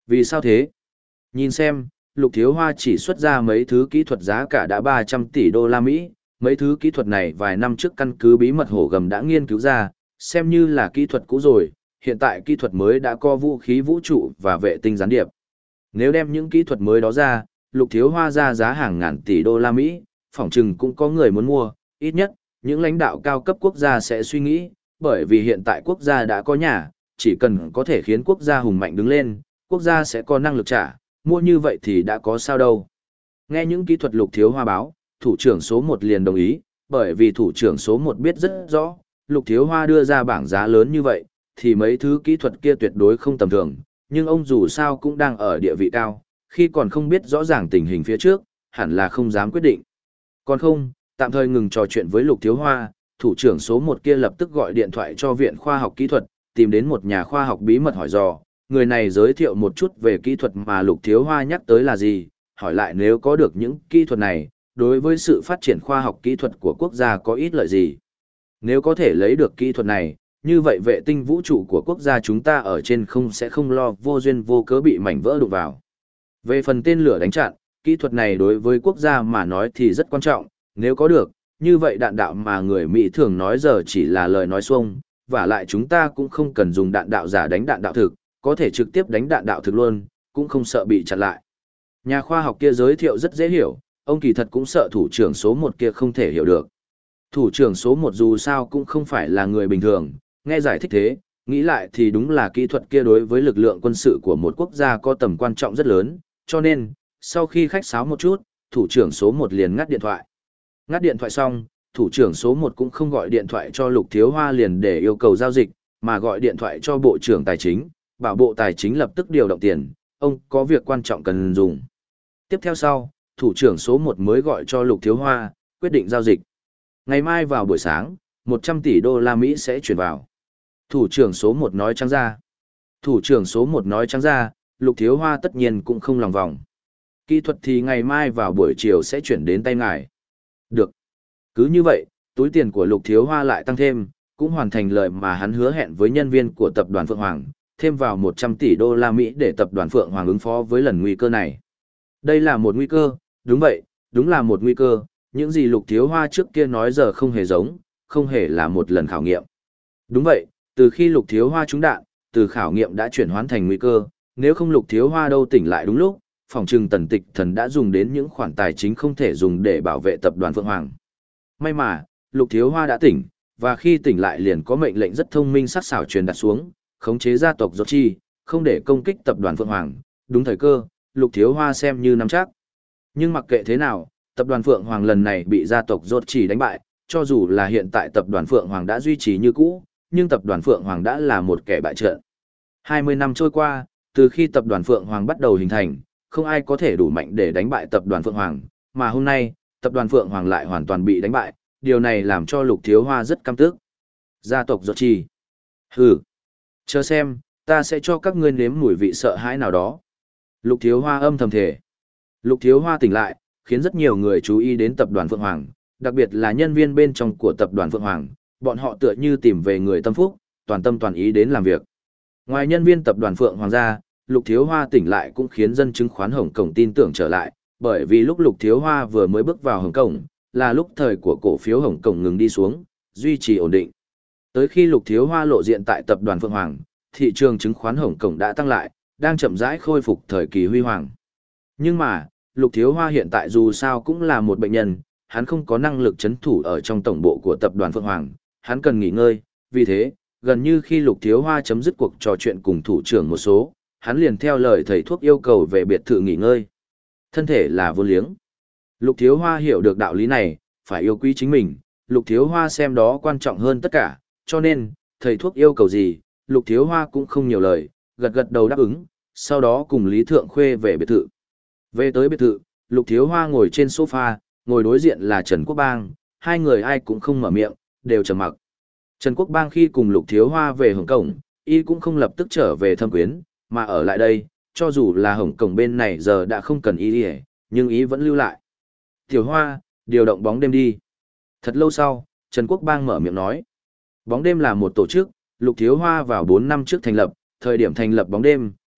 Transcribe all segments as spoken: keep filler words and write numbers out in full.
Vì sao thế? Nhìn xem, Lục Thiếu Hoa chỉ xuất ra mấy thứ kỹ thuật giá cả đã ba trăm tỷ đô la Mỹ, mấy thứ kỹ thuật này vài năm trước căn cứ bí mật hổ gầm đã nghiên cứu ra, xem như là kỹ thuật cũ rồi, hiện tại kỹ thuật mới đã có vũ khí vũ trụ và vệ tinh gián điệp. Nếu đem những kỹ thuật mới đó ra, Lục Thiếu Hoa ra giá hàng ngàn tỷ đô la Mỹ, phỏng chừng cũng có người muốn mua, ít nhất, những lãnh đạo cao cấp quốc gia sẽ suy nghĩ, bởi vì hiện tại quốc gia đã có nhà, chỉ cần có thể khiến quốc gia hùng mạnh đứng lên, quốc gia sẽ có năng lực trả, mua như vậy thì đã có sao đâu. Nghe những kỹ thuật Lục Thiếu Hoa báo, thủ trưởng số một liền đồng ý, bởi vì thủ trưởng số một biết rất rõ, Lục Thiếu Hoa đưa ra bảng giá lớn như vậy, thì mấy thứ kỹ thuật kia tuyệt đối không tầm thường, nhưng ông dù sao cũng đang ở địa vị cao, khi còn không biết rõ ràng tình hình phía trước, hẳn là không dám quyết định. Còn không, tạm thời ngừng trò chuyện với Lục Thiếu Hoa, thủ trưởng số một kia lập tức gọi điện thoại cho Viện Khoa học Kỹ thuật, tìm đến một nhà khoa học bí mật hỏi dò, người này giới thiệu một chút về kỹ thuật mà Lục Thiếu Hoa nhắc tới là gì, hỏi lại nếu có được những kỹ thuật này, đối với sự phát triển khoa học kỹ thuật của quốc gia có ít lợi gì. Nếu có thể lấy được kỹ thuật này, như vậy vệ tinh vũ trụ của quốc gia chúng ta ở trên không sẽ không lo vô duyên vô cớ bị mảnh vỡ đụng vào. Về phần tên lửa đánh chặn, kỹ thuật này đối với quốc gia mà nói thì rất quan trọng, nếu có được, như vậy đạn đạo mà người Mỹ thường nói giờ chỉ là lời nói xuông, và lại chúng ta cũng không cần dùng đạn đạo giả đánh đạn đạo thực, có thể trực tiếp đánh đạn đạo thực luôn, cũng không sợ bị chặn lại. Nhà khoa học kia giới thiệu rất dễ hiểu, ông kỳ thật cũng sợ thủ trưởng số một kia không thể hiểu được. Thủ trưởng số một dù sao cũng không phải là người bình thường, nghe giải thích thế, nghĩ lại thì đúng là kỹ thuật kia đối với lực lượng quân sự của một quốc gia có tầm quan trọng rất lớn, cho nên, sau khi khách sáo một chút, thủ trưởng số một liền ngắt điện thoại. Ngắt điện thoại xong, thủ trưởng số một cũng không gọi điện thoại cho Lục Thiếu Hoa liền để yêu cầu giao dịch, mà gọi điện thoại cho Bộ trưởng Tài chính, bảo Bộ Tài chính lập tức điều động tiền, ông có việc quan trọng cần dùng. Tiếp theo sau, thủ trưởng số một mới gọi cho Lục Thiếu Hoa, quyết định giao dịch. Ngày mai vào buổi sáng, một trăm tỷ đô la Mỹ sẽ chuyển vào. Thủ trưởng số một nói trắng ra. Thủ trưởng số một nói trắng ra, Lục Thiếu Hoa tất nhiên cũng không lòng vòng. Kỹ thuật thì ngày mai vào buổi chiều sẽ chuyển đến tay ngài. Được. Cứ như vậy, túi tiền của Lục Thiếu Hoa lại tăng thêm, cũng hoàn thành lời mà hắn hứa hẹn với nhân viên của tập đoàn Phượng Hoàng, thêm vào một trăm tỷ đô la Mỹ để tập đoàn Phượng Hoàng ứng phó với lần nguy cơ này. Đây là một nguy cơ, đúng vậy, đúng là một nguy cơ, những gì Lục Thiếu Hoa trước kia nói giờ không hề giống, không hề là một lần khảo nghiệm. Đúng vậy, từ khi Lục Thiếu Hoa trúng đạn, từ khảo nghiệm đã chuyển hóa thành nguy cơ, nếu không Lục Thiếu Hoa đâu tỉnh lại đúng lúc, phòng trừng Tần Tịch Thần đã dùng đến những khoản tài chính không thể dùng để bảo vệ tập đoàn Phượng Hoàng. May mà, Lục Thiếu Hoa đã tỉnh, và khi tỉnh lại liền có mệnh lệnh rất thông minh sắc sảo truyền đặt xuống, khống chế gia tộc Dốt Chi, không để công kích tập đoàn Phượng Hoàng, đúng thời cơ, Lục Thiếu Hoa xem như nắm chắc. Nhưng mặc kệ thế nào, tập đoàn Phượng Hoàng lần này bị gia tộc Dốt Chi đánh bại, cho dù là hiện tại tập đoàn Phượng Hoàng đã duy trì như cũ, nhưng tập đoàn Phượng Hoàng đã là một kẻ bại trận. hai mươi năm trôi qua, từ khi tập đoàn Phượng Hoàng bắt đầu hình thành, không ai có thể đủ mạnh để đánh bại tập đoàn Phượng Hoàng, mà hôm nay, tập đoàn Phượng Hoàng lại hoàn toàn bị đánh bại, điều này làm cho Lục Thiếu Hoa rất căm tức. Gia tộc Dốt Chi. Hừ. Chờ xem, ta sẽ cho các ngươi nếm mùi vị sợ hãi nào đó. Lục Thiếu Hoa âm thầm thề. Lục Thiếu Hoa tỉnh lại, khiến rất nhiều người chú ý đến tập đoàn Phượng Hoàng, đặc biệt là nhân viên bên trong của tập đoàn Phượng Hoàng, bọn họ tựa như tìm về người tâm phúc, toàn tâm toàn ý đến làm việc. Ngoài nhân viên tập đoàn Phượng Hoàng ra, Lục Thiếu Hoa tỉnh lại cũng khiến dân chứng khoán Hồng Kông tin tưởng trở lại, bởi vì lúc Lục Thiếu Hoa vừa mới bước vào Hồng Kông, là lúc thời của cổ phiếu Hồng Kông ngừng đi xuống, duy trì ổn định. Tới khi Lục Thiếu Hoa lộ diện tại tập đoàn Phượng Hoàng, thị trường chứng khoán Hồng Kông đã tăng lại, đang chậm rãi khôi phục thời kỳ huy hoàng. Nhưng mà, Lục Thiếu Hoa hiện tại dù sao cũng là một bệnh nhân, hắn không có năng lực chấn thủ ở trong tổng bộ của tập đoàn Phượng Hoàng, hắn cần nghỉ ngơi, vì thế, gần như khi Lục Thiếu Hoa chấm dứt cuộc trò chuyện cùng thủ trưởng một số, hắn liền theo lời thầy thuốc yêu cầu về biệt thự nghỉ ngơi. Thân thể là vô liếng. Lục Thiếu Hoa hiểu được đạo lý này, phải yêu quý chính mình, Lục Thiếu Hoa xem đó quan trọng hơn tất cả, cho nên, thầy thuốc yêu cầu gì, Lục Thiếu Hoa cũng không nhiều lời, gật gật đầu đáp ứng, sau đó cùng Lý Thượng Khuê về biệt thự. Về tới biệt thự, Lục Thiếu Hoa ngồi trên sofa, ngồi đối diện là Trần Quốc Bang, hai người ai cũng không mở miệng, đều trầm mặc. Trần Quốc Bang khi cùng Lục Thiếu Hoa về Hồng Kông, y cũng không lập tức trở về Thâm Quyến, mà ở lại đây, cho dù là Hồng Kông bên này giờ đã không cần y, nhưng ý vẫn lưu lại. Tiểu Hoa, điều động bóng đêm đi. Thật lâu sau, Trần Quốc Bang mở miệng nói. Bóng đêm là một tổ chức, Lục Thiếu Hoa vào bốn năm trước thành lập, thời điểm thành lập bóng đêm,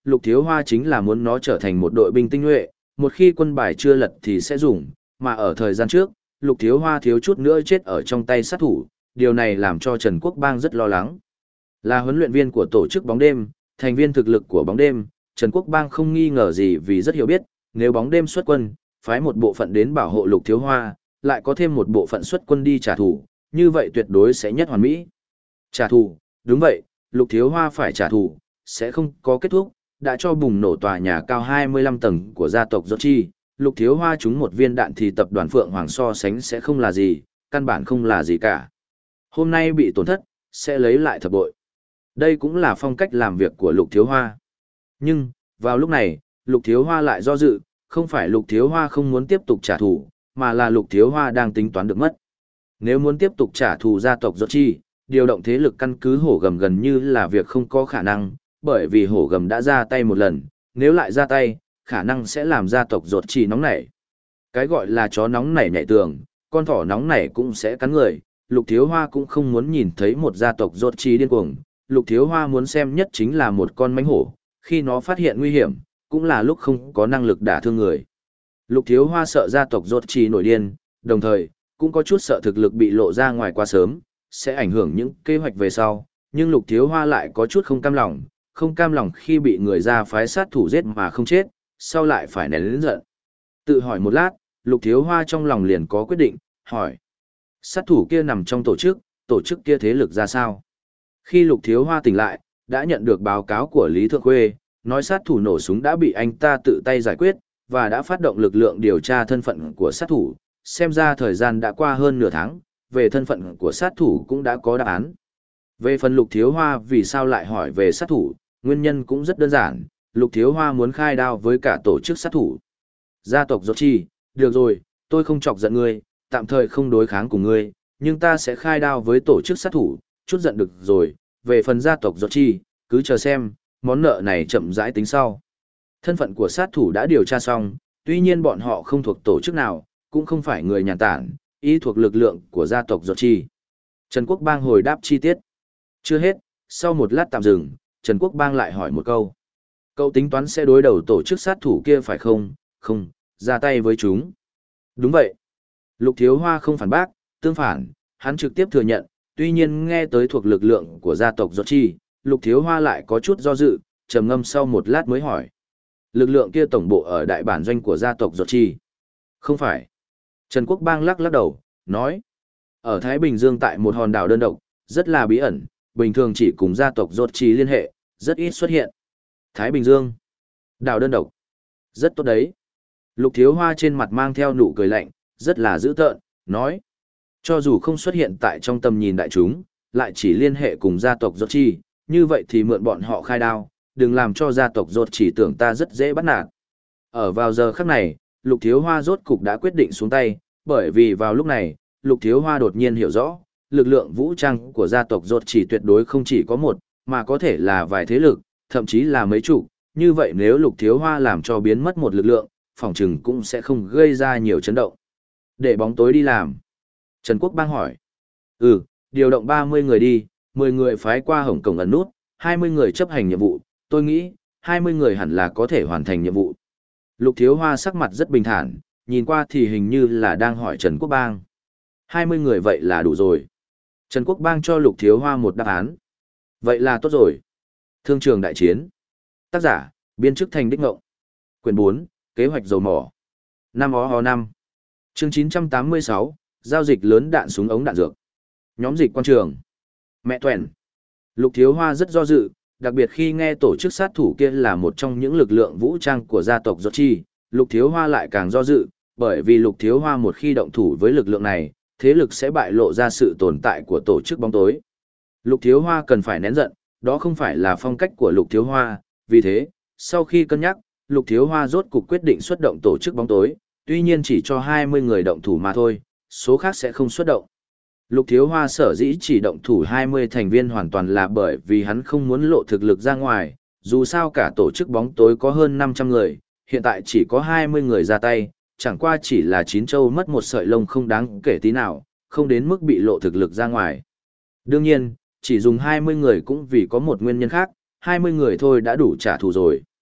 Lục Thiếu Hoa chính là muốn nó trở thành một đội binh tinh nhuệ, một khi quân bài chưa lật thì sẽ dùng, mà ở thời gian trước, Lục Thiếu Hoa thiếu chút nữa chết ở trong tay sát thủ, điều này làm cho Trần Quốc Bang rất lo lắng. Là huấn luyện viên của tổ chức bóng đêm, thành viên thực lực của bóng đêm, Trần Quốc Bang không nghi ngờ gì vì rất hiểu biết, nếu bóng đêm xuất quân, phái một bộ phận đến bảo hộ Lục Thiếu Hoa, lại có thêm một bộ phận xuất quân đi trả thù, như vậy tuyệt đối sẽ nhất hoàn mỹ. Trả thù, đúng vậy, Lục Thiếu Hoa phải trả thù, sẽ không có kết thúc, đã cho bùng nổ tòa nhà cao hai mươi lăm tầng của gia tộc Chi, Lục Thiếu Hoa trúng một viên đạn thì tập đoàn Phượng Hoàng so sánh sẽ không là gì, căn bản không là gì cả. Hôm nay bị tổn thất, sẽ lấy lại thập bội. Đây cũng là phong cách làm việc của Lục Thiếu Hoa. Nhưng, vào lúc này, Lục Thiếu Hoa lại do dự, không phải Lục Thiếu Hoa không muốn tiếp tục trả thù, mà là Lục Thiếu Hoa đang tính toán được mất. Nếu muốn tiếp tục trả thù gia tộc Chi, điều động thế lực căn cứ hổ gầm gần như là việc không có khả năng, bởi vì hổ gầm đã ra tay một lần, nếu lại ra tay, khả năng sẽ làm gia tộc Chi nóng nảy. Cái gọi là chó nóng nảy nhảy tường, con thỏ nóng nảy cũng sẽ cắn người, Lục Thiếu Hoa cũng không muốn nhìn thấy một gia tộc Chi điên cuồng, Lục Thiếu Hoa muốn xem nhất chính là một con mãnh hổ, khi nó phát hiện nguy hiểm, cũng là lúc không có năng lực đả thương người. Lục Thiếu Hoa sợ gia tộc Chi nổi điên, đồng thời, cũng có chút sợ thực lực bị lộ ra ngoài quá sớm, sẽ ảnh hưởng những kế hoạch về sau, nhưng Lục Thiếu Hoa lại có chút không cam lòng, không cam lòng khi bị người ra phái sát thủ giết mà không chết, sau lại phải nén lớn giận. Tự hỏi một lát, Lục Thiếu Hoa trong lòng liền có quyết định, hỏi. Sát thủ kia nằm trong tổ chức, tổ chức kia thế lực ra sao? Khi Lục Thiếu Hoa tỉnh lại, đã nhận được báo cáo của Lý Thượng Khuê, nói sát thủ nổ súng đã bị anh ta tự tay giải quyết, và đã phát động lực lượng điều tra thân phận của sát thủ, xem ra thời gian đã qua hơn nửa tháng, về thân phận của sát thủ cũng đã có đáp án. Về phần Lục Thiếu Hoa vì sao lại hỏi về sát thủ, nguyên nhân cũng rất đơn giản, Lục Thiếu Hoa muốn khai đao với cả tổ chức sát thủ. Gia tộc Chi, được rồi, tôi không chọc giận ngươi, tạm thời không đối kháng cùng ngươi, nhưng ta sẽ khai đao với tổ chức sát thủ, chút giận được rồi, về phần gia tộc Chi, cứ chờ xem, món nợ này chậm rãi tính sau. Thân phận của sát thủ đã điều tra xong, tuy nhiên bọn họ không thuộc tổ chức nào, cũng không phải người nhàn tản, ý thuộc lực lượng của gia tộc Chi. Trần Quốc Bang hồi đáp chi tiết. Chưa hết, sau một lát tạm dừng, Trần Quốc Bang lại hỏi một câu. Cậu tính toán sẽ đối đầu tổ chức sát thủ kia phải không? Không, ra tay với chúng. Đúng vậy. Lục Thiếu Hoa không phản bác, tương phản, hắn trực tiếp thừa nhận, tuy nhiên nghe tới thuộc lực lượng của gia tộc Chi, Lục Thiếu Hoa lại có chút do dự, trầm ngâm sau một lát mới hỏi. Lực lượng kia tổng bộ ở đại bản doanh của gia tộc Chi. Không phải. Trần Quốc Bang lắc lắc đầu, nói. Ở Thái Bình Dương tại một hòn đảo đơn độc, rất là bí ẩn, bình thường chỉ cùng gia tộc Chi liên hệ, rất ít xuất hiện. Thái Bình Dương. Đảo đơn độc. Rất tốt đấy. Lục Thiếu Hoa trên mặt mang theo nụ cười lạnh, rất là dữ tợn, nói. Cho dù không xuất hiện tại trong tầm nhìn đại chúng, lại chỉ liên hệ cùng gia tộc Chi, như vậy thì mượn bọn họ khai đao, đừng làm cho gia tộc chỉ tưởng ta rất dễ bắt nạt. Ở vào giờ khắc này, Lục Thiếu Hoa rốt cục đã quyết định xuống tay, bởi vì vào lúc này, Lục Thiếu Hoa đột nhiên hiểu rõ, lực lượng vũ trang của gia tộc chỉ tuyệt đối không chỉ có một, mà có thể là vài thế lực, thậm chí là mấy chục, như vậy nếu Lục Thiếu Hoa làm cho biến mất một lực lượng, phòng trừng cũng sẽ không gây ra nhiều chấn động. Để bóng tối đi làm. Trần Quốc Bang hỏi. Ừ, điều động ba mươi người đi, mười người phái qua Hồng Cổng ẩn nút, hai mươi người chấp hành nhiệm vụ, tôi nghĩ, hai mươi người hẳn là có thể hoàn thành nhiệm vụ. Lục Thiếu Hoa sắc mặt rất bình thản, nhìn qua thì hình như là đang hỏi Trần Quốc Bang. hai mươi người vậy là đủ rồi. Trần Quốc Bang cho Lục Thiếu Hoa một đáp án. Vậy là tốt rồi. Thương trường đại chiến. Tác giả, biên chức thành đích ngộng. Quyển bốn, kế hoạch dầu mỏ. Năm ó ho năm. Chương chín trăm tám mươi sáu, giao dịch lớn đạn súng ống đạn dược. Nhóm dịch quan trường. Mẹ tuẻn. Lục Thiếu Hoa rất do dự, đặc biệt khi nghe tổ chức sát thủ kia là một trong những lực lượng vũ trang của gia tộc Chi, Lục Thiếu Hoa lại càng do dự, bởi vì Lục Thiếu Hoa một khi động thủ với lực lượng này, thế lực sẽ bại lộ ra sự tồn tại của tổ chức bóng tối. Lục Thiếu Hoa cần phải nén giận, đó không phải là phong cách của Lục Thiếu Hoa, vì thế, sau khi cân nhắc, Lục Thiếu Hoa rốt cục quyết định xuất động tổ chức bóng tối, tuy nhiên chỉ cho hai mươi người động thủ mà thôi, số khác sẽ không xuất động. Lục Thiếu Hoa sở dĩ chỉ động thủ hai mươi thành viên hoàn toàn là bởi vì hắn không muốn lộ thực lực ra ngoài, dù sao cả tổ chức bóng tối có hơn năm trăm người, hiện tại chỉ có hai mươi người ra tay, chẳng qua chỉ là chín châu mất một sợi lông không đáng kể tí nào, không đến mức bị lộ thực lực ra ngoài. Đương nhiên, chỉ dùng hai mươi người cũng vì có một nguyên nhân khác, hai mươi người thôi đã đủ trả thù rồi.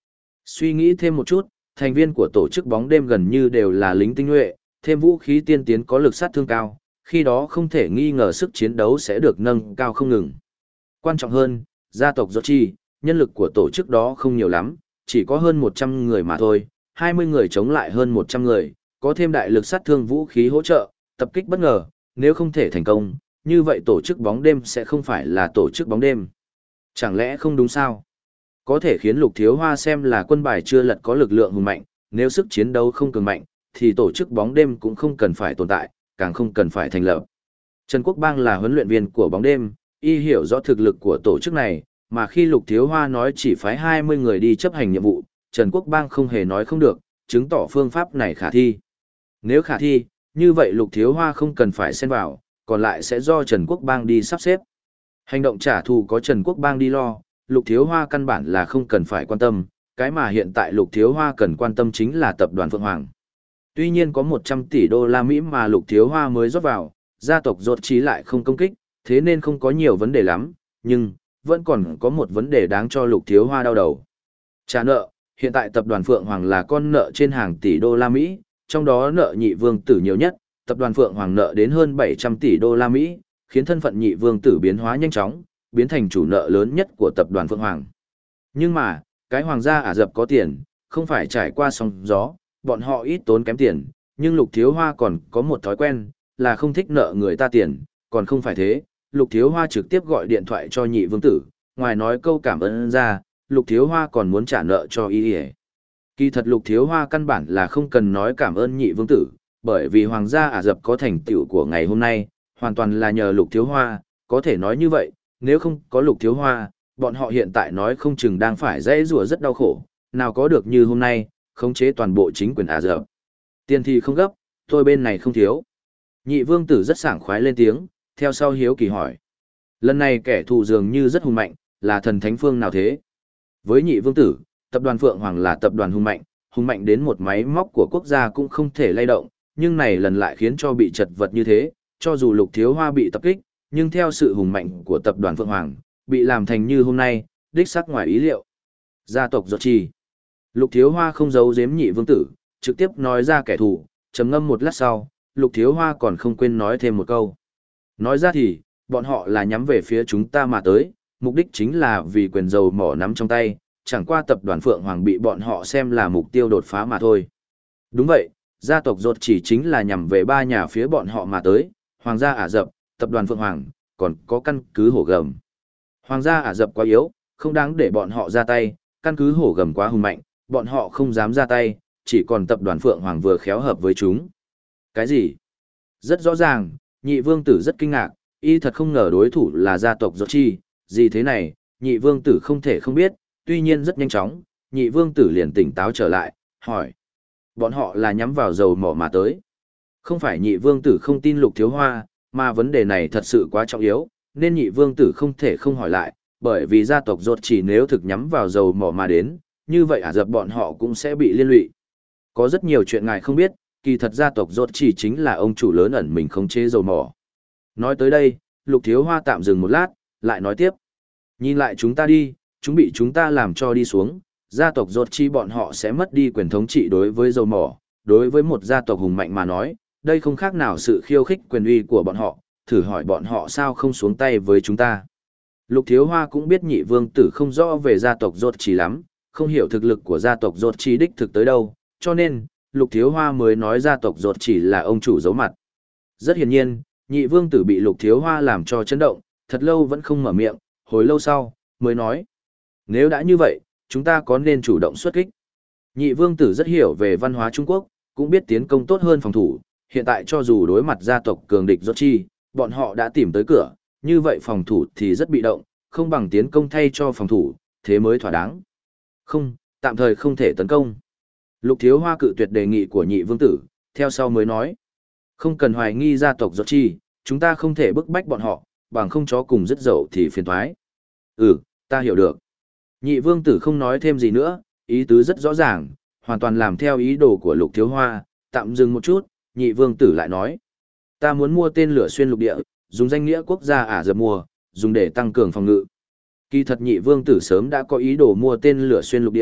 Suy nghĩ thêm một chút, thành viên của tổ chức bóng đêm gần như đều là lính tinh nhuệ, thêm vũ khí tiên tiến có lực sát thương cao, khi đó không thể nghi ngờ sức chiến đấu sẽ được nâng cao không ngừng. Quan trọng hơn, gia tộc George, nhân lực của tổ chức đó không nhiều lắm, chỉ có hơn một trăm người mà thôi, hai mươi người chống lại hơn một trăm người, có thêm đại lực sát thương vũ khí hỗ trợ, tập kích bất ngờ, nếu không thể thành công, như vậy tổ chức bóng đêm sẽ không phải là tổ chức bóng đêm. Chẳng lẽ không đúng sao? Có thể khiến Lục Thiếu Hoa xem là quân bài chưa lật có lực lượng hùng mạnh, nếu sức chiến đấu không cường mạnh, thì tổ chức bóng đêm cũng không cần phải tồn tại, càng không cần phải thành lập. Trần Quốc Bang là huấn luyện viên của bóng đêm, y hiểu rõ thực lực của tổ chức này, mà khi Lục Thiếu Hoa nói chỉ phái hai mươi người đi chấp hành nhiệm vụ, Trần Quốc Bang không hề nói không được, chứng tỏ phương pháp này khả thi. Nếu khả thi, như vậy Lục Thiếu Hoa không cần phải xen vào, còn lại sẽ do Trần Quốc Bang đi sắp xếp. Hành động trả thù có Trần Quốc Bang đi lo, Lục Thiếu Hoa căn bản là không cần phải quan tâm, cái mà hiện tại Lục Thiếu Hoa cần quan tâm chính là tập đoàn Phượng Hoàng. Tuy nhiên có một trăm tỷ đô la Mỹ mà Lục Thiếu Hoa mới rót vào, gia tộc rốt trí lại không công kích, thế nên không có nhiều vấn đề lắm, nhưng vẫn còn có một vấn đề đáng cho Lục Thiếu Hoa đau đầu. Trả nợ, hiện tại tập đoàn Phượng Hoàng là con nợ trên hàng tỷ đô la Mỹ, trong đó nợ nhị vương tử nhiều nhất, tập đoàn Phượng Hoàng nợ đến hơn bảy trăm tỷ đô la Mỹ, khiến thân phận nhị vương tử biến hóa nhanh chóng, biến thành chủ nợ lớn nhất của tập đoàn Phượng Hoàng. Nhưng mà, cái hoàng gia Ả Rập có tiền, không phải trải qua sóng gió, bọn họ ít tốn kém tiền, nhưng Lục Thiếu Hoa còn có một thói quen, là không thích nợ người ta tiền, còn không phải thế, Lục Thiếu Hoa trực tiếp gọi điện thoại cho nhị vương tử, ngoài nói câu cảm ơn ra, Lục Thiếu Hoa còn muốn trả nợ cho y. Kỳ thật Lục Thiếu Hoa căn bản là không cần nói cảm ơn nhị vương tử, bởi vì hoàng gia Ả Rập có thành tựu của ngày hôm nay, hoàn toàn là nhờ Lục Thiếu Hoa, có thể nói như vậy, nếu không có Lục Thiếu Hoa, bọn họ hiện tại nói không chừng đang phải dãy rủa rất đau khổ, nào có được như hôm nay, khống chế toàn bộ chính quyền Ả Rập. Tiền thì không gấp, tôi bên này không thiếu. Nhị vương tử rất sảng khoái lên tiếng, theo sau hiếu kỳ hỏi. Lần này kẻ thù dường như rất hùng mạnh, là thần thánh phương nào thế? Với nhị vương tử, tập đoàn Phượng Hoàng là tập đoàn hùng mạnh, hùng mạnh đến một máy móc của quốc gia cũng không thể lay động, nhưng này lần lại khiến cho bị chật vật như thế, cho dù Lục Thiếu Hoa bị tập kích, nhưng theo sự hùng mạnh của tập đoàn Phượng Hoàng, bị làm thành như hôm nay, đích xác ngoài ý liệu. Gia tộc Giọt Trì. Lục Thiếu Hoa không giấu giếm nhị vương tử, trực tiếp nói ra kẻ thù, trầm ngâm một lát sau, Lục Thiếu Hoa còn không quên nói thêm một câu. Nói ra thì, bọn họ là nhắm về phía chúng ta mà tới, mục đích chính là vì quyền dầu mỏ nắm trong tay, chẳng qua tập đoàn Phượng Hoàng bị bọn họ xem là mục tiêu đột phá mà thôi. Đúng vậy, gia tộc Giọt Chỉ chính là nhằm về ba nhà phía bọn họ mà tới, Hoàng gia Ả Rập, tập đoàn Phượng Hoàng, còn có căn cứ hổ gầm. Hoàng gia Ả Rập quá yếu, không đáng để bọn họ ra tay, căn cứ hổ gầm quá hùng mạnh, bọn họ không dám ra tay, chỉ còn tập đoàn Phượng Hoàng vừa khéo hợp với chúng. Cái gì? Rất rõ ràng, nhị vương tử rất kinh ngạc, y thật không ngờ đối thủ là gia tộc Giọt Chi, gì thế này, nhị vương tử không thể không biết, tuy nhiên rất nhanh chóng, nhị vương tử liền tỉnh táo trở lại, hỏi. Bọn họ là nhắm vào dầu mỏ mà tới. Không phải nhị vương tử không tin Lục Thiếu Hoa, mà vấn đề này thật sự quá trọng yếu, nên nhị vương tử không thể không hỏi lại, bởi vì gia tộc Giọt Chỉ nếu thực nhắm vào dầu mỏ mà đến, như vậy Ả Rập bọn họ cũng sẽ bị liên lụy. Có rất nhiều chuyện ngài không biết, kỳ thật gia tộc Giọt Chỉ chính là ông chủ lớn ẩn mình khống chế dầu mỏ. Nói tới đây, Lục Thiếu Hoa tạm dừng một lát, lại nói tiếp. Nhìn lại chúng ta đi, chúng bị chúng ta làm cho đi xuống, gia tộc Giọt Chỉ bọn họ sẽ mất đi quyền thống trị đối với dầu mỏ, đối với một gia tộc hùng mạnh mà nói, đây không khác nào sự khiêu khích quyền uy của bọn họ, thử hỏi bọn họ sao không xuống tay với chúng ta. Lục Thiếu Hoa cũng biết nhị vương tử không rõ về gia tộc Giọt Chỉ lắm, không hiểu thực lực của gia tộc Giọt Chỉ đích thực tới đâu, cho nên, Lục Thiếu Hoa mới nói gia tộc Giọt Chỉ là ông chủ giấu mặt. Rất hiển nhiên, nhị vương tử bị Lục Thiếu Hoa làm cho chấn động, thật lâu vẫn không mở miệng, hồi lâu sau, mới nói. Nếu đã như vậy, chúng ta có nên chủ động xuất kích. Nhị vương tử rất hiểu về văn hóa Trung Quốc, cũng biết tiến công tốt hơn phòng thủ, hiện tại cho dù đối mặt gia tộc cường địch Giọt Chi, bọn họ đã tìm tới cửa, như vậy phòng thủ thì rất bị động, không bằng tiến công thay cho phòng thủ, thế mới thỏa đáng. Không, tạm thời không thể tấn công. Lục Thiếu Hoa cự tuyệt đề nghị của nhị vương tử, theo sau mới nói. Không cần hoài nghi gia tộc Giọt Chi, chúng ta không thể bức bách bọn họ, bằng không chó cùng dứt dậu thì phiền toái. Ừ, ta hiểu được. Nhị vương tử không nói thêm gì nữa, ý tứ rất rõ ràng, hoàn toàn làm theo ý đồ của Lục Thiếu Hoa, tạm dừng một chút, nhị vương tử lại nói. Ta muốn mua tên lửa xuyên lục địa, dùng danh nghĩa quốc gia Ả Rập mua, dùng để tăng cường phòng ngự. Kỳ thật nhị vương tử sớm đã có ý đồ mua tên lửa xuyên lục địa,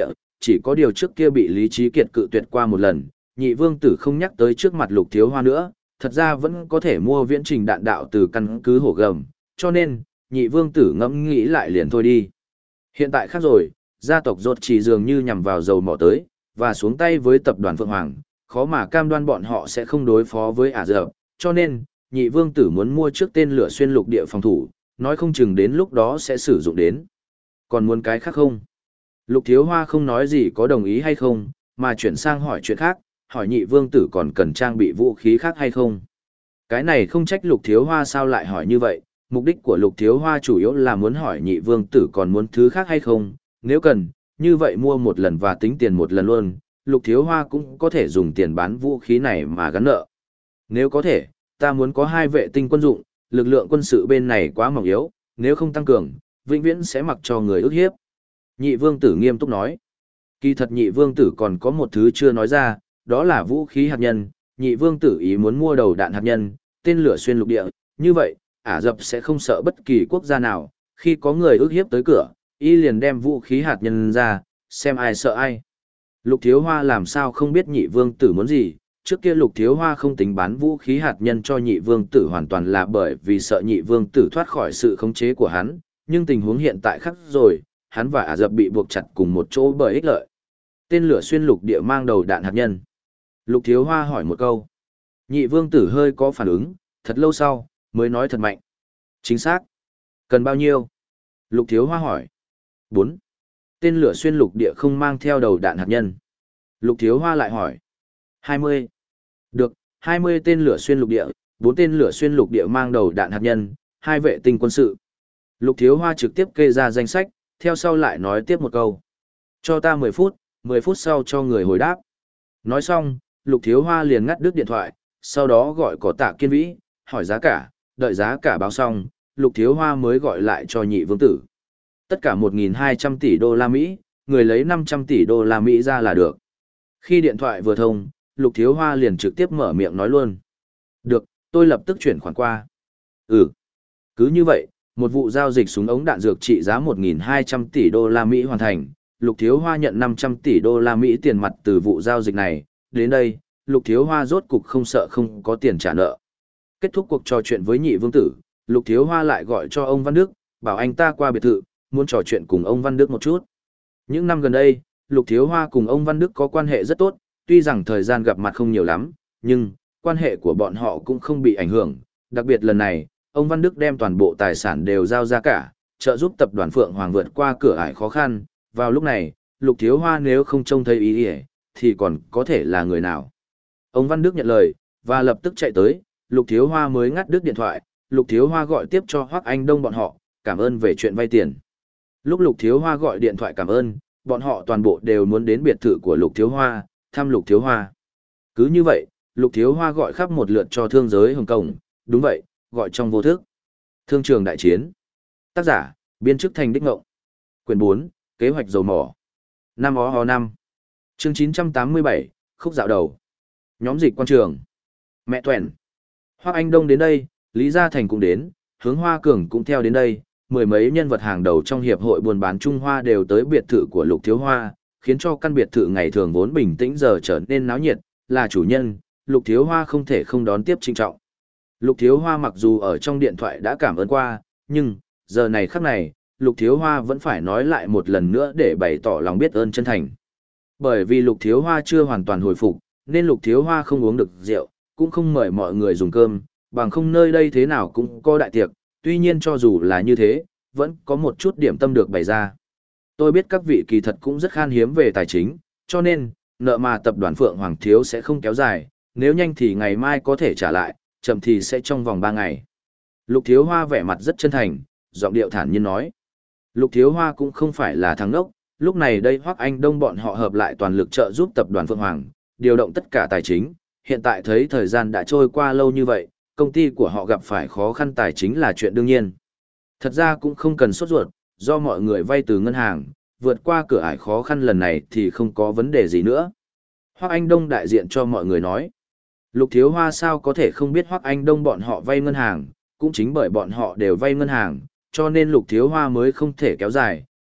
chỉ có điều trước kia bị Lý Trí Kiệt cự tuyệt qua một lần, nhị vương tử không nhắc tới trước mặt Lục Thiếu Hoa nữa, thật ra vẫn có thể mua viễn trình đạn đạo từ căn cứ hổ gầm, cho nên, nhị vương tử ngẫm nghĩ lại liền thôi đi. Hiện tại khác rồi, gia tộc rốt chỉ dường như nhằm vào dầu mỏ tới, và xuống tay với tập đoàn Phượng Hoàng, khó mà cam đoan bọn họ sẽ không đối phó với Ả Rập, cho nên, nhị vương tử muốn mua trước tên lửa xuyên lục địa phòng thủ, nói không chừng đến lúc đó sẽ sử dụng đến. Còn muốn cái khác không? Lục Thiếu Hoa không nói gì có đồng ý hay không, mà chuyển sang hỏi chuyện khác, hỏi nhị vương tử còn cần trang bị vũ khí khác hay không. Cái này không trách Lục Thiếu Hoa sao lại hỏi như vậy, mục đích của Lục Thiếu Hoa chủ yếu là muốn hỏi nhị vương tử còn muốn thứ khác hay không, nếu cần, như vậy mua một lần và tính tiền một lần luôn, Lục Thiếu Hoa cũng có thể dùng tiền bán vũ khí này mà gắn nợ. Nếu có thể, ta muốn có hai vệ tinh quân dụng, lực lượng quân sự bên này quá mỏng yếu, nếu không tăng cường, vĩnh viễn sẽ mặc cho người ức hiếp. Nhị vương tử nghiêm túc nói. Kỳ thật nhị vương tử còn có một thứ chưa nói ra, đó là vũ khí hạt nhân. Nhị vương tử ý muốn mua đầu đạn hạt nhân, tên lửa xuyên lục địa, như vậy, Ả Rập sẽ không sợ bất kỳ quốc gia nào, khi có người ức hiếp tới cửa, y liền đem vũ khí hạt nhân ra, xem ai sợ ai. Lục Thiếu Hoa làm sao không biết nhị vương tử muốn gì, trước kia Lục Thiếu Hoa không tính bán vũ khí hạt nhân cho nhị vương tử hoàn toàn là bởi vì sợ nhị vương tử thoát khỏi sự khống chế của hắn, nhưng tình huống hiện tại khác rồi, hắn và Ả Rập bị buộc chặt cùng một chỗ bởi ích lợi. Tên lửa xuyên lục địa mang đầu đạn hạt nhân. Lục Thiếu Hoa hỏi một câu. Nhị vương tử hơi có phản ứng, thật lâu sau, mới nói thật mạnh. Chính xác. Cần bao nhiêu? Lục Thiếu Hoa hỏi. Bốn. Tên lửa xuyên lục địa không mang theo đầu đạn hạt nhân. Lục Thiếu Hoa lại hỏi. Hai mươi. Được, hai mươi tên lửa xuyên lục địa, bốn tên lửa xuyên lục địa mang đầu đạn hạt nhân, hai vệ tinh quân sự. Lục Thiếu Hoa trực tiếp kê ra danh sách, theo sau lại nói tiếp một câu. Cho ta mười phút, mười phút sau cho người hồi đáp. Nói xong, Lục Thiếu Hoa liền ngắt đứt điện thoại, sau đó gọi có Tạ Kiên Vĩ, hỏi giá cả, đợi giá cả báo xong, Lục Thiếu Hoa mới gọi lại cho nhị vương tử. Tất cả một nghìn hai trăm tỷ đô la Mỹ, người lấy năm trăm tỷ đô la Mỹ ra là được. Khi điện thoại vừa thông, Lục Thiếu Hoa liền trực tiếp mở miệng nói luôn. Được, tôi lập tức chuyển khoản qua. Ừ. Cứ như vậy, một vụ giao dịch súng ống đạn dược trị giá một nghìn hai trăm tỷ đô la Mỹ hoàn thành. Lục Thiếu Hoa nhận năm trăm tỷ đô la Mỹ tiền mặt từ vụ giao dịch này. Đến đây, Lục Thiếu Hoa rốt cục không sợ không có tiền trả nợ. Kết thúc cuộc trò chuyện với nhị vương tử, Lục Thiếu Hoa lại gọi cho ông Văn Đức, bảo anh ta qua biệt thự, muốn trò chuyện cùng ông Văn Đức một chút. Những năm gần đây, Lục Thiếu Hoa cùng ông Văn Đức có quan hệ rất tốt, tuy rằng thời gian gặp mặt không nhiều lắm, nhưng quan hệ của bọn họ cũng không bị ảnh hưởng. Đặc biệt lần này, ông Văn Đức đem toàn bộ tài sản đều giao ra cả, trợ giúp tập đoàn Phượng Hoàng vượt qua cửa ải khó khăn. Vào lúc này, Lục Thiếu Hoa nếu không trông thấy ý nghĩa, thì còn có thể là người nào. Ông Văn Đức nhận lời, và lập tức chạy tới, Lục Thiếu Hoa mới ngắt đứt điện thoại, Lục Thiếu Hoa gọi tiếp cho Hoắc Anh Đông bọn họ, cảm ơn về chuyện vay tiền. Lúc Lục Thiếu Hoa gọi điện thoại cảm ơn, bọn họ toàn bộ đều muốn đến biệt thự của Lục Thiếu Hoa, thăm Lục Thiếu Hoa. Cứ như vậy, Lục Thiếu Hoa gọi khắp một lượt cho thương giới Hồng Kông, đúng vậy, gọi trong vô thức. Thương trường đại chiến. Tác giả, biên chức Thành Đích Ngộng. Quyển bốn, kế hoạch dầu mỏ. Năm ó hò năm. Chương chín trăm tám mươi bảy, khúc dạo đầu. Nhóm dịch quan trường. Mẹ Tuẻn. Hoắc Anh Đông đến đây, Lý Gia Thành cũng đến, Hướng Hoa Cường cũng theo đến đây, mười mấy nhân vật hàng đầu trong hiệp hội buôn bán Trung Hoa đều tới biệt thự của Lục Thiếu Hoa, khiến cho căn biệt thự ngày thường vốn bình tĩnh giờ trở nên náo nhiệt, là chủ nhân, Lục Thiếu Hoa không thể không đón tiếp trinh trọng. Lục Thiếu Hoa mặc dù ở trong điện thoại đã cảm ơn qua, nhưng, giờ này khắc này, Lục Thiếu Hoa vẫn phải nói lại một lần nữa để bày tỏ lòng biết ơn chân thành. Bởi vì Lục Thiếu Hoa chưa hoàn toàn hồi phục, nên Lục Thiếu Hoa không uống được rượu, cũng không mời mọi người dùng cơm, bằng không nơi đây thế nào cũng có đại tiệc, tuy nhiên cho dù là như thế, vẫn có một chút điểm tâm được bày ra. Tôi biết các vị kỳ thật cũng rất khan hiếm về tài chính, cho nên, nợ mà tập đoàn Phượng Hoàng thiếu sẽ không kéo dài, nếu nhanh thì ngày mai có thể trả lại, chậm thì sẽ trong vòng ba ngày. Lục Thiếu Hoa vẻ mặt rất chân thành, giọng điệu thản nhiên nói. Lục Thiếu Hoa cũng không phải là thằng ngốc, lúc này đây Hoắc Anh Đông bọn họ hợp lại toàn lực trợ giúp tập đoàn Phượng Hoàng, điều động tất cả tài chính, hiện tại thấy thời gian đã trôi qua lâu như vậy, công ty của họ gặp phải khó khăn tài chính là chuyện đương nhiên. Thật ra cũng không cần sốt ruột, do mọi người vay từ ngân hàng, vượt qua cửa ải khó khăn lần này thì không có vấn đề gì nữa. Hoắc Anh Đông đại diện cho mọi người nói. Lục Thiếu Hoa sao có thể không biết Hoắc Anh Đông bọn họ vay ngân hàng, cũng chính bởi bọn họ đều vay ngân hàng, cho nên Lục Thiếu Hoa mới không thể kéo dài,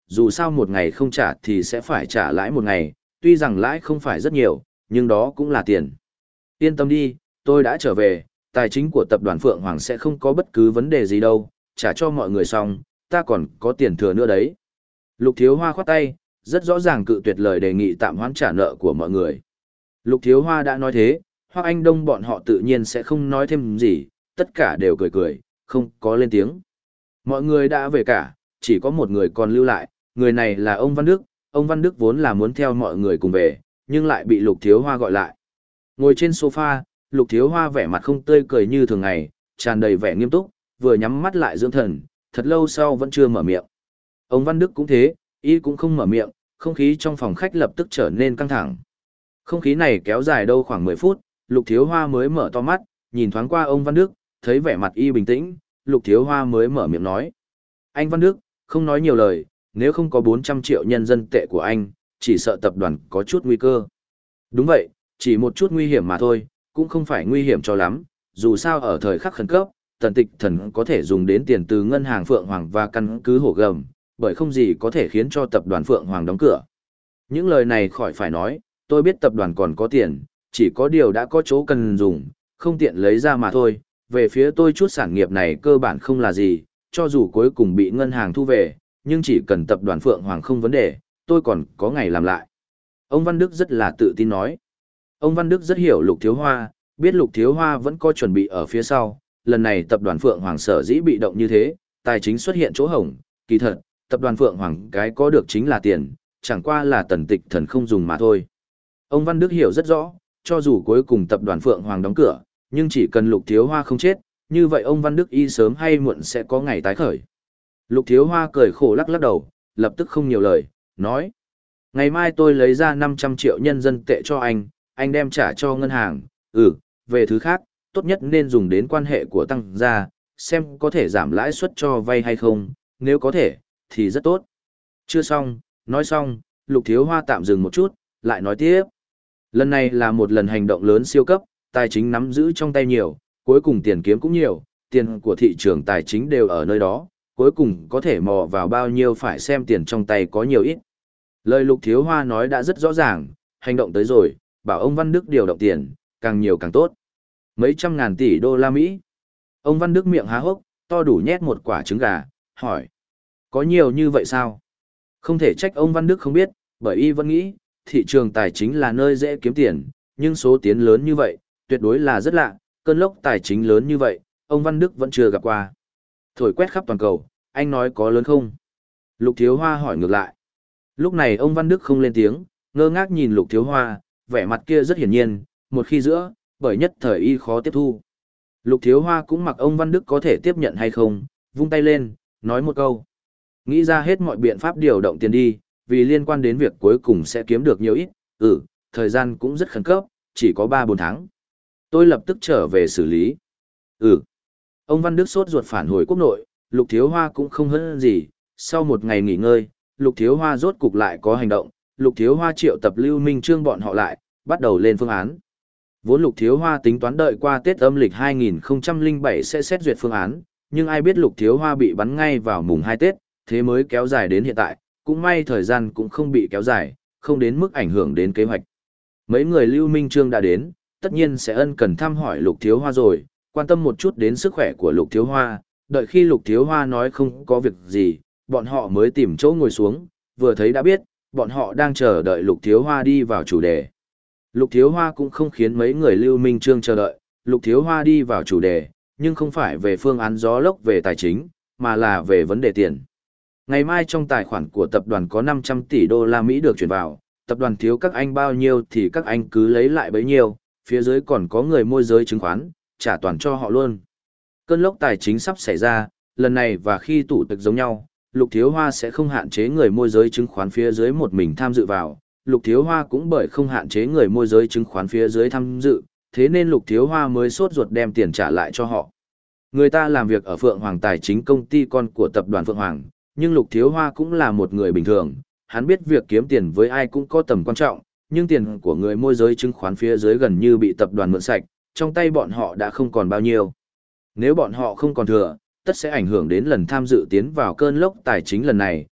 dù sao một ngày không trả thì sẽ phải trả lãi một ngày, tuy rằng lãi không phải rất nhiều, nhưng đó cũng là tiền. Yên tâm đi, tôi đã trở về, tài chính của tập đoàn Phượng Hoàng sẽ không có bất cứ vấn đề gì đâu, trả cho mọi người xong, ta còn có tiền thừa nữa đấy. Lục Thiếu Hoa khoát tay, rất rõ ràng cự tuyệt lời đề nghị tạm hoãn trả nợ của mọi người. Lục Thiếu Hoa đã nói thế, Hoắc Anh Đông bọn họ tự nhiên sẽ không nói thêm gì, tất cả đều cười cười, không có lên tiếng. Mọi người đã về cả, chỉ có một người còn lưu lại, người này là ông Văn Đức, ông Văn Đức vốn là muốn theo mọi người cùng về, nhưng lại bị Lục Thiếu Hoa gọi lại. Ngồi trên sofa, Lục Thiếu Hoa vẻ mặt không tươi cười như thường ngày, tràn đầy vẻ nghiêm túc, vừa nhắm mắt lại dưỡng thần, thật lâu sau vẫn chưa mở miệng. Ông Văn Đức cũng thế, y cũng không mở miệng, không khí trong phòng khách lập tức trở nên căng thẳng. Không khí này kéo dài đâu khoảng mười phút, Lục Thiếu Hoa mới mở to mắt, nhìn thoáng qua ông Văn Đức, thấy vẻ mặt y bình tĩnh, Lục Thiếu Hoa mới mở miệng nói. Anh Văn Đức, không nói nhiều lời, nếu không có bốn trăm triệu nhân dân tệ của anh, chỉ sợ tập đoàn có chút nguy cơ. Đúng vậy, chỉ một chút nguy hiểm mà thôi, cũng không phải nguy hiểm cho lắm, dù sao ở thời khắc khẩn cấp, Tần Tịch Thần có thể dùng đến tiền từ ngân hàng Phượng Hoàng và căn cứ hổ gầm, bởi không gì có thể khiến cho tập đoàn Phượng Hoàng đóng cửa. Những lời này khỏi phải nói, tôi biết tập đoàn còn có tiền, chỉ có điều đã có chỗ cần dùng, không tiện lấy ra mà thôi. Về phía tôi chút sản nghiệp này cơ bản không là gì, cho dù cuối cùng bị ngân hàng thu về, nhưng chỉ cần tập đoàn Phượng Hoàng không vấn đề, tôi còn có ngày làm lại. Ông Văn Đức rất là tự tin nói. Ông Văn Đức rất hiểu Lục Thiếu Hoa, biết Lục Thiếu Hoa vẫn có chuẩn bị ở phía sau, lần này tập đoàn Phượng Hoàng sở dĩ bị động như thế, tài chính xuất hiện chỗ hổng, kỳ thật, tập đoàn Phượng Hoàng cái có được chính là tiền, chẳng qua là Tần Tịch Thần không dùng mà thôi. Ông Văn Đức hiểu rất rõ, cho dù cuối cùng tập đoàn Phượng Hoàng đóng cửa, nhưng chỉ cần Lục Thiếu Hoa không chết, như vậy ông Văn Đức y sớm hay muộn sẽ có ngày tái khởi. Lục Thiếu Hoa cười khổ lắc lắc đầu, lập tức không nhiều lời, nói. Ngày mai tôi lấy ra năm trăm triệu nhân dân tệ cho anh, anh đem trả cho ngân hàng, ừ, về thứ khác, tốt nhất nên dùng đến quan hệ của tăng gia, xem có thể giảm lãi suất cho vay hay không, nếu có thể, thì rất tốt. Chưa xong, nói xong, Lục Thiếu Hoa tạm dừng một chút, lại nói tiếp. Lần này là một lần hành động lớn siêu cấp, tài chính nắm giữ trong tay nhiều, cuối cùng tiền kiếm cũng nhiều, tiền của thị trường tài chính đều ở nơi đó, cuối cùng có thể mò vào bao nhiêu phải xem tiền trong tay có nhiều ít. Lời Lục Thiếu Hoa nói đã rất rõ ràng, hành động tới rồi, bảo ông Văn Đức điều động tiền, càng nhiều càng tốt. Mấy trăm ngàn tỷ đô la Mỹ. Ông Văn Đức miệng há hốc, to đủ nhét một quả trứng gà, hỏi. Có nhiều như vậy sao? Không thể trách ông Văn Đức không biết, bởi y vẫn nghĩ, thị trường tài chính là nơi dễ kiếm tiền, nhưng số tiền lớn như vậy, tuyệt đối là rất lạ, cơn lốc tài chính lớn như vậy, ông Văn Đức vẫn chưa gặp qua. Thổi quét khắp toàn cầu, anh nói có lớn không? Lục Thiếu Hoa hỏi ngược lại. Lúc này ông Văn Đức không lên tiếng, ngơ ngác nhìn Lục Thiếu Hoa, vẻ mặt kia rất hiển nhiên, một khi giữa, bởi nhất thời y khó tiếp thu. Lục Thiếu Hoa cũng mặc ông Văn Đức có thể tiếp nhận hay không, vung tay lên, nói một câu. Nghĩ ra hết mọi biện pháp điều động tiền đi, vì liên quan đến việc cuối cùng sẽ kiếm được nhiều ít, ừ, thời gian cũng rất khẩn cấp, chỉ có ba bốn tháng. Tôi lập tức trở về xử lý. Ừ. Ông Văn Đức sốt ruột phản hồi quốc nội, Lục Thiếu Hoa cũng không hơn gì, sau một ngày nghỉ ngơi, Lục Thiếu Hoa rốt cục lại có hành động, Lục Thiếu Hoa triệu tập Lưu Minh Trương bọn họ lại, bắt đầu lên phương án. Vốn Lục Thiếu Hoa tính toán đợi qua Tết âm lịch hai nghìn không trăm lẻ bảy sẽ xét duyệt phương án, nhưng ai biết Lục Thiếu Hoa bị bắn ngay vào mùng hai Tết, thế mới kéo dài đến hiện tại, cũng may thời gian cũng không bị kéo dài, không đến mức ảnh hưởng đến kế hoạch. Mấy người Lưu Minh Trương đã đến, tất nhiên sẽ ân cần thăm hỏi Lục Thiếu Hoa rồi, quan tâm một chút đến sức khỏe của Lục Thiếu Hoa, đợi khi Lục Thiếu Hoa nói không có việc gì, bọn họ mới tìm chỗ ngồi xuống, vừa thấy đã biết, bọn họ đang chờ đợi Lục Thiếu Hoa đi vào chủ đề. Lục Thiếu Hoa cũng không khiến mấy người Lưu Minh Trương chờ đợi, Lục Thiếu Hoa đi vào chủ đề, nhưng không phải về phương án gió lốc về tài chính, mà là về vấn đề tiền. Ngày mai trong tài khoản của tập đoàn có năm trăm tỷ đô la Mỹ được chuyển vào, tập đoàn thiếu các anh bao nhiêu thì các anh cứ lấy lại bấy nhiêu, phía dưới còn có người môi giới chứng khoán, trả toàn cho họ luôn. Cơn lốc tài chính sắp xảy ra, lần này và khi tụ tập giống nhau, Lục Thiếu Hoa sẽ không hạn chế người môi giới chứng khoán phía dưới một mình tham dự vào, Lục Thiếu Hoa cũng bởi không hạn chế người môi giới chứng khoán phía dưới tham dự, thế nên Lục Thiếu Hoa mới sốt ruột đem tiền trả lại cho họ. Người ta làm việc ở Phượng Hoàng Tài chính công ty con của tập đoàn Phượng Hoàng, nhưng Lục Thiếu Hoa cũng là một người bình thường, hắn biết việc kiếm tiền với ai cũng có tầm quan trọng, nhưng tiền của người môi giới chứng khoán phía dưới gần như bị tập đoàn mượn sạch, trong tay bọn họ đã không còn bao nhiêu. Nếu bọn họ không còn thừa, tất sẽ ảnh hưởng đến lần tham dự tiến vào cơn lốc tài chính lần này,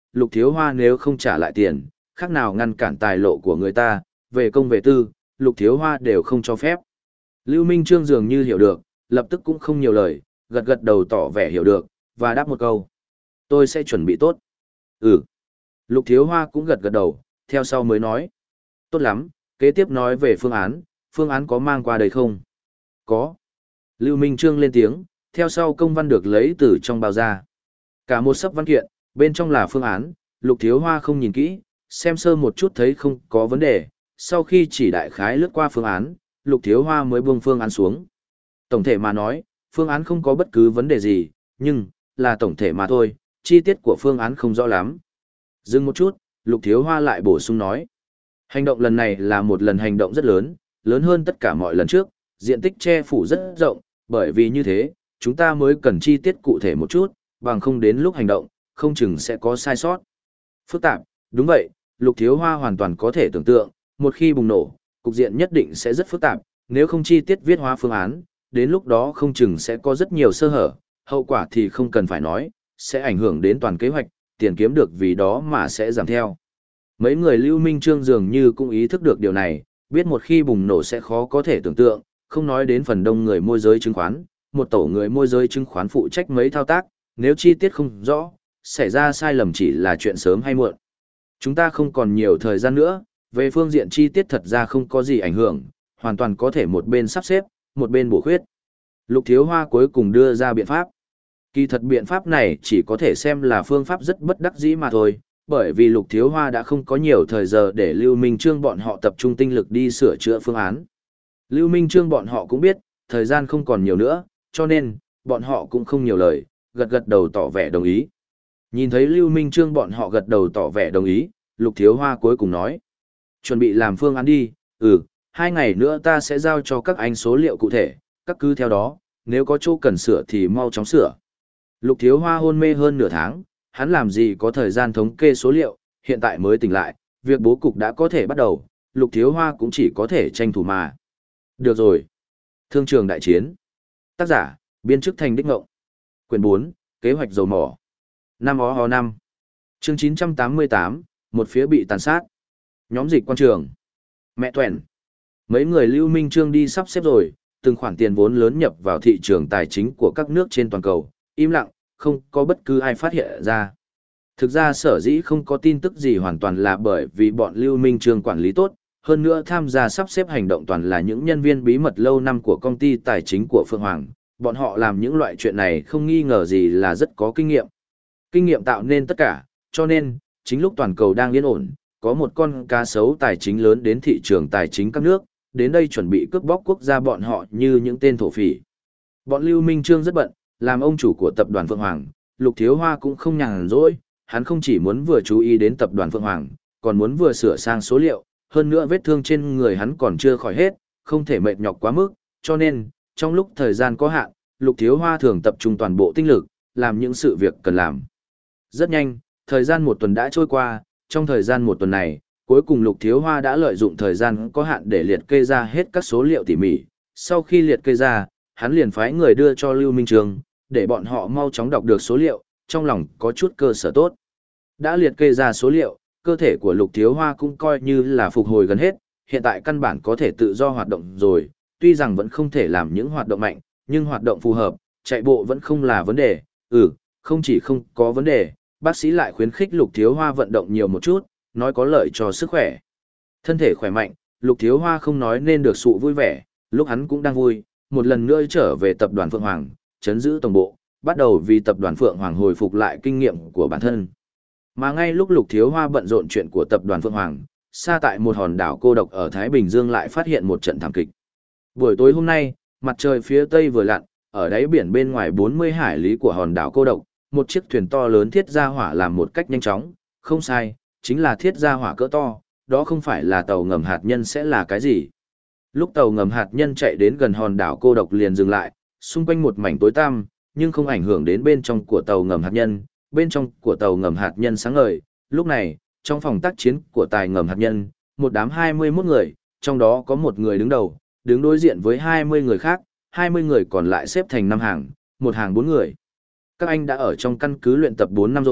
Lục Thiếu Hoa nếu không trả lại tiền, khác nào ngăn cản tài lộ của người ta, về công về tư, Lục Thiếu Hoa đều không cho phép. Lưu Minh Trương dường như hiểu được, lập tức cũng không nhiều lời, gật gật đầu tỏ vẻ hiểu được, và đáp một câu. Tôi sẽ chuẩn bị tốt. Ừ. Lục Thiếu Hoa cũng gật gật đầu, theo sau mới nói. Tốt lắm, kế tiếp nói về phương án, phương án có mang qua đây không? Có. Lưu Minh Trương lên tiếng, theo sau công văn được lấy từ trong bao ra. Cả một sấp văn kiện, bên trong là phương án, Lục Thiếu Hoa không nhìn kỹ, xem sơ một chút thấy không có vấn đề, sau khi chỉ đại khái lướt qua phương án, Lục Thiếu Hoa mới buông phương án xuống. Tổng thể mà nói, phương án không có bất cứ vấn đề gì, nhưng, là tổng thể mà thôi, chi tiết của phương án không rõ lắm. Dừng một chút, Lục Thiếu Hoa lại bổ sung nói. Hành động lần này là một lần hành động rất lớn, lớn hơn tất cả mọi lần trước, diện tích che phủ rất rộng, bởi vì như thế, chúng ta mới cần chi tiết cụ thể một chút, bằng không đến lúc hành động, không chừng sẽ có sai sót. Phức tạp, đúng vậy, Lục Thiếu Hoa hoàn toàn có thể tưởng tượng, một khi bùng nổ, cục diện nhất định sẽ rất phức tạp, nếu không chi tiết viết hóa phương án, đến lúc đó không chừng sẽ có rất nhiều sơ hở, hậu quả thì không cần phải nói, sẽ ảnh hưởng đến toàn kế hoạch, tiền kiếm được vì đó mà sẽ giảm theo. Mấy người Lưu Minh Trương dường như cũng ý thức được điều này, biết một khi bùng nổ sẽ khó có thể tưởng tượng, không nói đến phần đông người môi giới chứng khoán, một tổ người môi giới chứng khoán phụ trách mấy thao tác, nếu chi tiết không rõ, xảy ra sai lầm chỉ là chuyện sớm hay muộn. Chúng ta không còn nhiều thời gian nữa, về phương diện chi tiết thật ra không có gì ảnh hưởng, hoàn toàn có thể một bên sắp xếp, một bên bổ khuyết. Lục Thiếu Hoa cuối cùng đưa ra biện pháp. Kỳ thật biện pháp này chỉ có thể xem là phương pháp rất bất đắc dĩ mà thôi, bởi vì Lục Thiếu Hoa đã không có nhiều thời giờ để Lưu Minh Trương bọn họ tập trung tinh lực đi sửa chữa phương án. Lưu Minh Trương bọn họ cũng biết, thời gian không còn nhiều nữa, cho nên, bọn họ cũng không nhiều lời, gật gật đầu tỏ vẻ đồng ý. Nhìn thấy Lưu Minh Trương bọn họ gật đầu tỏ vẻ đồng ý, Lục Thiếu Hoa cuối cùng nói. Chuẩn bị làm phương án đi, ừ, hai ngày nữa ta sẽ giao cho các anh số liệu cụ thể, các cứ theo đó, nếu có chỗ cần sửa thì mau chóng sửa. Lục Thiếu Hoa hôn mê hơn nửa tháng, hắn làm gì có thời gian thống kê số liệu, hiện tại mới tỉnh lại, việc bố cục đã có thể bắt đầu, Lục Thiếu Hoa cũng chỉ có thể tranh thủ mà. Được rồi. Thương trường đại chiến. Tác giả, biên chức thành đích ngộng. Quyển bốn, kế hoạch dầu mỏ. Năm ó ho năm. Chương chín trăm tám mươi tám, một phía bị tàn sát. Nhóm dịch quan trường. Mẹ tuẻn. Mấy người Lưu Minh Trương đi sắp xếp rồi, từng khoản tiền vốn lớn nhập vào thị trường tài chính của các nước trên toàn cầu, im lặng, không có bất cứ ai phát hiện ra. Thực ra sở dĩ không có tin tức gì hoàn toàn là bởi vì bọn Lưu Minh Trương quản lý tốt, hơn nữa tham gia sắp xếp hành động toàn là những nhân viên bí mật lâu năm của công ty tài chính của Phượng Hoàng, bọn họ làm những loại chuyện này không nghi ngờ gì là rất có kinh nghiệm. Kinh nghiệm tạo nên tất cả, cho nên, chính lúc toàn cầu đang yên ổn, có một con cá sấu tài chính lớn đến thị trường tài chính các nước, đến đây chuẩn bị cướp bóc quốc gia bọn họ như những tên thổ phỉ. Bọn Lưu Minh Trương rất bận, làm ông chủ của tập đoàn Phượng Hoàng, Lục Thiếu Hoa cũng không nhàn rỗi, hắn không chỉ muốn vừa chú ý đến tập đoàn Phượng Hoàng, còn muốn vừa sửa sang số liệu, hơn nữa vết thương trên người hắn còn chưa khỏi hết, không thể mệt nhọc quá mức, cho nên, trong lúc thời gian có hạn, Lục Thiếu Hoa thường tập trung toàn bộ tinh lực, làm những sự việc cần làm. Rất nhanh, thời gian một tuần đã trôi qua, trong thời gian một tuần này, cuối cùng Lục Thiếu Hoa đã lợi dụng thời gian có hạn để liệt kê ra hết các số liệu tỉ mỉ. Sau khi liệt kê ra, hắn liền phái người đưa cho Lưu Minh Trương, để bọn họ mau chóng đọc được số liệu, trong lòng có chút cơ sở tốt. Đã liệt kê ra số liệu, cơ thể của Lục Thiếu Hoa cũng coi như là phục hồi gần hết, hiện tại căn bản có thể tự do hoạt động rồi, tuy rằng vẫn không thể làm những hoạt động mạnh, nhưng hoạt động phù hợp, chạy bộ vẫn không là vấn đề, ừ, không chỉ không có vấn đề, bác sĩ lại khuyến khích Lục Thiếu Hoa vận động nhiều một chút, nói có lợi cho sức khỏe. Thân thể khỏe mạnh, Lục Thiếu Hoa không nói nên được sự vui vẻ, lúc hắn cũng đang vui, một lần nữa trở về tập đoàn Phượng Hoàng, chấn giữ tổng bộ, bắt đầu vì tập đoàn Phượng Hoàng hồi phục lại kinh nghiệm của bản thân. Mà ngay lúc Lục Thiếu Hoa bận rộn chuyện của tập đoàn Phượng Hoàng, xa tại một hòn đảo cô độc ở Thái Bình Dương lại phát hiện một trận thảm kịch. Buổi tối hôm nay, mặt trời phía tây vừa lặn, ở đáy biển bên ngoài bốn mươi hải lý của hòn đảo cô độc, một chiếc thuyền to lớn thiết ra hỏa làm một cách nhanh chóng, không sai, chính là thiết ra hỏa cỡ to, đó không phải là tàu ngầm hạt nhân sẽ là cái gì. Lúc tàu ngầm hạt nhân chạy đến gần hòn đảo cô độc liền dừng lại, xung quanh một mảnh tối tăm, nhưng không ảnh hưởng đến bên trong của tàu ngầm hạt nhân, bên trong của tàu ngầm hạt nhân sáng ngời. Lúc này, trong phòng tác chiến của tài ngầm hạt nhân, một đám hai mươi mốt người, trong đó có một người đứng đầu, đứng đối diện với hai mươi người khác, hai mươi người còn lại xếp thành năm hàng, một hàng bốn người. Các anh đã ở trong căn cứ luyện tập bốn năm rồi,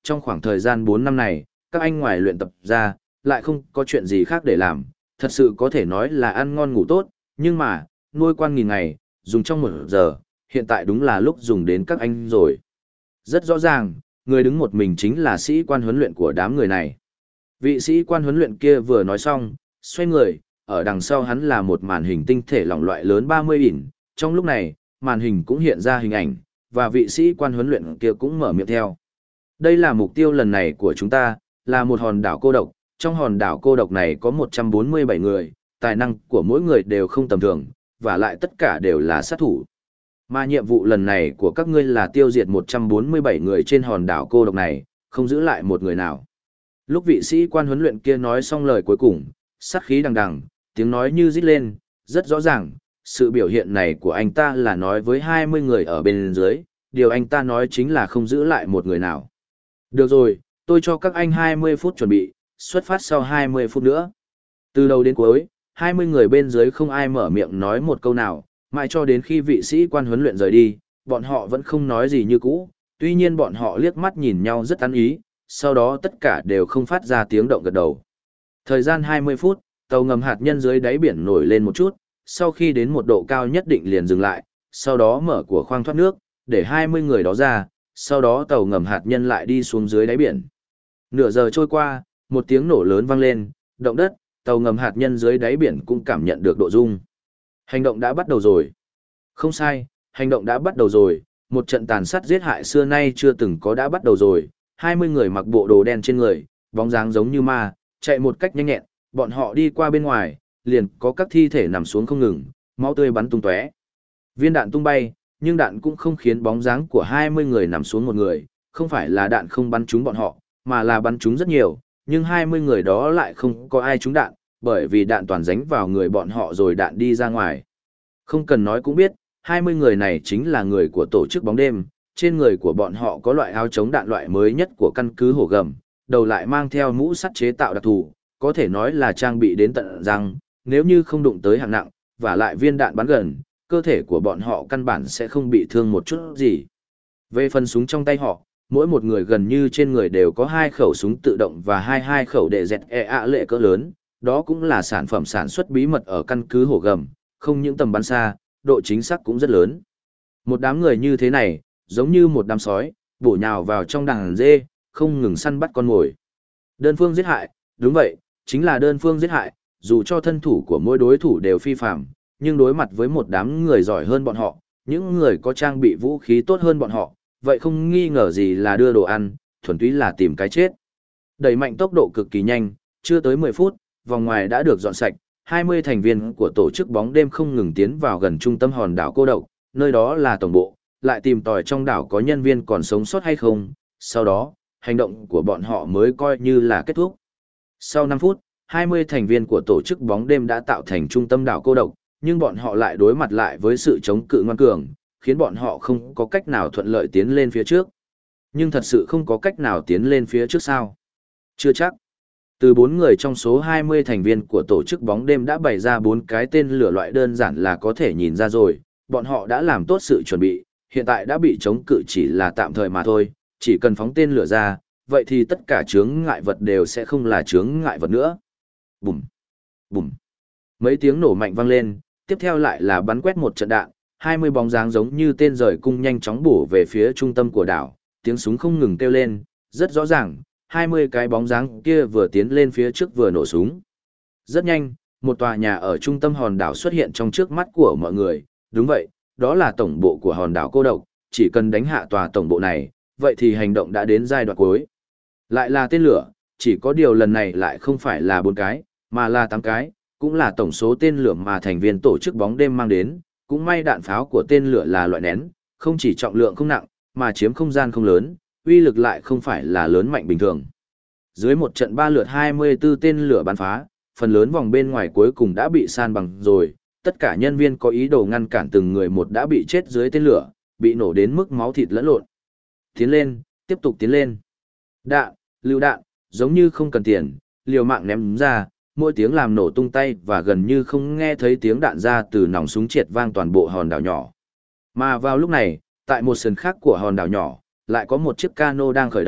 trong khoảng thời gian bốn năm này, các anh ngoài luyện tập ra, lại không có chuyện gì khác để làm, thật sự có thể nói là ăn ngon ngủ tốt, nhưng mà, nuôi quan nghìn ngày, dùng trong một giờ, hiện tại đúng là lúc dùng đến các anh rồi. Rất rõ ràng, người đứng một mình chính là sĩ quan huấn luyện của đám người này. Vị sĩ quan huấn luyện kia vừa nói xong, xoay người, ở đằng sau hắn là một màn hình tinh thể lỏng loại lớn ba mươi ỉn, trong lúc này, màn hình cũng hiện ra hình ảnh, và vị sĩ quan huấn luyện kia cũng mở miệng theo. Đây là mục tiêu lần này của chúng ta, là một hòn đảo cô độc, trong hòn đảo cô độc này có một trăm bốn mươi bảy người, tài năng của mỗi người đều không tầm thường, và lại tất cả đều là sát thủ. Mà nhiệm vụ lần này của các ngươi là tiêu diệt một trăm bốn mươi bảy người trên hòn đảo cô độc này, không giữ lại một người nào. Lúc vị sĩ quan huấn luyện kia nói xong lời cuối cùng, sát khí đằng đằng, tiếng nói như rít lên, rất rõ ràng, sự biểu hiện này của anh ta là nói với hai mươi người ở bên dưới, điều anh ta nói chính là không giữ lại một người nào. Được rồi, tôi cho các anh hai mươi phút chuẩn bị, xuất phát sau hai mươi phút nữa. Từ đầu đến cuối, hai mươi người bên dưới không ai mở miệng nói một câu nào, mãi cho đến khi vị sĩ quan huấn luyện rời đi, bọn họ vẫn không nói gì như cũ, tuy nhiên bọn họ liếc mắt nhìn nhau rất ăn ý, sau đó tất cả đều không phát ra tiếng động gật đầu. Thời gian hai mươi phút, tàu ngầm hạt nhân dưới đáy biển nổi lên một chút, sau khi đến một độ cao nhất định liền dừng lại, sau đó mở của khoang thoát nước, để hai mươi người đó ra, sau đó tàu ngầm hạt nhân lại đi xuống dưới đáy biển. Nửa giờ trôi qua, một tiếng nổ lớn vang lên, động đất, tàu ngầm hạt nhân dưới đáy biển cũng cảm nhận được độ rung. Hành động đã bắt đầu rồi. Không sai, hành động đã bắt đầu rồi, một trận tàn sát giết hại xưa nay chưa từng có đã bắt đầu rồi, hai mươi người mặc bộ đồ đen trên người, bóng dáng giống như ma, chạy một cách nhanh nhẹn, bọn họ đi qua bên ngoài, liền có các thi thể nằm xuống không ngừng, máu tươi bắn tung tóe. Viên đạn tung bay, nhưng đạn cũng không khiến bóng dáng của hai mươi người nằm xuống một người, không phải là đạn không bắn trúng bọn họ, mà là bắn trúng rất nhiều, nhưng hai mươi người đó lại không có ai trúng đạn, bởi vì đạn toàn đánh vào người bọn họ rồi đạn đi ra ngoài. Không cần nói cũng biết, hai mươi người này chính là người của tổ chức bóng đêm, trên người của bọn họ có loại áo chống đạn loại mới nhất của căn cứ Hổ Gầm, đầu lại mang theo mũ sắt chế tạo đặc thù, có thể nói là trang bị đến tận răng, nếu như không đụng tới hạng nặng, và lại viên đạn bắn gần, cơ thể của bọn họ căn bản sẽ không bị thương một chút gì. Về phần súng trong tay họ, mỗi một người gần như trên người đều có hai khẩu súng tự động và hai hai khẩu đệ dẹt e ạ lệ cỡ lớn, đó cũng là sản phẩm sản xuất bí mật ở căn cứ Hổ Gầm, không những tầm bắn xa, độ chính xác cũng rất lớn. Một đám người như thế này, giống như một đám sói, bổ nhào vào trong đàn dê, không ngừng săn bắt con mồi. Đơn phương giết hại, đúng vậy, chính là đơn phương giết hại, dù cho thân thủ của mỗi đối thủ đều phi phạm, nhưng đối mặt với một đám người giỏi hơn bọn họ, những người có trang bị vũ khí tốt hơn bọn họ, vậy không nghi ngờ gì là đưa đồ ăn, thuần túy là tìm cái chết. Đẩy mạnh tốc độ cực kỳ nhanh, chưa tới mười phút, vòng ngoài đã được dọn sạch, hai mươi thành viên của tổ chức bóng đêm không ngừng tiến vào gần trung tâm hòn đảo cô độc, nơi đó là tổng bộ, lại tìm tòi trong đảo có nhân viên còn sống sót hay không, sau đó, hành động của bọn họ mới coi như là kết thúc. Sau năm phút, hai mươi thành viên của tổ chức bóng đêm đã tạo thành trung tâm đảo cô độc, nhưng bọn họ lại đối mặt lại với sự chống cự ngoan cường, khiến bọn họ không có cách nào thuận lợi tiến lên phía trước. Nhưng thật sự không có cách nào tiến lên phía trước sao? Chưa chắc. Từ bốn người trong số hai mươi thành viên của tổ chức bóng đêm đã bày ra bốn cái tên lửa loại đơn giản là có thể nhìn ra rồi, bọn họ đã làm tốt sự chuẩn bị, hiện tại đã bị chống cự chỉ là tạm thời mà thôi, chỉ cần phóng tên lửa ra, vậy thì tất cả chướng ngại vật đều sẽ không là chướng ngại vật nữa. Bùm, bùm. Mấy tiếng nổ mạnh vang lên, tiếp theo lại là bắn quét một trận đạn, hai mươi bóng dáng giống như tên rời cung nhanh chóng bổ về phía trung tâm của đảo, tiếng súng không ngừng kêu lên, rất rõ ràng, hai mươi cái bóng dáng kia vừa tiến lên phía trước vừa nổ súng. Rất nhanh, một tòa nhà ở trung tâm hòn đảo xuất hiện trong trước mắt của mọi người, đúng vậy, đó là tổng bộ của hòn đảo cô độc, chỉ cần đánh hạ tòa tổng bộ này, vậy thì hành động đã đến giai đoạn cuối. Lại là tên lửa, chỉ có điều lần này lại không phải là bốn cái, mà là tám cái, cũng là tổng số tên lửa mà thành viên tổ chức bóng đêm mang đến, cũng may đạn pháo của tên lửa là loại nén, không chỉ trọng lượng không nặng, mà chiếm không gian không lớn, uy lực lại không phải là lớn mạnh bình thường. Dưới một trận ba lượt hai mươi tư tên lửa bắn phá, phần lớn vòng bên ngoài cuối cùng đã bị san bằng rồi, tất cả nhân viên có ý đồ ngăn cản từng người một đã bị chết dưới tên lửa, bị nổ đến mức máu thịt lẫn lộn. Tiến lên, tiếp tục tiến lên. Đạn, lưu đạn, giống như không cần tiền, liều mạng ném ra, mỗi tiếng làm nổ tung tay và gần như không nghe thấy tiếng đạn ra từ nòng súng triệt vang toàn bộ hòn đảo nhỏ. Mà vào lúc này, tại một sườn khác của hòn đảo nhỏ, lại có một chiếc cano đang khởi động,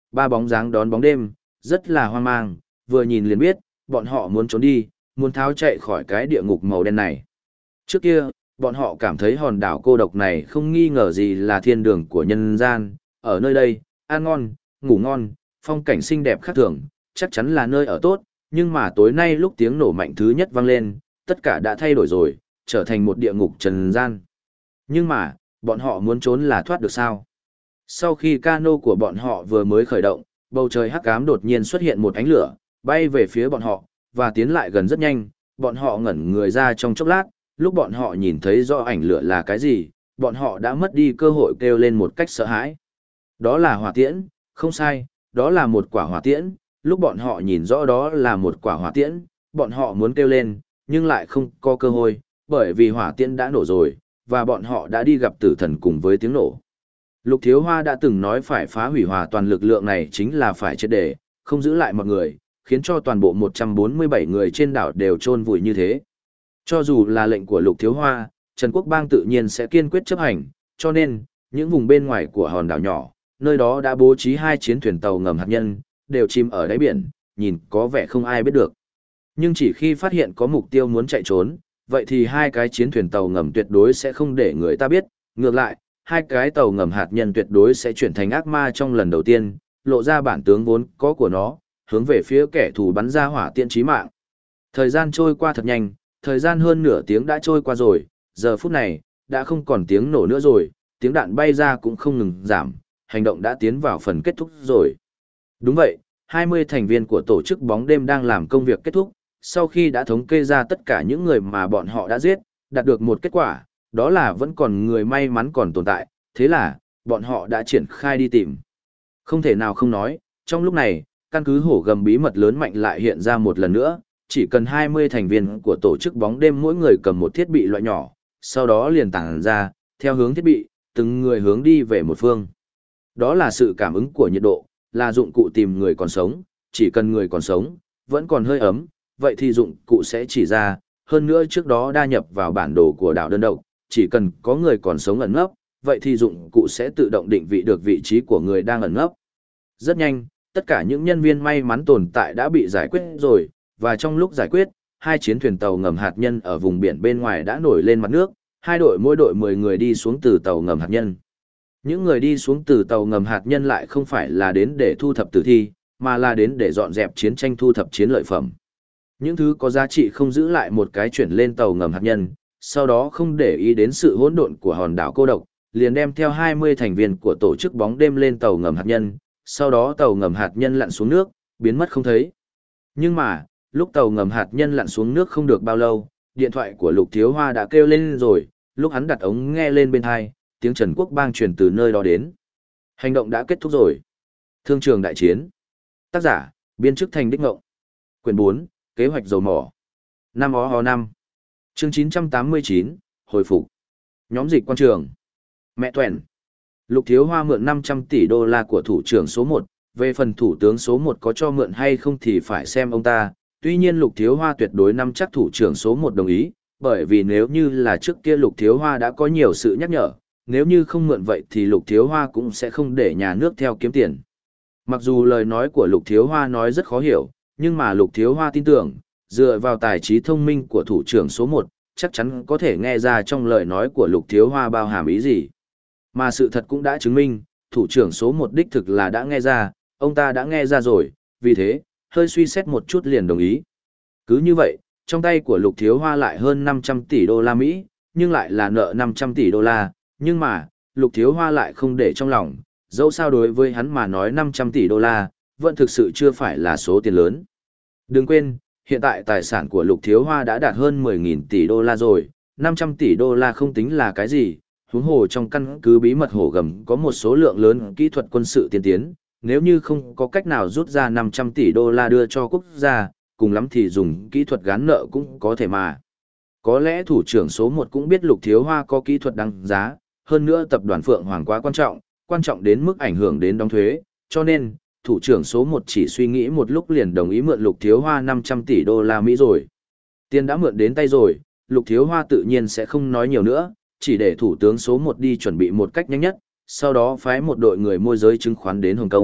ba bóng dáng đón bóng đêm, rất là hoang mang, vừa nhìn liền biết, bọn họ muốn trốn đi, muốn tháo chạy khỏi cái địa ngục màu đen này. Trước kia, bọn họ cảm thấy hòn đảo cô độc này không nghi ngờ gì là thiên đường của nhân gian, ở nơi đây, ăn ngon, ngủ ngon, phong cảnh xinh đẹp khác thường, chắc chắn là nơi ở tốt, nhưng mà tối nay lúc tiếng nổ mạnh thứ nhất vang lên, tất cả đã thay đổi rồi, trở thành một địa ngục trần gian. Nhưng mà, bọn họ muốn trốn là thoát được sao? Sau khi cano của bọn họ vừa mới khởi động, bầu trời hắc ám đột nhiên xuất hiện một ánh lửa, bay về phía bọn họ, và tiến lại gần rất nhanh, bọn họ ngẩn người ra trong chốc lát, lúc bọn họ nhìn thấy rõ ảnh lửa là cái gì, bọn họ đã mất đi cơ hội kêu lên một cách sợ hãi. Đó là hỏa tiễn, không sai, đó là một quả hỏa tiễn, lúc bọn họ nhìn rõ đó là một quả hỏa tiễn, bọn họ muốn kêu lên, nhưng lại không có cơ hội, bởi vì hỏa tiễn đã nổ rồi, và bọn họ đã đi gặp tử thần cùng với tiếng nổ. Lục Thiếu Hoa đã từng nói phải phá hủy hòa toàn lực lượng này chính là phải chết để, không giữ lại một người, khiến cho toàn bộ một trăm bốn mươi bảy người trên đảo đều chôn vùi như thế. Cho dù là lệnh của Lục Thiếu Hoa, Trần Quốc Bang tự nhiên sẽ kiên quyết chấp hành, cho nên, những vùng bên ngoài của hòn đảo nhỏ, nơi đó đã bố trí hai chiến thuyền tàu ngầm hạt nhân, đều chìm ở đáy biển, nhìn có vẻ không ai biết được. Nhưng chỉ khi phát hiện có mục tiêu muốn chạy trốn, vậy thì hai cái chiến thuyền tàu ngầm tuyệt đối sẽ không để người ta biết, ngược lại, hai cái tàu ngầm hạt nhân tuyệt đối sẽ chuyển thành ác ma trong lần đầu tiên, lộ ra bản tướng vốn có của nó, hướng về phía kẻ thù bắn ra hỏa tiễn chí mạng. Thời gian trôi qua thật nhanh, thời gian hơn nửa tiếng đã trôi qua rồi, giờ phút này, đã không còn tiếng nổ nữa rồi, tiếng đạn bay ra cũng không ngừng giảm, hành động đã tiến vào phần kết thúc rồi. Đúng vậy, hai mươi thành viên của tổ chức bóng đêm đang làm công việc kết thúc, sau khi đã thống kê ra tất cả những người mà bọn họ đã giết, đạt được một kết quả, đó là vẫn còn người may mắn còn tồn tại, thế là, bọn họ đã triển khai đi tìm. Không thể nào không nói, trong lúc này, căn cứ hổ gầm bí mật lớn mạnh lại hiện ra một lần nữa, chỉ cần hai mươi thành viên của tổ chức bóng đêm mỗi người cầm một thiết bị loại nhỏ, sau đó liền tản ra, theo hướng thiết bị, từng người hướng đi về một phương. Đó là sự cảm ứng của nhiệt độ, là dụng cụ tìm người còn sống, chỉ cần người còn sống, vẫn còn hơi ấm, vậy thì dụng cụ sẽ chỉ ra, hơn nữa trước đó đa nhập vào bản đồ của đảo đơn độc, chỉ cần có người còn sống ẩn nấp, vậy thì dụng cụ sẽ tự động định vị được vị trí của người đang ẩn nấp. Rất nhanh, tất cả những nhân viên may mắn tồn tại đã bị giải quyết rồi, và trong lúc giải quyết, hai chiến thuyền tàu ngầm hạt nhân ở vùng biển bên ngoài đã nổi lên mặt nước, hai đội mỗi đội mười người đi xuống từ tàu ngầm hạt nhân. Những người đi xuống từ tàu ngầm hạt nhân lại không phải là đến để thu thập tử thi, mà là đến để dọn dẹp chiến tranh thu thập chiến lợi phẩm. Những thứ có giá trị không giữ lại một cái chuyển lên tàu ngầm hạt nhân, sau đó không để ý đến sự hỗn độn của hòn đảo cô độc, liền đem theo hai mươi thành viên của tổ chức bóng đêm lên tàu ngầm hạt nhân, sau đó tàu ngầm hạt nhân lặn xuống nước, biến mất không thấy. Nhưng mà, lúc tàu ngầm hạt nhân lặn xuống nước không được bao lâu, điện thoại của Lục Thiếu Hoa đã kêu lên rồi, lúc hắn đặt ống nghe lên bên tai, tiếng Trần Quốc Bang truyền từ nơi đó đến. Hành động đã kết thúc rồi. Thương trường đại chiến. Tác giả, biên chức Thành Đích Ngộng. Quyển bốn, kế hoạch dầu mỏ. Năm ó ho năm. Chương chín trăm tám mươi chín, hồi phục. Nhóm dịch quan trường. Mẹ tuẻn. Lục Thiếu Hoa mượn năm trăm tỷ đô la của thủ trưởng số một, về phần thủ tướng số một có cho mượn hay không thì phải xem ông ta. Tuy nhiên Lục Thiếu Hoa tuyệt đối nắm chắc thủ trưởng số một đồng ý, bởi vì nếu như là trước kia Lục Thiếu Hoa đã có nhiều sự nhắc nhở, nếu như không mượn vậy thì Lục Thiếu Hoa cũng sẽ không để nhà nước theo kiếm tiền. Mặc dù lời nói của Lục Thiếu Hoa nói rất khó hiểu, nhưng mà Lục Thiếu Hoa tin tưởng, dựa vào tài trí thông minh của thủ trưởng số một, chắc chắn có thể nghe ra trong lời nói của Lục Thiếu Hoa bao hàm ý gì. Mà sự thật cũng đã chứng minh, thủ trưởng số một đích thực là đã nghe ra, ông ta đã nghe ra rồi, vì thế, hơi suy xét một chút liền đồng ý. Cứ như vậy, trong tay của Lục Thiếu Hoa lại hơn năm trăm tỷ đô la Mỹ, nhưng lại là nợ năm trăm tỷ đô la, nhưng mà, Lục Thiếu Hoa lại không để trong lòng, dẫu sao đối với hắn mà nói năm trăm tỷ đô la, vẫn thực sự chưa phải là số tiền lớn. Đừng quên, hiện tại tài sản của Lục Thiếu Hoa đã đạt hơn mười nghìn tỷ đô la rồi, năm trăm tỷ đô la không tính là cái gì, huống hồ trong căn cứ bí mật hổ gầm có một số lượng lớn kỹ thuật quân sự tiên tiến, nếu như không có cách nào rút ra năm trăm tỷ đô la đưa cho quốc gia, cùng lắm thì dùng kỹ thuật gán nợ cũng có thể mà. Có lẽ thủ trưởng số một cũng biết Lục Thiếu Hoa có kỹ thuật đáng giá, hơn nữa tập đoàn Phượng Hoàng quá quan trọng, quan trọng đến mức ảnh hưởng đến đóng thuế, cho nên, thủ trưởng số một chỉ suy nghĩ một lúc liền đồng ý mượn Lục Thiếu Hoa năm trăm tỷ đô la Mỹ rồi. Tiền đã mượn đến tay rồi, Lục Thiếu Hoa tự nhiên sẽ không nói nhiều nữa, chỉ để thủ tướng số một đi chuẩn bị một cách nhanh nhất, sau đó phái một đội người môi giới chứng khoán đến Hồng Kông,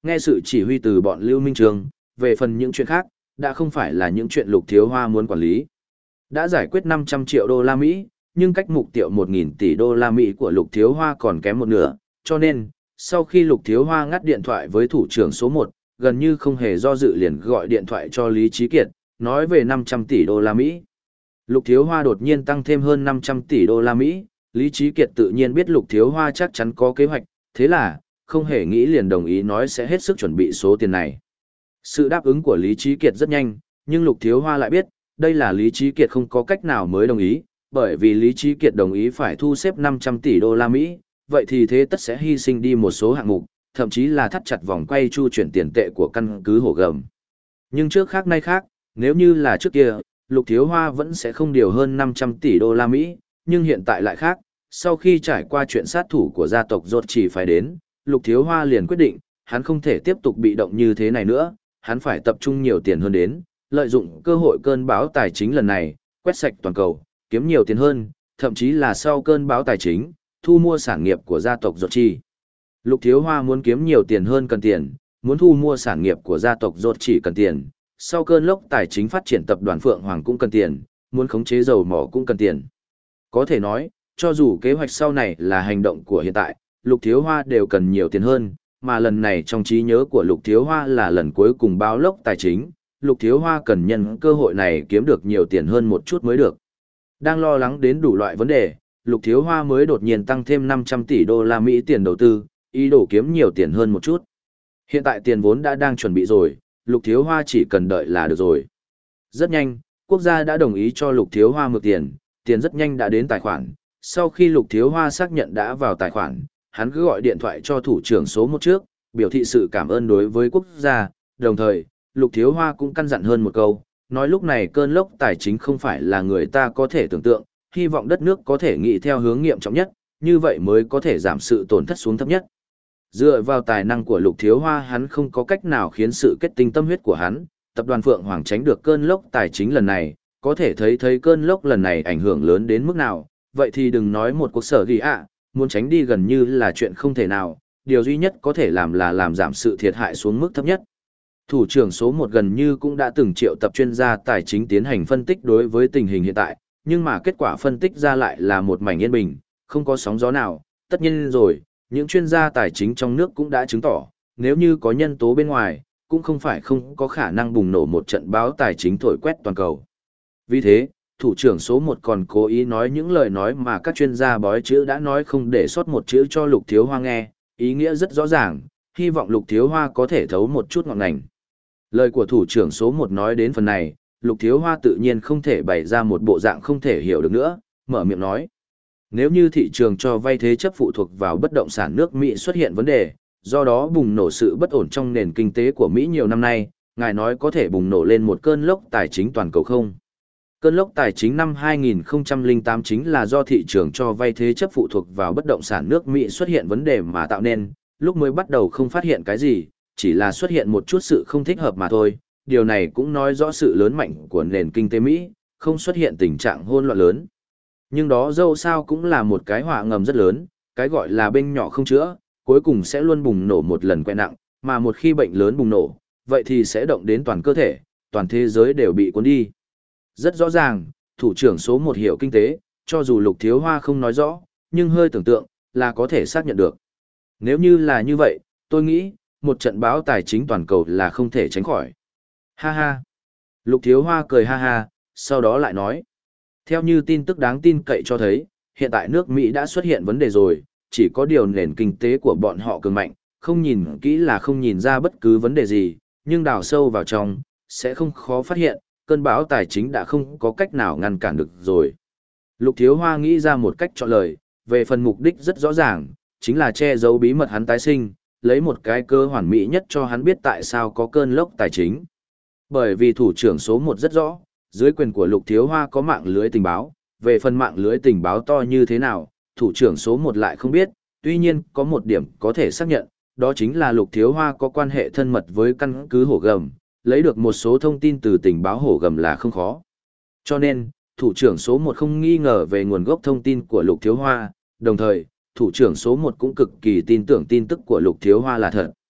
Nghe sự chỉ huy từ bọn Lưu Minh Trường, về phần những chuyện khác, đã không phải là những chuyện Lục Thiếu Hoa muốn quản lý. Đã giải quyết năm trăm triệu đô la Mỹ, nhưng cách mục tiêu một nghìn tỷ đô la Mỹ của Lục Thiếu Hoa còn kém một nửa, cho nên, sau khi Lục Thiếu Hoa ngắt điện thoại với thủ trưởng số một, gần như không hề do dự liền gọi điện thoại cho Lý Chí Kiệt, nói về năm trăm tỷ đô la Mỹ. Lục Thiếu Hoa đột nhiên tăng thêm hơn năm trăm tỷ đô la Mỹ, Lý Chí Kiệt tự nhiên biết Lục Thiếu Hoa chắc chắn có kế hoạch, thế là, không hề nghĩ liền đồng ý nói sẽ hết sức chuẩn bị số tiền này. Sự đáp ứng của Lý Chí Kiệt rất nhanh, nhưng Lục Thiếu Hoa lại biết, đây là Lý Chí Kiệt không có cách nào mới đồng ý, bởi vì Lý Chí Kiệt đồng ý phải thu xếp năm trăm tỷ đô la Mỹ, vậy thì thế tất sẽ hy sinh đi một số hạng mục, thậm chí là thắt chặt vòng quay chu chuyển tiền tệ của căn cứ Hổ Gầm. Nhưng trước khác nay khác, nếu như là trước kia, Lục Thiếu Hoa vẫn sẽ không điều hơn năm trăm tỷ đô la Mỹ, nhưng hiện tại lại khác, sau khi trải qua chuyện sát thủ của gia tộc Rốt chỉ phải đến, Lục Thiếu Hoa liền quyết định, hắn không thể tiếp tục bị động như thế này nữa, hắn phải tập trung nhiều tiền hơn đến, lợi dụng cơ hội cơn bão tài chính lần này, quét sạch toàn cầu, kiếm nhiều tiền hơn, thậm chí là sau cơn bão tài chính, thu mua sản nghiệp của gia tộc Rốt chỉ. Lục Thiếu Hoa muốn kiếm nhiều tiền hơn cần tiền, muốn thu mua sản nghiệp của gia tộc Rốt chỉ cần tiền, sau cơn lốc tài chính phát triển tập đoàn Phượng Hoàng cũng cần tiền, muốn khống chế dầu mỏ cũng cần tiền. Có thể nói, cho dù kế hoạch sau này là hành động của hiện tại, Lục Thiếu Hoa đều cần nhiều tiền hơn, mà lần này trong trí nhớ của Lục Thiếu Hoa là lần cuối cùng báo lốc tài chính, Lục Thiếu Hoa cần nhân cơ hội này kiếm được nhiều tiền hơn một chút mới được. Đang lo lắng đến đủ loại vấn đề, Lục Thiếu Hoa mới đột nhiên tăng thêm năm trăm tỷ đô la Mỹ tiền đầu tư, ý đồ kiếm nhiều tiền hơn một chút. Hiện tại tiền vốn đã đang chuẩn bị rồi, Lục Thiếu Hoa chỉ cần đợi là được rồi. Rất nhanh, quốc gia đã đồng ý cho Lục Thiếu Hoa mượn tiền, tiền rất nhanh đã đến tài khoản. Sau khi Lục Thiếu Hoa xác nhận đã vào tài khoản, hắn cứ gọi điện thoại cho thủ trưởng số một trước, biểu thị sự cảm ơn đối với quốc gia, đồng thời, Lục Thiếu Hoa cũng căn dặn hơn một câu, nói lúc này cơn lốc tài chính không phải là người ta có thể tưởng tượng, hy vọng đất nước có thể nghĩ theo hướng nghiêm trọng nhất, như vậy mới có thể giảm sự tổn thất xuống thấp nhất. Dựa vào tài năng của Lục Thiếu Hoa hắn không có cách nào khiến sự kết tinh tâm huyết của hắn, tập đoàn Phượng Hoàng tránh được cơn lốc tài chính lần này, có thể thấy thấy cơn lốc lần này ảnh hưởng lớn đến mức nào, vậy thì đừng nói một cuộc sở ghi ạ, muốn tránh đi gần như là chuyện không thể nào, điều duy nhất có thể làm là làm giảm sự thiệt hại xuống mức thấp nhất. Thủ trưởng số một gần như cũng đã từng triệu tập chuyên gia tài chính tiến hành phân tích đối với tình hình hiện tại, nhưng mà kết quả phân tích ra lại là một mảnh yên bình, không có sóng gió nào, tất nhiên rồi, những chuyên gia tài chính trong nước cũng đã chứng tỏ, nếu như có nhân tố bên ngoài, cũng không phải không có khả năng bùng nổ một trận báo tài chính thổi quét toàn cầu. Vì thế, thủ trưởng số một còn cố ý nói những lời nói mà các chuyên gia bói chữ đã nói không để sót một chữ cho Lục Thiếu Hoa nghe, ý nghĩa rất rõ ràng, hy vọng Lục Thiếu Hoa có thể thấu một chút ngọn ngành. Lời của thủ trưởng số một nói đến phần này, Lục Thiếu Hoa tự nhiên không thể bày ra một bộ dạng không thể hiểu được nữa, mở miệng nói. Nếu như thị trường cho vay thế chấp phụ thuộc vào bất động sản nước Mỹ xuất hiện vấn đề, do đó bùng nổ sự bất ổn trong nền kinh tế của Mỹ nhiều năm nay, ngài nói có thể bùng nổ lên một cơn lốc tài chính toàn cầu không? Cơn lốc tài chính năm hai nghìn không trăm lẻ tám chính là do thị trường cho vay thế chấp phụ thuộc vào bất động sản nước Mỹ xuất hiện vấn đề mà tạo nên, lúc mới bắt đầu không phát hiện cái gì, chỉ là xuất hiện một chút sự không thích hợp mà thôi. Điều này cũng nói rõ sự lớn mạnh của nền kinh tế Mỹ, không xuất hiện tình trạng hỗn loạn lớn. Nhưng đó dâu sao cũng là một cái họa ngầm rất lớn, cái gọi là bệnh nhỏ không chữa, cuối cùng sẽ luôn bùng nổ một lần quẹ nặng, mà một khi bệnh lớn bùng nổ, vậy thì sẽ động đến toàn cơ thể, toàn thế giới đều bị cuốn đi. Rất rõ ràng, thủ trưởng số một hiểu kinh tế, cho dù Lục Thiếu Hoa không nói rõ, nhưng hơi tưởng tượng, là có thể xác nhận được. Nếu như là như vậy, tôi nghĩ, một trận báo tài chính toàn cầu là không thể tránh khỏi. Ha ha. Lục Thiếu Hoa cười ha ha, sau đó lại nói. Theo như tin tức đáng tin cậy cho thấy, hiện tại nước Mỹ đã xuất hiện vấn đề rồi, chỉ có điều nền kinh tế của bọn họ cường mạnh, không nhìn kỹ là không nhìn ra bất cứ vấn đề gì, nhưng đào sâu vào trong, sẽ không khó phát hiện, cơn bão tài chính đã không có cách nào ngăn cản được rồi. Lục Thiếu Hoa nghĩ ra một cách chọn lời, về phần mục đích rất rõ ràng, chính là che giấu bí mật hắn tái sinh, lấy một cái cơ hoàn mỹ nhất cho hắn biết tại sao có cơn lốc tài chính. Bởi vì thủ trưởng số một rất rõ, dưới quyền của Lục Thiếu Hoa có mạng lưới tình báo, về phần mạng lưới tình báo to như thế nào, thủ trưởng số một lại không biết, tuy nhiên có một điểm có thể xác nhận, đó chính là Lục Thiếu Hoa có quan hệ thân mật với căn cứ Hổ Gầm, lấy được một số thông tin từ tình báo Hổ Gầm là không khó. Cho nên, thủ trưởng số một không nghi ngờ về nguồn gốc thông tin của Lục Thiếu Hoa, đồng thời, thủ trưởng số một cũng cực kỳ tin tưởng tin tức của Lục Thiếu Hoa là thật.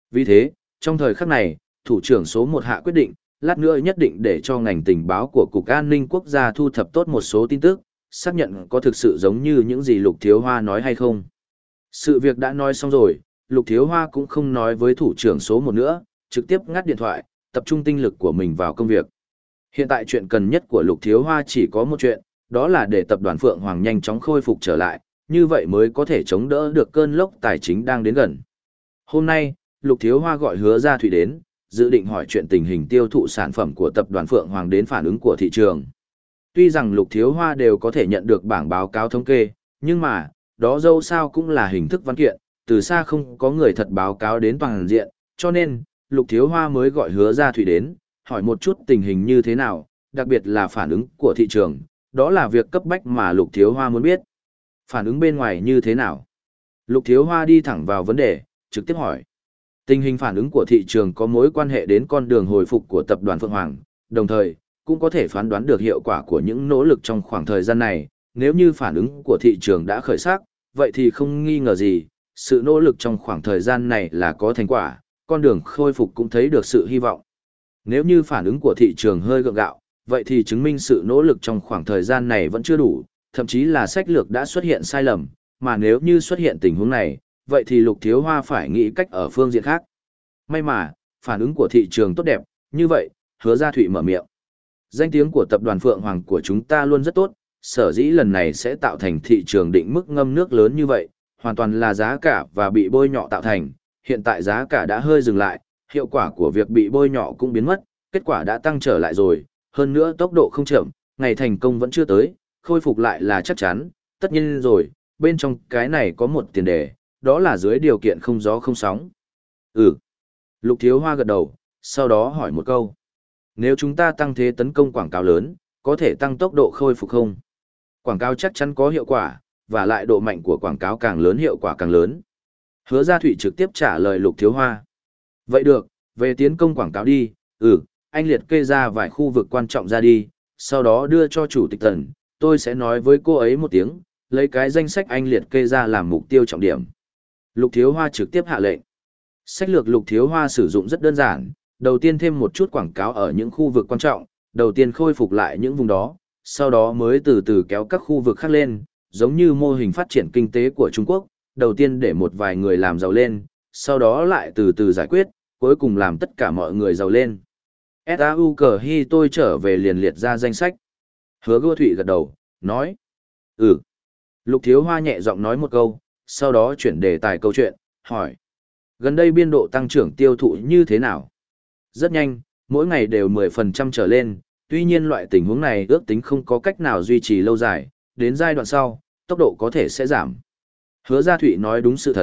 Vì thế, trong thời khắc này, thủ trưởng số một hạ quyết định, lát nữa nhất định để cho ngành tình báo của Cục An ninh Quốc gia thu thập tốt một số tin tức, xác nhận có thực sự giống như những gì Lục Thiếu Hoa nói hay không. Sự việc đã nói xong rồi, Lục Thiếu Hoa cũng không nói với thủ trưởng số một nữa, trực tiếp ngắt điện thoại, tập trung tinh lực của mình vào công việc. Hiện tại chuyện cần nhất của Lục Thiếu Hoa chỉ có một chuyện, đó là để tập đoàn Phượng Hoàng nhanh chóng khôi phục trở lại, như vậy mới có thể chống đỡ được cơn lốc tài chính đang đến gần. Hôm nay, Lục Thiếu Hoa gọi Hứa Gia Thụy đến, dự định hỏi chuyện tình hình tiêu thụ sản phẩm của tập đoàn Phượng Hoàng đến phản ứng của thị trường. Tuy rằng Lục Thiếu Hoa đều có thể nhận được bảng báo cáo thống kê, nhưng mà, đó dẫu sao cũng là hình thức văn kiện, từ xa không có người thật báo cáo đến toàn diện, cho nên, Lục Thiếu Hoa mới gọi Hứa Gia Thụy đến, hỏi một chút tình hình như thế nào, đặc biệt là phản ứng của thị trường, đó là việc cấp bách mà Lục Thiếu Hoa muốn biết. Phản ứng bên ngoài như thế nào? Lục Thiếu Hoa đi thẳng vào vấn đề, trực tiếp hỏi. Tình hình phản ứng của thị trường có mối quan hệ đến con đường hồi phục của tập đoàn Phượng Hoàng, đồng thời, cũng có thể phán đoán được hiệu quả của những nỗ lực trong khoảng thời gian này. Nếu như phản ứng của thị trường đã khởi sắc, vậy thì không nghi ngờ gì, sự nỗ lực trong khoảng thời gian này là có thành quả, con đường khôi phục cũng thấy được sự hy vọng. Nếu như phản ứng của thị trường hơi gượng gạo, vậy thì chứng minh sự nỗ lực trong khoảng thời gian này vẫn chưa đủ, thậm chí là sách lược đã xuất hiện sai lầm, mà nếu như xuất hiện tình huống này, vậy thì Lục Thiếu Hoa phải nghĩ cách ở phương diện khác. May mà, phản ứng của thị trường tốt đẹp, như vậy, Hứa Gia Thụy mở miệng. Danh tiếng của tập đoàn Phượng Hoàng của chúng ta luôn rất tốt, sở dĩ lần này sẽ tạo thành thị trường định mức ngâm nước lớn như vậy, hoàn toàn là giá cả và bị bôi nhọ tạo thành, hiện tại giá cả đã hơi dừng lại, hiệu quả của việc bị bôi nhọ cũng biến mất, kết quả đã tăng trở lại rồi, hơn nữa tốc độ không chậm, ngày thành công vẫn chưa tới, khôi phục lại là chắc chắn, tất nhiên rồi, bên trong cái này có một tiền đề, đó là dưới điều kiện không gió không sóng. Ừ. Lục Thiếu Hoa gật đầu, sau đó hỏi một câu. Nếu chúng ta tăng thế tấn công quảng cáo lớn, có thể tăng tốc độ khôi phục không? Quảng cáo chắc chắn có hiệu quả, và lại độ mạnh của quảng cáo càng lớn hiệu quả càng lớn. Hứa Gia Thụy trực tiếp trả lời Lục Thiếu Hoa. Vậy được, về tiến công quảng cáo đi, ừ, anh liệt kê ra vài khu vực quan trọng ra đi, sau đó đưa cho chủ tịch Tần, tôi sẽ nói với cô ấy một tiếng, lấy cái danh sách anh liệt kê ra làm mục tiêu trọng điểm. Lục Thiếu Hoa trực tiếp hạ lệnh. Sách lược Lục Thiếu Hoa sử dụng rất đơn giản, đầu tiên thêm một chút quảng cáo ở những khu vực quan trọng, đầu tiên khôi phục lại những vùng đó, sau đó mới từ từ kéo các khu vực khác lên, giống như mô hình phát triển kinh tế của Trung Quốc, đầu tiên để một vài người làm giàu lên, sau đó lại từ từ giải quyết, cuối cùng làm tất cả mọi người giàu lên. Sau cờ hi tôi trở về liền liệt ra danh sách. Hứa Gia Thụy gật đầu, nói. Ừ. Lục Thiếu Hoa nhẹ giọng nói một câu, sau đó chuyển đề tài câu chuyện, hỏi. Gần đây biên độ tăng trưởng tiêu thụ như thế nào? Rất nhanh, mỗi ngày đều mười phần trăm trở lên, tuy nhiên loại tình huống này ước tính không có cách nào duy trì lâu dài, đến giai đoạn sau, tốc độ có thể sẽ giảm. Hứa Gia Thụy nói đúng sự thật.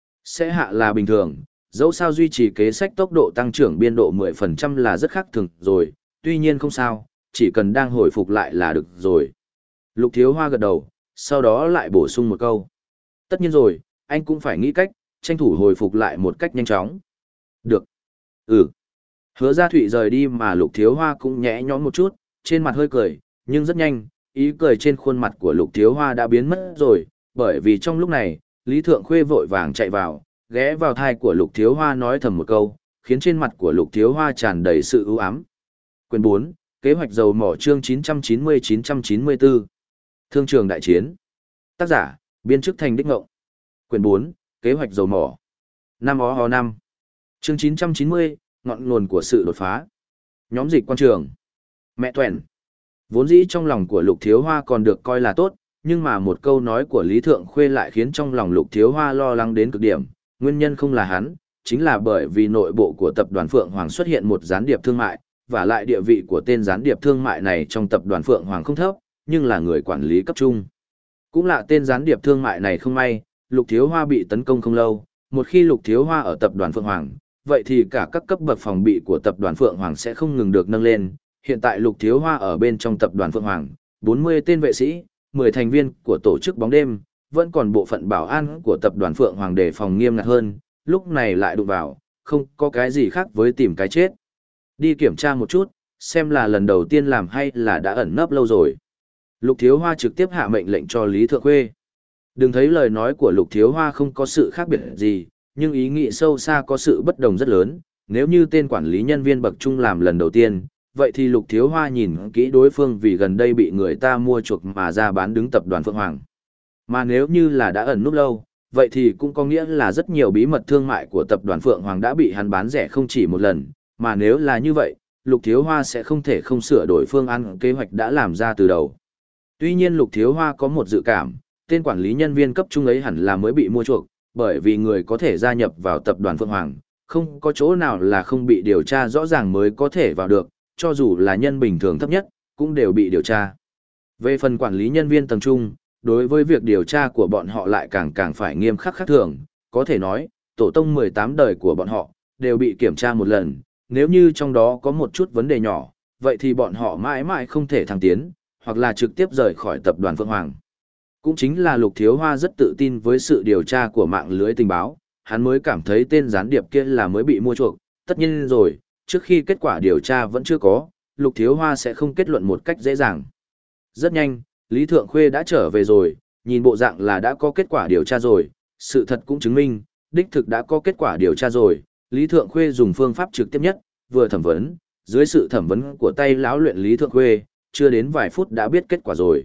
Sẽ hạ là bình thường, dẫu sao duy trì kế sách tốc độ tăng trưởng biên độ mười phần trăm là rất khác thường rồi, tuy nhiên không sao, chỉ cần đang hồi phục lại là được rồi. Lục Thiếu Hoa gật đầu, sau đó lại bổ sung một câu. Tất nhiên rồi, anh cũng phải nghĩ cách, tranh thủ hồi phục lại một cách nhanh chóng. Được. Ừ. Hứa Gia Thụy rời đi mà Lục Thiếu Hoa cũng nhẽ nhõm một chút, trên mặt hơi cười, nhưng rất nhanh, ý cười trên khuôn mặt của Lục Thiếu Hoa đã biến mất rồi, bởi vì trong lúc này, Lý Thượng Khuê vội vàng chạy vào, ghé vào thai của Lục Thiếu Hoa nói thầm một câu, khiến trên mặt của Lục Thiếu Hoa tràn đầy sự ưu ám. Quyền bốn, Kế hoạch dầu mỏ chương chín trăm chín mươi chín trăm chín mươi tư. Thương trường đại chiến. Tác giả, biên chức thành đích ngộng. Quyền bốn, Kế hoạch dầu mỏ. Năm ó ho năm. Chương chín trăm chín mươi, ngọn nguồn của sự đột phá. Nhóm dịch quan trường. Mẹ tuẻn. Vốn dĩ trong lòng của Lục Thiếu Hoa còn được coi là tốt, nhưng mà một câu nói của Lý Thượng Khuê lại khiến trong lòng Lục Thiếu Hoa lo lắng đến cực điểm. Nguyên nhân không là hắn, chính là bởi vì nội bộ của tập đoàn Phượng Hoàng xuất hiện một gián điệp thương mại, và lại địa vị của tên gián điệp thương mại này trong tập đoàn Phượng Hoàng không thấp, nhưng là người quản lý cấp trung. Cũng là tên gián điệp thương mại này không may, Lục Thiếu Hoa bị tấn công không lâu, một khi Lục Thiếu Hoa ở tập đoàn Phượng Hoàng, vậy thì cả các cấp bậc phòng bị của tập đoàn Phượng Hoàng sẽ không ngừng được nâng lên. Hiện tại Lục Thiếu Hoa ở bên trong tập đoàn Phượng Hoàng, bốn mươi tên vệ sĩ, mười thành viên của tổ chức bóng đêm, vẫn còn bộ phận bảo an của tập đoàn Phượng Hoàng đề phòng nghiêm ngặt hơn, lúc này lại đụng vào, không có cái gì khác với tìm cái chết. Đi kiểm tra một chút, xem là lần đầu tiên làm hay là đã ẩn nấp lâu rồi. Lục Thiếu Hoa trực tiếp hạ mệnh lệnh cho Lý Thượng Khuê. Đừng thấy lời nói của Lục Thiếu Hoa không có sự khác biệt gì, nhưng ý nghĩ sâu xa có sự bất đồng rất lớn, nếu như tên quản lý nhân viên bậc trung làm lần đầu tiên, vậy thì Lục Thiếu Hoa nhìn kỹ đối phương vì gần đây bị người ta mua chuộc mà ra bán đứng tập đoàn Phượng Hoàng. Mà nếu như là đã ẩn núp lâu, vậy thì cũng có nghĩa là rất nhiều bí mật thương mại của tập đoàn Phượng Hoàng đã bị hắn bán rẻ không chỉ một lần, mà nếu là như vậy, Lục Thiếu Hoa sẽ không thể không sửa đổi phương án kế hoạch đã làm ra từ đầu. Tuy nhiên Lục Thiếu Hoa có một dự cảm, tên quản lý nhân viên cấp trung ấy hẳn là mới bị mua chuộc, bởi vì người có thể gia nhập vào tập đoàn Phượng Hoàng, không có chỗ nào là không bị điều tra rõ ràng mới có thể vào được, cho dù là nhân bình thường thấp nhất, cũng đều bị điều tra. Về phần quản lý nhân viên tầng trung, đối với việc điều tra của bọn họ lại càng càng phải nghiêm khắc khác thường, có thể nói, tổ tông mười tám đời của bọn họ, đều bị kiểm tra một lần, nếu như trong đó có một chút vấn đề nhỏ, vậy thì bọn họ mãi mãi không thể thăng tiến, hoặc là trực tiếp rời khỏi tập đoàn Phượng Hoàng. Cũng chính là Lục Thiếu Hoa rất tự tin với sự điều tra của mạng lưới tình báo, hắn mới cảm thấy tên gián điệp kia là mới bị mua chuộc, tất nhiên rồi, trước khi kết quả điều tra vẫn chưa có, Lục Thiếu Hoa sẽ không kết luận một cách dễ dàng. Rất nhanh, Lý Thượng Khuê đã trở về rồi, nhìn bộ dạng là đã có kết quả điều tra rồi, sự thật cũng chứng minh, đích thực đã có kết quả điều tra rồi, Lý Thượng Khuê dùng phương pháp trực tiếp nhất, vừa thẩm vấn, dưới sự thẩm vấn của tay lão luyện Lý Thượng Khuê, chưa đến vài phút đã biết kết quả rồi.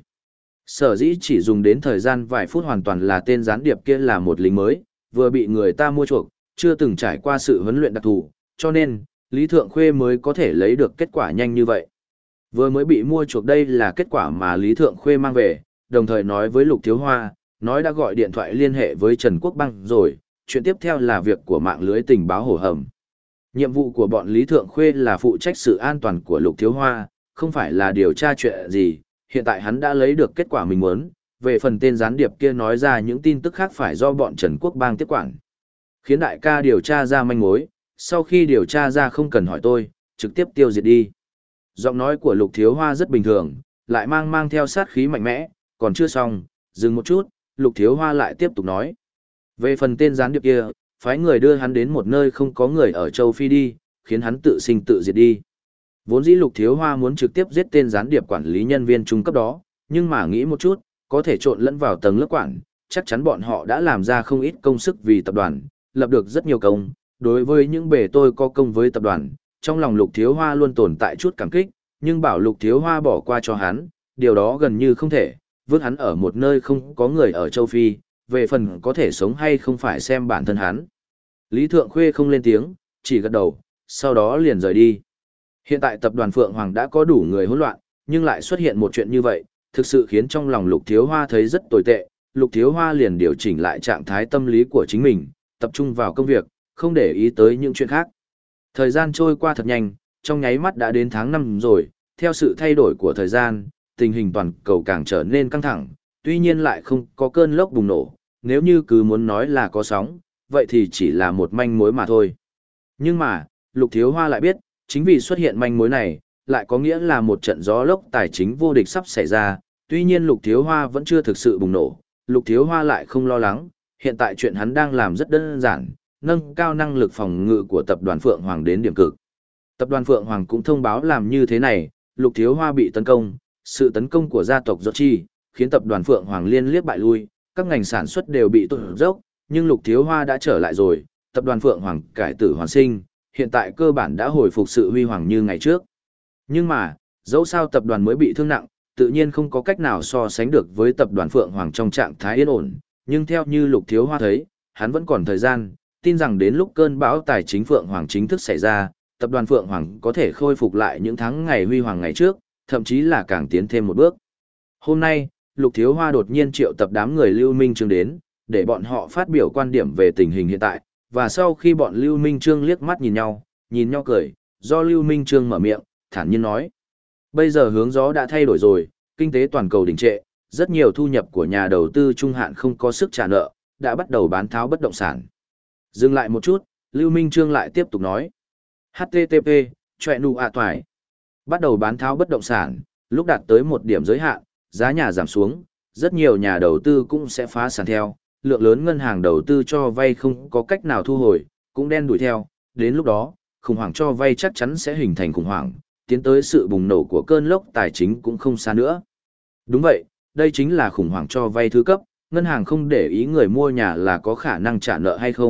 Sở dĩ chỉ dùng đến thời gian vài phút hoàn toàn là tên gián điệp kia là một lính mới, vừa bị người ta mua chuộc, chưa từng trải qua sự huấn luyện đặc thù, cho nên, Lý Thượng Khuê mới có thể lấy được kết quả nhanh như vậy. Vừa mới bị mua chuộc đây là kết quả mà Lý Thượng Khuê mang về, đồng thời nói với Lục Thiếu Hoa, nói đã gọi điện thoại liên hệ với Trần Quốc Băng rồi, chuyện tiếp theo là việc của mạng lưới tình báo hổ hầm. Nhiệm vụ của bọn Lý Thượng Khuê là phụ trách sự an toàn của Lục Thiếu Hoa, không phải là điều tra chuyện gì, hiện tại hắn đã lấy được kết quả mình muốn, về phần tên gián điệp kia nói ra những tin tức khác phải do bọn Trần Quốc Bang tiếp quản. Khiến đại ca điều tra ra manh mối, sau khi điều tra ra không cần hỏi tôi, trực tiếp tiêu diệt đi. Giọng nói của Lục Thiếu Hoa rất bình thường, lại mang mang theo sát khí mạnh mẽ, còn chưa xong, dừng một chút, Lục Thiếu Hoa lại tiếp tục nói. Về phần tên gián điệp kia, phái người đưa hắn đến một nơi không có người ở châu Phi đi, khiến hắn tự sinh tự diệt đi. Vốn dĩ Lục Thiếu Hoa muốn trực tiếp giết tên gián điệp quản lý nhân viên trung cấp đó, nhưng mà nghĩ một chút, có thể trộn lẫn vào tầng lớp quản, chắc chắn bọn họ đã làm ra không ít công sức vì tập đoàn, lập được rất nhiều công. Đối với những bề tôi có công với tập đoàn, trong lòng Lục Thiếu Hoa luôn tồn tại chút cảm kích, nhưng bảo Lục Thiếu Hoa bỏ qua cho hắn, điều đó gần như không thể, vứt hắn ở một nơi không có người ở châu Phi, về phần có thể sống hay không phải xem bản thân hắn. Lý Thượng Khuê không lên tiếng, chỉ gật đầu, sau đó liền rời đi. Hiện tại tập đoàn Phượng Hoàng đã có đủ người hỗn loạn, nhưng lại xuất hiện một chuyện như vậy, thực sự khiến trong lòng Lục Thiếu Hoa thấy rất tồi tệ. Lục Thiếu Hoa liền điều chỉnh lại trạng thái tâm lý của chính mình, tập trung vào công việc, không để ý tới những chuyện khác. Thời gian trôi qua thật nhanh, trong nháy mắt đã đến tháng năm rồi, theo sự thay đổi của thời gian, tình hình toàn cầu càng trở nên căng thẳng, tuy nhiên lại không có cơn lốc bùng nổ, nếu như cứ muốn nói là có sóng, vậy thì chỉ là một manh mối mà thôi. Nhưng mà, Lục Thiếu Hoa lại biết, chính vì xuất hiện manh mối này, lại có nghĩa là một trận gió lốc tài chính vô địch sắp xảy ra, tuy nhiên Lục Thiếu Hoa vẫn chưa thực sự bùng nổ, Lục Thiếu Hoa lại không lo lắng, hiện tại chuyện hắn đang làm rất đơn giản, nâng cao năng lực phòng ngự của tập đoàn Phượng Hoàng đến điểm cực. Tập đoàn Phượng Hoàng cũng thông báo làm như thế này, Lục Thiếu Hoa bị tấn công, sự tấn công của gia tộc Chi khiến tập đoàn Phượng Hoàng liên liếc bại lui, các ngành sản xuất đều bị tụt dốc, nhưng Lục Thiếu Hoa đã trở lại rồi, tập đoàn Phượng Hoàng cải tử hoàn sinh, hiện tại cơ bản đã hồi phục sự huy hoàng như ngày trước. Nhưng mà, dẫu sao tập đoàn mới bị thương nặng, tự nhiên không có cách nào so sánh được với tập đoàn Phượng Hoàng trong trạng thái yên ổn, nhưng theo như Lục Thiếu Hoa thấy, hắn vẫn còn thời gian, tin rằng đến lúc cơn bão tài chính Phượng Hoàng chính thức xảy ra, tập đoàn Phượng Hoàng có thể khôi phục lại những tháng ngày huy hoàng ngày trước, thậm chí là càng tiến thêm một bước. Hôm nay, Lục Thiếu Hoa đột nhiên triệu tập đám người Lưu Minh Trương đến, để bọn họ phát biểu quan điểm về tình hình hiện tại, và sau khi bọn Lưu Minh Trương liếc mắt nhìn nhau, nhìn nhau cười, do Lưu Minh Trương mở miệng, thản nhiên nói. Bây giờ hướng gió đã thay đổi rồi, kinh tế toàn cầu đình trệ, rất nhiều thu nhập của nhà đầu tư trung hạn không có sức trả nợ, đã bắt đầu bán tháo bất động sản. Dừng lại một chút, Lưu Minh Trương lại tiếp tục nói. hát tê tê pê, chọe nụ ạ toài. Bắt đầu bán tháo bất động sản, lúc đạt tới một điểm giới hạn, giá nhà giảm xuống, rất nhiều nhà đầu tư cũng sẽ phá sản theo, lượng lớn ngân hàng đầu tư cho vay không có cách nào thu hồi, cũng đen đuổi theo, đến lúc đó, khủng hoảng cho vay chắc chắn sẽ hình thành khủng hoảng, tiến tới sự bùng nổ của cơn lốc tài chính cũng không xa nữa. Đúng vậy, đây chính là khủng hoảng cho vay thứ cấp, ngân hàng không để ý người mua nhà là có khả năng trả nợ hay không,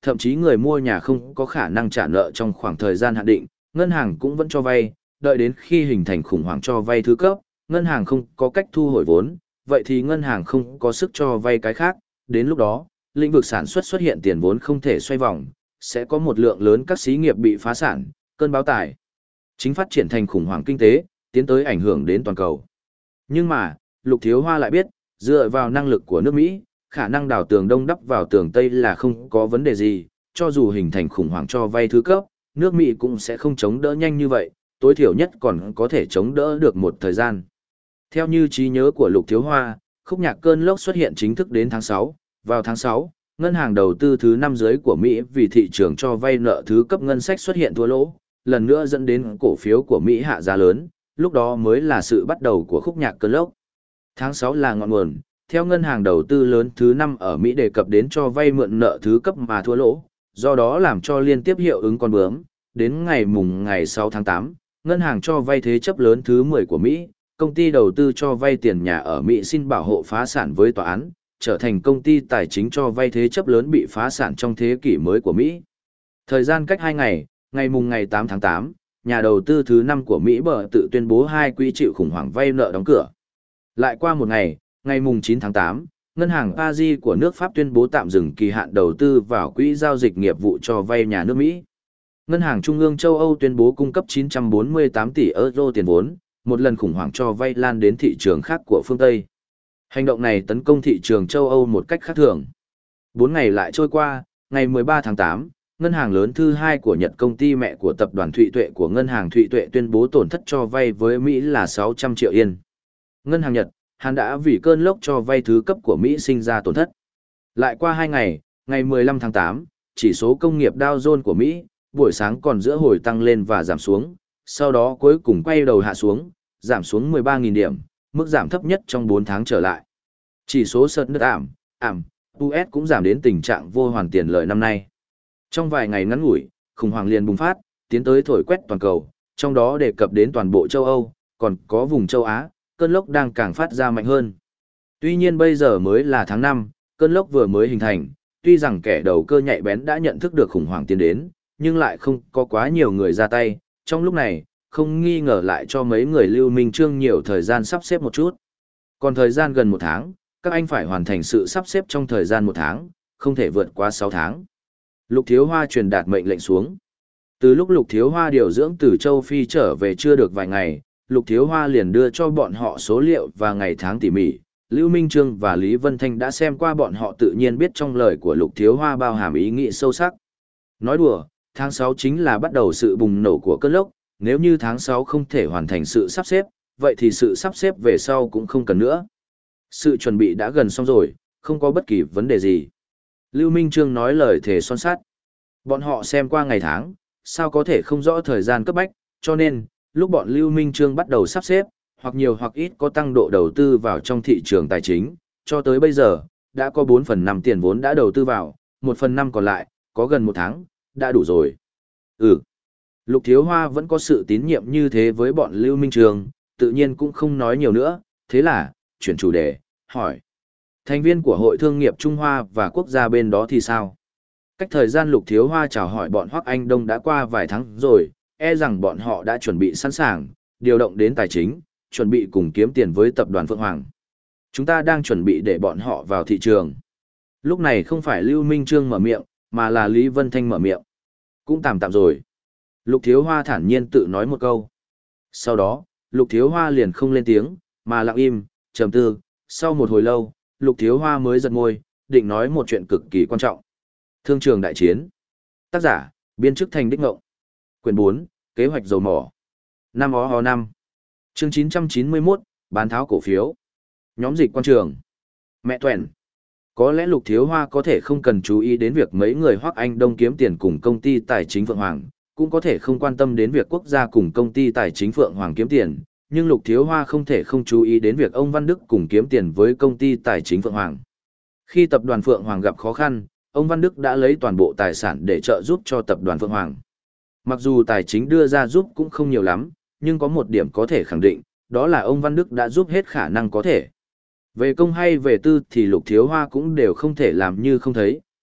thậm chí người mua nhà không có khả năng trả nợ trong khoảng thời gian hạn định, ngân hàng cũng vẫn cho vay, đợi đến khi hình thành khủng hoảng cho vay thứ cấp, ngân hàng không có cách thu hồi vốn, vậy thì ngân hàng không có sức cho vay cái khác, đến lúc đó, lĩnh vực sản xuất xuất hiện tiền vốn không thể xoay vòng, sẽ có một lượng lớn các xí nghiệp bị phá sản, cơn bão tài chính phát triển thành khủng hoảng kinh tế, tiến tới ảnh hưởng đến toàn cầu. Nhưng mà, Lục Thiếu Hoa lại biết, dựa vào năng lực của nước Mỹ, khả năng đào tường đông đắp vào tường Tây là không có vấn đề gì, cho dù hình thành khủng hoảng cho vay thứ cấp, nước Mỹ cũng sẽ không chống đỡ nhanh như vậy, tối thiểu nhất còn có thể chống đỡ được một thời gian. Theo như trí nhớ của Lục Thiếu Hoa, khúc nhạc cơn lốc xuất hiện chính thức đến tháng sáu, vào tháng sáu, ngân hàng đầu tư thứ năm dưới của Mỹ vì thị trường cho vay nợ thứ cấp ngân sách xuất hiện thua lỗ, lần nữa dẫn đến cổ phiếu của Mỹ hạ giá lớn, lúc đó mới là sự bắt đầu của khúc nhạc cơn lốc. Tháng sáu là ngọn nguồn, theo ngân hàng đầu tư lớn thứ năm ở Mỹ đề cập đến cho vay mượn nợ thứ cấp mà thua lỗ, do đó làm cho liên tiếp hiệu ứng con bướm, đến ngày mùng ngày sáu tháng tám, ngân hàng cho vay thế chấp lớn thứ mười của Mỹ, công ty đầu tư cho vay tiền nhà ở Mỹ xin bảo hộ phá sản với tòa án, trở thành công ty tài chính cho vay thế chấp lớn bị phá sản trong thế kỷ mới của Mỹ. Thời gian cách hai ngày, ngày mùng ngày tám tháng tám, nhà đầu tư thứ năm của Mỹ bờ tự tuyên bố hai quỹ chịu khủng hoảng vay nợ đóng cửa. Lại qua một ngày, ngày mùng chín tháng tám, ngân hàng Paris của nước Pháp tuyên bố tạm dừng kỳ hạn đầu tư vào quỹ giao dịch nghiệp vụ cho vay nhà nước Mỹ. Ngân hàng Trung ương châu Âu tuyên bố cung cấp chín trăm bốn mươi tám tỷ euro tiền vốn, một lần khủng hoảng cho vay lan đến thị trường khác của phương Tây. Hành động này tấn công thị trường châu Âu một cách khác thường. Bốn ngày lại trôi qua, ngày mười ba tháng tám, ngân hàng lớn thứ hai của Nhật, công ty mẹ của tập đoàn Thụy Tuệ của ngân hàng Thụy Tuệ tuyên bố tổn thất cho vay với Mỹ là sáu trăm triệu yên. Ngân hàng Nhật, Hàn đã vì cơn lốc cho vay thứ cấp của Mỹ sinh ra tổn thất. Lại qua hai ngày, ngày mười lăm tháng tám, chỉ số công nghiệp Dow Jones của Mỹ, buổi sáng còn giữa hồi tăng lên và giảm xuống, sau đó cuối cùng quay đầu hạ xuống, giảm xuống mười ba nghìn điểm, mức giảm thấp nhất trong bốn tháng trở lại. Chỉ số sợt nước ảm, ảm, u ét cũng giảm đến tình trạng vô hoàn tiền lợi năm nay. Trong vài ngày ngắn ngủi, khủng hoảng liền bùng phát, tiến tới thổi quét toàn cầu, trong đó đề cập đến toàn bộ châu Âu, còn có vùng châu Á, cơn lốc đang càng phát ra mạnh hơn. Tuy nhiên bây giờ mới là tháng năm, cơn lốc vừa mới hình thành, tuy rằng kẻ đầu cơ nhạy bén đã nhận thức được khủng hoảng tiến đến, nhưng lại không có quá nhiều người ra tay, trong lúc này, không nghi ngờ lại cho mấy người Lưu Minh Trương nhiều thời gian sắp xếp một chút. Còn thời gian gần một tháng, các anh phải hoàn thành sự sắp xếp trong thời gian một tháng, không thể vượt qua sáu tháng. Lục Thiếu Hoa truyền đạt mệnh lệnh xuống. Từ lúc Lục Thiếu Hoa điều dưỡng từ châu Phi trở về chưa được vài ngày, Lục Thiếu Hoa liền đưa cho bọn họ số liệu và ngày tháng tỉ mỉ. Lưu Minh Trương và Lý Vân Thanh đã xem qua, bọn họ tự nhiên biết trong lời của Lục Thiếu Hoa bao hàm ý nghĩa sâu sắc. Nói đùa, tháng sáu chính là bắt đầu sự bùng nổ của cơn lốc, nếu như tháng sáu không thể hoàn thành sự sắp xếp, vậy thì sự sắp xếp về sau cũng không cần nữa. Sự chuẩn bị đã gần xong rồi, không có bất kỳ vấn đề gì. Lưu Minh Trương nói lời thề son sắt. Bọn họ xem qua ngày tháng, sao có thể không rõ thời gian cấp bách, cho nên, lúc bọn Lưu Minh Trương bắt đầu sắp xếp, hoặc nhiều hoặc ít có tăng độ đầu tư vào trong thị trường tài chính, cho tới bây giờ, đã có bốn phần năm tiền vốn đã đầu tư vào, một phần năm còn lại, có gần một tháng, đã đủ rồi. Ừ. Lục Thiếu Hoa vẫn có sự tín nhiệm như thế với bọn Lưu Minh Trương, tự nhiên cũng không nói nhiều nữa, thế là, chuyển chủ đề, hỏi. Thành viên của Hội Thương nghiệp Trung Hoa và quốc gia bên đó thì sao? Cách thời gian Lục Thiếu Hoa chào hỏi bọn Hoắc Anh Đông đã qua vài tháng rồi, e rằng bọn họ đã chuẩn bị sẵn sàng, điều động đến tài chính, chuẩn bị cùng kiếm tiền với tập đoàn Phượng Hoàng. Chúng ta đang chuẩn bị để bọn họ vào thị trường. Lúc này không phải Lưu Minh Trương mở miệng, mà là Lý Vân Thanh mở miệng. Cũng tạm tạm rồi. Lục Thiếu Hoa thản nhiên tự nói một câu. Sau đó, Lục Thiếu Hoa liền không lên tiếng, mà lặng im, trầm tư. Sau một hồi lâu, Lục Thiếu Hoa mới giật môi, định nói một chuyện cực kỳ quan trọng. Thương trường đại chiến. Tác giả, biên chức Thành Đích Ngộng. Quyển bốn, kế hoạch dầu mỏ. Năm ó ho năm. Chương chín trăm chín mươi mốt, bán tháo cổ phiếu. Nhóm dịch quan trường. Mẹ tuẹn. Có lẽ Lục Thiếu Hoa có thể không cần chú ý đến việc mấy người Hoắc Anh Đông kiếm tiền cùng công ty tài chính Phượng Hoàng, cũng có thể không quan tâm đến việc quốc gia cùng công ty tài chính Phượng Hoàng kiếm tiền, nhưng Lục Thiếu Hoa không thể không chú ý đến việc ông Văn Đức cùng kiếm tiền với công ty tài chính Phượng Hoàng. Khi tập đoàn Phượng Hoàng gặp khó khăn, ông Văn Đức đã lấy toàn bộ tài sản để trợ giúp cho tập đoàn Phượng Hoàng. Mặc dù tài chính đưa ra giúp cũng không nhiều lắm, nhưng có một điểm có thể khẳng định, đó là ông Văn Đức đã giúp hết khả năng có thể. Về công hay về tư thì Lục Thiếu Hoa cũng đều không thể làm như không thấy,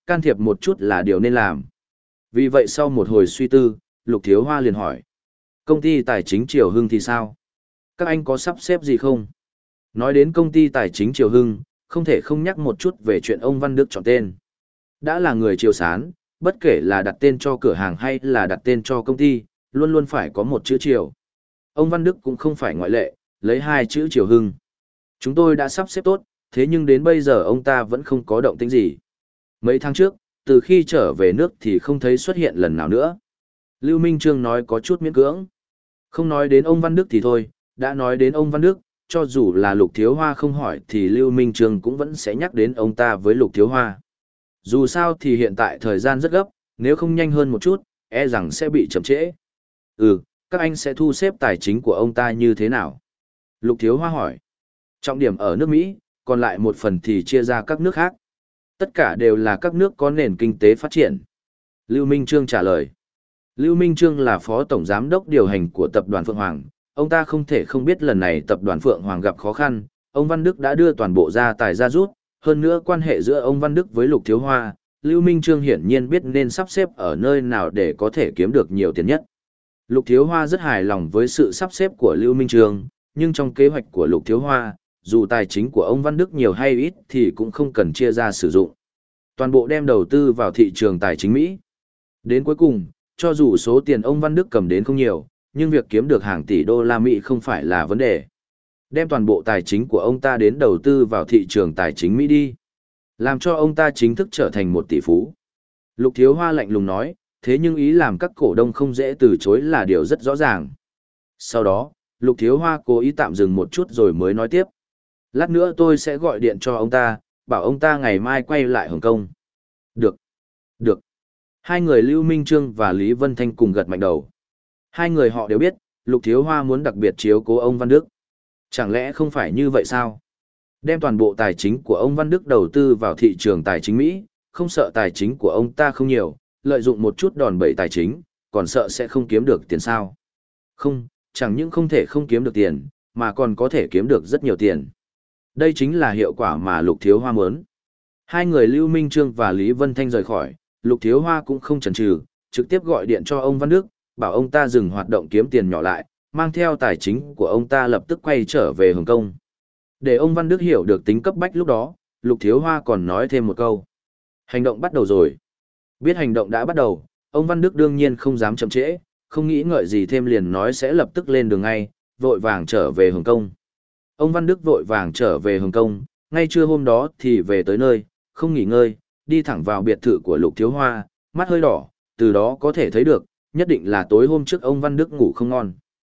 can thiệp một chút là điều nên làm. Vì vậy sau một hồi suy tư, Lục Thiếu Hoa liền hỏi. Công ty tài chính Triều Hưng thì sao? Các anh có sắp xếp gì không? Nói đến công ty tài chính Triều Hưng, không thể không nhắc một chút về chuyện ông Văn Đức chọn tên. Đã là người Triều Sán, bất kể là đặt tên cho cửa hàng hay là đặt tên cho công ty, luôn luôn phải có một chữ Triều. Ông Văn Đức cũng không phải ngoại lệ, lấy hai chữ Triều Hưng. Chúng tôi đã sắp xếp tốt, thế nhưng đến bây giờ ông ta vẫn không có động tĩnh gì. Mấy tháng trước, từ khi trở về nước thì không thấy xuất hiện lần nào nữa. Lưu Minh Trương nói có chút miễn cưỡng. Không nói đến ông Văn Đức thì thôi, đã nói đến ông Văn Đức, cho dù là Lục Thiếu Hoa không hỏi thì Lưu Minh Trương cũng vẫn sẽ nhắc đến ông ta với Lục Thiếu Hoa. Dù sao thì hiện tại thời gian rất gấp, nếu không nhanh hơn một chút, e rằng sẽ bị chậm trễ. Ừ, các anh sẽ thu xếp tài chính của ông ta như thế nào? Lục Thiếu Hoa hỏi. Trọng điểm ở nước Mỹ, còn lại một phần thì chia ra các nước khác. Tất cả đều là các nước có nền kinh tế phát triển. Lưu Minh Trương trả lời. Lưu Minh Trương là phó tổng giám đốc điều hành của tập đoàn Phượng Hoàng. Ông ta không thể không biết lần này tập đoàn Phượng Hoàng gặp khó khăn, ông Văn Đức đã đưa toàn bộ gia tài ra rút, hơn nữa quan hệ giữa ông Văn Đức với Lục Thiếu Hoa, Lưu Minh Trương hiển nhiên biết nên sắp xếp ở nơi nào để có thể kiếm được nhiều tiền nhất. Lục Thiếu Hoa rất hài lòng với sự sắp xếp của Lưu Minh Trương, nhưng trong kế hoạch của Lục Thiếu Hoa, dù tài chính của ông Văn Đức nhiều hay ít thì cũng không cần chia ra sử dụng. Toàn bộ đem đầu tư vào thị trường tài chính Mỹ. Đến cuối cùng, cho dù số tiền ông Văn Đức cầm đến không nhiều, nhưng việc kiếm được hàng tỷ đô la Mỹ không phải là vấn đề. Đem toàn bộ tài chính của ông ta đến đầu tư vào thị trường tài chính Mỹ đi. Làm cho ông ta chính thức trở thành một tỷ phú. Lục Thiếu Hoa lạnh lùng nói, thế nhưng ý làm các cổ đông không dễ từ chối là điều rất rõ ràng. Sau đó, Lục Thiếu Hoa cố ý tạm dừng một chút rồi mới nói tiếp. Lát nữa tôi sẽ gọi điện cho ông ta, bảo ông ta ngày mai quay lại Hồng Kông. Được. Được. Hai người Lưu Minh Trương và Lý Vân Thanh cùng gật mạnh đầu. Hai người họ đều biết, Lục Thiếu Hoa muốn đặc biệt chiếu cố ông Văn Đức. Chẳng lẽ không phải như vậy sao? Đem toàn bộ tài chính của ông Văn Đức đầu tư vào thị trường tài chính Mỹ, không sợ tài chính của ông ta không nhiều, lợi dụng một chút đòn bẩy tài chính, còn sợ sẽ không kiếm được tiền sao? Không, chẳng những không thể không kiếm được tiền, mà còn có thể kiếm được rất nhiều tiền. Đây chính là hiệu quả mà Lục Thiếu Hoa muốn. Hai người Lưu Minh Trương và Lý Vân Thanh rời khỏi, Lục Thiếu Hoa cũng không chần chừ, trực tiếp gọi điện cho ông Văn Đức, bảo ông ta dừng hoạt động kiếm tiền nhỏ lại, mang theo tài chính của ông ta lập tức quay trở về Hồng Kông. Để ông Văn Đức hiểu được tính cấp bách lúc đó, Lục Thiếu Hoa còn nói thêm một câu. Hành động bắt đầu rồi. Biết hành động đã bắt đầu, ông Văn Đức đương nhiên không dám chậm trễ, không nghĩ ngợi gì thêm liền nói sẽ lập tức lên đường ngay, vội vàng trở về Hồng Kông. Ông Văn Đức vội vàng trở về Hồng Kông, ngay trưa hôm đó thì về tới nơi, không nghỉ ngơi, đi thẳng vào biệt thự của Lục Thiếu Hoa, mắt hơi đỏ, từ đó có thể thấy được, nhất định là tối hôm trước ông Văn Đức ngủ không ngon.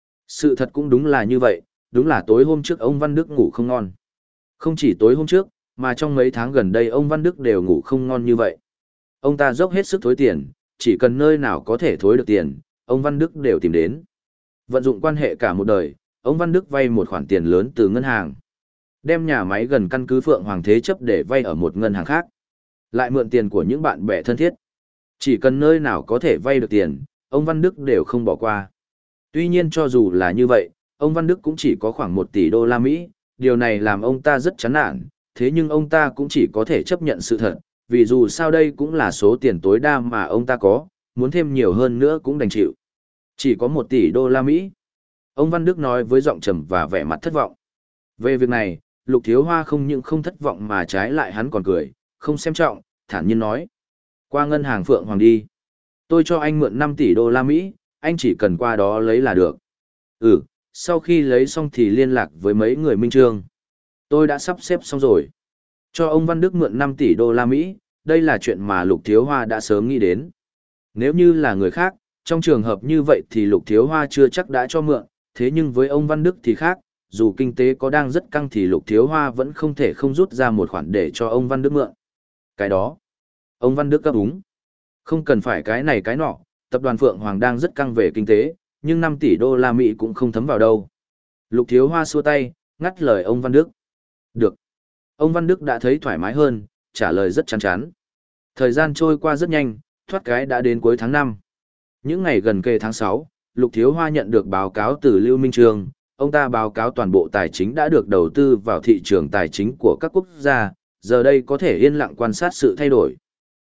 Sự thật cũng đúng là như vậy, đúng là tối hôm trước ông Văn Đức ngủ không ngon. Không chỉ tối hôm trước, mà trong mấy tháng gần đây ông Văn Đức đều ngủ không ngon như vậy. Ông ta dốc hết sức thối tiền, chỉ cần nơi nào có thể thối được tiền, ông Văn Đức đều tìm đến. Vận dụng quan hệ cả một đời, ông Văn Đức vay một khoản tiền lớn từ ngân hàng. Đem nhà máy gần căn cứ Phượng Hoàng thế chấp để vay ở một ngân hàng khác. Lại mượn tiền của những bạn bè thân thiết. Chỉ cần nơi nào có thể vay được tiền, ông Văn Đức đều không bỏ qua. Tuy nhiên cho dù là như vậy, ông Văn Đức cũng chỉ có khoảng một tỷ đô la Mỹ, điều này làm ông ta rất chán nản, thế nhưng ông ta cũng chỉ có thể chấp nhận sự thật, vì dù sao đây cũng là số tiền tối đa mà ông ta có, muốn thêm nhiều hơn nữa cũng đành chịu. Chỉ có một tỷ đô la Mỹ. Ông Văn Đức nói với giọng trầm và vẻ mặt thất vọng. Về việc này, Lục Thiếu Hoa không những không thất vọng mà trái lại hắn còn cười, không xem trọng, thản nhiên nói. Qua ngân hàng Phượng Hoàng đi. Tôi cho anh mượn năm tỷ đô la Mỹ, anh chỉ cần qua đó lấy là được. Ừ, sau khi lấy xong thì liên lạc với mấy người Minh Trương. Tôi đã sắp xếp xong rồi. Cho ông Văn Đức mượn năm tỷ đô la Mỹ, đây là chuyện mà Lục Thiếu Hoa đã sớm nghĩ đến. Nếu như là người khác, trong trường hợp như vậy thì Lục Thiếu Hoa chưa chắc đã cho mượn, thế nhưng với ông Văn Đức thì khác, dù kinh tế có đang rất căng thì Lục Thiếu Hoa vẫn không thể không rút ra một khoản để cho ông Văn Đức mượn. Cái đó, ông Văn Đức cấp úng. Không cần phải cái này cái nọ, tập đoàn Phượng Hoàng đang rất căng về kinh tế, nhưng năm tỷ đô la Mỹ cũng không thấm vào đâu. Lục Thiếu Hoa xua tay, ngắt lời ông Văn Đức. Được. Ông Văn Đức đã thấy thoải mái hơn, trả lời rất chán chán. Thời gian trôi qua rất nhanh, thoát cái đã đến cuối tháng năm. Những ngày gần kề tháng sáu, Lục Thiếu Hoa nhận được báo cáo từ Lưu Minh Trương, ông ta báo cáo toàn bộ tài chính đã được đầu tư vào thị trường tài chính của các quốc gia, giờ đây có thể yên lặng quan sát sự thay đổi.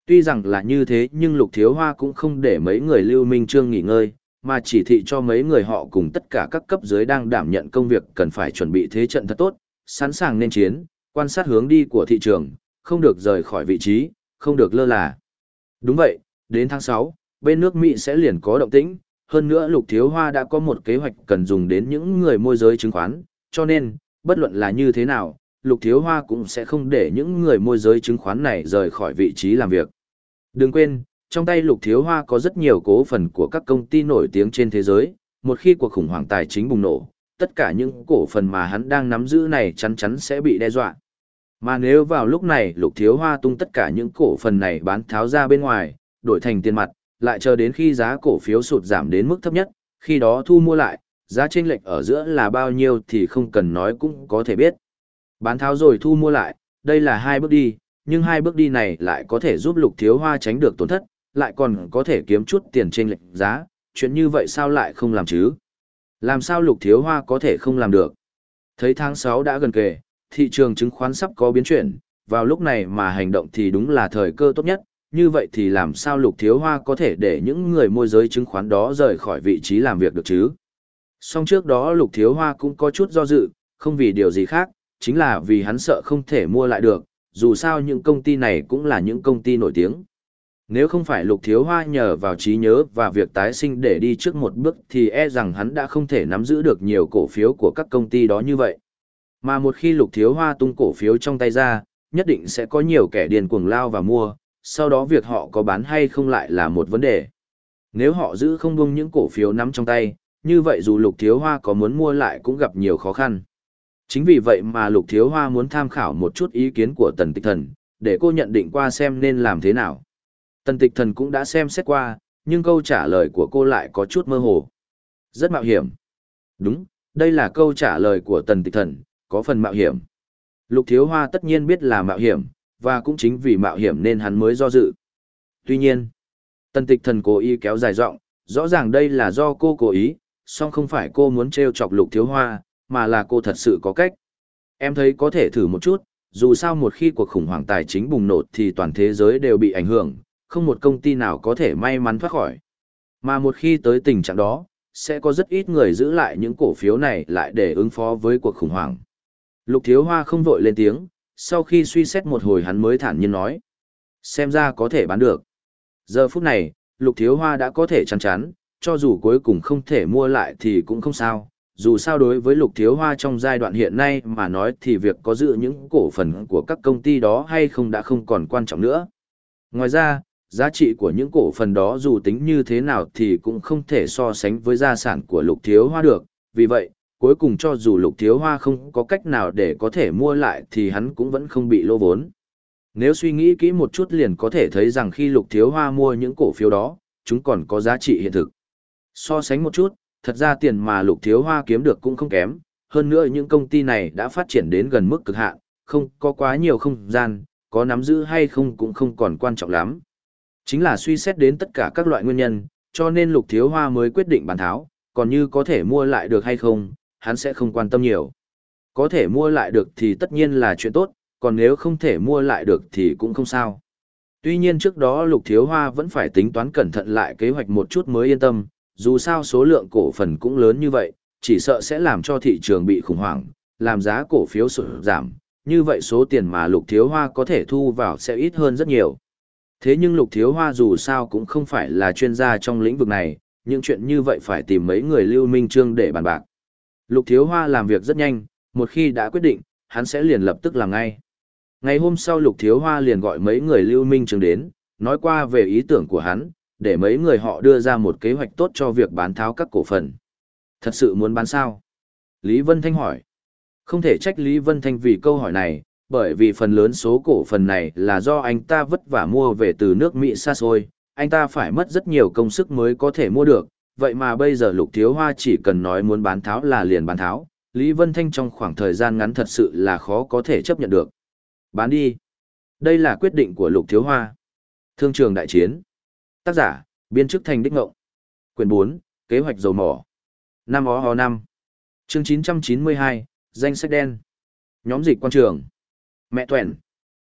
Tuy rằng là như thế nhưng Lục Thiếu Hoa cũng không để mấy người Lưu Minh Trương nghỉ ngơi, mà chỉ thị cho mấy người họ cùng tất cả các cấp dưới đang đảm nhận công việc cần phải chuẩn bị thế trận thật tốt, sẵn sàng nên chiến, quan sát hướng đi của thị trường, không được rời khỏi vị trí, không được lơ là. Đúng vậy, đến tháng sáu, bên nước Mỹ sẽ liền có động tĩnh, hơn nữa Lục Thiếu Hoa đã có một kế hoạch cần dùng đến những người môi giới chứng khoán, cho nên, bất luận là như thế nào, Lục Thiếu Hoa cũng sẽ không để những người môi giới chứng khoán này rời khỏi vị trí làm việc. Đừng quên, trong tay Lục Thiếu Hoa có rất nhiều cố phần của các công ty nổi tiếng trên thế giới, một khi cuộc khủng hoảng tài chính bùng nổ, tất cả những cổ phần mà hắn đang nắm giữ này chắn chắn sẽ bị đe dọa. Mà nếu vào lúc này Lục Thiếu Hoa tung tất cả những cổ phần này bán tháo ra bên ngoài, đổi thành tiền mặt, lại chờ đến khi giá cổ phiếu sụt giảm đến mức thấp nhất, khi đó thu mua lại, giá chênh lệch ở giữa là bao nhiêu thì không cần nói cũng có thể biết. Bán tháo rồi thu mua lại, đây là hai bước đi, nhưng hai bước đi này lại có thể giúp Lục Thiếu Hoa tránh được tổn thất, lại còn có thể kiếm chút tiền chênh lệch giá, chuyện như vậy sao lại không làm chứ? Làm sao Lục Thiếu Hoa có thể không làm được? Thấy tháng sáu đã gần kề, thị trường chứng khoán sắp có biến chuyển, vào lúc này mà hành động thì đúng là thời cơ tốt nhất, như vậy thì làm sao Lục Thiếu Hoa có thể để những người môi giới chứng khoán đó rời khỏi vị trí làm việc được chứ? Song trước đó Lục Thiếu Hoa cũng có chút do dự, không vì điều gì khác, chính là vì hắn sợ không thể mua lại được, dù sao những công ty này cũng là những công ty nổi tiếng. Nếu không phải Lục Thiếu Hoa nhờ vào trí nhớ và việc tái sinh để đi trước một bước thì e rằng hắn đã không thể nắm giữ được nhiều cổ phiếu của các công ty đó như vậy. Mà một khi Lục Thiếu Hoa tung cổ phiếu trong tay ra, nhất định sẽ có nhiều kẻ điên cuồng lao và mua, sau đó việc họ có bán hay không lại là một vấn đề. Nếu họ giữ không buông những cổ phiếu nắm trong tay, như vậy dù Lục Thiếu Hoa có muốn mua lại cũng gặp nhiều khó khăn. Chính vì vậy mà Lục Thiếu Hoa muốn tham khảo một chút ý kiến của Tần Tịch Thần, để cô nhận định qua xem nên làm thế nào. Tần Tịch Thần cũng đã xem xét qua, nhưng câu trả lời của cô lại có chút mơ hồ. Rất mạo hiểm. Đúng, đây là câu trả lời của Tần Tịch Thần, có phần mạo hiểm. Lục Thiếu Hoa tất nhiên biết là mạo hiểm, và cũng chính vì mạo hiểm nên hắn mới do dự. Tuy nhiên, Tần Tịch Thần cố ý kéo dài giọng, rõ ràng đây là do cô cố ý, song không phải cô muốn trêu chọc Lục Thiếu Hoa, mà là cô thật sự có cách. Em thấy có thể thử một chút, dù sao một khi cuộc khủng hoảng tài chính bùng nổ thì toàn thế giới đều bị ảnh hưởng, không một công ty nào có thể may mắn thoát khỏi. Mà một khi tới tình trạng đó, sẽ có rất ít người giữ lại những cổ phiếu này lại để ứng phó với cuộc khủng hoảng. Lục Thiếu Hoa không vội lên tiếng, sau khi suy xét một hồi hắn mới thản nhiên nói. Xem ra có thể bán được. Giờ phút này, Lục Thiếu Hoa đã có thể chắn chắn, cho dù cuối cùng không thể mua lại thì cũng không sao. Dù sao đối với Lục Thiếu Hoa trong giai đoạn hiện nay mà nói thì việc có giữ những cổ phần của các công ty đó hay không đã không còn quan trọng nữa. Ngoài ra, giá trị của những cổ phần đó dù tính như thế nào thì cũng không thể so sánh với gia sản của Lục Thiếu Hoa được. Vì vậy, cuối cùng cho dù Lục Thiếu Hoa không có cách nào để có thể mua lại thì hắn cũng vẫn không bị lỗ vốn. Nếu suy nghĩ kỹ một chút liền có thể thấy rằng khi Lục Thiếu Hoa mua những cổ phiếu đó, chúng còn có giá trị hiện thực. So sánh một chút, thật ra tiền mà Lục Thiếu Hoa kiếm được cũng không kém, hơn nữa những công ty này đã phát triển đến gần mức cực hạn, không có quá nhiều không gian, có nắm giữ hay không cũng không còn quan trọng lắm. Chính là suy xét đến tất cả các loại nguyên nhân, cho nên Lục Thiếu Hoa mới quyết định bán tháo, còn như có thể mua lại được hay không, hắn sẽ không quan tâm nhiều. Có thể mua lại được thì tất nhiên là chuyện tốt, còn nếu không thể mua lại được thì cũng không sao. Tuy nhiên trước đó Lục Thiếu Hoa vẫn phải tính toán cẩn thận lại kế hoạch một chút mới yên tâm, dù sao số lượng cổ phần cũng lớn như vậy, chỉ sợ sẽ làm cho thị trường bị khủng hoảng, làm giá cổ phiếu sụt giảm, như vậy số tiền mà Lục Thiếu Hoa có thể thu vào sẽ ít hơn rất nhiều. Thế nhưng Lục Thiếu Hoa dù sao cũng không phải là chuyên gia trong lĩnh vực này, những chuyện như vậy phải tìm mấy người Lưu Minh Trương để bàn bạc. Lục Thiếu Hoa làm việc rất nhanh, một khi đã quyết định, hắn sẽ liền lập tức làm ngay. Ngày hôm sau Lục Thiếu Hoa liền gọi mấy người Lưu Minh Trương đến, nói qua về ý tưởng của hắn, để mấy người họ đưa ra một kế hoạch tốt cho việc bán tháo các cổ phần. Thật sự muốn bán sao? Lý Vân Thanh hỏi. Không thể trách Lý Vân Thanh vì câu hỏi này, bởi vì phần lớn số cổ phần này là do anh ta vất vả mua về từ nước Mỹ xa xôi, anh ta phải mất rất nhiều công sức mới có thể mua được, vậy mà bây giờ Lục Thiếu Hoa chỉ cần nói muốn bán tháo là liền bán tháo, Lý Vân Thanh trong khoảng thời gian ngắn thật sự là khó có thể chấp nhận được. Bán đi. Đây là quyết định của Lục Thiếu Hoa. Thương trường đại chiến. Tác giả, biên chức thành đích ngộng. Quyển bốn, kế hoạch dầu mỏ. Năm ó hó năm. Chương chín trăm chín mươi hai, danh sách đen. Nhóm dịch quan trường. Mẹ Tuẻn.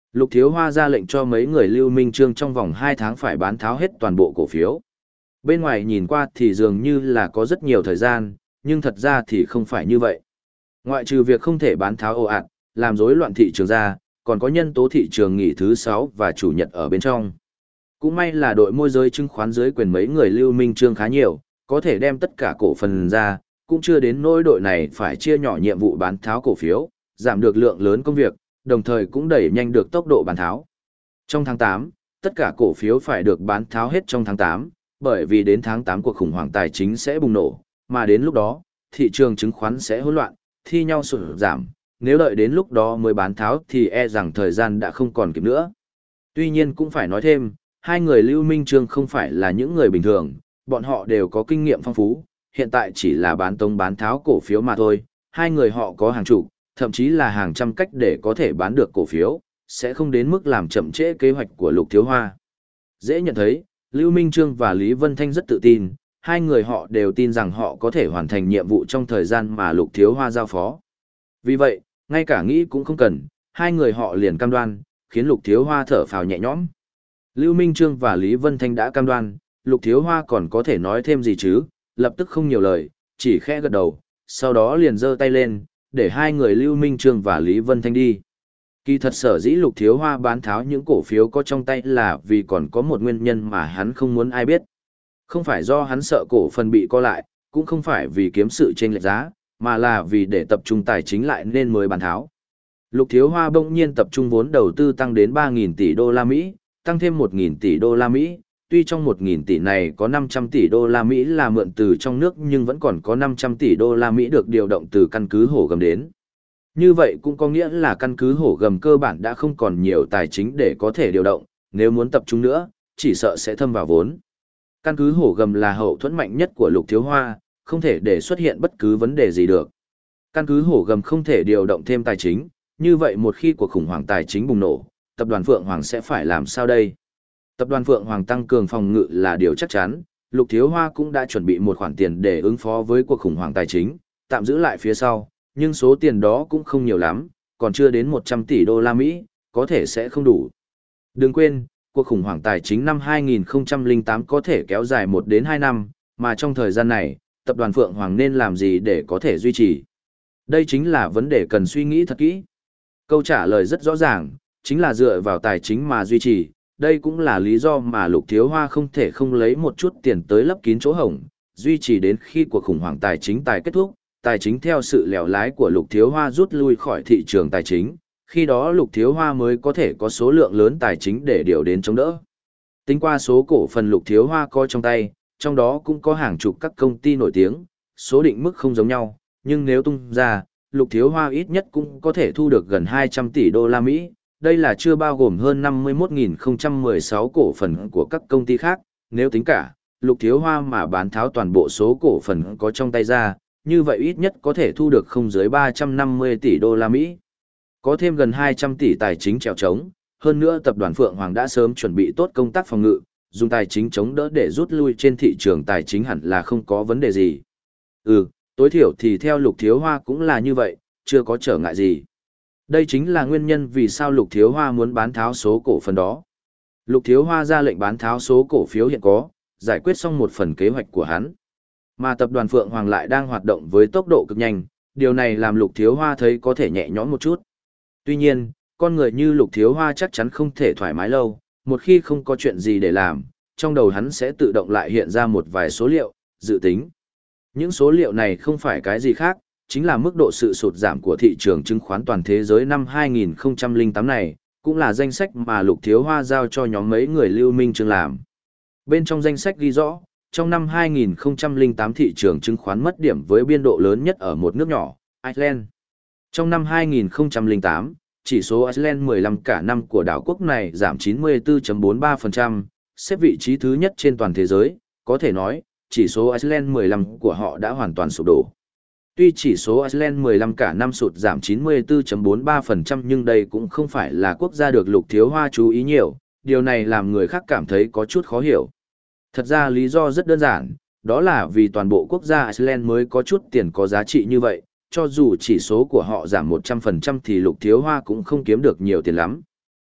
Lục Thiếu Hoa ra lệnh cho mấy người Lưu Minh Trương trong vòng hai tháng phải bán tháo hết toàn bộ cổ phiếu. Bên ngoài nhìn qua thì dường như là có rất nhiều thời gian, nhưng thật ra thì không phải như vậy. Ngoại trừ việc không thể bán tháo ồ ạt, làm rối loạn thị trường ra, còn có nhân tố thị trường nghỉ thứ sáu và chủ nhật ở bên trong. Cũng may là đội môi giới chứng khoán dưới quyền mấy người Lưu Minh Trương khá nhiều, có thể đem tất cả cổ phần ra, cũng chưa đến nỗi đội này phải chia nhỏ nhiệm vụ bán tháo cổ phiếu, giảm được lượng lớn công việc, đồng thời cũng đẩy nhanh được tốc độ bán tháo. Trong tháng tám, tất cả cổ phiếu phải được bán tháo hết trong tháng tám, bởi vì đến tháng tám cuộc khủng hoảng tài chính sẽ bùng nổ, mà đến lúc đó, thị trường chứng khoán sẽ hỗn loạn, thi nhau sụt giảm, nếu đợi đến lúc đó mới bán tháo thì e rằng thời gian đã không còn kịp nữa. Tuy nhiên cũng phải nói thêm, hai người Lưu Minh Trương không phải là những người bình thường, bọn họ đều có kinh nghiệm phong phú, hiện tại chỉ là bán tông bán tháo cổ phiếu mà thôi, hai người họ có hàng chục, thậm chí là hàng trăm cách để có thể bán được cổ phiếu, sẽ không đến mức làm chậm trễ kế hoạch của Lục Thiếu Hoa. Dễ nhận thấy, Lưu Minh Trương và Lý Vân Thanh rất tự tin, hai người họ đều tin rằng họ có thể hoàn thành nhiệm vụ trong thời gian mà Lục Thiếu Hoa giao phó. Vì vậy, ngay cả nghĩ cũng không cần, hai người họ liền cam đoan, khiến Lục Thiếu Hoa thở phào nhẹ nhõm. Lưu Minh Trương và Lý Vân Thanh đã cam đoan, Lục Thiếu Hoa còn có thể nói thêm gì chứ, lập tức không nhiều lời, chỉ khẽ gật đầu, sau đó liền giơ tay lên, để hai người Lưu Minh Trương và Lý Vân Thanh đi. Kỳ thật sở dĩ Lục Thiếu Hoa bán tháo những cổ phiếu có trong tay là vì còn có một nguyên nhân mà hắn không muốn ai biết. Không phải do hắn sợ cổ phần bị co lại, cũng không phải vì kiếm sự chênh lệch giá, mà là vì để tập trung tài chính lại nên mới bán tháo. Lục Thiếu Hoa bỗng nhiên tập trung vốn đầu tư tăng đến ba nghìn tỷ đô la Mỹ, tăng thêm một nghìn tỷ đô la Mỹ, tuy trong một nghìn tỷ này có năm trăm tỷ đô la Mỹ là mượn từ trong nước nhưng vẫn còn có năm trăm tỷ đô la Mỹ được điều động từ căn cứ hổ gầm đến. Như vậy cũng có nghĩa là căn cứ hổ gầm cơ bản đã không còn nhiều tài chính để có thể điều động, nếu muốn tập trung nữa, chỉ sợ sẽ thâm vào vốn. Căn cứ hổ gầm là hậu thuẫn mạnh nhất của Lục Thiếu Hoa, không thể để xuất hiện bất cứ vấn đề gì được. Căn cứ hổ gầm không thể điều động thêm tài chính, như vậy một khi cuộc khủng hoảng tài chính bùng nổ, tập đoàn Phượng Hoàng sẽ phải làm sao đây? Tập đoàn Phượng Hoàng tăng cường phòng ngự là điều chắc chắn, Lục Thiếu Hoa cũng đã chuẩn bị một khoản tiền để ứng phó với cuộc khủng hoảng tài chính, tạm giữ lại phía sau, nhưng số tiền đó cũng không nhiều lắm, còn chưa đến một trăm tỷ đô la Mỹ, có thể sẽ không đủ. Đừng quên, cuộc khủng hoảng tài chính năm hai nghìn không trăm lẻ tám có thể kéo dài một đến hai năm, mà trong thời gian này, tập đoàn Phượng Hoàng nên làm gì để có thể duy trì? Đây chính là vấn đề cần suy nghĩ thật kỹ. Câu trả lời rất rõ ràng, chính là dựa vào tài chính mà duy trì. Đây cũng là lý do mà Lục Thiếu Hoa không thể không lấy một chút tiền tới lấp kín chỗ hổng, duy trì đến khi cuộc khủng hoảng tài chính tài kết thúc, tài chính theo sự lèo lái của Lục Thiếu Hoa rút lui khỏi thị trường tài chính, khi đó Lục Thiếu Hoa mới có thể có số lượng lớn tài chính để điều đến chống đỡ. Tính qua số cổ phần Lục Thiếu Hoa có trong tay, trong đó cũng có hàng chục các công ty nổi tiếng, số định mức không giống nhau, nhưng nếu tung ra, Lục Thiếu Hoa ít nhất cũng có thể thu được gần hai trăm tỷ đô la Mỹ. Đây là chưa bao gồm hơn năm mươi mốt nghìn không trăm mười sáu cổ phần của các công ty khác, nếu tính cả, Lục Thiếu Hoa mà bán tháo toàn bộ số cổ phần có trong tay ra, như vậy ít nhất có thể thu được không dưới ba trăm năm mươi tỷ đô la Mỹ. Có thêm gần hai trăm tỷ tài chính trèo trống, hơn nữa tập đoàn Phượng Hoàng đã sớm chuẩn bị tốt công tác phòng ngự, dùng tài chính chống đỡ để rút lui trên thị trường tài chính hẳn là không có vấn đề gì. Ừ, tối thiểu thì theo Lục Thiếu Hoa cũng là như vậy, chưa có trở ngại gì. Đây chính là nguyên nhân vì sao Lục Thiếu Hoa muốn bán tháo số cổ phần đó. Lục Thiếu Hoa ra lệnh bán tháo số cổ phiếu hiện có, giải quyết xong một phần kế hoạch của hắn. Mà tập đoàn Phượng Hoàng lại đang hoạt động với tốc độ cực nhanh, điều này làm Lục Thiếu Hoa thấy có thể nhẹ nhõm một chút. Tuy nhiên, con người như Lục Thiếu Hoa chắc chắn không thể thoải mái lâu, một khi không có chuyện gì để làm, trong đầu hắn sẽ tự động lại hiện ra một vài số liệu, dự tính. Những số liệu này không phải cái gì khác, chính là mức độ sự sụt giảm của thị trường chứng khoán toàn thế giới năm hai nghìn không trăm lẻ tám này, cũng là danh sách mà Lục Thiếu Hoa giao cho nhóm mấy người Lưu Minh Trương làm. Bên trong danh sách ghi rõ, trong năm hai nghìn không trăm lẻ tám thị trường chứng khoán mất điểm với biên độ lớn nhất ở một nước nhỏ, Iceland. Trong năm hai nghìn không trăm lẻ tám, chỉ số Iceland mười lăm cả năm của đảo quốc này giảm chín mươi tư phẩy bốn ba phần trăm, xếp vị trí thứ nhất trên toàn thế giới, có thể nói, chỉ số Iceland mười lăm của họ đã hoàn toàn sụp đổ. Tuy chỉ số Iceland mười lăm cả năm sụt giảm chín mươi tư phẩy bốn ba phần trăm nhưng đây cũng không phải là quốc gia được Lục Thiếu Hoa chú ý nhiều, điều này làm người khác cảm thấy có chút khó hiểu. Thật ra lý do rất đơn giản, đó là vì toàn bộ quốc gia Iceland mới có chút tiền có giá trị như vậy, cho dù chỉ số của họ giảm một trăm phần trăm thì Lục Thiếu Hoa cũng không kiếm được nhiều tiền lắm.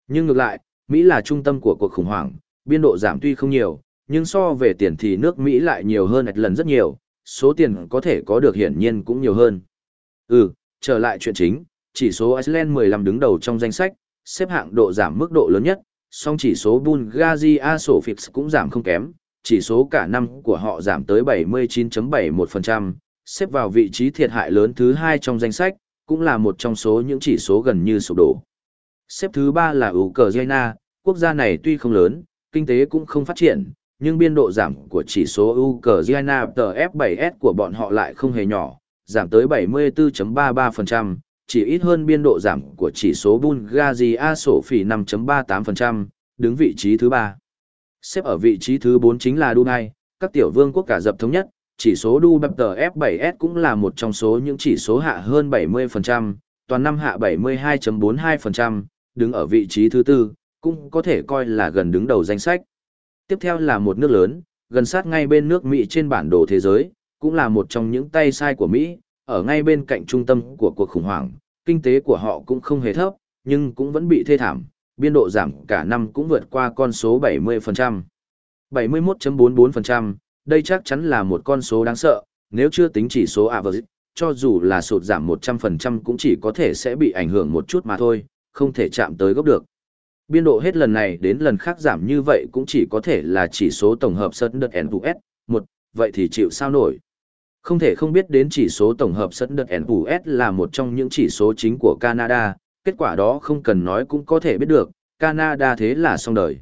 Nhưng ngược lại, Mỹ là trung tâm của cuộc khủng hoảng, biên độ giảm tuy không nhiều, nhưng so về tiền thì nước Mỹ lại nhiều hơn một lần rất nhiều, số tiền có thể có được hiển nhiên cũng nhiều hơn. Ừ, trở lại chuyện chính, chỉ số Iceland mười lăm đứng đầu trong danh sách, xếp hạng độ giảm mức độ lớn nhất, song chỉ số Bulgaria Sofix cũng giảm không kém, chỉ số cả năm của họ giảm tới bảy mươi chín phẩy bảy mươi mốt phần trăm, xếp vào vị trí thiệt hại lớn thứ hai trong danh sách, cũng là một trong số những chỉ số gần như sụp đổ. Xếp thứ ba là Ukraine, quốc gia này tuy không lớn, kinh tế cũng không phát triển, nhưng biên độ giảm của chỉ số Ukraine tê ép bảy ét của bọn họ lại không hề nhỏ, giảm tới bảy mươi tư phẩy ba mươi ba phần trăm, chỉ ít hơn biên độ giảm của chỉ số Bulgaria sổ phỉ năm phẩy ba mươi tám phần trăm, đứng vị trí thứ ba. Xếp ở vị trí thứ bốn chính là Dubai, các tiểu vương quốc Ả Rập thống nhất, chỉ số Dubai tê ép bảy ét cũng là một trong số những chỉ số hạ hơn bảy mươi phần trăm, toàn năm hạ bảy mươi hai phẩy bốn mươi hai phần trăm, đứng ở vị trí thứ tư, cũng có thể coi là gần đứng đầu danh sách. Tiếp theo là một nước lớn, gần sát ngay bên nước Mỹ trên bản đồ thế giới, cũng là một trong những tay sai của Mỹ, ở ngay bên cạnh trung tâm của cuộc khủng hoảng, kinh tế của họ cũng không hề thấp, nhưng cũng vẫn bị thê thảm, biên độ giảm cả năm cũng vượt qua con số bảy mươi phần trăm. bảy mươi mốt phẩy bốn mươi bốn phần trăm, đây chắc chắn là một con số đáng sợ, nếu chưa tính chỉ số average, cho dù là sụt giảm một trăm phần trăm cũng chỉ có thể sẽ bị ảnh hưởng một chút mà thôi, không thể chạm tới gốc được. Biên độ hết lần này đến lần khác giảm như vậy cũng chỉ có thể là chỉ số tổng hợp Standard and Poor's, một, vậy thì chịu sao nổi. Không thể không biết đến chỉ số tổng hợp Standard and Poor's là một trong những chỉ số chính của Canada, kết quả đó không cần nói cũng có thể biết được, Canada thế là xong đời.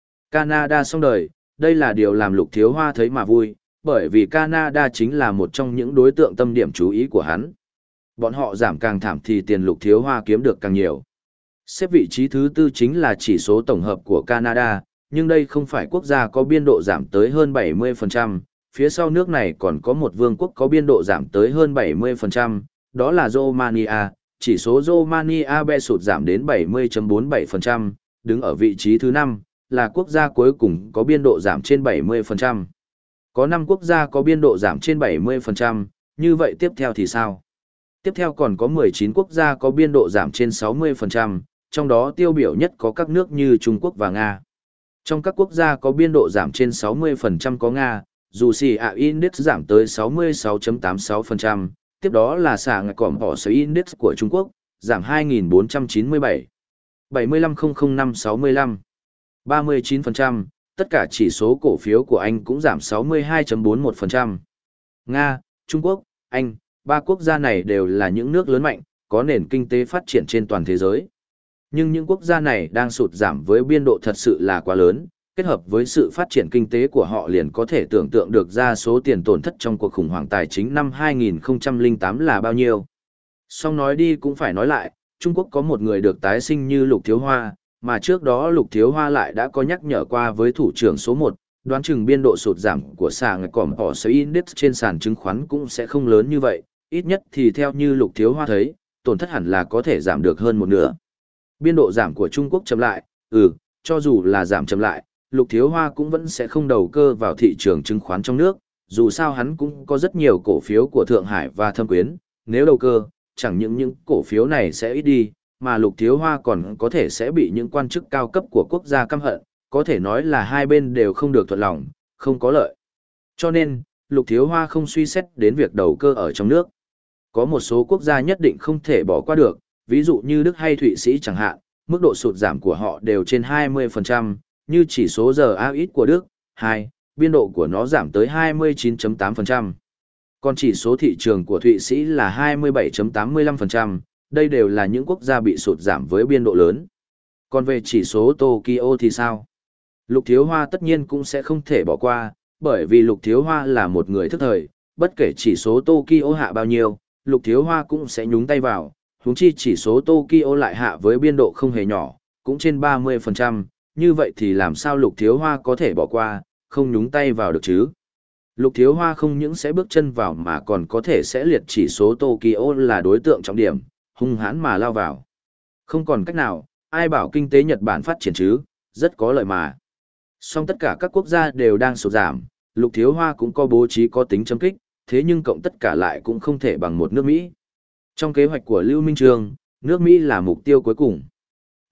Canada xong đời, đây là điều làm Lục Thiếu Hoa thấy mà vui, bởi vì Canada chính là một trong những đối tượng tâm điểm chú ý của hắn. Bọn họ giảm càng thảm thì tiền Lục Thiếu Hoa kiếm được càng nhiều. Xếp vị trí thứ tư chính là chỉ số tổng hợp của Canada, nhưng đây không phải quốc gia có biên độ giảm tới hơn bảy mươi phần trăm, phía sau nước này còn có một vương quốc có biên độ giảm tới hơn bảy mươi phần trăm, đó là Romania, chỉ số Romania be sụt giảm đến bảy mươi phẩy bốn mươi bảy phần trăm, đứng ở vị trí thứ năm, là quốc gia cuối cùng có biên độ giảm trên bảy mươi phần trăm. Có năm quốc gia có biên độ giảm trên bảy mươi phần trăm, như vậy tiếp theo thì sao? Tiếp theo còn có mười chín quốc gia có biên độ giảm trên sáu mươi phần trăm, trong đó tiêu biểu nhất có các nước như Trung Quốc và Nga. Trong các quốc gia có biên độ giảm trên sáu mươi phần trăm có Nga, dù xì ạ Index giảm tới sáu mươi sáu phẩy tám mươi sáu phần trăm, tiếp đó là xả ngạch cỏm bỏ sở Index của Trung Quốc, giảm hai nghìn bốn trăm chín mươi bảy, bảy mươi lăm nghìn năm trăm sáu mươi lăm, ba mươi chín phần trăm, tất cả chỉ số cổ phiếu của Anh cũng giảm sáu mươi hai phẩy bốn mươi mốt phần trăm. Nga, Trung Quốc, Anh, ba quốc gia này đều là những nước lớn mạnh, có nền kinh tế phát triển trên toàn thế giới. Nhưng những quốc gia này đang sụt giảm với biên độ thật sự là quá lớn, kết hợp với sự phát triển kinh tế của họ liền có thể tưởng tượng được ra số tiền tổn thất trong cuộc khủng hoảng tài chính năm hai nghìn không trăm lẻ tám là bao nhiêu. Song nói đi cũng phải nói lại, Trung Quốc có một người được tái sinh như Lục Thiếu Hoa, mà trước đó Lục Thiếu Hoa lại đã có nhắc nhở qua với thủ trưởng số một, đoán chừng biên độ sụt giảm của sàn cỏm bỏ sở index trên sàn chứng khoán cũng sẽ không lớn như vậy, ít nhất thì theo như Lục Thiếu Hoa thấy, tổn thất hẳn là có thể giảm được hơn một nửa. Biên độ giảm của Trung Quốc chậm lại, ừ, cho dù là giảm chậm lại, Lục Thiếu Hoa cũng vẫn sẽ không đầu cơ vào thị trường chứng khoán trong nước, dù sao hắn cũng có rất nhiều cổ phiếu của Thượng Hải và Thâm Quyến, nếu đầu cơ, chẳng những những cổ phiếu này sẽ ít đi, mà Lục Thiếu Hoa còn có thể sẽ bị những quan chức cao cấp của quốc gia căm hận, có thể nói là hai bên đều không được thuận lòng, không có lợi. Cho nên, Lục Thiếu Hoa không suy xét đến việc đầu cơ ở trong nước. Có một số quốc gia nhất định không thể bỏ qua được, ví dụ như Đức hay Thụy Sĩ chẳng hạn, mức độ sụt giảm của họ đều trên hai mươi phần trăm, như chỉ số giờ a ích của Đức, hai, biên độ của nó giảm tới hai mươi chín phẩy tám phần trăm. Còn chỉ số thị trường của Thụy Sĩ là hai mươi bảy phẩy tám mươi lăm phần trăm, đây đều là những quốc gia bị sụt giảm với biên độ lớn. Còn về chỉ số Tokyo thì sao? Lục Thiếu Hoa tất nhiên cũng sẽ không thể bỏ qua, bởi vì Lục Thiếu Hoa là một người thức thời, bất kể chỉ số Tokyo hạ bao nhiêu, Lục Thiếu Hoa cũng sẽ nhúng tay vào, huống chi chỉ số Tokyo lại hạ với biên độ không hề nhỏ, cũng trên ba mươi phần trăm, như vậy thì làm sao Lục Thiếu Hoa có thể bỏ qua, không nhúng tay vào được chứ? Lục Thiếu Hoa không những sẽ bước chân vào mà còn có thể sẽ liệt chỉ số Tokyo là đối tượng trọng điểm, hung hãn mà lao vào. Không còn cách nào, ai bảo kinh tế Nhật Bản phát triển chứ, rất có lợi mà. Song tất cả các quốc gia đều đang sụt giảm, Lục Thiếu Hoa cũng có bố trí có tính châm kích, thế nhưng cộng tất cả lại cũng không thể bằng một nước Mỹ. Trong kế hoạch của Lưu Minh Trương, nước Mỹ là mục tiêu cuối cùng.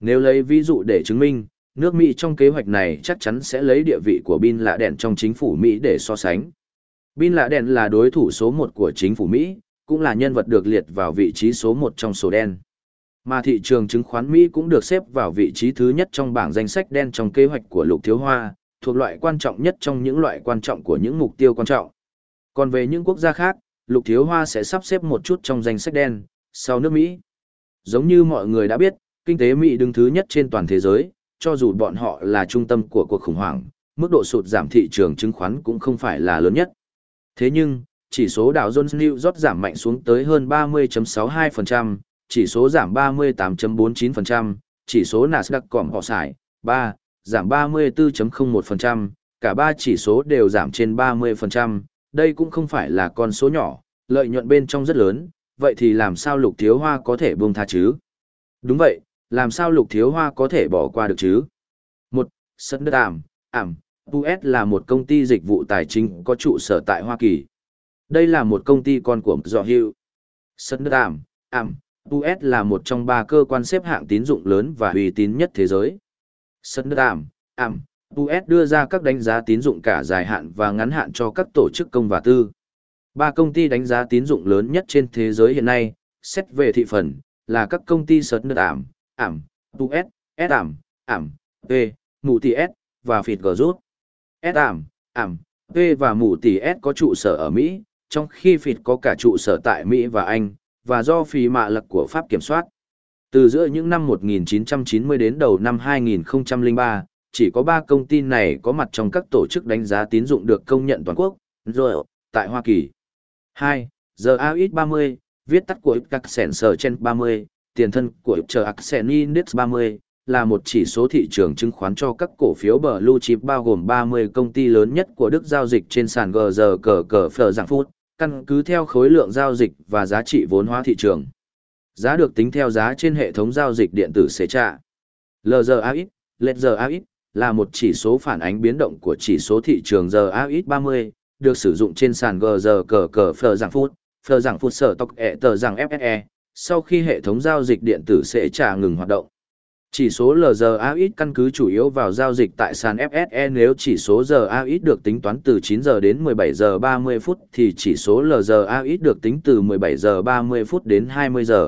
Nếu lấy ví dụ để chứng minh, nước Mỹ trong kế hoạch này chắc chắn sẽ lấy địa vị của Bin Laden trong chính phủ Mỹ để so sánh. Bin Laden là đối thủ số một của chính phủ Mỹ, cũng là nhân vật được liệt vào vị trí số một trong sổ đen. Mà thị trường chứng khoán Mỹ cũng được xếp vào vị trí thứ nhất trong bảng danh sách đen trong kế hoạch của Lục Thiếu Hoa, thuộc loại quan trọng nhất trong những loại quan trọng của những mục tiêu quan trọng. Còn về những quốc gia khác, Lục Thiếu Hoa sẽ sắp xếp một chút trong danh sách đen, sau nước Mỹ. Giống như mọi người đã biết, kinh tế Mỹ đứng thứ nhất trên toàn thế giới, cho dù bọn họ là trung tâm của cuộc khủng hoảng, mức độ sụt giảm thị trường chứng khoán cũng không phải là lớn nhất. Thế nhưng, chỉ số Dow Jones New York giảm mạnh xuống tới hơn ba mươi phẩy sáu hai phần trăm, chỉ số giảm ba mươi tám phẩy bốn chín phần trăm, chỉ số Nasdaq Composite họ sải, ba, giảm ba mươi tư phẩy không một phần trăm, cả ba chỉ số đều giảm trên ba mươi phần trăm, đây cũng không phải là con số nhỏ, lợi nhuận bên trong rất lớn, vậy thì làm sao Lục Thiếu Hoa có thể buông tha chứ? Đúng vậy, làm sao Lục Thiếu Hoa có thể bỏ qua được chứ? Một, Standard ảm, ảm, u ét là một công ty dịch vụ tài chính có trụ sở tại Hoa Kỳ. Đây là một công ty con của Dọ Hữu. Standard ảm, ảm, u ét là một trong ba cơ quan xếp hạng tín dụng lớn và uy tín nhất thế giới. Standard ảm, ảm, u ét đưa ra các đánh giá tín dụng cả dài hạn và ngắn hạn cho các tổ chức công và tư. Ba công ty đánh giá tín dụng lớn nhất trên thế giới hiện nay, xét về thị phần, là các công ty Standard ảm, ảm, u ét, S ảm, ảm, P, Mũ Tỷ S và Fitch Group. S ảm, ảm, P và Mũ Tỷ S có trụ sở ở Mỹ, trong khi Fitch có cả trụ sở tại Mỹ và Anh, và do phí mạ lật của Pháp kiểm soát. Từ giữa những năm một nghìn chín trăm chín mươi đến đầu năm hai nghìn không trăm lẻ ba, chỉ có ba công ty này có mặt trong các tổ chức đánh giá tín dụng được công nhận toàn quốc, rồi, tại Hoa Kỳ. hai. giê a ích ba mươi, viết tắt của Accent trên ba mươi, tiền thân của Accent Index ba mươi, là một chỉ số thị trường chứng khoán cho các cổ phiếu blue chip bao gồm ba mươi công ty lớn nhất của Đức giao dịch trên sàn giê giê cờ cờ phờ dạng phút, căn cứ theo khối lượng giao dịch và giá trị vốn hóa thị trường. Giá được tính theo giá trên hệ thống giao dịch điện tử xế trả. lờ giê a ích, lờ giê a ích, là một chỉ số phản ánh biến động của chỉ số thị trường giê a ích ba mươi, được sử dụng trên sàn giê giê cờ cờ phờ dạng phút, phờ dạng phút sở tộc ẹ tờ rằng ép ét e, sau khi hệ thống giao dịch điện tử sẽ trả ngừng hoạt động. Chỉ số lờ giê a ích căn cứ chủ yếu vào giao dịch tại sàn ép ét e. Nếu chỉ số giê a ích được tính toán từ chín giờ đến mười bảy giờ ba mươi phút thì chỉ số lờ giê a ích được tính từ mười bảy giờ ba mươi phút đến hai mươi giờ.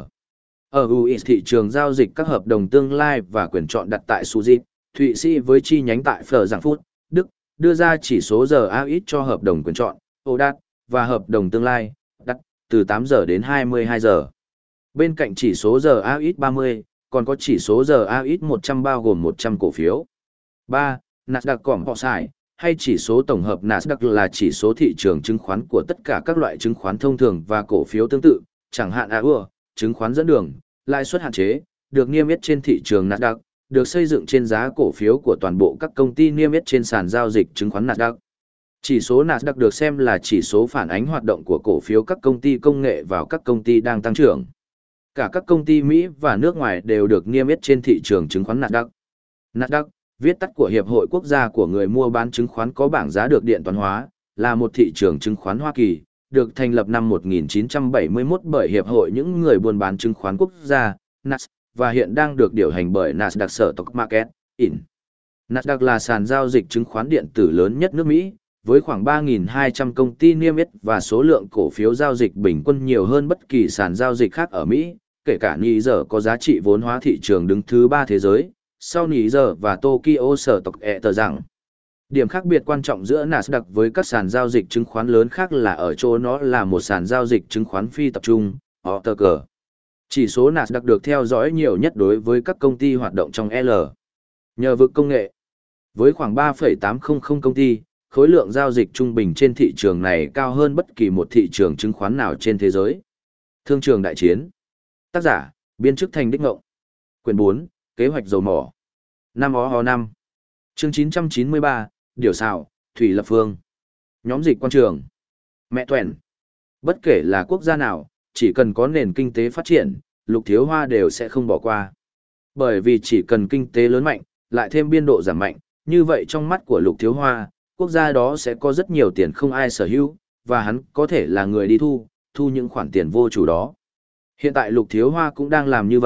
Ở u ét thị trường giao dịch các hợp đồng tương lai và quyền chọn đặt tại Zurich, Thụy Sĩ với chi nhánh tại Frankfurt, Đức, đưa ra chỉ số giê a ích cho hợp đồng quyền chọn, ô đát, và hợp đồng tương lai, đắt, từ tám giờ đến hai mươi hai giờ. Bên cạnh chỉ số giê a ích ba mươi, còn có chỉ số giê a ích một trăm bao gồm một trăm cổ phiếu. ba. Nasdaq Composite, hay chỉ số tổng hợp Nasdaq là chỉ số thị trường chứng khoán của tất cả các loại chứng khoán thông thường và cổ phiếu tương tự, chẳng hạn a u, chứng khoán dẫn đường, lãi suất hạn chế, được niêm yết trên thị trường Nasdaq, được xây dựng trên giá cổ phiếu của toàn bộ các công ty niêm yết trên sàn giao dịch chứng khoán Nasdaq. Chỉ số Nasdaq được xem là chỉ số phản ánh hoạt động của cổ phiếu các công ty công nghệ vào các công ty đang tăng trưởng. Cả các công ty Mỹ và nước ngoài đều được niêm yết trên thị trường chứng khoán Nasdaq. Nasdaq, viết tắt của Hiệp hội Quốc gia của người mua bán chứng khoán có bảng giá được điện toán hóa, là một thị trường chứng khoán Hoa Kỳ, được thành lập năm một nghìn chín trăm bảy mươi mốt bởi Hiệp hội những người buôn bán chứng khoán quốc gia, N A S, và hiện đang được điều hành bởi Nasdaq Stock Market, In. Nasdaq là sàn giao dịch chứng khoán điện tử lớn nhất nước Mỹ, với khoảng ba nghìn hai trăm công ty niêm yết và số lượng cổ phiếu giao dịch bình quân nhiều hơn bất kỳ sàn giao dịch khác ở Mỹ, kể cả Niger có giá trị vốn hóa thị trường đứng thứ ba thế giới, sau Niger và Tokyo sở tộc ẹ tờ rằng. Điểm khác biệt quan trọng giữa Nasdaq với các sàn giao dịch chứng khoán lớn khác là ở chỗ nó là một sàn giao dịch chứng khoán phi tập trung, o tê xê. Chỉ số Nasdaq được theo dõi nhiều nhất đối với các công ty hoạt động trong L. Nhờ vực công nghệ. Với khoảng ba phẩy tám không công ty, khối lượng giao dịch trung bình trên thị trường này cao hơn bất kỳ một thị trường chứng khoán nào trên thế giới. Thương trường đại chiến. Tác giả, biên chức thành đích ngộng. Quyển bốn, kế hoạch dầu mỏ. Năm ó ho năm. Chương chín trăm chín mươi ba, Điều xào, Thủy Lập Phương. Nhóm dịch quan trường. Mẹ tuẻn. Bất kể là quốc gia nào, chỉ cần có nền kinh tế phát triển, Lục Thiếu Hoa đều sẽ không bỏ qua. Bởi vì chỉ cần kinh tế lớn mạnh, lại thêm biên độ giảm mạnh, như vậy trong mắt của Lục Thiếu Hoa, quốc gia đó sẽ có rất nhiều tiền không ai sở hữu, và hắn có thể là người đi thu, thu những khoản tiền vô chủ đó. Hiện tại Lục Thiếu Hoa cũng đang làm như vậy,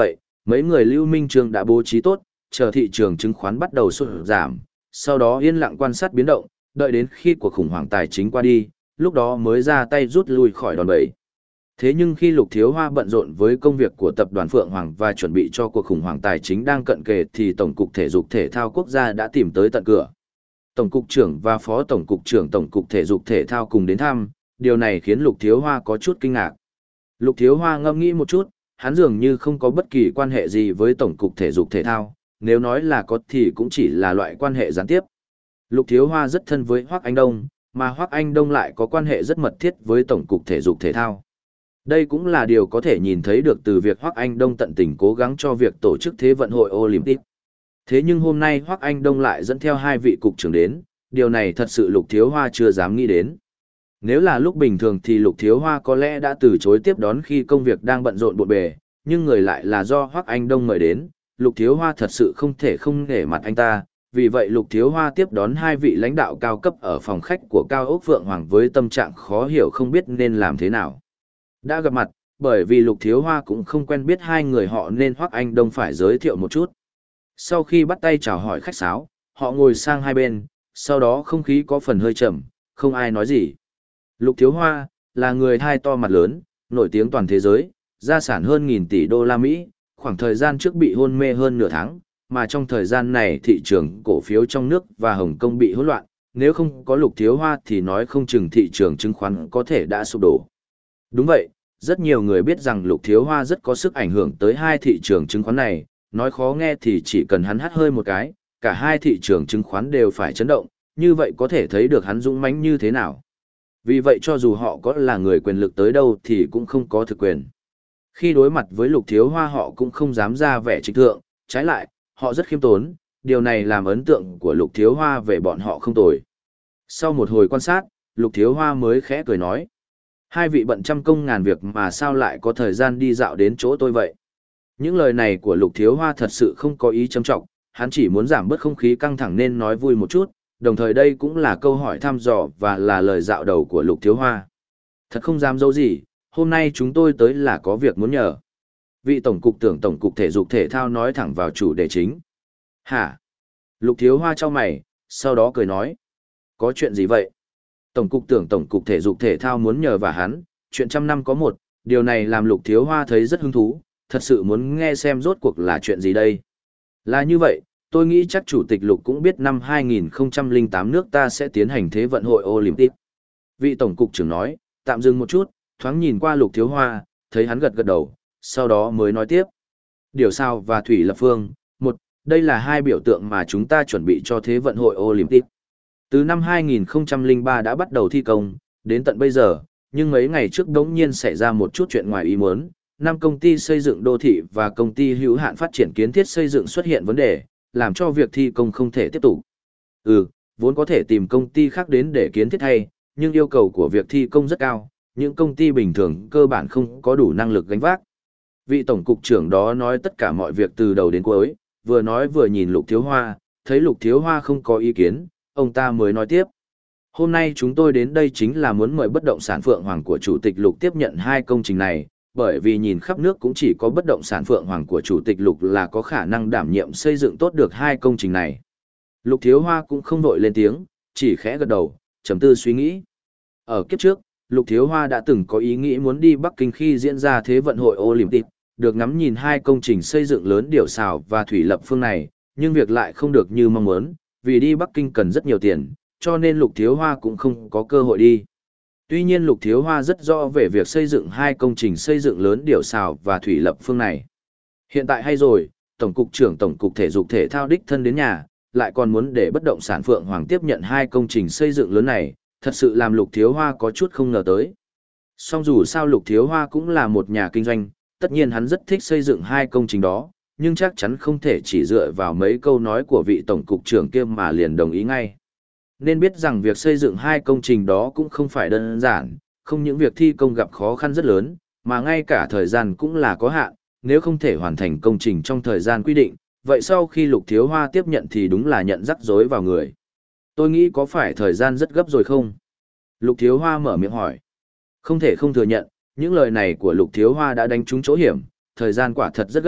Mấy người Lưu Minh Trương đã bố trí tốt, chờ thị trường chứng khoán bắt đầu sụt giảm, sau đó yên lặng quan sát biến động, đợi đến khi cuộc khủng hoảng tài chính qua đi, lúc đó mới ra tay rút lui khỏi đòn bẩy. Thế nhưng khi Lục Thiếu Hoa bận rộn với công việc của tập đoàn Phượng Hoàng và chuẩn bị cho cuộc khủng hoảng tài chính đang cận kề thì Tổng cục Thể dục Thể thao Quốc gia đã tìm tới tận cửa. Tổng cục trưởng và Phó Tổng cục trưởng Tổng cục Thể dục Thể thao cùng đến thăm, điều này khiến Lục Thiếu Hoa có chút kinh ngạc. Lục Thiếu Hoa ngẫm nghĩ một chút, hắn dường như không có bất kỳ quan hệ gì với Tổng cục Thể dục Thể thao, nếu nói là có thì cũng chỉ là loại quan hệ gián tiếp. Lục Thiếu Hoa rất thân với Hoắc Anh Đông, mà Hoắc Anh Đông lại có quan hệ rất mật thiết với Tổng cục Thể dục Thể thao. Đây cũng là điều có thể nhìn thấy được từ việc Hoắc Anh Đông tận tình cố gắng cho việc tổ chức Thế vận hội Olympic. Thế nhưng hôm nay Hoắc Anh Đông lại dẫn theo hai vị cục trưởng đến, điều này thật sự Lục Thiếu Hoa chưa dám nghĩ đến. Nếu là lúc bình thường thì Lục Thiếu Hoa có lẽ đã từ chối tiếp đón khi công việc đang bận rộn bộn bề, nhưng người lại là do Hoắc Anh Đông mời đến, Lục Thiếu Hoa thật sự không thể không nể mặt anh ta, vì vậy Lục Thiếu Hoa tiếp đón hai vị lãnh đạo cao cấp ở phòng khách của Cao ốc Phượng Hoàng với tâm trạng khó hiểu không biết nên làm thế nào. Đã gặp mặt, bởi vì Lục Thiếu Hoa cũng không quen biết hai người họ nên Hoắc Anh Đông phải giới thiệu một chút. Sau khi bắt tay chào hỏi khách sáo, họ ngồi sang hai bên, sau đó không khí có phần hơi trầm, không ai nói gì. Lục Thiếu Hoa là người thai to mặt lớn, nổi tiếng toàn thế giới, gia sản hơn nghìn tỷ đô la Mỹ, khoảng thời gian trước bị hôn mê hơn nửa tháng, mà trong thời gian này thị trường cổ phiếu trong nước và Hồng Kông bị hỗn loạn, nếu không có Lục Thiếu Hoa thì nói không chừng thị trường chứng khoán có thể đã sụp đổ. Đúng vậy, rất nhiều người biết rằng Lục Thiếu Hoa rất có sức ảnh hưởng tới hai thị trường chứng khoán này, nói khó nghe thì chỉ cần hắn hắt hơi một cái, cả hai thị trường chứng khoán đều phải chấn động, như vậy có thể thấy được hắn dũng mãnh như thế nào. Vì vậy cho dù họ có là người quyền lực tới đâu thì cũng không có thực quyền. Khi đối mặt với Lục Thiếu Hoa họ cũng không dám ra vẻ trịch thượng, trái lại, họ rất khiêm tốn, điều này làm ấn tượng của Lục Thiếu Hoa về bọn họ không tồi. Sau một hồi quan sát, Lục Thiếu Hoa mới khẽ cười nói. Hai vị bận trăm công ngàn việc mà sao lại có thời gian đi dạo đến chỗ tôi vậy? Những lời này của Lục Thiếu Hoa thật sự không có ý châm trọng, hắn chỉ muốn giảm bớt không khí căng thẳng nên nói vui một chút, đồng thời đây cũng là câu hỏi thăm dò và là lời dạo đầu của Lục Thiếu Hoa. Thật không dám giấu gì, hôm nay chúng tôi tới là có việc muốn nhờ. Vị Tổng cục trưởng Tổng cục Thể dục Thể thao nói thẳng vào chủ đề chính. Hả? Lục Thiếu Hoa chau mày, sau đó cười nói. Có chuyện gì vậy? Tổng cục trưởng Tổng cục Thể dục Thể thao muốn nhờ và hắn, chuyện trăm năm có một, điều này làm Lục Thiếu Hoa thấy rất hứng thú, thật sự muốn nghe xem rốt cuộc là chuyện gì đây. Là như vậy, tôi nghĩ chắc Chủ tịch Lục cũng biết năm hai nghìn không trăm lẻ tám nước ta sẽ tiến hành Thế vận hội Olympic. Vị Tổng cục trưởng nói, tạm dừng một chút, thoáng nhìn qua Lục Thiếu Hoa, thấy hắn gật gật đầu, sau đó mới nói tiếp. Điều sao và Thủy Lập Phương, một, đây là hai biểu tượng mà chúng ta chuẩn bị cho Thế vận hội Olympic. Từ năm hai nghìn không trăm lẻ ba đã bắt đầu thi công, đến tận bây giờ, nhưng mấy ngày trước đống nhiên xảy ra một chút chuyện ngoài ý muốn. Năm công ty xây dựng đô thị và công ty hữu hạn phát triển kiến thiết xây dựng xuất hiện vấn đề, làm cho việc thi công không thể tiếp tục. Ừ, vốn có thể tìm công ty khác đến để kiến thiết thay, nhưng yêu cầu của việc thi công rất cao, những công ty bình thường cơ bản không có đủ năng lực gánh vác. Vị tổng cục trưởng đó nói tất cả mọi việc từ đầu đến cuối, vừa nói vừa nhìn Lục Thiếu Hoa, thấy Lục Thiếu Hoa không có ý kiến, ông ta mới nói tiếp. Hôm nay chúng tôi đến đây chính là muốn mời bất động sản Phượng Hoàng của Chủ tịch Lục tiếp nhận hai công trình này, bởi vì nhìn khắp nước cũng chỉ có bất động sản Phượng Hoàng của Chủ tịch Lục là có khả năng đảm nhiệm xây dựng tốt được hai công trình này. Lục Thiếu Hoa cũng không vội lên tiếng, chỉ khẽ gật đầu, trầm tư suy nghĩ. Ở kiếp trước, Lục Thiếu Hoa đã từng có ý nghĩ muốn đi Bắc Kinh khi diễn ra Thế vận hội Olympic, được ngắm nhìn hai công trình xây dựng lớn Điểu Sào và Thủy Lập Phương này, nhưng việc lại không được như mong muốn, vì đi Bắc Kinh cần rất nhiều tiền, cho nên Lục Thiếu Hoa cũng không có cơ hội đi. Tuy nhiên Lục Thiếu Hoa rất rõ về việc xây dựng hai công trình xây dựng lớn Điểu Sào và Thủy Lập Phương này. Hiện tại hay rồi, Tổng cục trưởng Tổng cục Thể dục Thể thao đích thân đến nhà, lại còn muốn để bất động sản Phượng Hoàng tiếp nhận hai công trình xây dựng lớn này, thật sự làm Lục Thiếu Hoa có chút không ngờ tới. Song dù sao Lục Thiếu Hoa cũng là một nhà kinh doanh, tất nhiên hắn rất thích xây dựng hai công trình đó, nhưng chắc chắn không thể chỉ dựa vào mấy câu nói của vị Tổng cục trưởng kia mà liền đồng ý ngay. Nên biết rằng việc xây dựng hai công trình đó cũng không phải đơn giản, không những việc thi công gặp khó khăn rất lớn, mà ngay cả thời gian cũng là có hạn, nếu không thể hoàn thành công trình trong thời gian quy định, vậy sau khi Lục Thiếu Hoa tiếp nhận thì đúng là nhận rắc rối vào người. Tôi nghĩ có phải thời gian rất gấp rồi không? Lục Thiếu Hoa mở miệng hỏi. Không thể không thừa nhận, những lời này của Lục Thiếu Hoa đã đánh trúng chỗ hiểm, thời gian quả thật rất gấp,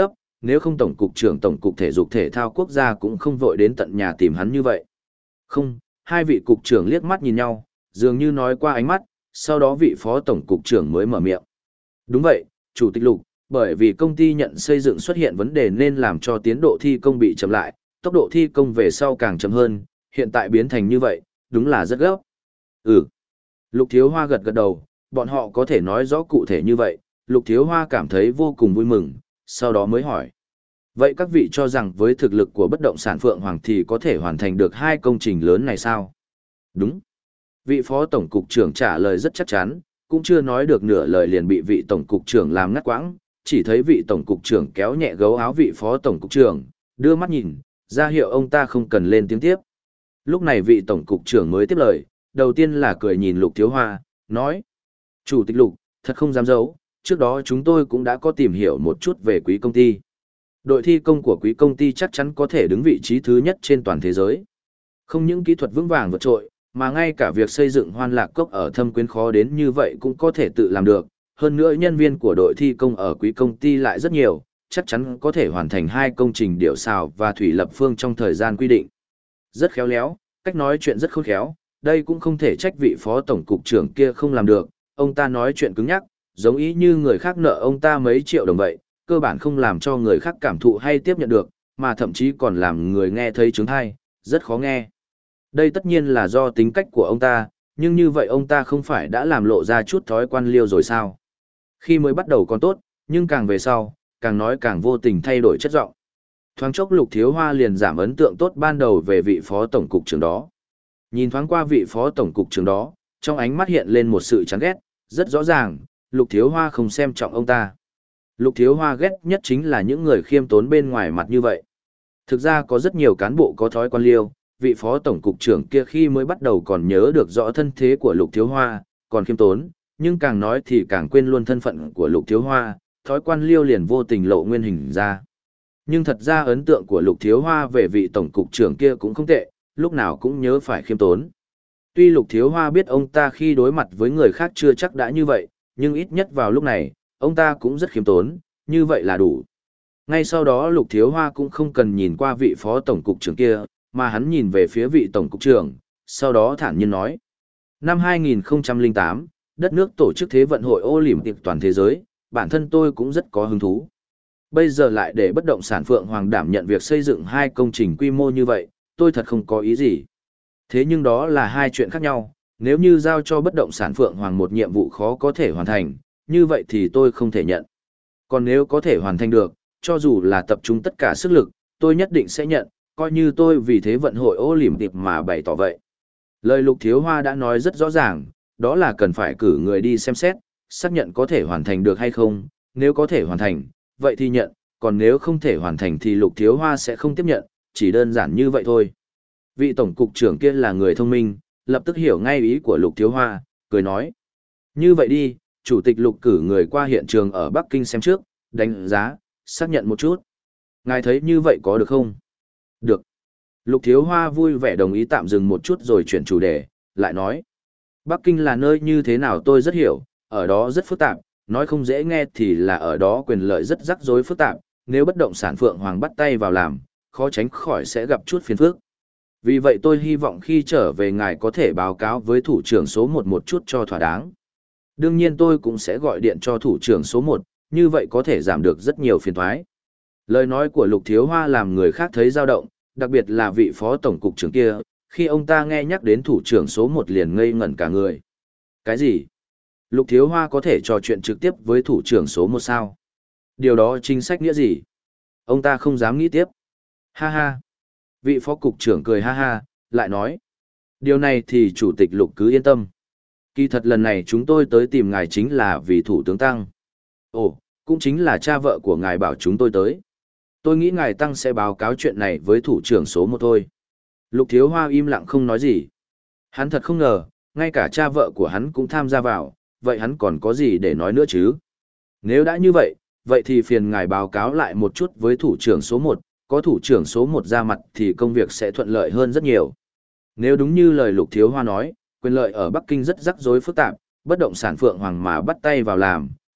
nếu không tổng cục trưởng tổng cục thể dục thể thao quốc gia cũng không vội đến tận nhà tìm hắn như vậy. Không, hai vị cục trưởng liếc mắt nhìn nhau, dường như nói qua ánh mắt, sau đó vị phó tổng cục trưởng mới mở miệng. Đúng vậy, Chủ tịch Lục, bởi vì công ty nhận xây dựng xuất hiện vấn đề nên làm cho tiến độ thi công bị chậm lại, tốc độ thi công về sau càng chậm hơn, hiện tại biến thành như vậy, đúng là rất gấp. Ừ. Lục Thiếu Hoa gật gật đầu, bọn họ có thể nói rõ cụ thể như vậy, Lục Thiếu Hoa cảm thấy vô cùng vui mừng, sau đó mới hỏi. Vậy các vị cho rằng với thực lực của bất động sản Phượng Hoàng thì có thể hoàn thành được hai công trình lớn này sao? Đúng. Vị phó tổng cục trưởng trả lời rất chắc chắn, cũng chưa nói được nửa lời liền bị vị tổng cục trưởng làm ngắt quãng, chỉ thấy vị tổng cục trưởng kéo nhẹ gấu áo vị phó tổng cục trưởng, đưa mắt nhìn, ra hiệu ông ta không cần lên tiếng tiếp. Lúc này vị tổng cục trưởng mới tiếp lời, đầu tiên là cười nhìn Lục Thiếu Hoa, nói. Chủ tịch Lục, thật không dám giấu, trước đó chúng tôi cũng đã có tìm hiểu một chút về quý công ty. Đội thi công của quý công ty chắc chắn có thể đứng vị trí thứ nhất trên toàn thế giới. Không những kỹ thuật vững vàng vượt trội, mà ngay cả việc xây dựng Hoan Lạc Cốc ở Thâm Quyến khó đến như vậy cũng có thể tự làm được. Hơn nữa nhân viên của đội thi công ở quý công ty lại rất nhiều, chắc chắn có thể hoàn thành hai công trình điệu xào và thủy lập phương trong thời gian quy định. Rất khéo léo, cách nói chuyện rất khôn khéo, đây cũng không thể trách vị phó tổng cục trưởng kia không làm được, ông ta nói chuyện cứng nhắc, giống ý như người khác nợ ông ta mấy triệu đồng vậy, cơ bản không làm cho người khác cảm thụ hay tiếp nhận được, mà thậm chí còn làm người nghe thấy chứng hay, rất khó nghe. Đây tất nhiên là do tính cách của ông ta, nhưng như vậy ông ta không phải đã làm lộ ra chút thói quan liêu rồi sao? Khi mới bắt đầu còn tốt, nhưng càng về sau, càng nói càng vô tình thay đổi chất giọng. Thoáng chốc Lục Thiếu Hoa liền giảm ấn tượng tốt ban đầu về vị phó tổng cục trưởng đó. Nhìn thoáng qua vị phó tổng cục trưởng đó, trong ánh mắt hiện lên một sự chán ghét, rất rõ ràng, Lục Thiếu Hoa không xem trọng ông ta. Lục Thiếu Hoa ghét nhất chính là những người khiêm tốn bên ngoài mặt như vậy. Thực ra có rất nhiều cán bộ có thói quan liêu, vị phó tổng cục trưởng kia khi mới bắt đầu còn nhớ được rõ thân thế của Lục Thiếu Hoa, còn khiêm tốn, nhưng càng nói thì càng quên luôn thân phận của Lục Thiếu Hoa, thói quan liêu liền vô tình lộ nguyên hình ra. Nhưng thật ra ấn tượng của Lục Thiếu Hoa về vị tổng cục trưởng kia cũng không tệ, lúc nào cũng nhớ phải khiêm tốn. Tuy Lục Thiếu Hoa biết ông ta khi đối mặt với người khác chưa chắc đã như vậy, nhưng ít nhất vào lúc này, ông ta cũng rất khiêm tốn, như vậy là đủ. Ngay sau đó Lục Thiếu Hoa cũng không cần nhìn qua vị phó tổng cục trưởng kia, mà hắn nhìn về phía vị tổng cục trưởng, sau đó thản nhiên nói. Năm hai nghìn không trăm lẻ tám, đất nước tổ chức Thế vận hội Olympic toàn thế giới, bản thân tôi cũng rất có hứng thú. Bây giờ lại để bất động sản Phượng Hoàng đảm nhận việc xây dựng hai công trình quy mô như vậy, tôi thật không có ý gì. Thế nhưng đó là hai chuyện khác nhau, nếu như giao cho bất động sản Phượng Hoàng một nhiệm vụ khó có thể hoàn thành, như vậy thì tôi không thể nhận. Còn nếu có thể hoàn thành được, cho dù là tập trung tất cả sức lực, tôi nhất định sẽ nhận, coi như tôi vì Thế vận hội Olympic mà bày tỏ vậy. Lời Lục Thiếu Hoa đã nói rất rõ ràng, đó là cần phải cử người đi xem xét, xác nhận có thể hoàn thành được hay không, nếu có thể hoàn thành, vậy thì nhận, còn nếu không thể hoàn thành thì Lục Thiếu Hoa sẽ không tiếp nhận, chỉ đơn giản như vậy thôi. Vị tổng cục trưởng kia là người thông minh, lập tức hiểu ngay ý của Lục Thiếu Hoa, cười nói. Như vậy đi, Chủ tịch Lục cử người qua hiện trường ở Bắc Kinh xem trước, đánh giá, xác nhận một chút. Ngài thấy như vậy có được không? Được. Lục Thiếu Hoa vui vẻ đồng ý tạm dừng một chút rồi chuyển chủ đề, lại nói. Bắc Kinh là nơi như thế nào tôi rất hiểu, ở đó rất phức tạp, nói không dễ nghe thì là ở đó quyền lợi rất rắc rối phức tạp, nếu bất động sản Phượng Hoàng bắt tay vào làm, khó tránh khỏi sẽ gặp chút phiền phức. Vì vậy tôi hy vọng khi trở về ngài có thể báo cáo với thủ trưởng số một một chút cho thỏa đáng. Đương nhiên tôi cũng sẽ gọi điện cho thủ trưởng số một, như vậy có thể giảm được rất nhiều phiền toái. Lời nói của Lục Thiếu Hoa làm người khác thấy dao động, đặc biệt là vị phó tổng cục trưởng kia, khi ông ta nghe nhắc đến thủ trưởng số một liền ngây ngẩn cả người. Cái gì? Lục Thiếu Hoa có thể trò chuyện trực tiếp với thủ trưởng số một sao? Điều đó chính sách nghĩa gì? Ông ta không dám nghĩ tiếp. Ha ha. Vị phó cục trưởng cười ha ha, lại nói. Điều này thì chủ tịch Lục cứ yên tâm. Kỳ thật lần này chúng tôi tới tìm ngài chính là vì thủ tướng Tăng. Ồ, cũng chính là cha vợ của ngài bảo chúng tôi tới. Tôi nghĩ ngài Tăng sẽ báo cáo chuyện này với thủ trưởng số một thôi. Lục Thiếu Hoa im lặng không nói gì. Hắn thật không ngờ, ngay cả cha vợ của hắn cũng tham gia vào, vậy hắn còn có gì để nói nữa chứ? Nếu đã như vậy, vậy thì phiền ngài báo cáo lại một chút với thủ trưởng số một, có thủ trưởng số một ra mặt thì công việc sẽ thuận lợi hơn rất nhiều. Nếu đúng như lời Lục Thiếu Hoa nói, quyền lợi ở Bắc Kinh rất rắc rối phức tạp, bất động sản Phượng Hoàng mà bắt tay vào làm,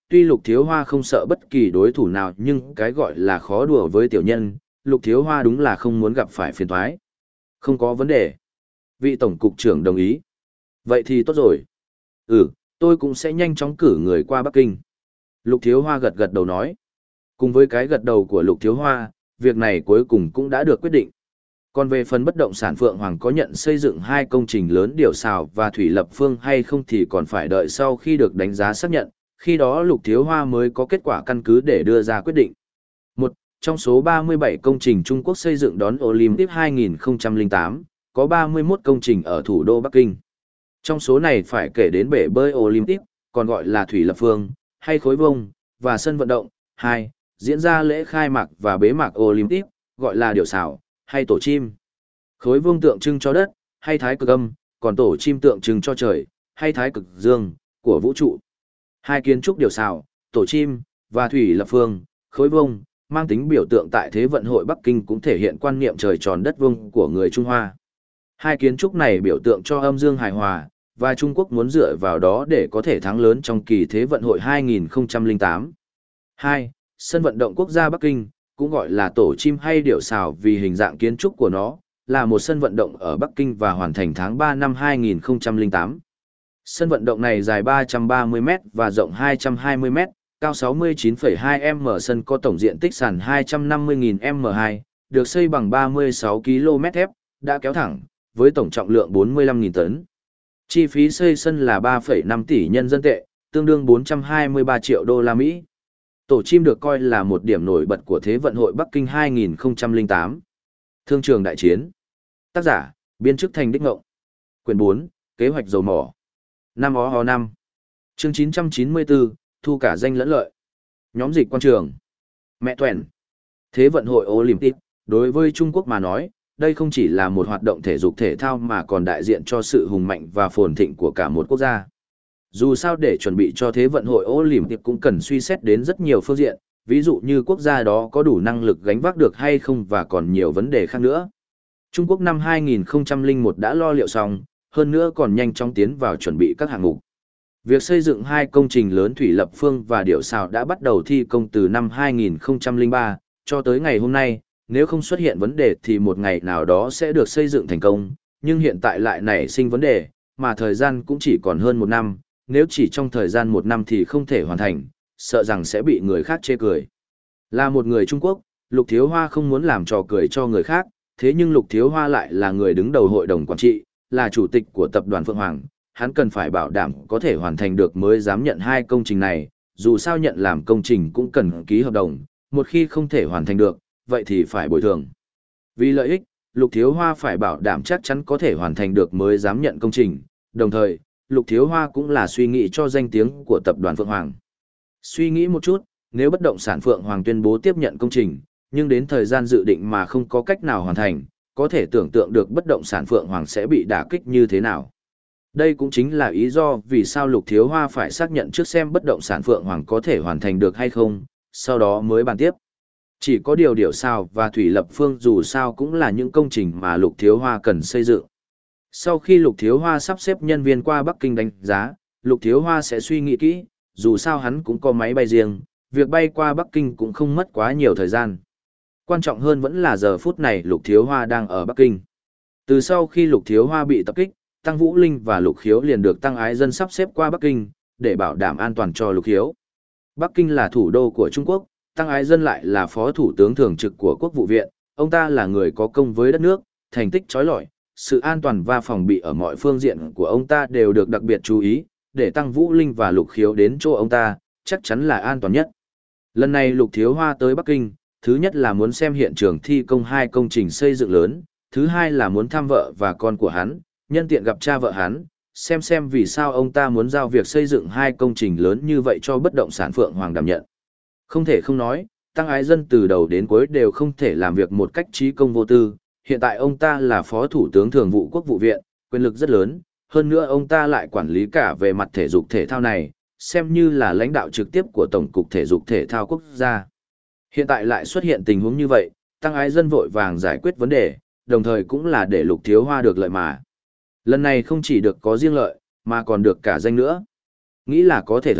tuy Lục Thiếu Hoa không sợ bất kỳ đối thủ nào nhưng cái gọi là khó đùa với tiểu nhân, Lục Thiếu Hoa đúng là không muốn gặp phải phiền toái. Không có vấn đề. Vị tổng cục trưởng đồng ý. Vậy thì tốt rồi. Ừ, tôi cũng sẽ nhanh chóng cử người qua Bắc Kinh. Lục Thiếu Hoa gật gật đầu nói. Cùng với cái gật đầu của Lục Thiếu Hoa, việc này cuối cùng cũng đã được quyết định. Còn về phần bất động sản Phượng Hoàng có nhận xây dựng hai công trình lớn Điểu Sào và Thủy Lập Phương hay không thì còn phải đợi sau khi được đánh giá xác nhận, khi đó Lục Thiếu Hoa mới có kết quả căn cứ để đưa ra quyết định. Một trong số ba mươi bảy công trình Trung Quốc xây dựng đón Olympic hai không không tám, có ba mươi mốt công trình ở thủ đô Bắc Kinh. Trong số này phải kể đến bể bơi Olympic, còn gọi là Thủy Lập Phương, hay Khối Vông, và sân vận động. Hai Diễn ra lễ khai mạc và bế mạc Olympic, gọi là Điểu Sào, hay Tổ Chim. Khối Vương tượng trưng cho đất, hay Thái Cực Âm, còn Tổ Chim tượng trưng cho trời, hay Thái Cực Dương, của vũ trụ. Hai kiến trúc Điểu Sào, Tổ Chim, và Thủy Lập Phương, Khối Vông, mang tính biểu tượng tại Thế vận hội Bắc Kinh cũng thể hiện quan niệm trời tròn đất vuông của người Trung Hoa. Hai kiến trúc này biểu tượng cho âm dương hài hòa, và Trung Quốc muốn dựa vào đó để có thể thắng lớn trong kỳ Thế vận hội hai không không tám. Hai Sân vận động quốc gia Bắc Kinh, cũng gọi là Tổ Chim hay Điểu Sào vì hình dạng kiến trúc của nó, là một sân vận động ở Bắc Kinh và hoàn thành tháng ba năm hai không không tám. Sân vận động này dài ba trăm ba mươi mét và rộng hai trăm hai mươi mét, cao sáu mươi chín phẩy hai mét, sân có tổng diện tích sàn hai trăm năm mươi nghìn mét vuông, được xây bằng ba mươi sáu ki lô mét thép, đã kéo thẳng, với tổng trọng lượng bốn mươi lăm nghìn tấn. Chi phí xây sân là ba phẩy năm tỷ nhân dân tệ, tương đương bốn trăm hai mươi ba triệu đô la Mỹ. Tổ Chim được coi là một điểm nổi bật của Thế vận hội Bắc Kinh hai không không tám. Thương trường đại chiến. Tác giả, biên chức Thành Đích Ngộng. Quyển bốn, Kế hoạch dầu mỏ. Năm ó ho năm. Chương chín trăm chín mươi tư, thu cả danh lẫn lợi. Nhóm dịch quan trường. Mẹ Tuẻn. Thế vận hội Olympic, đối với Trung Quốc mà nói, đây không chỉ là một hoạt động thể dục thể thao mà còn đại diện cho sự hùng mạnh và phồn thịnh của cả một quốc gia. Dù sao để chuẩn bị cho Thế vận hội Olympic cũng cần suy xét đến rất nhiều phương diện, ví dụ như quốc gia đó có đủ năng lực gánh vác được hay không và còn nhiều vấn đề khác nữa. Trung Quốc năm hai không không một đã lo liệu xong, hơn nữa còn nhanh chóng tiến vào chuẩn bị các hạng mục. Việc xây dựng hai công trình lớn Thủy Lập Phương và Điểu Sào đã bắt đầu thi công từ năm hai không không ba, cho tới ngày hôm nay, nếu không xuất hiện vấn đề thì một ngày nào đó sẽ được xây dựng thành công, nhưng hiện tại lại nảy sinh vấn đề, mà thời gian cũng chỉ còn hơn một năm, nếu chỉ trong thời gian một năm thì không thể hoàn thành, sợ rằng sẽ bị người khác chê cười. Là một người Trung Quốc, Lục Thiếu Hoa không muốn làm trò cười cho người khác, thế nhưng Lục Thiếu Hoa lại là người đứng đầu hội đồng quản trị, là chủ tịch của tập đoàn Phượng Hoàng, hắn cần phải bảo đảm có thể hoàn thành được mới dám nhận hai công trình này, dù sao nhận làm công trình cũng cần ký hợp đồng, một khi không thể hoàn thành được, vậy thì phải bồi thường. Vì lợi ích, Lục Thiếu Hoa phải bảo đảm chắc chắn có thể hoàn thành được mới dám nhận công trình, đồng thời, Lục Thiếu Hoa cũng là suy nghĩ cho danh tiếng của tập đoàn Phượng Hoàng. Suy nghĩ một chút, nếu bất động sản Phượng Hoàng tuyên bố tiếp nhận công trình, nhưng đến thời gian dự định mà không có cách nào hoàn thành, có thể tưởng tượng được bất động sản Phượng Hoàng sẽ bị đả kích như thế nào. Đây cũng chính là lý do vì sao Lục Thiếu Hoa phải xác nhận trước xem bất động sản Phượng Hoàng có thể hoàn thành được hay không, sau đó mới bàn tiếp. Chỉ có điều Điểu Sào và Thủy Lập Phương dù sao cũng là những công trình mà Lục Thiếu Hoa cần xây dựng. Sau khi Lục Thiếu Hoa sắp xếp nhân viên qua Bắc Kinh đánh giá, Lục Thiếu Hoa sẽ suy nghĩ kỹ, dù sao hắn cũng có máy bay riêng, việc bay qua Bắc Kinh cũng không mất quá nhiều thời gian. Quan trọng hơn vẫn là giờ phút này Lục Thiếu Hoa đang ở Bắc Kinh. Từ sau khi Lục Thiếu Hoa bị tập kích, Tăng Vũ Linh và Lục Khiếu liền được Tăng Ái Dân sắp xếp qua Bắc Kinh, để bảo đảm an toàn cho Lục Khiếu. Bắc Kinh là thủ đô của Trung Quốc, Tăng Ái Dân lại là phó thủ tướng thường trực của Quốc vụ viện, ông ta là người có công với đất nước, thành tích chói lọi, sự an toàn và phòng bị ở mọi phương diện của ông ta đều được đặc biệt chú ý, để Tăng Vũ Linh và Lục Khiếu đến chỗ ông ta, chắc chắn là an toàn nhất. Lần này Lục Thiếu Hoa tới Bắc Kinh, thứ nhất là muốn xem hiện trường thi công hai công trình xây dựng lớn, thứ hai là muốn thăm vợ và con của hắn, nhân tiện gặp cha vợ hắn, xem xem vì sao ông ta muốn giao việc xây dựng hai công trình lớn như vậy cho bất động sản Phượng Hoàng đảm nhận. Không thể không nói, Tăng Ái Dân từ đầu đến cuối đều không thể làm việc một cách trí công vô tư, hiện tại ông ta là phó thủ tướng thường vụ Quốc vụ viện, quyền lực rất lớn, hơn nữa ông ta lại quản lý cả về mặt thể dục thể thao này, xem như là lãnh đạo trực tiếp của Tổng cục Thể dục Thể thao Quốc gia. Hiện tại lại xuất hiện tình huống như vậy, Tăng Ái Dân vội vàng giải quyết vấn đề, đồng thời cũng là để Lục Thiếu Hoa được lợi mà. Lần này không chỉ được có riêng lợi, mà còn được cả danh nữa. Nghĩ là có thể thấy,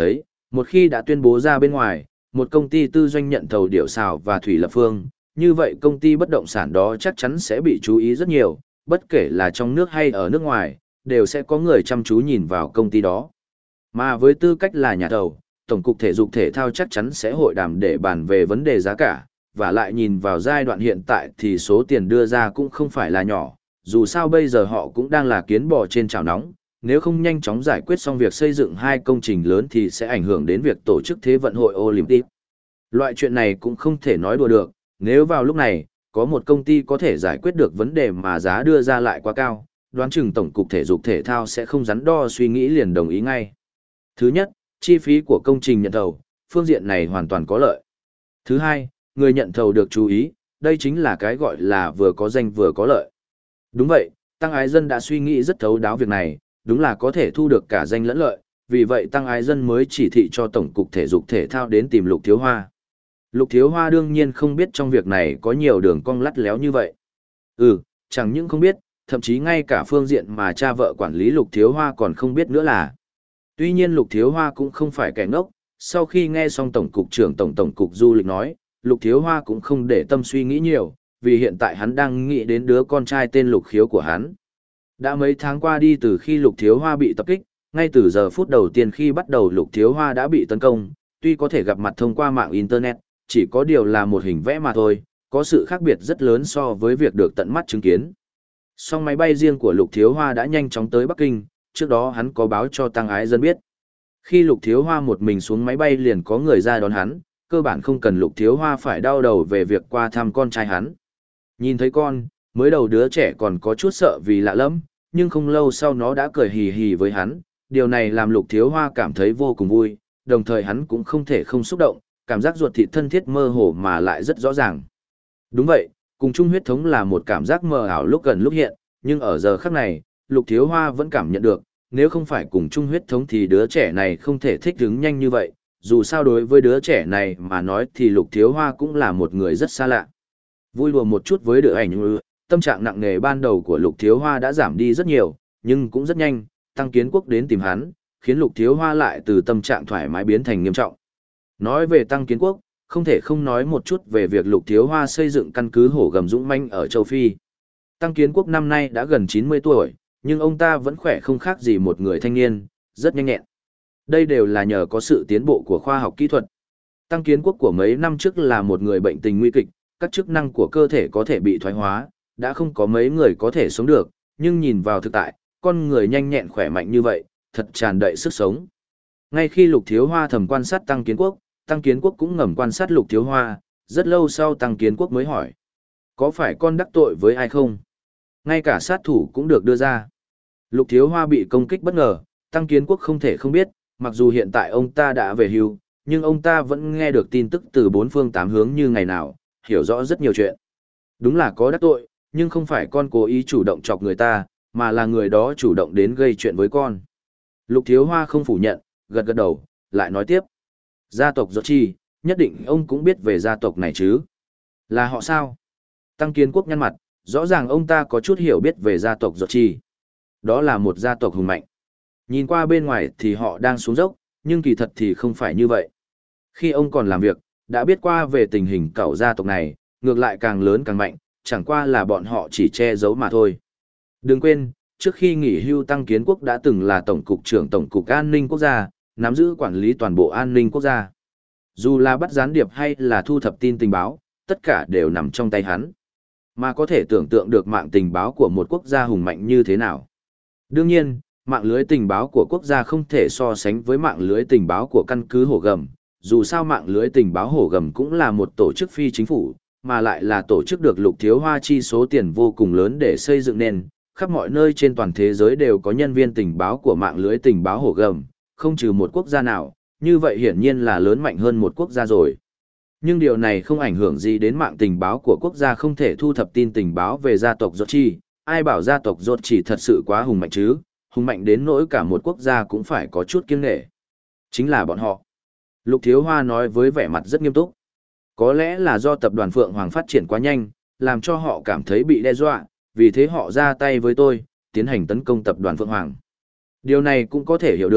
Một khi đã tuyên bố ra bên ngoài, một công ty tư doanh nhận thầu Điểu Sào và Thủy Lập Phương, như vậy công ty bất động sản đó chắc chắn sẽ bị chú ý rất nhiều, bất kể là trong nước hay ở nước ngoài, đều sẽ có người chăm chú nhìn vào công ty đó. Mà với tư cách là nhà thầu, Tổng cục Thể dục Thể thao chắc chắn sẽ hội đàm để bàn về vấn đề giá cả, và lại nhìn vào giai đoạn hiện tại thì số tiền đưa ra cũng không phải là nhỏ, dù sao bây giờ họ cũng đang là kiến bò trên chảo nóng, nếu không nhanh chóng giải quyết xong việc xây dựng hai công trình lớn thì sẽ ảnh hưởng đến việc tổ chức Thế vận hội Olympic. Loại chuyện này cũng không thể nói đùa được, nếu vào lúc này, có một công ty có thể giải quyết được vấn đề mà giá đưa ra lại quá cao, đoán chừng Tổng cục Thể dục Thể thao sẽ không đắn đo suy nghĩ liền đồng ý ngay. Thứ nhất, chi phí của công trình nhận thầu, phương diện này hoàn toàn có lợi. Thứ hai, người nhận thầu được chú ý, đây chính là cái gọi là vừa có danh vừa có lợi. Đúng vậy, Tăng Ái Dân đã suy nghĩ rất thấu đáo việc này, đúng là có thể thu được cả danh lẫn lợi, vì vậy Tăng Ái Dân mới chỉ thị cho Tổng cục Thể dục Thể thao đến tìm Lục Thiếu Hoa. Lục Thiếu Hoa đương nhiên không biết trong việc này có nhiều đường cong lắt léo như vậy. Ừ, chẳng những không biết, thậm chí ngay cả phương diện mà cha vợ quản lý Lục Thiếu Hoa còn không biết nữa là. Tuy nhiên Lục Thiếu Hoa cũng không phải kẻ ngốc, sau khi nghe xong Tổng cục trưởng Tổng Tổng cục Du lịch nói, Lục Thiếu Hoa cũng không để tâm suy nghĩ nhiều, vì hiện tại hắn đang nghĩ đến đứa con trai tên Lục Khiếu của hắn. Đã mấy tháng qua đi từ khi Lục Thiếu Hoa bị tập kích, ngay từ giờ phút đầu tiên khi bắt đầu Lục Thiếu Hoa đã bị tấn công, tuy có thể gặp mặt thông qua mạng Internet, chỉ có điều là một hình vẽ mà thôi, có sự khác biệt rất lớn so với việc được tận mắt chứng kiến. Song máy bay riêng của Lục Thiếu Hoa đã nhanh chóng tới Bắc Kinh, trước đó hắn có báo cho Tăng Ái Dân biết. Khi Lục Thiếu Hoa một mình xuống máy bay liền có người ra đón hắn, cơ bản không cần Lục Thiếu Hoa phải đau đầu về việc qua thăm con trai hắn. Nhìn thấy con, mới đầu đứa trẻ còn có chút sợ vì lạ lẫm, nhưng không lâu sau nó đã cười hì hì với hắn, điều này làm Lục Thiếu Hoa cảm thấy vô cùng vui, đồng thời hắn cũng không thể không xúc động, cảm giác ruột thịt thân thiết mơ hồ mà lại rất rõ ràng. Đúng vậy, cùng chung huyết thống là một cảm giác mơ ảo lúc gần lúc hiện, nhưng ở giờ khắc này, Lục Thiếu Hoa vẫn cảm nhận được, nếu không phải cùng chung huyết thống thì đứa trẻ này không thể thích ứng nhanh như vậy, dù sao đối với đứa trẻ này mà nói thì Lục Thiếu Hoa cũng là một người rất xa lạ. Vui đùa một chút với đứa ảnh, tâm trạng nặng nề ban đầu của Lục Thiếu Hoa đã giảm đi rất nhiều, nhưng cũng rất nhanh, Tăng Kiến Quốc đến tìm hắn, khiến Lục Thiếu Hoa lại từ tâm trạng thoải mái biến thành nghiêm trọng. Nói về Tăng Kiến Quốc, không thể không nói một chút về việc Lục Thiếu Hoa xây dựng căn cứ hổ gầm dũng manh ở châu Phi. Tăng Kiến Quốc năm nay đã gần chín mươi tuổi, nhưng ông ta vẫn khỏe không khác gì một người thanh niên, rất nhanh nhẹn. Đây đều là nhờ có sự tiến bộ của khoa học kỹ thuật. Tăng Kiến Quốc của mấy năm trước là một người bệnh tình nguy kịch, các chức năng của cơ thể có thể bị thoái hóa, đã không có mấy người có thể sống được, nhưng nhìn vào thực tại, con người nhanh nhẹn khỏe mạnh như vậy, thật tràn đầy sức sống. Ngay khi Lục Thiếu Hoa thầm quan sát Tăng Kiến Quốc, Tăng Kiến Quốc cũng ngầm quan sát Lục Thiếu Hoa, rất lâu sau Tăng Kiến Quốc mới hỏi. Có phải con đắc tội với ai không? Ngay cả sát thủ cũng được đưa ra. Lục Thiếu Hoa bị công kích bất ngờ, Tăng Kiến Quốc không thể không biết, mặc dù hiện tại ông ta đã về hưu, nhưng ông ta vẫn nghe được tin tức từ bốn phương tám hướng như ngày nào, hiểu rõ rất nhiều chuyện. Đúng là có đắc tội, nhưng không phải con cố ý chủ động chọc người ta, mà là người đó chủ động đến gây chuyện với con. Lục Thiếu Hoa không phủ nhận, gật gật đầu, lại nói tiếp. Gia tộc Giọt Chi, nhất định ông cũng biết về gia tộc này chứ? Là họ sao? Tăng Kiến Quốc nhăn mặt, rõ ràng ông ta có chút hiểu biết về gia tộc Giọt Chi. Đó là một gia tộc hùng mạnh. Nhìn qua bên ngoài thì họ đang xuống dốc, nhưng kỳ thật thì không phải như vậy. Khi ông còn làm việc, đã biết qua về tình hình cẩu gia tộc này, ngược lại càng lớn càng mạnh, chẳng qua là bọn họ chỉ che giấu mà thôi. Đừng quên, trước khi nghỉ hưu Tăng Kiến Quốc đã từng là Tổng cục trưởng Tổng cục An ninh Quốc gia, nắm giữ quản lý toàn bộ an ninh quốc gia. Dù là bắt gián điệp hay là thu thập tin tình báo, tất cả đều nằm trong tay hắn. Mà có thể tưởng tượng được mạng tình báo của một quốc gia hùng mạnh như thế nào. Đương nhiên, mạng lưới tình báo của quốc gia không thể so sánh với mạng lưới tình báo của căn cứ hổ gầm. Dù sao mạng lưới tình báo hổ gầm cũng là một tổ chức phi chính phủ, mà lại là tổ chức được Lục Thiếu Hoa chi số tiền vô cùng lớn để xây dựng nên, khắp mọi nơi trên toàn thế giới đều có nhân viên tình báo của mạng lưới tình báo hổ gầm, không trừ một quốc gia nào, như vậy hiển nhiên là lớn mạnh hơn một quốc gia rồi. Nhưng điều này không ảnh hưởng gì đến mạng tình báo của quốc gia không thể thu thập tin tình báo về gia tộc Giọt Chi, ai bảo gia tộc Giọt Chi thật sự quá hùng mạnh chứ, hùng mạnh đến nỗi cả một quốc gia cũng phải có chút kiêng nể. Chính là bọn họ. Lục Thiếu Hoa nói với vẻ mặt rất nghiêm túc. Có lẽ là do tập đoàn Phượng Hoàng phát triển quá nhanh, làm cho họ cảm thấy bị đe dọa, vì thế họ ra tay với tôi, tiến hành tấn công tập đoàn Phượng Hoàng. Điều này cũng có thể hiểu được,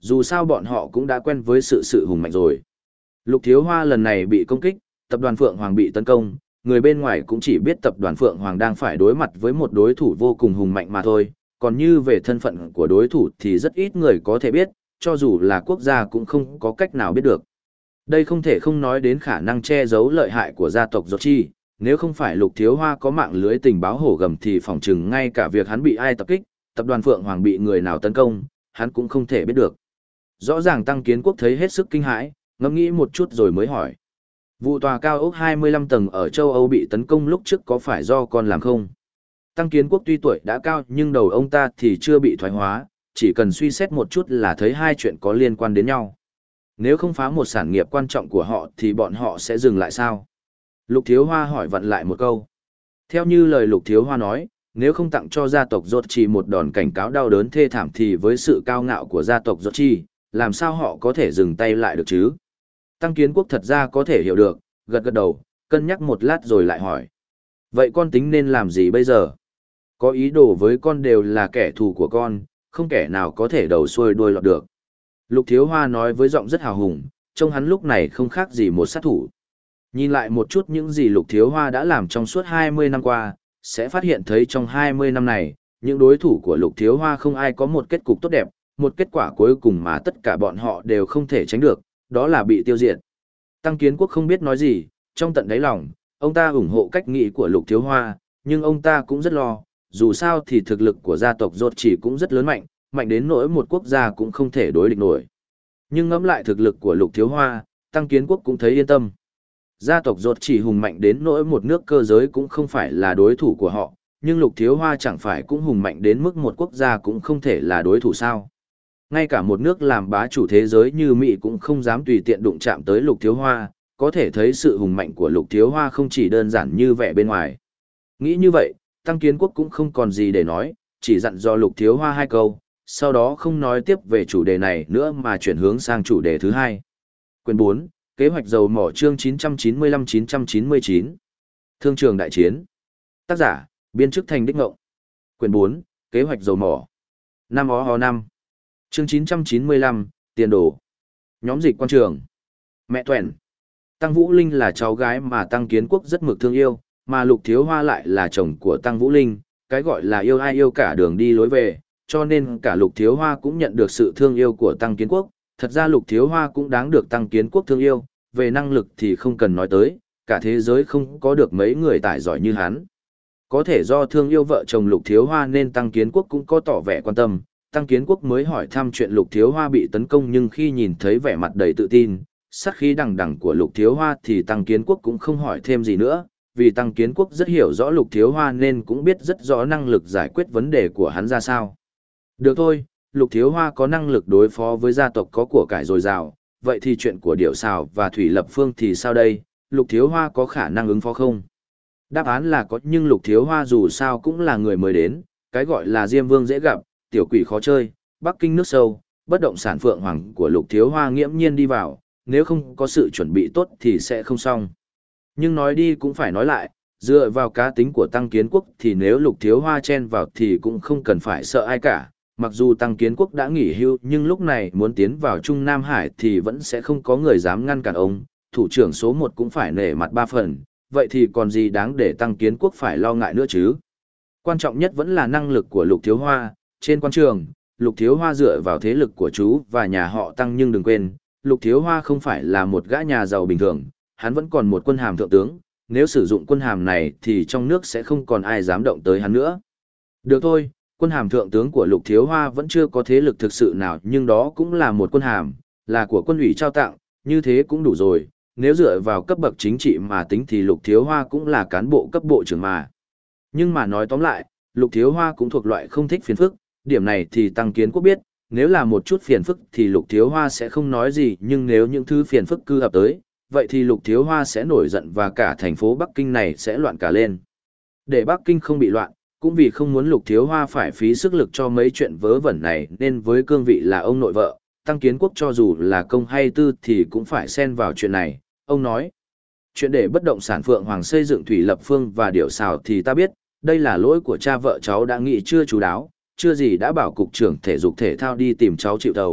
Dù sao bọn họ cũng đã quen với sự sự hùng mạnh rồi. Lục Thiếu Hoa lần này bị công kích, tập đoàn Phượng Hoàng bị tấn công, người bên ngoài cũng chỉ biết tập đoàn Phượng Hoàng đang phải đối mặt với một đối thủ vô cùng hùng mạnh mà thôi, còn như về thân phận của đối thủ thì rất ít người có thể biết, cho dù là quốc gia cũng không có cách nào biết được. Đây không thể không nói đến khả năng che giấu lợi hại của gia tộc Giọt Chi, nếu không phải Lục Thiếu Hoa có mạng lưới tình báo hổ gầm thì phỏng chừng ngay cả việc hắn bị ai tập kích, tập đoàn Phượng Hoàng bị người nào tấn công, hắn cũng không thể biết được. Rõ ràng Tăng Kiến Quốc thấy hết sức kinh hãi, ngẫm nghĩ một chút rồi mới hỏi. Vụ tòa cao ốc hai mươi lăm tầng ở châu Âu bị tấn công lúc trước có phải do con làm không? Tăng Kiến Quốc tuy tuổi đã cao nhưng đầu ông ta thì chưa bị thoái hóa, chỉ cần suy xét một chút là thấy hai chuyện có liên quan đến nhau. Nếu không phá một sản nghiệp quan trọng của họ thì bọn họ sẽ dừng lại sao? Lục Thiếu Hoa hỏi vặn lại một câu. Theo như lời Lục Thiếu Hoa nói, nếu không tặng cho gia tộc Giọt Chi một đòn cảnh cáo đau đớn thê thảm thì với sự cao ngạo của gia tộc Giọt Chi, làm sao họ có thể dừng tay lại được chứ? Tăng Kiến Quốc thật ra có thể hiểu được, gật gật đầu, cân nhắc một lát rồi lại hỏi. Vậy con tính nên làm gì bây giờ? Có ý đồ với con đều là kẻ thù của con, không kẻ nào có thể đầu xuôi đuôi lọt được. Lục Thiếu Hoa nói với giọng rất hào hùng, trông hắn lúc này không khác gì một sát thủ. Nhìn lại một chút những gì Lục Thiếu Hoa đã làm trong suốt hai mươi năm qua, sẽ phát hiện thấy trong hai mươi năm này, những đối thủ của Lục Thiếu Hoa không ai có một kết cục tốt đẹp, một kết quả cuối cùng mà tất cả bọn họ đều không thể tránh được, đó là bị tiêu diệt. Tăng Kiến Quốc không biết nói gì, trong tận đáy lòng, ông ta ủng hộ cách nghĩ của Lục Thiếu Hoa, nhưng ông ta cũng rất lo, dù sao thì thực lực của gia tộc Giọt Chỉ cũng rất lớn mạnh, mạnh đến nỗi một quốc gia cũng không thể đối địch nổi. Nhưng ngẫm lại thực lực của Lục Thiếu Hoa, Tăng Kiến Quốc cũng thấy yên tâm. Gia tộc Giọt Chỉ hùng mạnh đến nỗi một nước cơ giới cũng không phải là đối thủ của họ, nhưng Lục Thiếu Hoa chẳng phải cũng hùng mạnh đến mức một quốc gia cũng không thể là đối thủ sao. Ngay cả một nước làm bá chủ thế giới như Mỹ cũng không dám tùy tiện đụng chạm tới Lục Thiếu Hoa, có thể thấy sự hùng mạnh của Lục Thiếu Hoa không chỉ đơn giản như vẻ bên ngoài. Nghĩ như vậy, Tăng Kiến Quốc cũng không còn gì để nói, chỉ dặn dò Lục Thiếu Hoa hai câu, sau đó không nói tiếp về chủ đề này nữa mà chuyển hướng sang chủ đề thứ hai. Quyền bốn, Kế hoạch dầu mỏ chương chín trăm chín mươi lăm chín trăm chín mươi chín. Thương trường đại chiến. Tác giả, biên chức Thành Đích Ngộng. Quyền bốn, Kế hoạch dầu mỏ. Năm ó ho năm. Chương chín trăm chín mươi lăm, tiền đồ. Nhóm dịch quan trường. Mẹ Tuẻn. Tăng Vũ Linh là cháu gái mà Tăng Kiến Quốc rất mực thương yêu, mà Lục Thiếu Hoa lại là chồng của Tăng Vũ Linh, cái gọi là yêu ai yêu cả đường đi lối về, cho nên cả Lục Thiếu Hoa cũng nhận được sự thương yêu của Tăng Kiến Quốc. Thật ra Lục Thiếu Hoa cũng đáng được Tăng Kiến Quốc thương yêu, về năng lực thì không cần nói tới, cả thế giới không có được mấy người tài giỏi như hắn. Có thể do thương yêu vợ chồng Lục Thiếu Hoa nên Tăng Kiến Quốc cũng có tỏ vẻ quan tâm, Tăng Kiến Quốc mới hỏi thăm chuyện Lục Thiếu Hoa bị tấn công, nhưng khi nhìn thấy vẻ mặt đầy tự tin, sát khí đằng đằng của Lục Thiếu Hoa thì Tăng Kiến Quốc cũng không hỏi thêm gì nữa, vì Tăng Kiến Quốc rất hiểu rõ Lục Thiếu Hoa nên cũng biết rất rõ năng lực giải quyết vấn đề của hắn ra sao. Được thôi, Lục Thiếu Hoa có năng lực đối phó với gia tộc có của cải dồi dào, vậy thì chuyện của Điểu Sào và Thủy Lập Phương thì sao đây, Lục Thiếu Hoa có khả năng ứng phó không? Đáp án là có, nhưng Lục Thiếu Hoa dù sao cũng là người mới đến, cái gọi là Diêm Vương dễ gặp, tiểu quỷ khó chơi, Bắc Kinh nước sâu, bất động sản Phượng Hoàng của Lục Thiếu Hoa nghiễm nhiên đi vào, nếu không có sự chuẩn bị tốt thì sẽ không xong. Nhưng nói đi cũng phải nói lại, dựa vào cá tính của Tăng Kiến Quốc thì nếu Lục Thiếu Hoa chen vào thì cũng không cần phải sợ ai cả. Mặc dù Tăng Kiến Quốc đã nghỉ hưu nhưng lúc này muốn tiến vào Trung Nam Hải thì vẫn sẽ không có người dám ngăn cản ông, thủ trưởng số một cũng phải nể mặt ba phần, vậy thì còn gì đáng để Tăng Kiến Quốc phải lo ngại nữa chứ. Quan trọng nhất vẫn là năng lực của Lục Thiếu Hoa, trên quan trường, Lục Thiếu Hoa dựa vào thế lực của chú và nhà họ Tăng, nhưng đừng quên, Lục Thiếu Hoa không phải là một gã nhà giàu bình thường, hắn vẫn còn một quân hàm thượng tướng, nếu sử dụng quân hàm này thì trong nước sẽ không còn ai dám động tới hắn nữa. Được thôi, quân hàm thượng tướng của Lục Thiếu Hoa vẫn chưa có thế lực thực sự nào, nhưng đó cũng là một quân hàm, là của quân ủy trao tặng, như thế cũng đủ rồi. Nếu dựa vào cấp bậc chính trị mà tính thì Lục Thiếu Hoa cũng là cán bộ cấp bộ trưởng mà. Nhưng mà nói tóm lại, Lục Thiếu Hoa cũng thuộc loại không thích phiền phức, điểm này thì Tăng Kiến Quốc biết, nếu là một chút phiền phức thì Lục Thiếu Hoa sẽ không nói gì, nhưng nếu những thứ phiền phức cư ập tới, vậy thì Lục Thiếu Hoa sẽ nổi giận và cả thành phố Bắc Kinh này sẽ loạn cả lên. Để Bắc Kinh không bị loạn, cũng vì không muốn Lục Thiếu Hoa phải phí sức lực cho mấy chuyện vớ vẩn này nên với cương vị là ông nội vợ, Tăng Kiến Quốc cho dù là công hay tư thì cũng phải xen vào chuyện này. Ông nói, chuyện để bất động sản Phượng Hoàng xây dựng Thủy Lập Phương và Điểu Sào thì ta biết, đây là lỗi của cha vợ cháu đã nghĩ chưa chú đáo, chưa gì đã bảo cục trưởng thể dục thể thao đi tìm cháu chịu đầu,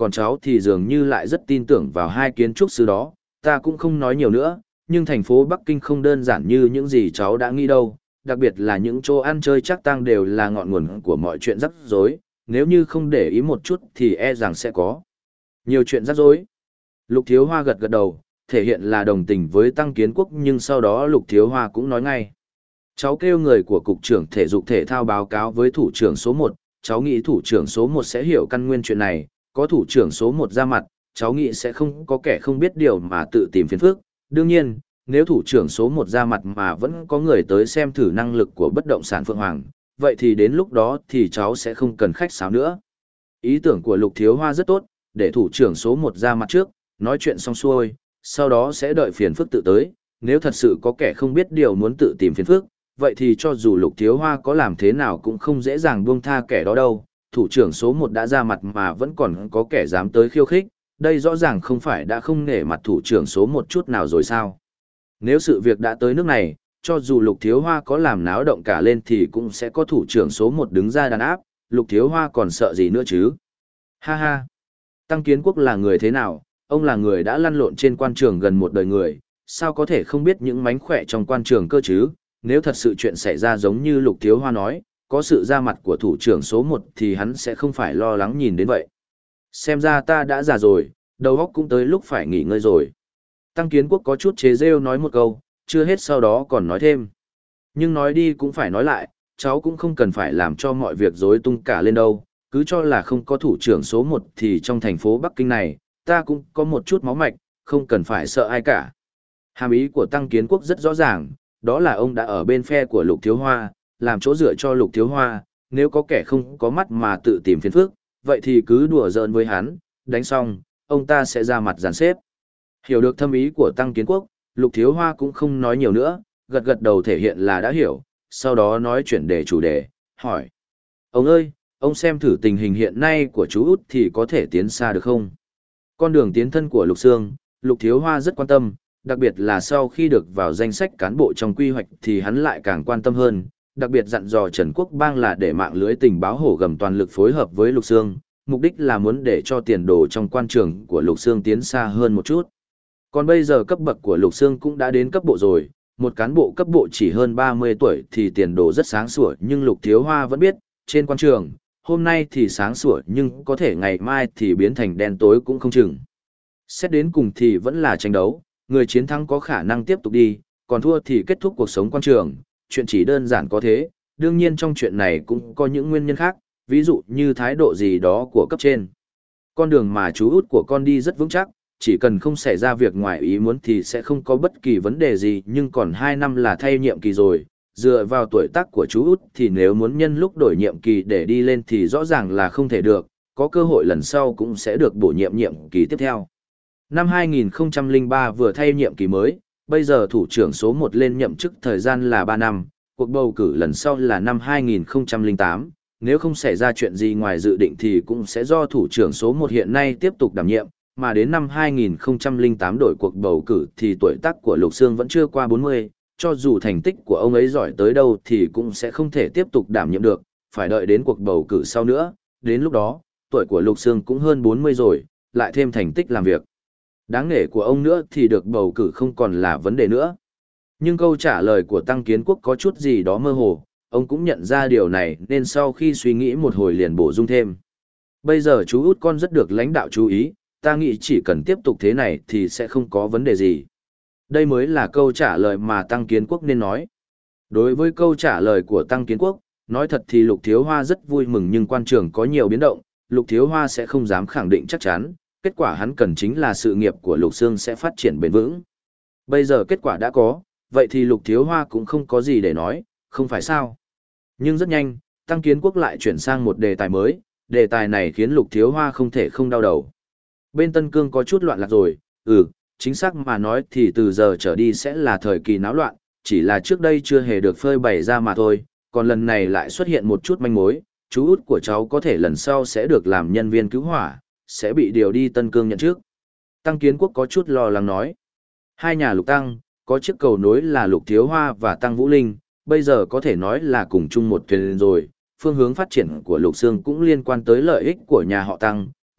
còn cháu thì dường như lại rất tin tưởng vào hai kiến trúc sư đó, ta cũng không nói nhiều nữa, nhưng thành phố Bắc Kinh không đơn giản như những gì cháu đã nghĩ đâu, đặc biệt là những chỗ ăn chơi chắc tang đều là ngọn nguồn của mọi chuyện rắc rối, nếu như không để ý một chút thì e rằng sẽ có nhiều chuyện rắc rối. Lục Thiếu Hoa gật gật đầu, thể hiện là đồng tình với Tăng Kiến Quốc, nhưng sau đó Lục Thiếu Hoa cũng nói ngay. Cháu kêu người của Cục trưởng Thể dục Thể thao báo cáo với thủ trưởng số một, cháu nghĩ thủ trưởng số một sẽ hiểu căn nguyên chuyện này, có thủ trưởng số một ra mặt, cháu nghĩ sẽ không có kẻ không biết điều mà tự tìm phiền phức. Đương nhiên, nếu thủ trưởng số một ra mặt mà vẫn có người tới xem thử năng lực của bất động sản Phượng Hoàng, vậy thì đến lúc đó thì cháu sẽ không cần khách sáo nữa. Ý tưởng của Lục Thiếu Hoa rất tốt, để thủ trưởng số một ra mặt trước, nói chuyện xong xuôi, sau đó sẽ đợi phiền phức tự tới, nếu thật sự có kẻ không biết điều muốn tự tìm phiền phức, vậy thì cho dù Lục Thiếu Hoa có làm thế nào cũng không dễ dàng buông tha kẻ đó đâu. Thủ trưởng số một đã ra mặt mà vẫn còn có kẻ dám tới khiêu khích, đây rõ ràng không phải đã không nể mặt thủ trưởng số một chút nào rồi sao. Nếu sự việc đã tới nước này, cho dù Lục Thiếu Hoa có làm náo động cả lên thì cũng sẽ có thủ trưởng số một đứng ra đàn áp, Lục Thiếu Hoa còn sợ gì nữa chứ. Ha ha, Tăng Kiến Quốc là người thế nào, ông là người đã lăn lộn trên quan trường gần một đời người, sao có thể không biết những mánh khỏe trong quan trường cơ chứ, nếu thật sự chuyện xảy ra giống như Lục Thiếu Hoa nói, có sự ra mặt của thủ trưởng số một thì hắn sẽ không phải lo lắng nhìn đến vậy. Xem ra ta đã già rồi, đầu óc cũng tới lúc phải nghỉ ngơi rồi. Tăng Kiến Quốc có chút chế rêu nói một câu, chưa hết sau đó còn nói thêm. Nhưng nói đi cũng phải nói lại, cháu cũng không cần phải làm cho mọi việc rối tung cả lên đâu, cứ cho là không có thủ trưởng số một thì trong thành phố Bắc Kinh này, ta cũng có một chút máu mạch, không cần phải sợ ai cả. Hàm ý của Tăng Kiến Quốc rất rõ ràng, đó là ông đã ở bên phe của Lục Thiếu Hoa, làm chỗ dựa cho Lục Thiếu Hoa, nếu có kẻ không có mắt mà tự tìm phiền phức, vậy thì cứ đùa giỡn với hắn, đánh xong, ông ta sẽ ra mặt dàn xếp. Hiểu được thâm ý của Tăng Kiến Quốc, Lục Thiếu Hoa cũng không nói nhiều nữa, gật gật đầu thể hiện là đã hiểu, sau đó nói chuyển đề chủ đề, hỏi. Ông ơi, ông xem thử tình hình hiện nay của chú út thì có thể tiến xa được không? Con đường tiến thân của Lục Sương, Lục Thiếu Hoa rất quan tâm, đặc biệt là sau khi được vào danh sách cán bộ trong quy hoạch thì hắn lại càng quan tâm hơn, đặc biệt dặn dò Trần Quốc Bang là để mạng lưới tình báo hổ gầm toàn lực phối hợp với Lục Sương, mục đích là muốn để cho tiền đồ trong quan trường của Lục Sương tiến xa hơn một chút. Còn bây giờ cấp bậc của Lục Sương cũng đã đến cấp bộ rồi, một cán bộ cấp bộ chỉ hơn ba mươi tuổi thì tiền đồ rất sáng sủa, nhưng Lục Thiếu Hoa vẫn biết, trên quan trường, hôm nay thì sáng sủa nhưng có thể ngày mai thì biến thành đen tối cũng không chừng. Xét đến cùng thì vẫn là tranh đấu, người chiến thắng có khả năng tiếp tục đi, còn thua thì kết thúc cuộc sống quan trường, chuyện chỉ đơn giản có thế, đương nhiên trong chuyện này cũng có những nguyên nhân khác, ví dụ như thái độ gì đó của cấp trên. Con đường mà chú út của con đi rất vững chắc, chỉ cần không xảy ra việc ngoài ý muốn thì sẽ không có bất kỳ vấn đề gì, nhưng còn hai năm là thay nhiệm kỳ rồi, dựa vào tuổi tác của chú út thì nếu muốn nhân lúc đổi nhiệm kỳ để đi lên thì rõ ràng là không thể được, có cơ hội lần sau cũng sẽ được bổ nhiệm nhiệm kỳ tiếp theo. Năm hai nghìn không trăm lẻ ba vừa thay nhiệm kỳ mới, bây giờ thủ trưởng số một lên nhậm chức thời gian là ba năm, cuộc bầu cử lần sau là năm hai nghìn không trăm lẻ tám, nếu không xảy ra chuyện gì ngoài dự định thì cũng sẽ do thủ trưởng số một hiện nay tiếp tục đảm nhiệm, mà đến năm hai nghìn không trăm lẻ tám đổi cuộc bầu cử thì tuổi tác của Lục Sương vẫn chưa qua bốn mươi, cho dù thành tích của ông ấy giỏi tới đâu thì cũng sẽ không thể tiếp tục đảm nhiệm được, phải đợi đến cuộc bầu cử sau nữa, đến lúc đó, tuổi của Lục Sương cũng hơn bốn mươi rồi, lại thêm thành tích làm việc đáng nể của ông nữa thì được bầu cử không còn là vấn đề nữa. Nhưng câu trả lời của Tăng Kiến Quốc có chút gì đó mơ hồ, ông cũng nhận ra điều này nên sau khi suy nghĩ một hồi liền bổ sung thêm. Bây giờ chú út con rất được lãnh đạo chú ý, ta nghĩ chỉ cần tiếp tục thế này thì sẽ không có vấn đề gì. Đây mới là câu trả lời mà Tăng Kiến Quốc nên nói. Đối với câu trả lời của Tăng Kiến Quốc, nói thật thì Lục Thiếu Hoa rất vui mừng, nhưng quan trường có nhiều biến động, Lục Thiếu Hoa sẽ không dám khẳng định chắc chắn, kết quả hắn cần chính là sự nghiệp của Lục Sương sẽ phát triển bền vững. Bây giờ kết quả đã có, vậy thì Lục Thiếu Hoa cũng không có gì để nói, không phải sao. Nhưng rất nhanh, Tăng Kiến Quốc lại chuyển sang một đề tài mới, đề tài này khiến Lục Thiếu Hoa không thể không đau đầu. Bên Tân Cương có chút loạn lạc rồi, ừ, chính xác mà nói thì từ giờ trở đi sẽ là thời kỳ náo loạn, chỉ là trước đây chưa hề được phơi bày ra mà thôi, còn lần này lại xuất hiện một chút manh mối, chú út của cháu có thể lần sau sẽ được làm nhân viên cứu hỏa, sẽ bị điều đi Tân Cương nhận trước. Tăng Kiến Quốc có chút lo lắng nói. Hai nhà Lục Tăng, có chiếc cầu nối là Lục Thiếu Hoa và Tăng Vũ Linh, bây giờ có thể nói là cùng chung một thuyền rồi, phương hướng phát triển của Lục Sương cũng liên quan tới lợi ích của nhà họ Tăng,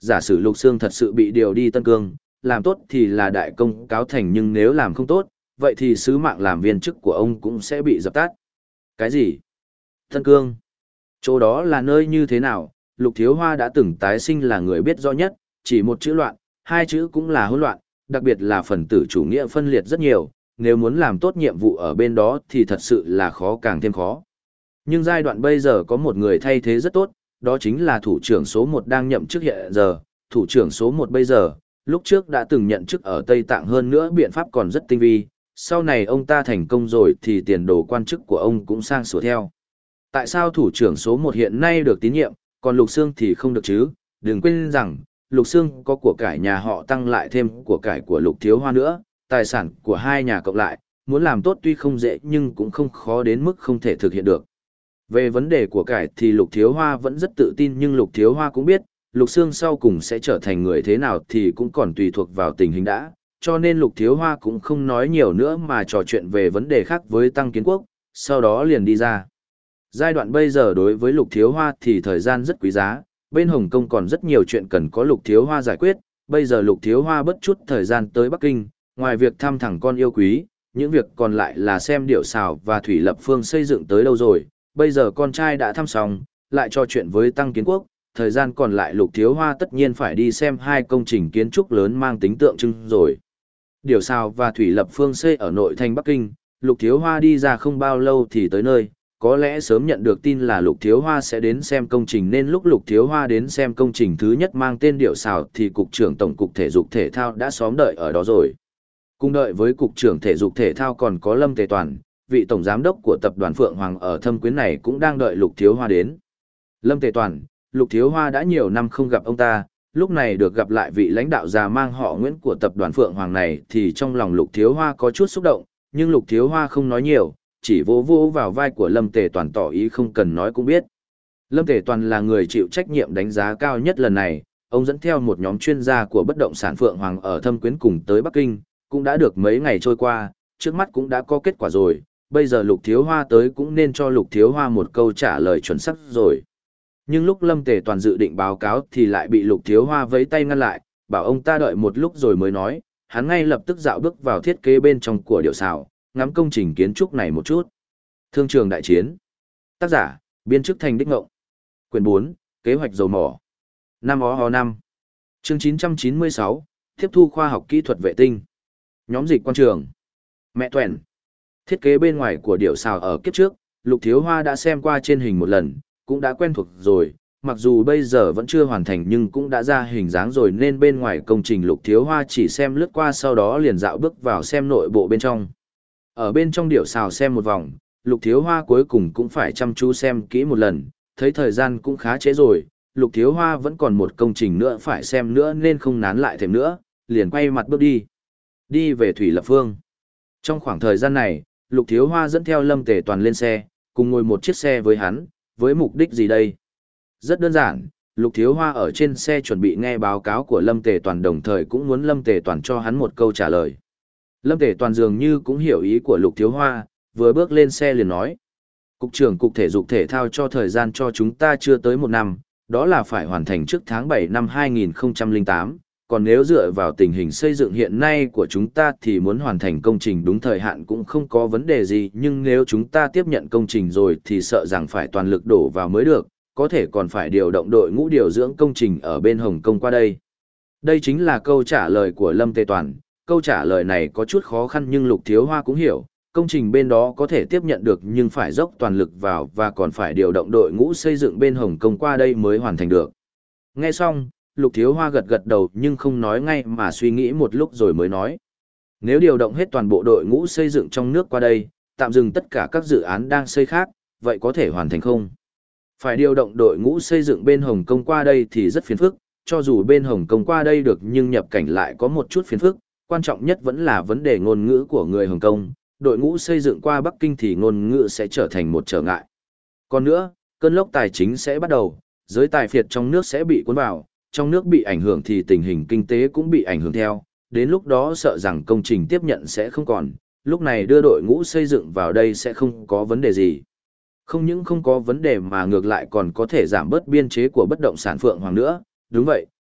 giả sử Lục Xương thật sự bị điều đi Tân Cương, làm tốt thì là đại công cáo thành, nhưng nếu làm không tốt, vậy thì sứ mạng làm viên chức của ông cũng sẽ bị dập tắt. Cái gì? Tân Cương? Chỗ đó là nơi như thế nào? Lục Thiếu Hoa đã từng tái sinh là người biết rõ nhất, chỉ một chữ loạn, hai chữ cũng là hỗn loạn, đặc biệt là phần tử chủ nghĩa phân liệt rất nhiều, nếu muốn làm tốt nhiệm vụ ở bên đó thì thật sự là khó càng thêm khó. Nhưng giai đoạn bây giờ có một người thay thế rất tốt, đó chính là thủ trưởng số một đang nhậm chức hiện giờ, thủ trưởng số một bây giờ, lúc trước đã từng nhận chức ở Tây Tạng, hơn nữa biện pháp còn rất tinh vi, sau này ông ta thành công rồi thì tiền đồ quan chức của ông cũng sang sửa theo. Tại sao thủ trưởng số một hiện nay được tín nhiệm, còn Lục Xương thì không được chứ? Đừng quên rằng, Lục Xương có của cải nhà họ tăng lại thêm của cải của Lục Thiếu Hoa nữa, tài sản của hai nhà cộng lại, muốn làm tốt tuy không dễ nhưng cũng không khó đến mức không thể thực hiện được. Về vấn đề của cải thì Lục Thiếu Hoa vẫn rất tự tin, nhưng Lục Thiếu Hoa cũng biết, Lục Xương sau cùng sẽ trở thành người thế nào thì cũng còn tùy thuộc vào tình hình đã, cho nên Lục Thiếu Hoa cũng không nói nhiều nữa mà trò chuyện về vấn đề khác với Tăng Kiến Quốc, sau đó liền đi ra. Giai đoạn bây giờ đối với Lục Thiếu Hoa thì thời gian rất quý giá, bên Hồng Kông còn rất nhiều chuyện cần có Lục Thiếu Hoa giải quyết, bây giờ Lục Thiếu Hoa bất chút thời gian tới Bắc Kinh, ngoài việc thăm thẳng con yêu quý, những việc còn lại là xem Điểu Sào và Thủy Lập Phương xây dựng tới đâu rồi, bây giờ con trai đã thăm xong, lại trò chuyện với Tăng Kiến Quốc, thời gian còn lại Lục Thiếu Hoa tất nhiên phải đi xem hai công trình kiến trúc lớn mang tính tượng trưng rồi. Điểu Sào và Thủy Lập Phương xây ở nội thành Bắc Kinh, Lục Thiếu Hoa đi ra không bao lâu thì tới nơi, có lẽ sớm nhận được tin là Lục Thiếu Hoa sẽ đến xem công trình nên lúc Lục Thiếu Hoa đến xem công trình thứ nhất mang tên Điểu Sào thì Cục trưởng Tổng cục Thể dục Thể thao đã xóm đợi ở đó rồi. Cùng đợi với Cục trưởng Thể dục Thể thao còn có Lâm Tề Toàn, vị Tổng Giám đốc của tập đoàn Phượng Hoàng ở Thâm Quyến này cũng đang đợi Lục Thiếu Hoa đến. Lâm Tề Toàn, Lục Thiếu Hoa đã nhiều năm không gặp ông ta, lúc này được gặp lại vị lãnh đạo già mang họ Nguyễn của tập đoàn Phượng Hoàng này thì trong lòng Lục Thiếu Hoa có chút xúc động, nhưng Lục Thiếu Hoa không nói nhiều, chỉ vỗ vỗ vào vai của Lâm Tề Toàn tỏ ý không cần nói cũng biết. Lâm Tề Toàn là người chịu trách nhiệm đánh giá cao nhất lần này, ông dẫn theo một nhóm chuyên gia của bất động sản Phượng Hoàng ở Thâm Quyến cùng tới Bắc Kinh, cũng đã được mấy ngày trôi qua, trước mắt cũng đã có kết quả rồi, bây giờ Lục Thiếu Hoa tới cũng nên cho Lục Thiếu Hoa một câu trả lời chuẩn xác rồi. Nhưng lúc Lâm Tề Toàn dự định báo cáo thì lại bị Lục Thiếu Hoa vẫy tay ngăn lại, bảo ông ta đợi một lúc rồi mới nói, hắn ngay lập tức dạo bước vào thiết kế bên trong của Điểu Sào, ngắm công trình kiến trúc này một chút. Thương trường đại chiến. Tác giả, biên chức Thành Đích Ngộng. Quyển bốn, kế hoạch dầu mỏ. Năm ó ho năm. Chương chín trăm chín mươi sáu, tiếp thu khoa học kỹ thuật vệ tinh. Nhóm dịch quan trường. Mẹ Tuẻn. Thiết kế bên ngoài của Điểu Sào ở kiếp trước, Lục Thiếu Hoa đã xem qua trên hình một lần, cũng đã quen thuộc rồi, mặc dù bây giờ vẫn chưa hoàn thành nhưng cũng đã ra hình dáng rồi nên bên ngoài công trình Lục Thiếu Hoa chỉ xem lướt qua sau đó liền dạo bước vào xem nội bộ bên trong. Ở bên trong Điểu Sào xem một vòng, Lục Thiếu Hoa cuối cùng cũng phải chăm chú xem kỹ một lần, thấy thời gian cũng khá trễ rồi, Lục Thiếu Hoa vẫn còn một công trình nữa phải xem nữa nên không nán lại thêm nữa, liền quay mặt bước đi. Đi về Thủy Lập Phương. Trong khoảng thời gian này, Lục Thiếu Hoa dẫn theo Lâm Tề Toàn lên xe, cùng ngồi một chiếc xe với hắn, với mục đích gì đây? Rất đơn giản, Lục Thiếu Hoa ở trên xe chuẩn bị nghe báo cáo của Lâm Tề Toàn, đồng thời cũng muốn Lâm Tề Toàn cho hắn một câu trả lời. Lâm Tề Toàn dường như cũng hiểu ý của Lục Thiếu Hoa, vừa bước lên xe liền nói. Cục trưởng Cục Thể dục Thể thao cho thời gian cho chúng ta chưa tới một năm, đó là phải hoàn thành trước tháng bảy năm hai nghìn không trăm lẻ tám, còn nếu dựa vào tình hình xây dựng hiện nay của chúng ta thì muốn hoàn thành công trình đúng thời hạn cũng không có vấn đề gì, nhưng nếu chúng ta tiếp nhận công trình rồi thì sợ rằng phải toàn lực đổ vào mới được, có thể còn phải điều động đội ngũ điều dưỡng công trình ở bên Hồng Kông qua đây. Đây chính là câu trả lời của Lâm Tề Toàn. Câu trả lời này có chút khó khăn nhưng Lục Thiếu Hoa cũng hiểu, công trình bên đó có thể tiếp nhận được nhưng phải dốc toàn lực vào và còn phải điều động đội ngũ xây dựng bên Hồng Kông qua đây mới hoàn thành được. Nghe xong, Lục Thiếu Hoa gật gật đầu nhưng không nói ngay mà suy nghĩ một lúc rồi mới nói. Nếu điều động hết toàn bộ đội ngũ xây dựng trong nước qua đây, tạm dừng tất cả các dự án đang xây khác, vậy có thể hoàn thành không? Phải điều động đội ngũ xây dựng bên Hồng Kông qua đây thì rất phiền phức, cho dù bên Hồng Kông qua đây được nhưng nhập cảnh lại có một chút phiền phức, quan trọng nhất vẫn là vấn đề ngôn ngữ của người Hồng Kông, đội ngũ xây dựng qua Bắc Kinh thì ngôn ngữ sẽ trở thành một trở ngại. Còn nữa, cơn lốc tài chính sẽ bắt đầu, giới tài phiệt trong nước sẽ bị cuốn vào, trong nước bị ảnh hưởng thì tình hình kinh tế cũng bị ảnh hưởng theo, đến lúc đó sợ rằng công trình tiếp nhận sẽ không còn, lúc này đưa đội ngũ xây dựng vào đây sẽ không có vấn đề gì. Không những không có vấn đề mà ngược lại còn có thể giảm bớt biên chế của bất động sản Phượng Hoàng nữa, đúng vậy,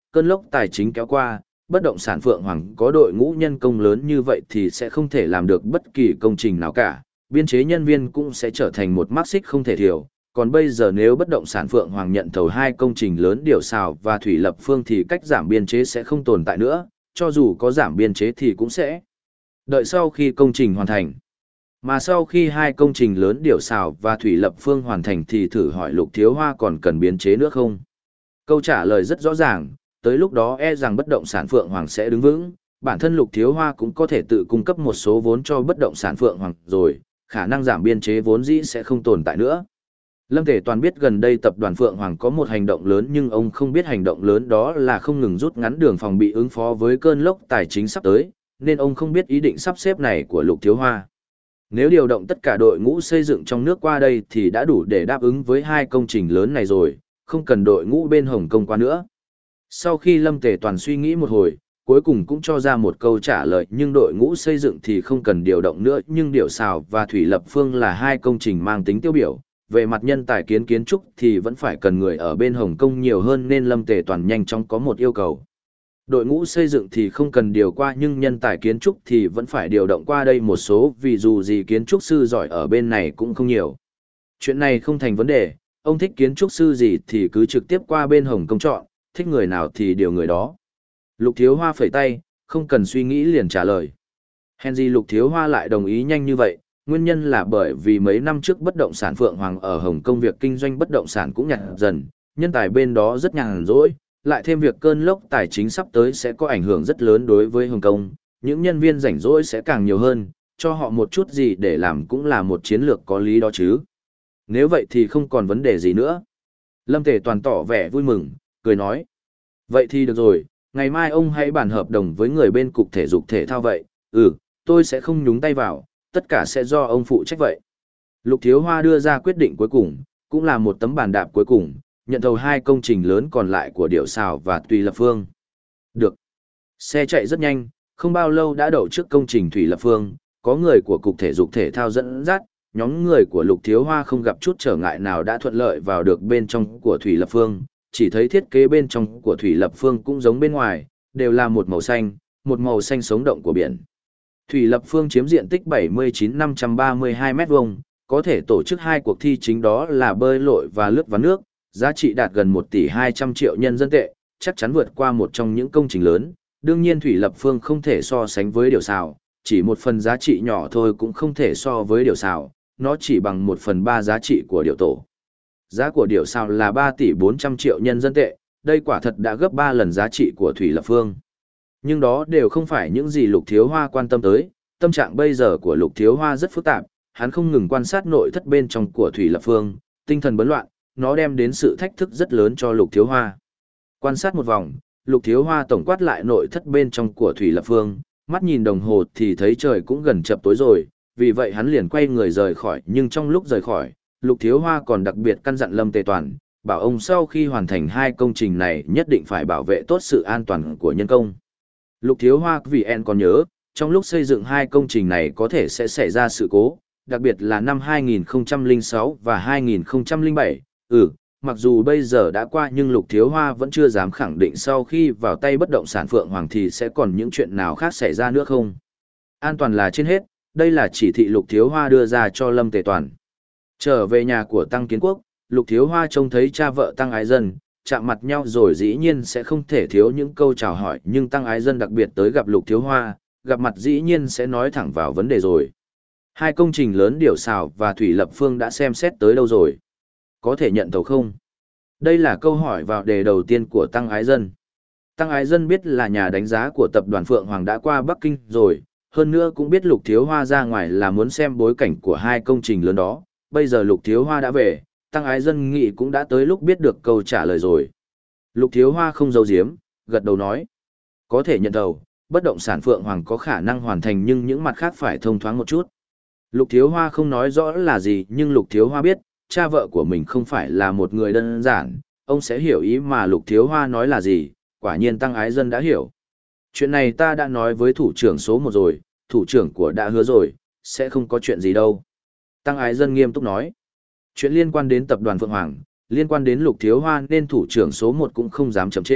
cơn lốc tài chính kéo qua, bất động sản Phượng Hoàng có đội ngũ nhân công lớn như vậy thì sẽ không thể làm được bất kỳ công trình nào cả, biên chế nhân viên cũng sẽ trở thành một mắc xích không thể thiểu. Còn bây giờ nếu bất động sản Phượng Hoàng nhận thầu hai công trình lớn điều xào và thủy lập phương thì cách giảm biên chế sẽ không tồn tại nữa, cho dù có giảm biên chế thì cũng sẽ đợi sau khi công trình hoàn thành. Mà sau khi hai công trình lớn điều xào và thủy lập phương hoàn thành thì thử hỏi Lục Thiếu Hoa còn cần biên chế nữa không? Câu trả lời rất rõ ràng, tới lúc đó e rằng bất động sản Phượng Hoàng sẽ đứng vững, bản thân Lục Thiếu Hoa cũng có thể tự cung cấp một số vốn cho bất động sản Phượng Hoàng rồi, khả năng giảm biên chế vốn dĩ sẽ không tồn tại nữa. Lâm Thể Toàn biết gần đây tập đoàn Phượng Hoàng có một hành động lớn nhưng ông không biết hành động lớn đó là không ngừng rút ngắn đường phòng bị ứng phó với cơn lốc tài chính sắp tới, nên ông không biết ý định sắp xếp này của Lục Thiếu Hoa. Nếu điều động tất cả đội ngũ xây dựng trong nước qua đây thì đã đủ để đáp ứng với hai công trình lớn này rồi, không cần đội ngũ bên Hồng Kông qua nữa. Sau khi Lâm Tề Toàn suy nghĩ một hồi, cuối cùng cũng cho ra một câu trả lời, nhưng đội ngũ xây dựng thì không cần điều động nữa, nhưng điều xào và thủy lập phương là hai công trình mang tính tiêu biểu. Về mặt nhân tài kiến kiến trúc thì vẫn phải cần người ở bên Hồng Kông nhiều hơn, nên Lâm Tề Toàn nhanh chóng có một yêu cầu. Đội ngũ xây dựng thì không cần điều qua, nhưng nhân tài kiến trúc thì vẫn phải điều động qua đây một số, vì dù gì kiến trúc sư giỏi ở bên này cũng không nhiều. Chuyện này không thành vấn đề, ông thích kiến trúc sư gì thì cứ trực tiếp qua bên Hồng Kông chọn, thích người nào thì điều người đó. Lục Thiếu Hoa phẩy tay, không cần suy nghĩ liền trả lời. Hèn gì Lục Thiếu Hoa lại đồng ý nhanh như vậy, nguyên nhân là bởi vì mấy năm trước bất động sản Phượng Hoàng ở Hồng Kông việc kinh doanh bất động sản cũng nhạt dần, nhân tài bên đó rất nhàn rỗi, lại thêm việc cơn lốc tài chính sắp tới sẽ có ảnh hưởng rất lớn đối với Hồng Kông, những nhân viên rảnh rỗi sẽ càng nhiều hơn, cho họ một chút gì để làm cũng là một chiến lược có lý đó chứ. Nếu vậy thì không còn vấn đề gì nữa. Lâm Tề Toàn tỏ vẻ vui mừng, cười nói. Vậy thì được rồi, ngày mai ông hãy bàn hợp đồng với người bên cục thể dục thể thao vậy, ừ, tôi sẽ không nhúng tay vào, tất cả sẽ do ông phụ trách vậy. Lục Thiếu Hoa đưa ra quyết định cuối cùng, cũng là một tấm bàn đạp cuối cùng, nhận thầu hai công trình lớn còn lại của Điểu Sào và Tùy Lập Phương. Được. Xe chạy rất nhanh, không bao lâu đã đậu trước công trình Thủy Lập Phương, có người của Cục Thể dục Thể thao dẫn dắt, nhóm người của Lục Thiếu Hoa không gặp chút trở ngại nào đã thuận lợi vào được bên trong của Thủy Lập Phương, chỉ thấy thiết kế bên trong của Thủy Lập Phương cũng giống bên ngoài, đều là một màu xanh, một màu xanh sống động của biển. Thủy Lập Phương chiếm diện tích bảy mươi chín nghìn năm trăm ba mươi hai mét vuông, có thể tổ chức hai cuộc thi chính đó là bơi lội và lướt ván nước, giá trị đạt gần một tỷ hai trăm triệu nhân dân tệ, chắc chắn vượt qua một trong những công trình lớn. Đương nhiên Thủy Lập Phương không thể so sánh với Điểu Sào, chỉ một phần giá trị nhỏ thôi cũng không thể so với Điểu Sào, nó chỉ bằng một phần ba giá trị của Điểu Tổ. Giá của Điểu Sào là ba tỷ bốn trăm triệu nhân dân tệ, đây quả thật đã gấp ba lần giá trị của Thủy Lập Phương. Nhưng đó đều không phải những gì Lục Thiếu Hoa quan tâm tới, tâm trạng bây giờ của Lục Thiếu Hoa rất phức tạp, hắn không ngừng quan sát nội thất bên trong của Thủy Lập Phương, tinh thần bấn loạn, nó đem đến sự thách thức rất lớn cho Lục Thiếu Hoa. Quan sát một vòng, Lục Thiếu Hoa tổng quát lại nội thất bên trong của Thủy Lập Phương, mắt nhìn đồng hồ thì thấy trời cũng gần chập tối rồi, vì vậy hắn liền quay người rời khỏi, nhưng trong lúc rời khỏi, Lục Thiếu Hoa còn đặc biệt căn dặn Lâm Tề Toàn, bảo ông sau khi hoàn thành hai công trình này nhất định phải bảo vệ tốt sự an toàn của nhân công. Lục Thiếu Hoa vì en còn nhớ, trong lúc xây dựng hai công trình này có thể sẽ xảy ra sự cố, đặc biệt là năm hai nghìn không trăm lẻ sáu và hai nghìn không trăm lẻ bảy. Ừ, mặc dù bây giờ đã qua nhưng Lục Thiếu Hoa vẫn chưa dám khẳng định sau khi vào tay bất động sản Phượng Hoàng thì sẽ còn những chuyện nào khác xảy ra nữa không. An toàn là trên hết, đây là chỉ thị Lục Thiếu Hoa đưa ra cho Lâm Tề Toàn. Trở về nhà của Tăng Kiến Quốc, Lục Thiếu Hoa trông thấy cha vợ Tăng Ái Dân, chạm mặt nhau rồi dĩ nhiên sẽ không thể thiếu những câu chào hỏi, nhưng Tăng Ái Dân đặc biệt tới gặp Lục Thiếu Hoa, gặp mặt dĩ nhiên sẽ nói thẳng vào vấn đề rồi. Hai công trình lớn Điểu Sào và Thủy Lập Phương đã xem xét tới đâu rồi? Có thể nhận thầu không? Đây là câu hỏi vào đề đầu tiên của Tăng Ái Dân. Tăng Ái Dân biết là nhà đánh giá của tập đoàn Phượng Hoàng đã qua Bắc Kinh rồi, hơn nữa cũng biết Lục Thiếu Hoa ra ngoài là muốn xem bối cảnh của hai công trình lớn đó. Bây giờ Lục Thiếu Hoa đã về, Tăng Ái Dân nghĩ cũng đã tới lúc biết được câu trả lời rồi. Lục Thiếu Hoa không giấu giếm, gật đầu nói. Có thể nhận thầu, bất động sản Phượng Hoàng có khả năng hoàn thành nhưng những mặt khác phải thông thoáng một chút. Lục Thiếu Hoa không nói rõ là gì nhưng Lục Thiếu Hoa biết, cha vợ của mình không phải là một người đơn giản, ông sẽ hiểu ý mà Lục Thiếu Hoa nói là gì, quả nhiên Tăng Ái Dân đã hiểu. Chuyện này ta đã nói với thủ trưởng số một rồi, thủ trưởng của đã hứa rồi, sẽ không có chuyện gì đâu. Tăng Ái Dân nghiêm túc nói. Chuyện liên quan đến tập đoàn Phượng Hoàng, liên quan đến Lục Thiếu Hoa nên thủ trưởng số một cũng không dám chậm trễ,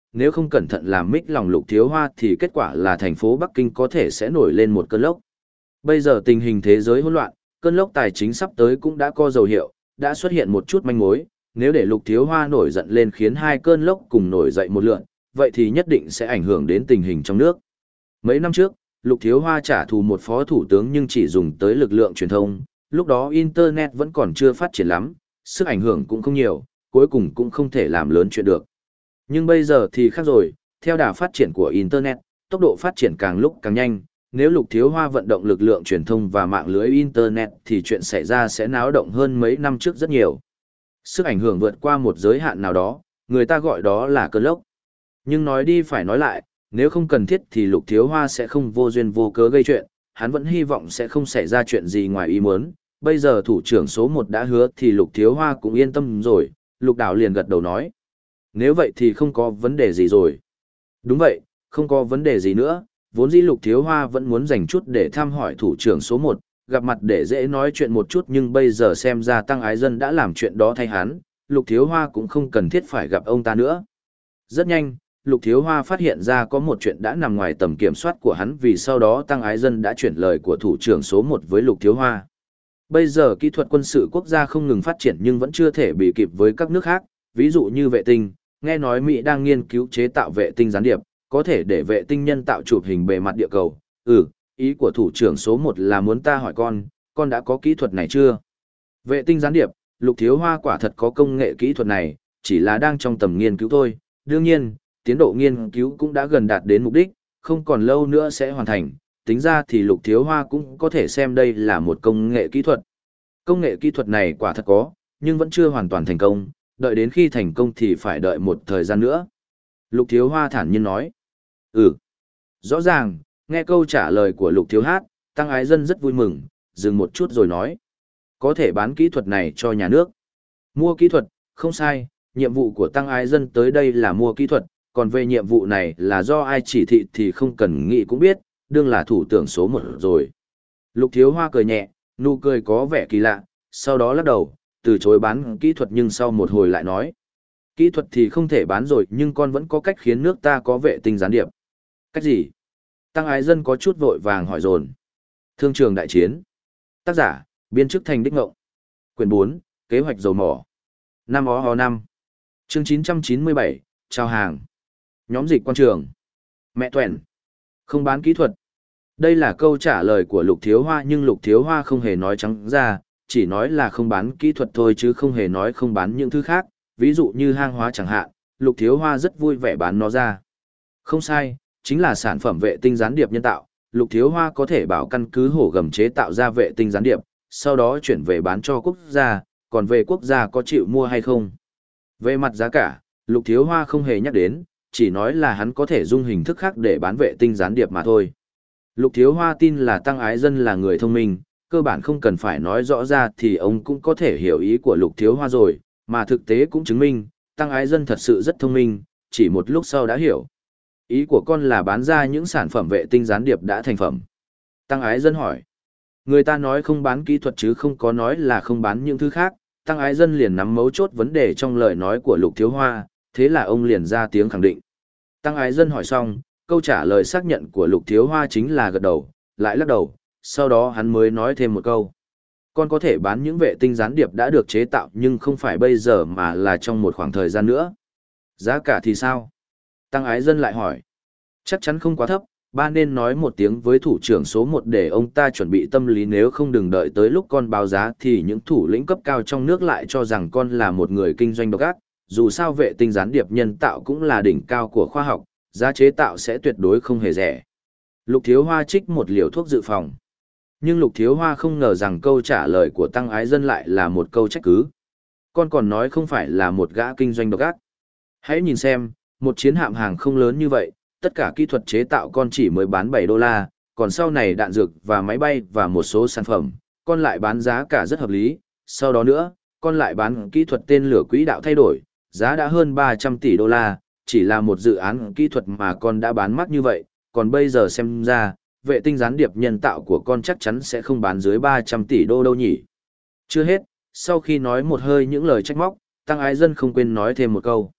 nếu không cẩn thận làm mích lòng Lục Thiếu Hoa thì kết quả là thành phố Bắc Kinh có thể sẽ nổi lên một cơn lốc. Bây giờ tình hình thế giới hỗn loạn, cơn lốc tài chính sắp tới cũng đã có dấu hiệu, đã xuất hiện một chút manh mối, nếu để Lục Thiếu Hoa nổi giận lên khiến hai cơn lốc cùng nổi dậy một lượn, vậy thì nhất định sẽ ảnh hưởng đến tình hình trong nước. Mấy năm trước, Lục Thiếu Hoa trả thù một phó thủ tướng nhưng chỉ dùng tới lực lượng truyền thông, lúc đó Internet vẫn còn chưa phát triển lắm, sức ảnh hưởng cũng không nhiều, cuối cùng cũng không thể làm lớn chuyện được. Nhưng bây giờ thì khác rồi, theo đà phát triển của Internet, tốc độ phát triển càng lúc càng nhanh, nếu Lục Thiếu Hoa vận động lực lượng truyền thông và mạng lưới Internet thì chuyện xảy ra sẽ náo động hơn mấy năm trước rất nhiều. Sức ảnh hưởng vượt qua một giới hạn nào đó, người ta gọi đó là cơn lốc. Nhưng nói đi phải nói lại, nếu không cần thiết thì Lục Thiếu Hoa sẽ không vô duyên vô cớ gây chuyện, hắn vẫn hy vọng sẽ không xảy ra chuyện gì ngoài ý muốn. Bây giờ thủ trưởng số một đã hứa thì Lục Thiếu Hoa cũng yên tâm rồi, Lục Đào liền gật đầu nói. Nếu vậy thì không có vấn đề gì rồi. Đúng vậy, không có vấn đề gì nữa, vốn dĩ Lục Thiếu Hoa vẫn muốn dành chút để thăm hỏi thủ trưởng số một, gặp mặt để dễ nói chuyện một chút nhưng bây giờ xem ra Tăng Ái Dân đã làm chuyện đó thay hắn, Lục Thiếu Hoa cũng không cần thiết phải gặp ông ta nữa. Rất nhanh, Lục Thiếu Hoa phát hiện ra có một chuyện đã nằm ngoài tầm kiểm soát của hắn vì sau đó Tăng Ái Dân đã chuyển lời của thủ trưởng số một với Lục Thiếu Hoa. Bây giờ kỹ thuật quân sự quốc gia không ngừng phát triển nhưng vẫn chưa thể bị kịp với các nước khác, ví dụ như vệ tinh, nghe nói Mỹ đang nghiên cứu chế tạo vệ tinh gián điệp, có thể để vệ tinh nhân tạo chụp hình bề mặt địa cầu. Ừ, ý của thủ trưởng số một là muốn ta hỏi con, con đã có kỹ thuật này chưa? Vệ tinh gián điệp, Lục Thiếu Hoa quả thật có công nghệ kỹ thuật này, chỉ là đang trong tầm nghiên cứu thôi. Đương nhiên, tiến độ nghiên cứu cũng đã gần đạt đến mục đích, không còn lâu nữa sẽ hoàn thành. Tính ra thì Lục Thiếu Hoa cũng có thể xem đây là một công nghệ kỹ thuật. Công nghệ kỹ thuật này quả thật có, nhưng vẫn chưa hoàn toàn thành công, đợi đến khi thành công thì phải đợi một thời gian nữa. Lục Thiếu Hoa thản nhiên nói. Ừ. Rõ ràng, nghe câu trả lời của Lục Thiếu Hát, Tăng Ái Dân rất vui mừng, dừng một chút rồi nói. Có thể bán kỹ thuật này cho nhà nước. Mua kỹ thuật, không sai, nhiệm vụ của Tăng Ái Dân tới đây là mua kỹ thuật, còn về nhiệm vụ này là do ai chỉ thị thì không cần nghĩ cũng biết, đương là thủ tưởng số một rồi. Lục Thiếu Hoa cười nhẹ, nụ cười có vẻ kỳ lạ, sau đó lắc đầu, từ chối bán kỹ thuật nhưng sau một hồi lại nói. Kỹ thuật thì không thể bán rồi nhưng con vẫn có cách khiến nước ta có vệ tinh gián điệp. Cách gì? Tăng Ái Dân có chút vội vàng hỏi dồn. Thương trường đại chiến. Tác giả, biên chức thành đích ngộng. Quyển bốn, kế hoạch dầu mỏ. Năm ó ho năm. Chương chín trăm chín mươi bảy, chào hàng. Nhóm dịch quan trường. Mẹ tuẹn. Không bán kỹ thuật. Đây là câu trả lời của Lục Thiếu Hoa nhưng Lục Thiếu Hoa không hề nói trắng ra, chỉ nói là không bán kỹ thuật thôi chứ không hề nói không bán những thứ khác, ví dụ như hang hóa chẳng hạn, Lục Thiếu Hoa rất vui vẻ bán nó ra. Không sai, chính là sản phẩm vệ tinh gián điệp nhân tạo, Lục Thiếu Hoa có thể bảo căn cứ hổ gầm chế tạo ra vệ tinh gián điệp, sau đó chuyển về bán cho quốc gia, còn về quốc gia có chịu mua hay không. Về mặt giá cả, Lục Thiếu Hoa không hề nhắc đến, chỉ nói là hắn có thể dung hình thức khác để bán vệ tinh gián điệp mà thôi. Lục Thiếu Hoa tin là Tăng Ái Dân là người thông minh, cơ bản không cần phải nói rõ ra thì ông cũng có thể hiểu ý của Lục Thiếu Hoa rồi, mà thực tế cũng chứng minh, Tăng Ái Dân thật sự rất thông minh, chỉ một lúc sau đã hiểu. Ý của con là bán ra những sản phẩm vệ tinh gián điệp đã thành phẩm. Tăng Ái Dân hỏi. Người ta nói không bán kỹ thuật chứ không có nói là không bán những thứ khác, Tăng Ái Dân liền nắm mấu chốt vấn đề trong lời nói của Lục Thiếu Hoa, thế là ông liền ra tiếng khẳng định. Tăng Ái Dân hỏi xong, câu trả lời xác nhận của Lục Thiếu Hoa chính là gật đầu, lại lắc đầu, sau đó hắn mới nói thêm một câu. Con có thể bán những vệ tinh gián điệp đã được chế tạo nhưng không phải bây giờ mà là trong một khoảng thời gian nữa. Giá cả thì sao? Tăng Ái Dân lại hỏi. Chắc chắn không quá thấp, ba nên nói một tiếng với thủ trưởng số một để ông ta chuẩn bị tâm lý, nếu không đừng đợi tới lúc con báo giá thì những thủ lĩnh cấp cao trong nước lại cho rằng con là một người kinh doanh độc ác. Dù sao vệ tinh gián điệp nhân tạo cũng là đỉnh cao của khoa học, giá chế tạo sẽ tuyệt đối không hề rẻ. Lục Thiếu Hoa trích một liều thuốc dự phòng. Nhưng Lục Thiếu Hoa không ngờ rằng câu trả lời của Tăng Ái Dân lại là một câu trách cứ. Con còn nói không phải là một gã kinh doanh độc ác. Hãy nhìn xem, một chiến hạm hàng không lớn như vậy, tất cả kỹ thuật chế tạo con chỉ mới bán bảy đô la, còn sau này đạn dược và máy bay và một số sản phẩm, con lại bán giá cả rất hợp lý. Sau đó nữa, con lại bán kỹ thuật tên lửa quỹ đạo thay đổi, giá đã hơn ba trăm tỷ đô la, chỉ là một dự án kỹ thuật mà con đã bán mắc như vậy, còn bây giờ xem ra, vệ tinh gián điệp nhân tạo của con chắc chắn sẽ không bán dưới ba trăm tỷ đô đâu nhỉ. Chưa hết, sau khi nói một hơi những lời trách móc, Tăng Ái Dân không quên nói thêm một câu.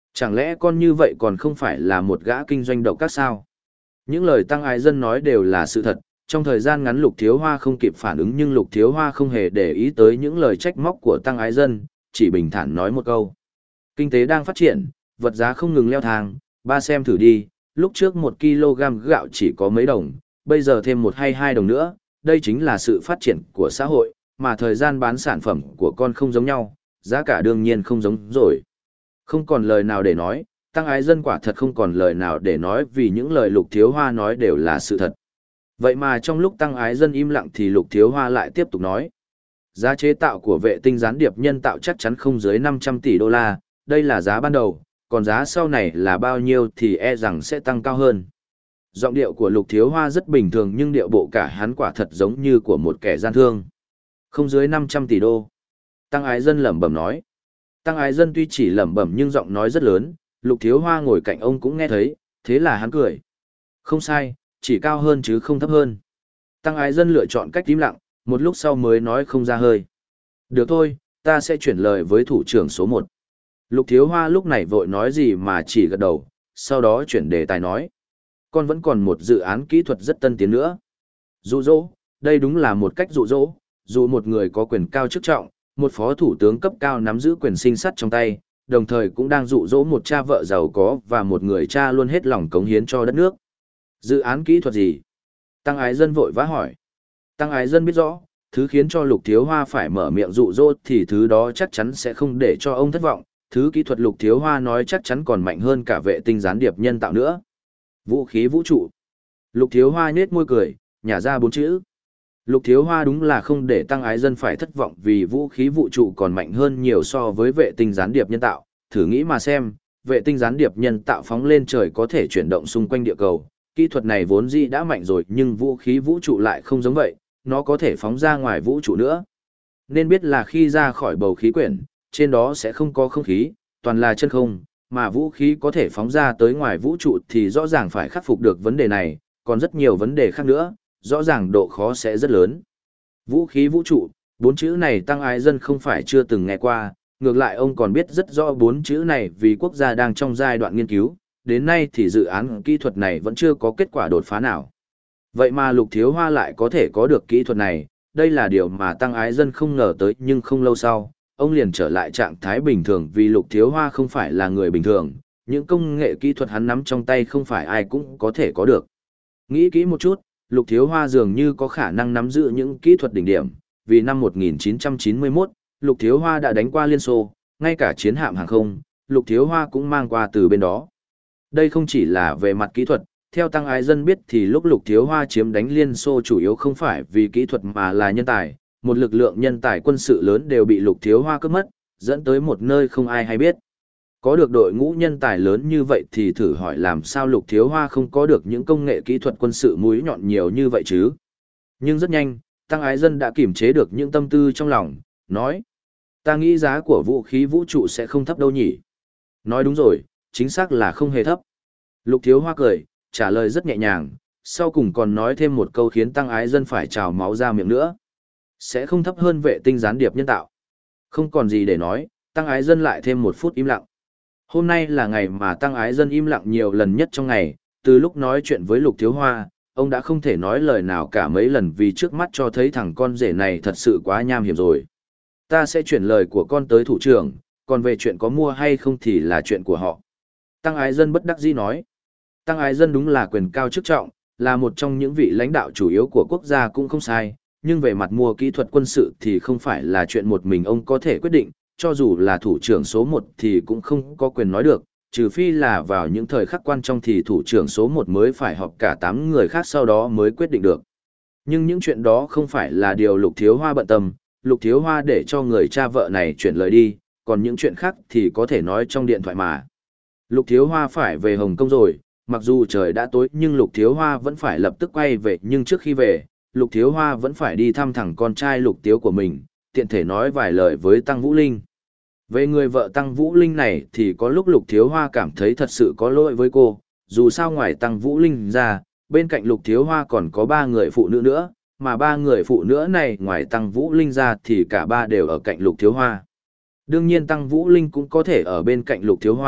Chẳng lẽ con như vậy còn không phải là một gã kinh doanh độc các sao? Những lời Tăng Ái Dân nói đều là sự thật, trong thời gian ngắn Lục Thiếu Hoa không kịp phản ứng nhưng Lục Thiếu Hoa không hề để ý tới những lời trách móc của Tăng Ái Dân, chỉ bình thản nói một câu. Kinh tế đang phát triển, vật giá không ngừng leo thang, ba xem thử đi, lúc trước một ki lô gam gạo chỉ có mấy đồng, bây giờ thêm một hay hai đồng nữa, đây chính là sự phát triển của xã hội, mà thời gian bán sản phẩm của con không giống nhau, giá cả đương nhiên không giống rồi. Không còn lời nào để nói, Tăng Ái Dân quả thật không còn lời nào để nói vì những lời Lục Thiếu Hoa nói đều là sự thật. Vậy mà trong lúc Tăng Ái Dân im lặng thì Lục Thiếu Hoa lại tiếp tục nói. Giá chế tạo của vệ tinh gián điệp nhân tạo chắc chắn không dưới năm trăm tỷ đô la, đây là giá ban đầu, còn giá sau này là bao nhiêu thì e rằng sẽ tăng cao hơn. Giọng điệu của Lục Thiếu Hoa rất bình thường nhưng điệu bộ cả hắn quả thật giống như của một kẻ gian thương. Không dưới năm trăm tỷ đô. Tăng Ái Dân lẩm bẩm nói. Tăng Ái Dân tuy chỉ lẩm bẩm nhưng giọng nói rất lớn, Lục Thiếu Hoa ngồi cạnh ông cũng nghe thấy, thế là hắn cười. Không sai, chỉ cao hơn chứ không thấp hơn. Tăng Ái Dân lựa chọn cách im lặng, một lúc sau mới nói không ra hơi. Được thôi, ta sẽ chuyển lời với thủ trưởng số một. Lục Thiếu Hoa lúc này vội nói gì mà chỉ gật đầu, sau đó chuyển đề tài nói. Con vẫn còn một dự án kỹ thuật rất tân tiến nữa. Dụ dỗ, đây đúng là một cách dụ dỗ, dù một người có quyền cao chức trọng, một phó thủ tướng cấp cao nắm giữ quyền sinh sắt trong tay, đồng thời cũng đang dụ dỗ một cha vợ giàu có và một người cha luôn hết lòng cống hiến cho đất nước. Dự án kỹ thuật gì? Tăng Ái Dân vội vã hỏi. Tăng Ái Dân biết rõ, thứ khiến cho Lục Thiếu Hoa phải mở miệng dụ dỗ thì thứ đó chắc chắn sẽ không để cho ông thất vọng, thứ kỹ thuật Lục Thiếu Hoa nói chắc chắn còn mạnh hơn cả vệ tinh gián điệp nhân tạo nữa. Vũ khí vũ trụ. Lục Thiếu Hoa nhếch môi cười, nhả ra bốn chữ. Lục Thiếu Hoa đúng là không để Tăng Ái Dân phải thất vọng vì vũ khí vũ trụ còn mạnh hơn nhiều so với vệ tinh gián điệp nhân tạo. Thử nghĩ mà xem, vệ tinh gián điệp nhân tạo phóng lên trời có thể chuyển động xung quanh địa cầu. Kỹ thuật này vốn dĩ đã mạnh rồi nhưng vũ khí vũ trụ lại không giống vậy, nó có thể phóng ra ngoài vũ trụ nữa. Nên biết là khi ra khỏi bầu khí quyển, trên đó sẽ không có không khí, toàn là chân không, mà vũ khí có thể phóng ra tới ngoài vũ trụ thì rõ ràng phải khắc phục được vấn đề này, còn rất nhiều vấn đề khác nữa, rõ ràng độ khó sẽ rất lớn. Vũ khí vũ trụ, bốn chữ này Tăng Ái Dân không phải chưa từng nghe qua, ngược lại ông còn biết rất rõ bốn chữ này vì quốc gia đang trong giai đoạn nghiên cứu, đến nay thì dự án kỹ thuật này vẫn chưa có kết quả đột phá nào. Vậy mà Lục Thiếu Hoa lại có thể có được kỹ thuật này, đây là điều mà Tăng Ái Dân không ngờ tới nhưng không lâu sau, ông liền trở lại trạng thái bình thường vì Lục Thiếu Hoa không phải là người bình thường, những công nghệ kỹ thuật hắn nắm trong tay không phải ai cũng có thể có được. Nghĩ kỹ một chút, Lục Thiếu Hoa dường như có khả năng nắm giữ những kỹ thuật đỉnh điểm, vì năm một nghìn chín trăm chín mươi mốt, Lục Thiếu Hoa đã đánh qua Liên Xô, ngay cả chiến hạm hàng không, Lục Thiếu Hoa cũng mang qua từ bên đó. Đây không chỉ là về mặt kỹ thuật, theo Tăng Ái Dân biết thì lúc Lục Thiếu Hoa chiếm đánh Liên Xô chủ yếu không phải vì kỹ thuật mà là nhân tài, một lực lượng nhân tài quân sự lớn đều bị Lục Thiếu Hoa cướp mất, dẫn tới một nơi không ai hay biết. Có được đội ngũ nhân tài lớn như vậy thì thử hỏi làm sao Lục Thiếu Hoa không có được những công nghệ kỹ thuật quân sự mũi nhọn nhiều như vậy chứ. Nhưng rất nhanh, Tăng Ái Dân đã kiềm chế được những tâm tư trong lòng, nói. Ta nghĩ giá của vũ khí vũ trụ sẽ không thấp đâu nhỉ. Nói đúng rồi, chính xác là không hề thấp. Lục Thiếu Hoa cười, trả lời rất nhẹ nhàng, sau cùng còn nói thêm một câu khiến Tăng Ái Dân phải trào máu ra miệng nữa. Sẽ không thấp hơn vệ tinh gián điệp nhân tạo. Không còn gì để nói, Tăng Ái Dân lại thêm một phút im lặng. Hôm nay là ngày mà Tăng Ái Dân im lặng nhiều lần nhất trong ngày, từ lúc nói chuyện với Lục Thiếu Hoa, ông đã không thể nói lời nào cả mấy lần vì trước mắt cho thấy thằng con rể này thật sự quá nham hiểm rồi. Ta sẽ chuyển lời của con tới thủ trưởng, còn về chuyện có mua hay không thì là chuyện của họ. Tăng Ái Dân bất đắc dĩ nói. Tăng Ái Dân đúng là quyền cao chức trọng, là một trong những vị lãnh đạo chủ yếu của quốc gia cũng không sai, nhưng về mặt mua kỹ thuật quân sự thì không phải là chuyện một mình ông có thể quyết định, cho dù là thủ trưởng số một thì cũng không có quyền nói được, trừ phi là vào những thời khắc quan trọng thì thủ trưởng số một mới phải họp cả tám người khác sau đó mới quyết định được. Nhưng những chuyện đó không phải là điều Lục Thiếu Hoa bận tâm, Lục Thiếu Hoa để cho người cha vợ này chuyển lời đi, còn những chuyện khác thì có thể nói trong điện thoại mà. Lục Thiếu Hoa phải về Hồng Kông rồi, mặc dù trời đã tối nhưng Lục Thiếu Hoa vẫn phải lập tức quay về, nhưng trước khi về, Lục Thiếu Hoa vẫn phải đi thăm thẳng con trai Lục Tiếu của mình, tiện thể nói vài lời với Tăng Vũ Linh. Về người vợ Tăng Vũ Linh này thì có lúc Lục Thiếu Hoa cảm thấy thật sự có lỗi với cô, dù sao ngoài Tăng Vũ Linh ra, bên cạnh Lục Thiếu Hoa còn có ba người phụ nữ nữa, mà ba người phụ nữ này ngoài Tăng Vũ Linh ra thì cả ba đều ở cạnh Lục Thiếu Hoa. Đương nhiên Tăng Vũ Linh cũng có thể ở bên cạnh Lục Thiếu Hoa,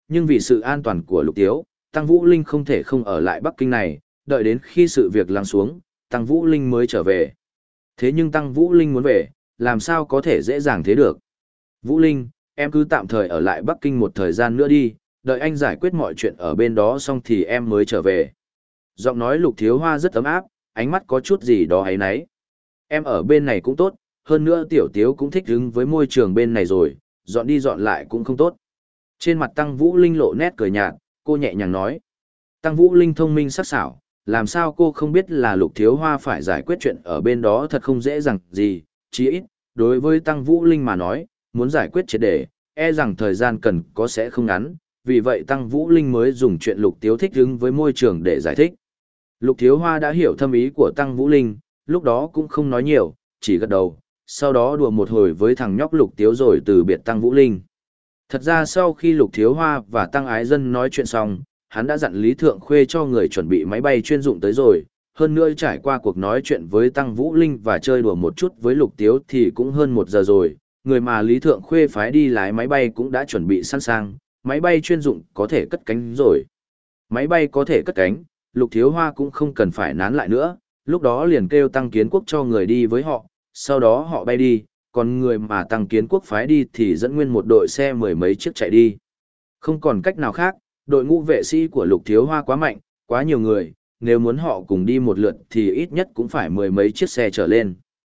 nhưng vì sự an toàn của Lục Tiếu, Tăng Vũ Linh không thể không ở lại Bắc Kinh này, đợi đến khi sự việc lắng xuống, Tăng Vũ Linh mới trở về. Thế nhưng Tăng Vũ Linh muốn về, làm sao có thể dễ dàng thế được. Vũ Linh, em cứ tạm thời ở lại Bắc Kinh một thời gian nữa đi, đợi anh giải quyết mọi chuyện ở bên đó xong thì em mới trở về. Giọng nói Lục Thiếu Hoa rất ấm áp, ánh mắt có chút gì đó ấy nấy. Em ở bên này cũng tốt, hơn nữa Tiểu Tiếu cũng thích ứng với môi trường bên này rồi, dọn đi dọn lại cũng không tốt. Trên mặt Tăng Vũ Linh lộ nét cười nhạt, cô nhẹ nhàng nói. Tăng Vũ Linh thông minh sắc sảo, làm sao cô không biết là Lục Thiếu Hoa phải giải quyết chuyện ở bên đó thật không dễ dàng gì, chí ít, đối với Tăng Vũ Linh mà nói, muốn giải quyết triệt để, e rằng thời gian cần có sẽ không ngắn, vì vậy Tăng Vũ Linh mới dùng chuyện Lục Tiếu thích ứng với môi trường để giải thích. Lục Thiếu Hoa đã hiểu thâm ý của Tăng Vũ Linh, lúc đó cũng không nói nhiều, chỉ gật đầu, sau đó đùa một hồi với thằng nhóc Lục Tiếu rồi từ biệt Tăng Vũ Linh. Thật ra sau khi Lục Thiếu Hoa và Tăng Ái Dân nói chuyện xong, hắn đã dặn Lý Thượng Khuê cho người chuẩn bị máy bay chuyên dụng tới rồi, hơn nữa trải qua cuộc nói chuyện với Tăng Vũ Linh và chơi đùa một chút với Lục Tiếu thì cũng hơn một giờ rồi, người mà Lý Thượng Khuê phái đi lái máy bay cũng đã chuẩn bị sẵn sàng, máy bay chuyên dụng có thể cất cánh rồi. Máy bay có thể cất cánh, Lục Thiếu Hoa cũng không cần phải nán lại nữa, lúc đó liền kêu Tăng Kiến Quốc cho người đi với họ, sau đó họ bay đi, còn người mà Tăng Kiến Quốc phái đi thì dẫn nguyên một đội xe mười mấy chiếc chạy đi. Không còn cách nào khác, đội ngũ vệ sĩ của Lục Thiếu Hoa quá mạnh, quá nhiều người, nếu muốn họ cùng đi một lượt thì ít nhất cũng phải mười mấy chiếc xe trở lên.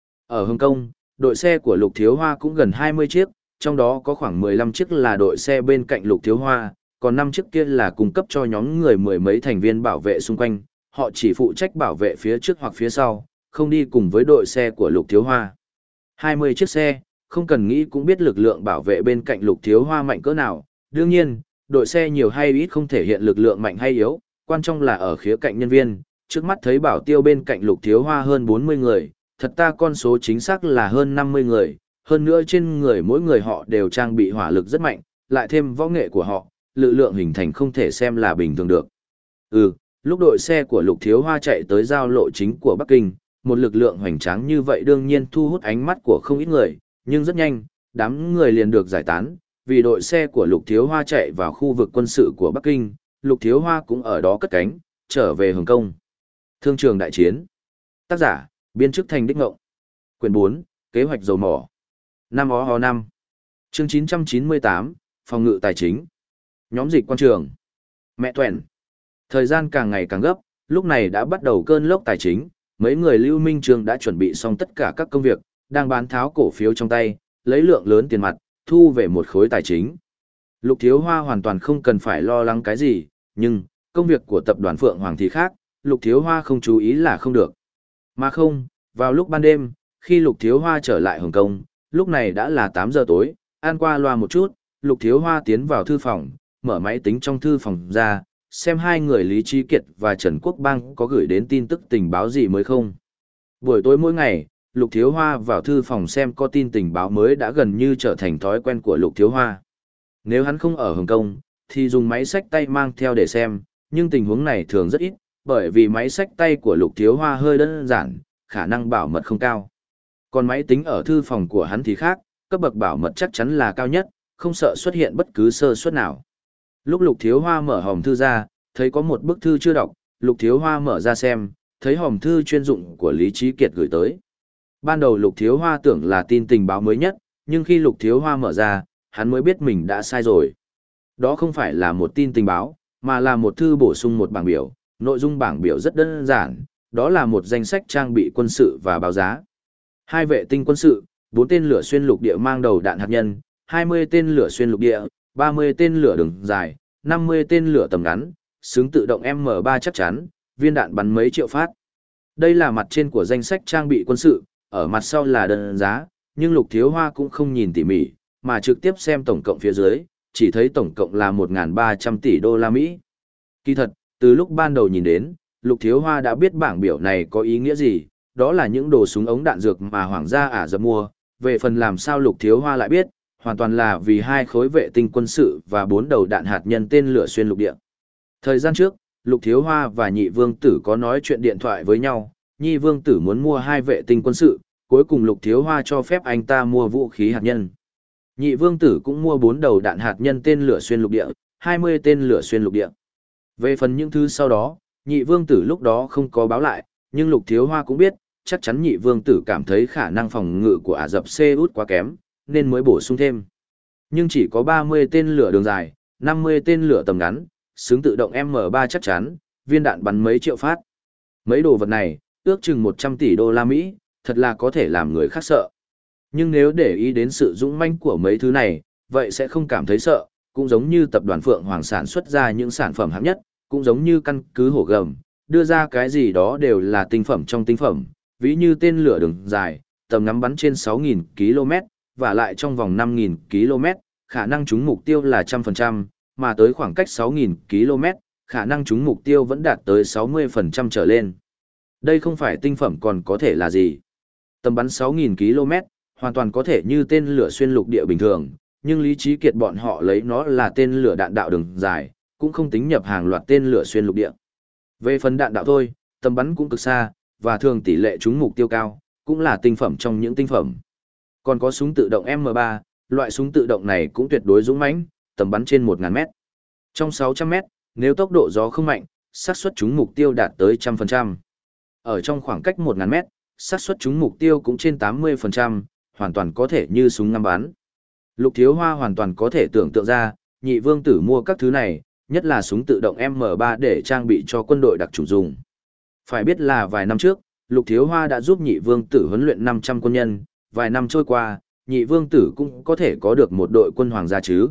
Ở Hồng Kông, đội xe của Lục Thiếu Hoa cũng gần hai mươi chiếc, trong đó có khoảng mười lăm chiếc là đội xe bên cạnh Lục Thiếu Hoa, còn năm chiếc kia là cung cấp cho nhóm người mười mấy thành viên bảo vệ xung quanh, họ chỉ phụ trách bảo vệ phía trước hoặc phía sau, không đi cùng với đội xe của Lục Thiếu Hoa. hai mươi chiếc xe, không cần nghĩ cũng biết lực lượng bảo vệ bên cạnh Lục Thiếu Hoa mạnh cỡ nào, đương nhiên, đội xe nhiều hay ít không thể hiện lực lượng mạnh hay yếu, quan trọng là ở khía cạnh nhân viên, trước mắt thấy bảo tiêu bên cạnh Lục Thiếu Hoa hơn bốn mươi người, thật ta con số chính xác là hơn năm mươi người, hơn nữa trên người mỗi người họ đều trang bị hỏa lực rất mạnh, lại thêm võ nghệ của họ, lực lượng hình thành không thể xem là bình thường được. Ừ, lúc đội xe của Lục Thiếu Hoa chạy tới giao lộ chính của Bắc Kinh, một lực lượng hoành tráng như vậy đương nhiên thu hút ánh mắt của không ít người, nhưng rất nhanh, đám người liền được giải tán, vì đội xe của Lục Thiếu Hoa chạy vào khu vực quân sự của Bắc Kinh, Lục Thiếu Hoa cũng ở đó cất cánh, trở về Hồng Kông. Thương trường đại chiến. Tác giả, biên chức Thành Đích Ngộng. Quyển bốn, Kế hoạch dầu mỏ. Năm ó hò năm. Chương chín trăm chín mươi tám, Phòng ngự tài chính. Nhóm dịch quan trường. Mẹ Tuẻn. Thời gian càng ngày càng gấp, lúc này đã bắt đầu cơn lốc tài chính, mấy người Lưu Minh Trường đã chuẩn bị xong tất cả các công việc, đang bán tháo cổ phiếu trong tay, lấy lượng lớn tiền mặt, thu về một khối tài chính. Lục Thiếu Hoa hoàn toàn không cần phải lo lắng cái gì, nhưng, công việc của tập đoàn Phượng Hoàng thì khác, Lục Thiếu Hoa không chú ý là không được. Mà không, vào lúc ban đêm, khi Lục Thiếu Hoa trở lại Hồng Kông, lúc này đã là tám giờ tối, ăn qua loa một chút, Lục Thiếu Hoa tiến vào thư phòng, mở máy tính trong thư phòng ra, xem hai người Lý Trí Kiệt và Trần Quốc Bang có gửi đến tin tức tình báo gì mới không. Buổi tối mỗi ngày, Lục Thiếu Hoa vào thư phòng xem có tin tình báo mới đã gần như trở thành thói quen của Lục Thiếu Hoa. Nếu hắn không ở Hồng Kông, thì dùng máy xách tay mang theo để xem, nhưng tình huống này thường rất ít, bởi vì máy xách tay của Lục Thiếu Hoa hơi đơn giản, khả năng bảo mật không cao. Còn máy tính ở thư phòng của hắn thì khác, cấp bậc bảo mật chắc chắn là cao nhất, không sợ xuất hiện bất cứ sơ suất nào. Lúc Lục Thiếu Hoa mở hòm thư ra, thấy có một bức thư chưa đọc, Lục Thiếu Hoa mở ra xem, thấy hòm thư chuyên dụng của Lý Trí Kiệt gửi tới. Ban đầu Lục Thiếu Hoa tưởng là tin tình báo mới nhất, nhưng khi Lục Thiếu Hoa mở ra, hắn mới biết mình đã sai rồi. Đó không phải là một tin tình báo, mà là một thư bổ sung một bảng biểu, nội dung bảng biểu rất đơn giản, đó là một danh sách trang bị quân sự và báo giá. Hai vệ tinh quân sự, bốn tên lửa xuyên lục địa mang đầu đạn hạt nhân, hai mươi tên lửa xuyên lục địa, ba mươi tên lửa đường dài, năm mươi tên lửa tầm ngắn, súng tự động M ba chắc chắn, viên đạn bắn mấy triệu phát. Đây là mặt trên của danh sách trang bị quân sự, ở mặt sau là đơn giá, nhưng Lục Thiếu Hoa cũng không nhìn tỉ mỉ, mà trực tiếp xem tổng cộng phía dưới, chỉ thấy tổng cộng là một nghìn ba trăm tỷ đô la Mỹ. Kỳ thật, từ lúc ban đầu nhìn đến, Lục Thiếu Hoa đã biết bảng biểu này có ý nghĩa gì, đó là những đồ súng ống đạn dược mà Hoàng gia Ả Rập mua, về phần làm sao Lục Thiếu Hoa lại biết, hoàn toàn là vì hai khối vệ tinh quân sự và bốn đầu đạn hạt nhân tên lửa xuyên lục địa. Thời gian trước, Lục Thiếu Hoa và Nhị Vương Tử có nói chuyện điện thoại với nhau, Nhị Vương Tử muốn mua hai vệ tinh quân sự, cuối cùng Lục Thiếu Hoa cho phép anh ta mua vũ khí hạt nhân. Nhị Vương Tử cũng mua bốn đầu đạn hạt nhân tên lửa xuyên lục địa, hai mươi tên lửa xuyên lục địa. Về phần những thứ sau đó, nhị vương tử lúc đó không có báo lại, nhưng Lục Thiếu Hoa cũng biết, chắc chắn nhị vương tử cảm thấy khả năng phòng ngự của Ả Rập Xê Út quá kém, nên mới bổ sung thêm. Nhưng chỉ có ba mươi tên lửa đường dài, năm mươi tên lửa tầm ngắn, xứng tự động M ba chắc chắn, viên đạn bắn mấy triệu phát. Mấy đồ vật này, ước chừng một trăm tỷ đô la Mỹ, thật là có thể làm người khác sợ. Nhưng nếu để ý đến sự dũng mãnh của mấy thứ này, vậy sẽ không cảm thấy sợ, cũng giống như tập đoàn Phượng Hoàng sản xuất ra những sản phẩm hạng nhất, cũng giống như căn cứ hổ gầm, đưa ra cái gì đó đều là tinh phẩm trong tinh phẩm, ví như tên lửa đường dài, tầm ngắm bắn trên sáu nghìn ki lô mét, và lại trong vòng năm nghìn ki lô mét, khả năng trúng mục tiêu là một trăm phần trăm, mà tới khoảng cách sáu nghìn ki lô mét, khả năng trúng mục tiêu vẫn đạt tới sáu mươi phần trăm trở lên. Đây không phải tinh phẩm còn có thể là gì? Tầm bắn sáu nghìn ki lô mét, hoàn toàn có thể như tên lửa xuyên lục địa bình thường, nhưng Lý Trí Kiệt bọn họ lấy nó là tên lửa đạn đạo đường dài, cũng không tính nhập hàng loạt tên lửa xuyên lục địa. Về phần đạn đạo thôi, tầm bắn cũng cực xa, và thường tỷ lệ trúng mục tiêu cao, cũng là tinh phẩm trong những tinh phẩm. Còn có súng tự động M ba, loại súng tự động này cũng tuyệt đối dũng mãnh, tầm bắn trên một nghìn mét. Trong sáu trăm mét, nếu tốc độ gió không mạnh, xác suất trúng mục tiêu đạt tới một trăm phần trăm. Ở trong khoảng cách một nghìn mét, xác suất trúng mục tiêu cũng trên tám mươi phần trăm, hoàn toàn có thể như súng ngắm bắn. Lục Thiếu Hoa hoàn toàn có thể tưởng tượng ra, nhị vương tử mua các thứ này, nhất là súng tự động M ba để trang bị cho quân đội đặc chủng dùng. Phải biết là vài năm trước, Lục Thiếu Hoa đã giúp nhị vương tử huấn luyện năm trăm quân nhân, vài năm trôi qua, nhị vương tử cũng có thể có được một đội quân hoàng gia chứ.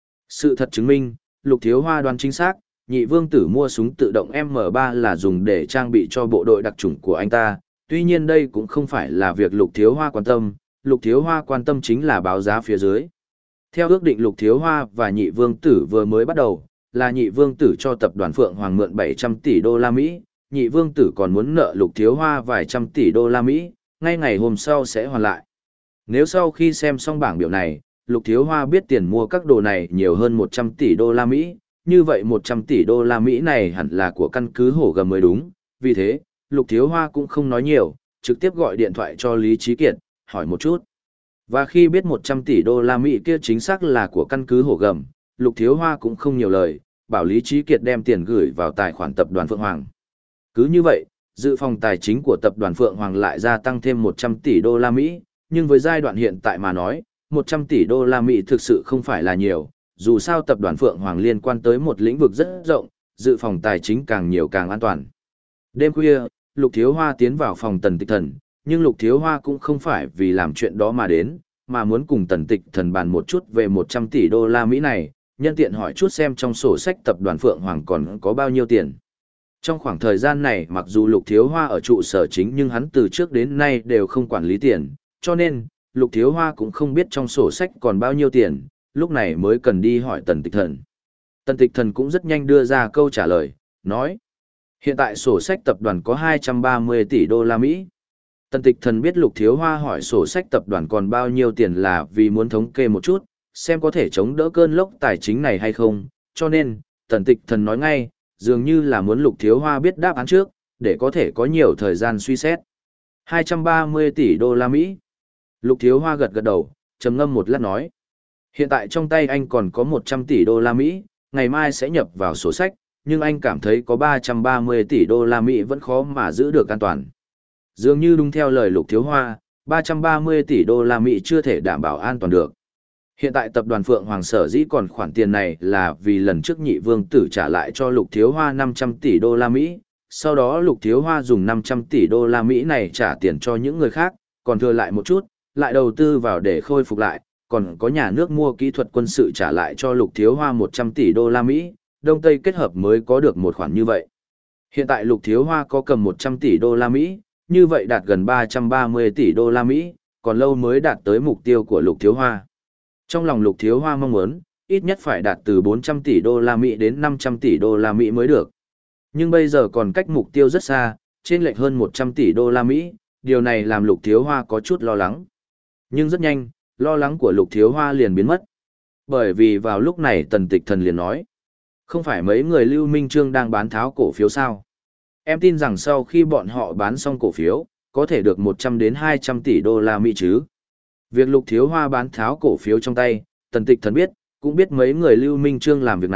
Sự thật chứng minh, Lục Thiếu Hoa đoán chính xác, nhị vương tử mua súng tự động M ba là dùng để trang bị cho bộ đội đặc chủng của anh ta, tuy nhiên đây cũng không phải là việc Lục Thiếu Hoa quan tâm, Lục Thiếu Hoa quan tâm chính là báo giá phía dưới. Theo ước định Lục Thiếu Hoa và nhị vương tử vừa mới bắt đầu, là nhị vương tử cho tập đoàn Phượng Hoàng mượn bảy trăm tỷ đô la Mỹ, nhị vương tử còn muốn nợ Lục Thiếu Hoa vài trăm tỷ đô la Mỹ, ngay ngày hôm sau sẽ hoàn lại. Nếu sau khi xem xong bảng biểu này, Lục Thiếu Hoa biết tiền mua các đồ này nhiều hơn một trăm tỷ đô la Mỹ, như vậy một trăm tỷ đô la Mỹ này hẳn là của căn cứ hổ gầm mới đúng, vì thế, Lục Thiếu Hoa cũng không nói nhiều, trực tiếp gọi điện thoại cho Lý Trí Kiệt, hỏi một chút. Và khi biết một trăm tỷ đô la Mỹ kia chính xác là của căn cứ hổ gầm, Lục Thiếu Hoa cũng không nhiều lời, bảo Lý Trí Kiệt đem tiền gửi vào tài khoản tập đoàn Phượng Hoàng. Cứ như vậy, dự phòng tài chính của tập đoàn Phượng Hoàng lại gia tăng thêm một trăm tỷ đô la Mỹ, nhưng với giai đoạn hiện tại mà nói, một trăm tỷ đô la Mỹ thực sự không phải là nhiều, dù sao tập đoàn Phượng Hoàng liên quan tới một lĩnh vực rất rộng, dự phòng tài chính càng nhiều càng an toàn. Đêm khuya, Lục Thiếu Hoa tiến vào phòng Tần Tịch Thần, nhưng Lục Thiếu Hoa cũng không phải vì làm chuyện đó mà đến, mà muốn cùng Tần Tịch Thần bàn một chút về một trăm tỷ đô la Mỹ này, nhân tiện hỏi chút xem trong sổ sách tập đoàn Phượng Hoàng còn có bao nhiêu tiền. Trong khoảng thời gian này mặc dù Lục Thiếu Hoa ở trụ sở chính nhưng hắn từ trước đến nay đều không quản lý tiền, cho nên, Lục Thiếu Hoa cũng không biết trong sổ sách còn bao nhiêu tiền, lúc này mới cần đi hỏi Tần Tịch Thần. Tần Tịch Thần cũng rất nhanh đưa ra câu trả lời, nói. Hiện tại sổ sách tập đoàn có hai trăm ba mươi tỷ đô la Mỹ. Tần Tịch Thần biết Lục Thiếu Hoa hỏi sổ sách tập đoàn còn bao nhiêu tiền là vì muốn thống kê một chút, xem có thể chống đỡ cơn lốc tài chính này hay không, cho nên, Tần Tịch Thần nói ngay, dường như là muốn Lục Thiếu Hoa biết đáp án trước, để có thể có nhiều thời gian suy xét. hai trăm ba mươi tỷ đô la Mỹ. Lục Thiếu Hoa gật gật đầu, trầm ngâm một lát nói. Hiện tại trong tay anh còn có một trăm tỷ đô la Mỹ, ngày mai sẽ nhập vào sổ sách, nhưng anh cảm thấy có ba trăm ba mươi tỷ đô la Mỹ vẫn khó mà giữ được an toàn. Dường như đúng theo lời Lục Thiếu Hoa, ba trăm ba mươi tỷ đô la Mỹ chưa thể đảm bảo an toàn được. Hiện tại tập đoàn Phượng Hoàng sở dĩ còn khoản tiền này là vì lần trước nhị vương tử trả lại cho Lục Thiếu Hoa năm trăm tỷ đô la Mỹ, sau đó Lục Thiếu Hoa dùng năm trăm tỷ đô la Mỹ này trả tiền cho những người khác, còn thừa lại một chút, lại đầu tư vào để khôi phục lại, còn có nhà nước mua kỹ thuật quân sự trả lại cho Lục Thiếu Hoa một trăm tỷ đô la Mỹ, Đông Tây kết hợp mới có được một khoản như vậy. Hiện tại Lục Thiếu Hoa có cầm một trăm tỷ đô la Mỹ, như vậy đạt gần ba trăm ba mươi tỷ đô la Mỹ, còn lâu mới đạt tới mục tiêu của Lục Thiếu Hoa. Trong lòng Lục Thiếu Hoa mong muốn, ít nhất phải đạt từ bốn trăm tỷ đô la Mỹ đến năm trăm tỷ đô la Mỹ mới được. Nhưng bây giờ còn cách mục tiêu rất xa, trên lệch hơn một trăm tỷ đô la Mỹ, điều này làm Lục Thiếu Hoa có chút lo lắng. Nhưng rất nhanh, lo lắng của Lục Thiếu Hoa liền biến mất. Bởi vì vào lúc này Tần Tịch Thần liền nói, không phải mấy người Lưu Minh Trương đang bán tháo cổ phiếu sao? Em tin rằng sau khi bọn họ bán xong cổ phiếu, có thể được một trăm đến hai trăm tỷ đô la Mỹ chứ. Việc Lục Thiếu Hoa bán tháo cổ phiếu trong tay, Tần Tịch Thần biết, cũng biết mấy người Lưu Minh Trương làm việc này,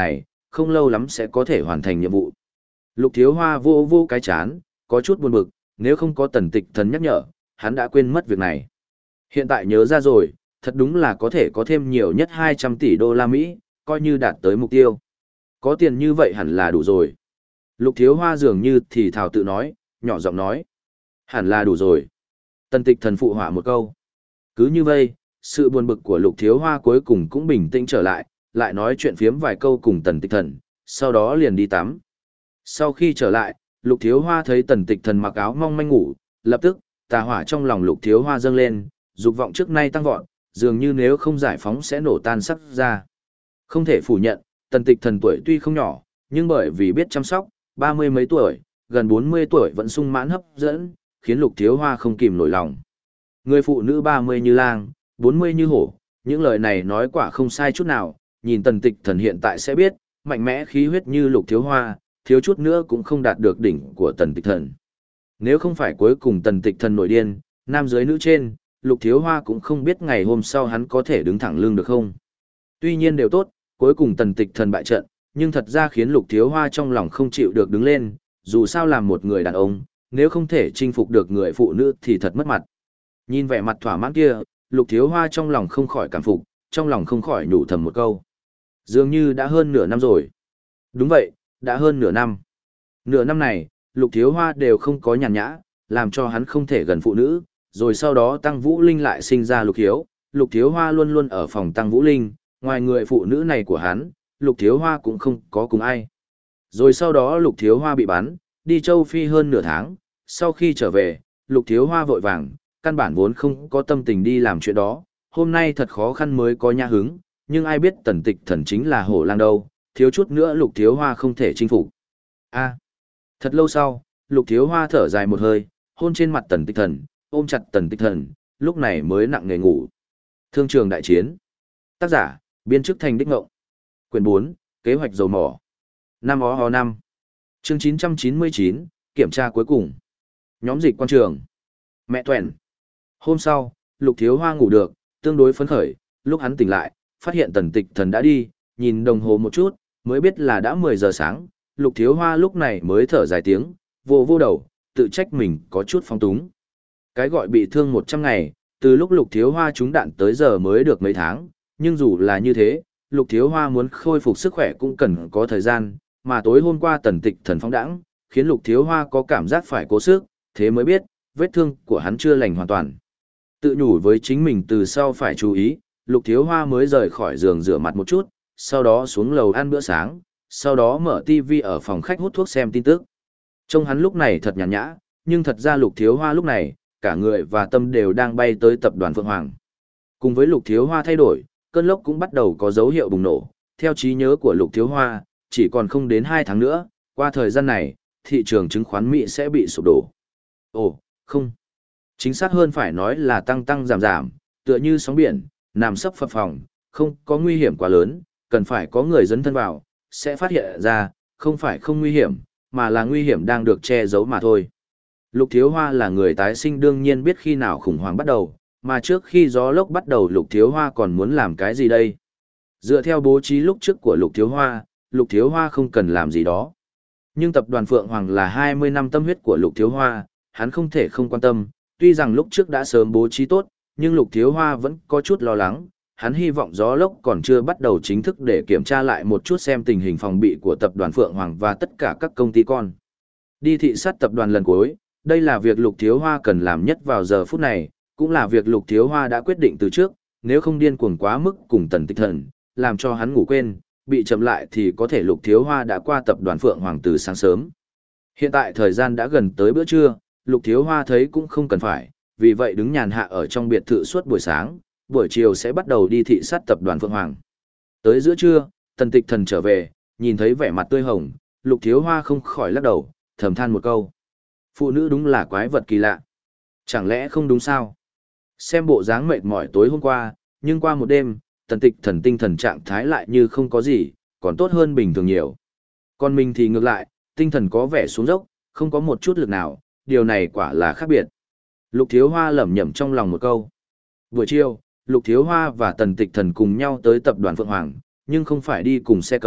không lâu lắm sẽ có thể hoàn thành nhiệm vụ. Lục Thiếu Hoa vô vô cái chán, có chút buồn bực, nếu không có Tần Tịch Thần nhắc nhở, hắn đã quên mất việc này. Hiện tại nhớ ra rồi, thật đúng là có thể có thêm nhiều nhất hai trăm tỷ đô la Mỹ, coi như đạt tới mục tiêu. Có tiền như vậy hẳn là đủ rồi. Lục Thiếu Hoa dường như thì thào tự nói, nhỏ giọng nói. Hẳn là đủ rồi. Tần Tịch Thần phụ họa một câu. Cứ như vậy, sự buồn bực của Lục Thiếu Hoa cuối cùng cũng bình tĩnh trở lại, lại nói chuyện phiếm vài câu cùng Tần Tịch Thần, sau đó liền đi tắm. Sau khi trở lại, Lục Thiếu Hoa thấy Tần Tịch Thần mặc áo mong manh ngủ, lập tức, tà hỏa trong lòng Lục Thiếu Hoa dâng lên, dục vọng trước nay tăng vọt, dường như nếu không giải phóng sẽ nổ tan sắc ra. Không thể phủ nhận, Tần Tịch Thần tuổi tuy không nhỏ, nhưng bởi vì biết chăm sóc, ba mươi mấy tuổi, gần bốn mươi tuổi vẫn sung mãn hấp dẫn, khiến Lục Thiếu Hoa không kìm nổi lòng. Người phụ nữ ba mươi như lang, bốn mươi như hổ, những lời này nói quả không sai chút nào, nhìn Tần Tịch Thần hiện tại sẽ biết, mạnh mẽ khí huyết như Lục Thiếu Hoa, thiếu chút nữa cũng không đạt được đỉnh của Tần Tịch Thần. Nếu không phải cuối cùng Tần Tịch Thần nổi điên, nam dưới nữ trên, Lục Thiếu Hoa cũng không biết ngày hôm sau hắn có thể đứng thẳng lưng được không. Tuy nhiên đều tốt, cuối cùng Tần Tịch Thần bại trận, nhưng thật ra khiến Lục Thiếu Hoa trong lòng không chịu được đứng lên, dù sao làm một người đàn ông, nếu không thể chinh phục được người phụ nữ thì thật mất mặt. Nhìn vẻ mặt thỏa mãn kia, Lục Thiếu Hoa trong lòng không khỏi cảm phục, trong lòng không khỏi nhủ thầm một câu. Dường như đã hơn nửa năm rồi. Đúng vậy, đã hơn nửa năm. Nửa năm này, Lục Thiếu Hoa đều không có nhàn nhã, làm cho hắn không thể gần phụ nữ, rồi sau đó Tăng Vũ Linh lại sinh ra Lục Hiếu, Lục Thiếu Hoa luôn luôn ở phòng Tăng Vũ Linh, ngoài người phụ nữ này của hắn, Lục Thiếu Hoa cũng không có cùng ai. Rồi sau đó Lục Thiếu Hoa bị bắn, đi châu Phi hơn nửa tháng, sau khi trở về, Lục Thiếu Hoa vội vàng, căn bản vốn không có tâm tình đi làm chuyện đó, hôm nay thật khó khăn mới có nhã hứng, nhưng ai biết Tần Tịch Thần chính là hổ lang đâu, thiếu chút nữa Lục Thiếu Hoa không thể chinh phục. A. Thật lâu sau, Lục Thiếu Hoa thở dài một hơi, hôn trên mặt Tần Tịch Thần, ôm chặt Tần Tịch Thần, lúc này mới nặng nề ngủ. Thương trường đại chiến. Tác giả, biên chức thành đích ngộng. Quyển bốn, kế hoạch dầu mỏ. Năm ó ho năm. Chương chín trăm chín mươi chín, kiểm tra cuối cùng. Nhóm dịch quan trường. Mẹ tuẹn. Hôm sau, Lục Thiếu Hoa ngủ được, tương đối phấn khởi, lúc hắn tỉnh lại, phát hiện Tần Tịch Thần đã đi, nhìn đồng hồ một chút, mới biết là đã mười giờ sáng, Lục Thiếu Hoa lúc này mới thở dài tiếng, vô vô đầu, tự trách mình có chút phong túng. Cái gọi bị thương một trăm ngày, từ lúc Lục Thiếu Hoa trúng đạn tới giờ mới được mấy tháng, nhưng dù là như thế, Lục Thiếu Hoa muốn khôi phục sức khỏe cũng cần có thời gian, mà tối hôm qua Tần Tịch Thần phóng đãng, khiến Lục Thiếu Hoa có cảm giác phải cố sức, thế mới biết, vết thương của hắn chưa lành hoàn toàn. Tự nhủ với chính mình từ sau phải chú ý, Lục Thiếu Hoa mới rời khỏi giường rửa mặt một chút, sau đó xuống lầu ăn bữa sáng, sau đó mở tivi ở phòng khách hút thuốc xem tin tức. Trông hắn lúc này thật nhàn nhã, nhưng thật ra Lục Thiếu Hoa lúc này, cả người và tâm đều đang bay tới tập đoàn Phượng Hoàng. Cùng với Lục Thiếu Hoa thay đổi, cơn lốc cũng bắt đầu có dấu hiệu bùng nổ. Theo trí nhớ của Lục Thiếu Hoa, chỉ còn không đến hai tháng nữa, qua thời gian này, thị trường chứng khoán Mỹ sẽ bị sụp đổ. Ồ, không. Chính xác hơn phải nói là tăng tăng giảm giảm, tựa như sóng biển, nằm sấp phập phồng, không có nguy hiểm quá lớn, cần phải có người dấn thân vào, sẽ phát hiện ra, không phải không nguy hiểm, mà là nguy hiểm đang được che giấu mà thôi. Lục Thiếu Hoa là người tái sinh đương nhiên biết khi nào khủng hoảng bắt đầu, mà trước khi gió lốc bắt đầu Lục Thiếu Hoa còn muốn làm cái gì đây? Dựa theo bố trí lúc trước của Lục Thiếu Hoa, Lục Thiếu Hoa không cần làm gì đó. Nhưng tập đoàn Phượng Hoàng là hai mươi năm tâm huyết của Lục Thiếu Hoa, hắn không thể không quan tâm, tuy rằng lúc trước đã sớm bố trí tốt, nhưng Lục Thiếu Hoa vẫn có chút lo lắng, hắn hy vọng gió lốc còn chưa bắt đầu chính thức để kiểm tra lại một chút xem tình hình phòng bị của tập đoàn Phượng Hoàng và tất cả các công ty con. Đi thị sát tập đoàn lần cuối, đây là việc Lục Thiếu Hoa cần làm nhất vào giờ phút này, cũng là việc Lục Thiếu Hoa đã quyết định từ trước, nếu không điên cuồng quá mức cùng Tần Tịch Thần, làm cho hắn ngủ quên, bị chậm lại thì có thể Lục Thiếu Hoa đã qua tập đoàn Phượng Hoàng từ sáng sớm. Hiện tại thời gian đã gần tới bữa trưa, Lục Thiếu Hoa thấy cũng không cần phải, vì vậy đứng nhàn hạ ở trong biệt thự suốt buổi sáng, buổi chiều sẽ bắt đầu đi thị sát tập đoàn Phượng Hoàng. Tới giữa trưa, Tần Tịch Thần trở về, nhìn thấy vẻ mặt tươi hồng, Lục Thiếu Hoa không khỏi lắc đầu, thầm than một câu. Phụ nữ đúng là quái vật kỳ lạ. Chẳng lẽ không đúng sao? Xem bộ dáng mệt mỏi tối hôm qua, nhưng qua một đêm, Tần Tịch Thần tinh thần trạng thái lại như không có gì, còn tốt hơn bình thường nhiều. Còn mình thì ngược lại, tinh thần có vẻ xuống dốc, không có một chút lực nào, điều này quả là khác biệt. Lục Thiếu Hoa lẩm nhẩm trong lòng một câu. Buổi chiều, Lục Thiếu Hoa và Tần Tịch Thần cùng nhau tới tập đoàn Phượng Hoàng, nhưng không phải đi cùng xe công,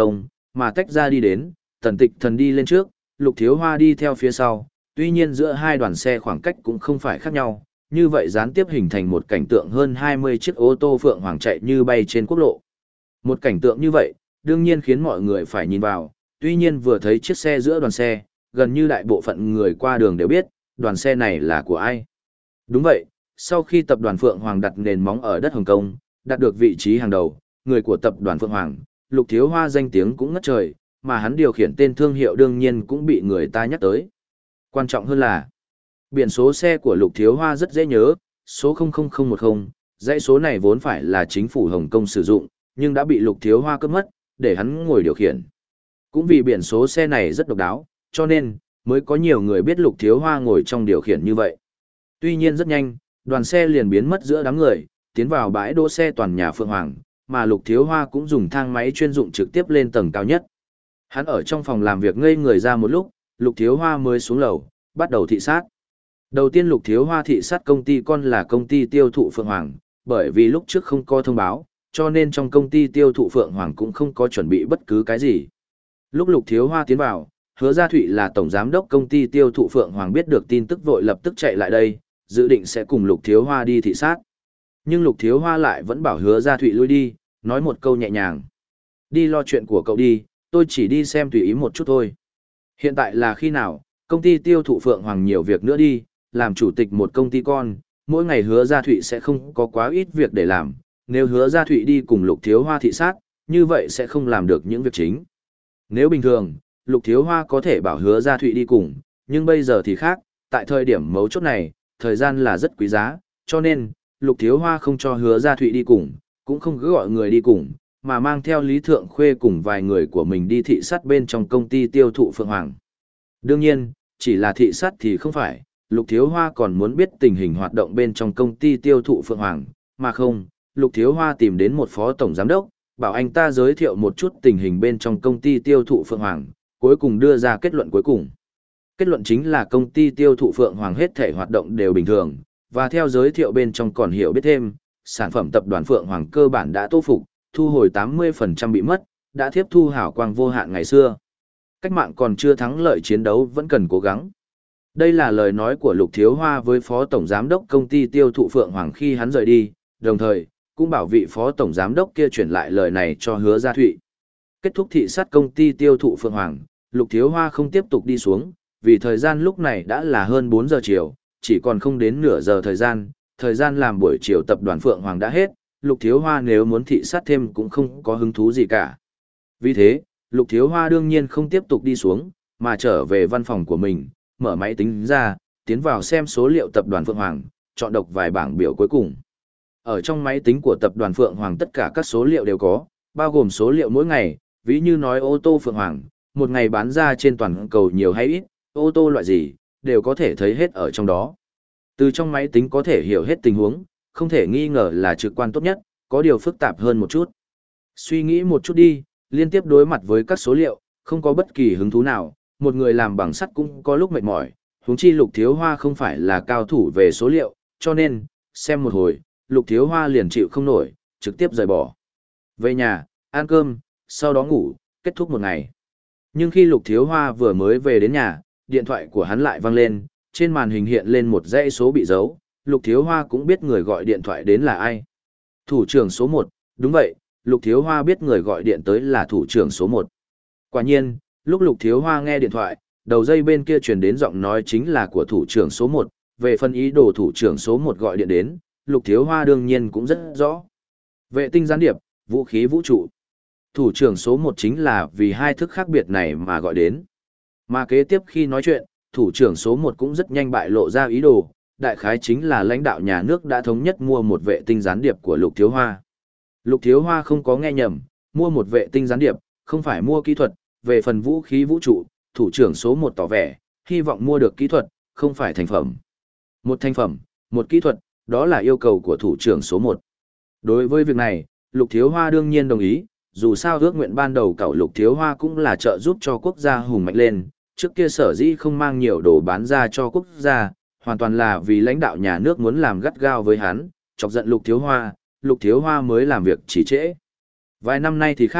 mà tách ra đi đến, Tần Tịch Thần đi lên trước, Lục Thiếu Hoa đi theo phía sau, tuy nhiên giữa hai đoàn xe khoảng cách cũng không phải khác nhau, như vậy gián tiếp hình thành một cảnh tượng hơn hai mươi chiếc ô tô Phượng Hoàng chạy như bay trên quốc lộ. Một cảnh tượng như vậy, đương nhiên khiến mọi người phải nhìn vào, tuy nhiên vừa thấy chiếc xe giữa đoàn xe, gần như đại bộ phận người qua đường đều biết, đoàn xe này là của ai. Đúng vậy, sau khi tập đoàn Phượng Hoàng đặt nền móng ở đất Hồng Kông, đạt được vị trí hàng đầu, người của tập đoàn Phượng Hoàng, Lục Thiếu Hoa danh tiếng cũng ngất trời, mà hắn điều khiển tên thương hiệu đương nhiên cũng bị người ta nhắc tới. Quan trọng hơn là, biển số xe của Lục Thiếu Hoa rất dễ nhớ, số không không không một không, dãy số này vốn phải là chính phủ Hồng Kông sử dụng, nhưng đã bị Lục Thiếu Hoa cướp mất, để hắn ngồi điều khiển. Cũng vì biển số xe này rất độc đáo, cho nên, mới có nhiều người biết Lục Thiếu Hoa ngồi trong điều khiển như vậy. Tuy nhiên rất nhanh, đoàn xe liền biến mất giữa đám người, tiến vào bãi đỗ xe toàn nhà Phượng Hoàng, mà Lục Thiếu Hoa cũng dùng thang máy chuyên dụng trực tiếp lên tầng cao nhất. Hắn ở trong phòng làm việc ngây người ra một lúc, Lục Thiếu Hoa mới xuống lầu, bắt đầu thị sát. Đầu tiên Lục Thiếu Hoa thị sát công ty con là công ty tiêu thụ Phượng Hoàng, bởi vì lúc trước không có thông báo, cho nên trong công ty tiêu thụ Phượng Hoàng cũng không có chuẩn bị bất cứ cái gì. Lúc Lục Thiếu Hoa tiến vào, Hứa Gia Thụy là tổng giám đốc công ty tiêu thụ Phượng Hoàng biết được tin tức vội lập tức chạy lại đây, dự định sẽ cùng Lục Thiếu Hoa đi thị sát. Nhưng Lục Thiếu Hoa lại vẫn bảo Hứa Gia Thụy lui đi, nói một câu nhẹ nhàng. Đi lo chuyện của cậu đi, tôi chỉ đi xem tùy ý một chút thôi. Hiện tại là khi nào, công ty tiêu thụ Phượng Hoàng nhiều việc nữa đi, làm chủ tịch một công ty con, mỗi ngày Hứa Gia Thụy sẽ không có quá ít việc để làm, nếu Hứa Gia Thụy đi cùng Lục Thiếu Hoa thị sát, như vậy sẽ không làm được những việc chính. Nếu bình thường, Lục Thiếu Hoa có thể bảo Hứa Gia Thụy đi cùng, nhưng bây giờ thì khác, tại thời điểm mấu chốt này, thời gian là rất quý giá, cho nên, Lục Thiếu Hoa không cho Hứa Gia Thụy đi cùng, cũng không cứ gọi người đi cùng, mà mang theo Lý Thượng Khuê cùng vài người của mình đi thị sát bên trong công ty tiêu thụ Phượng Hoàng. Đương nhiên, chỉ là thị sát thì không phải, Lục Thiếu Hoa còn muốn biết tình hình hoạt động bên trong công ty tiêu thụ Phượng Hoàng, mà không, Lục Thiếu Hoa tìm đến một phó tổng giám đốc, bảo anh ta giới thiệu một chút tình hình bên trong công ty tiêu thụ Phượng Hoàng, cuối cùng đưa ra kết luận cuối cùng. Kết luận chính là công ty tiêu thụ Phượng Hoàng hết thể hoạt động đều bình thường, và theo giới thiệu bên trong còn hiểu biết thêm, sản phẩm tập đoàn Phượng Hoàng cơ bản đã tô phục, thu hồi tám mươi phần trăm bị mất, đã tiếp thu hào quang vô hạn ngày xưa. Cách mạng còn chưa thắng lợi chiến đấu vẫn cần cố gắng. Đây là lời nói của Lục Thiếu Hoa với Phó Tổng Giám đốc công ty tiêu thụ Phượng Hoàng khi hắn rời đi, đồng thời, cũng bảo vị Phó Tổng Giám đốc kia chuyển lại lời này cho Hứa Gia Thụy. Kết thúc thị sát công ty tiêu thụ Phượng Hoàng, Lục Thiếu Hoa không tiếp tục đi xuống, vì thời gian lúc này đã là hơn bốn giờ chiều, chỉ còn không đến nửa giờ thời gian, thời gian làm buổi chiều tập đoàn Phượng Hoàng đã hết, Lục Thiếu Hoa nếu muốn thị sát thêm cũng không có hứng thú gì cả. Vì thế, Lục Thiếu Hoa đương nhiên không tiếp tục đi xuống, mà trở về văn phòng của mình, mở máy tính ra, tiến vào xem số liệu tập đoàn Phượng Hoàng, chọn đọc vài bảng biểu cuối cùng. Ở trong máy tính của tập đoàn Phượng Hoàng tất cả các số liệu đều có, bao gồm số liệu mỗi ngày, ví như nói ô tô Phượng Hoàng, một ngày bán ra trên toàn cầu nhiều hay ít, ô tô loại gì, đều có thể thấy hết ở trong đó. Từ trong máy tính có thể hiểu hết tình huống, không thể nghi ngờ là trực quan tốt nhất, có điều phức tạp hơn một chút. Suy nghĩ một chút đi, liên tiếp đối mặt với các số liệu, không có bất kỳ hứng thú nào, một người làm bằng sắt cũng có lúc mệt mỏi, huống chi Lục Thiếu Hoa không phải là cao thủ về số liệu, cho nên, xem một hồi, Lục Thiếu Hoa liền chịu không nổi, trực tiếp rời bỏ. Về nhà, ăn cơm, sau đó ngủ, kết thúc một ngày. Nhưng khi Lục Thiếu Hoa vừa mới về đến nhà, điện thoại của hắn lại vang lên, trên màn hình hiện lên một dãy số bị giấu, Lục Thiếu Hoa cũng biết người gọi điện thoại đến là ai. Thủ trưởng số một, đúng vậy, Lục Thiếu Hoa biết người gọi điện tới là thủ trưởng số một. Quả nhiên, lúc Lục Thiếu Hoa nghe điện thoại, đầu dây bên kia truyền đến giọng nói chính là của thủ trưởng số một, về phần ý đồ thủ trưởng số một gọi điện đến, Lục Thiếu Hoa đương nhiên cũng rất rõ. Vệ tinh gián điệp, vũ khí vũ trụ. Thủ trưởng số một chính là vì hai thức khác biệt này mà gọi đến. Mà kế tiếp khi nói chuyện, thủ trưởng số một cũng rất nhanh bại lộ ra ý đồ, đại khái chính là lãnh đạo nhà nước đã thống nhất mua một vệ tinh gián điệp của Lục Thiếu Hoa. Lục Thiếu Hoa không có nghe nhầm, mua một vệ tinh gián điệp, không phải mua kỹ thuật, về phần vũ khí vũ trụ, thủ trưởng số một tỏ vẻ, hy vọng mua được kỹ thuật, không phải thành phẩm. Một thành phẩm, một kỹ thuật, đó là yêu cầu của thủ trưởng số một. Đối với việc này, Lục Thiếu Hoa đương nhiên đồng ý, dù sao ước nguyện ban đầu cậu Lục Thiếu Hoa cũng là trợ giúp cho quốc gia hùng mạnh lên, trước kia sở dĩ không mang nhiều đồ bán ra cho quốc gia, hoàn toàn là vì lãnh đạo nhà nước muốn làm gắt gao với hắn, chọc giận Lục Thiếu Hoa, Lục Thiếu Hoa mới làm việc chỉ trễ. Vài năm nay thì khác,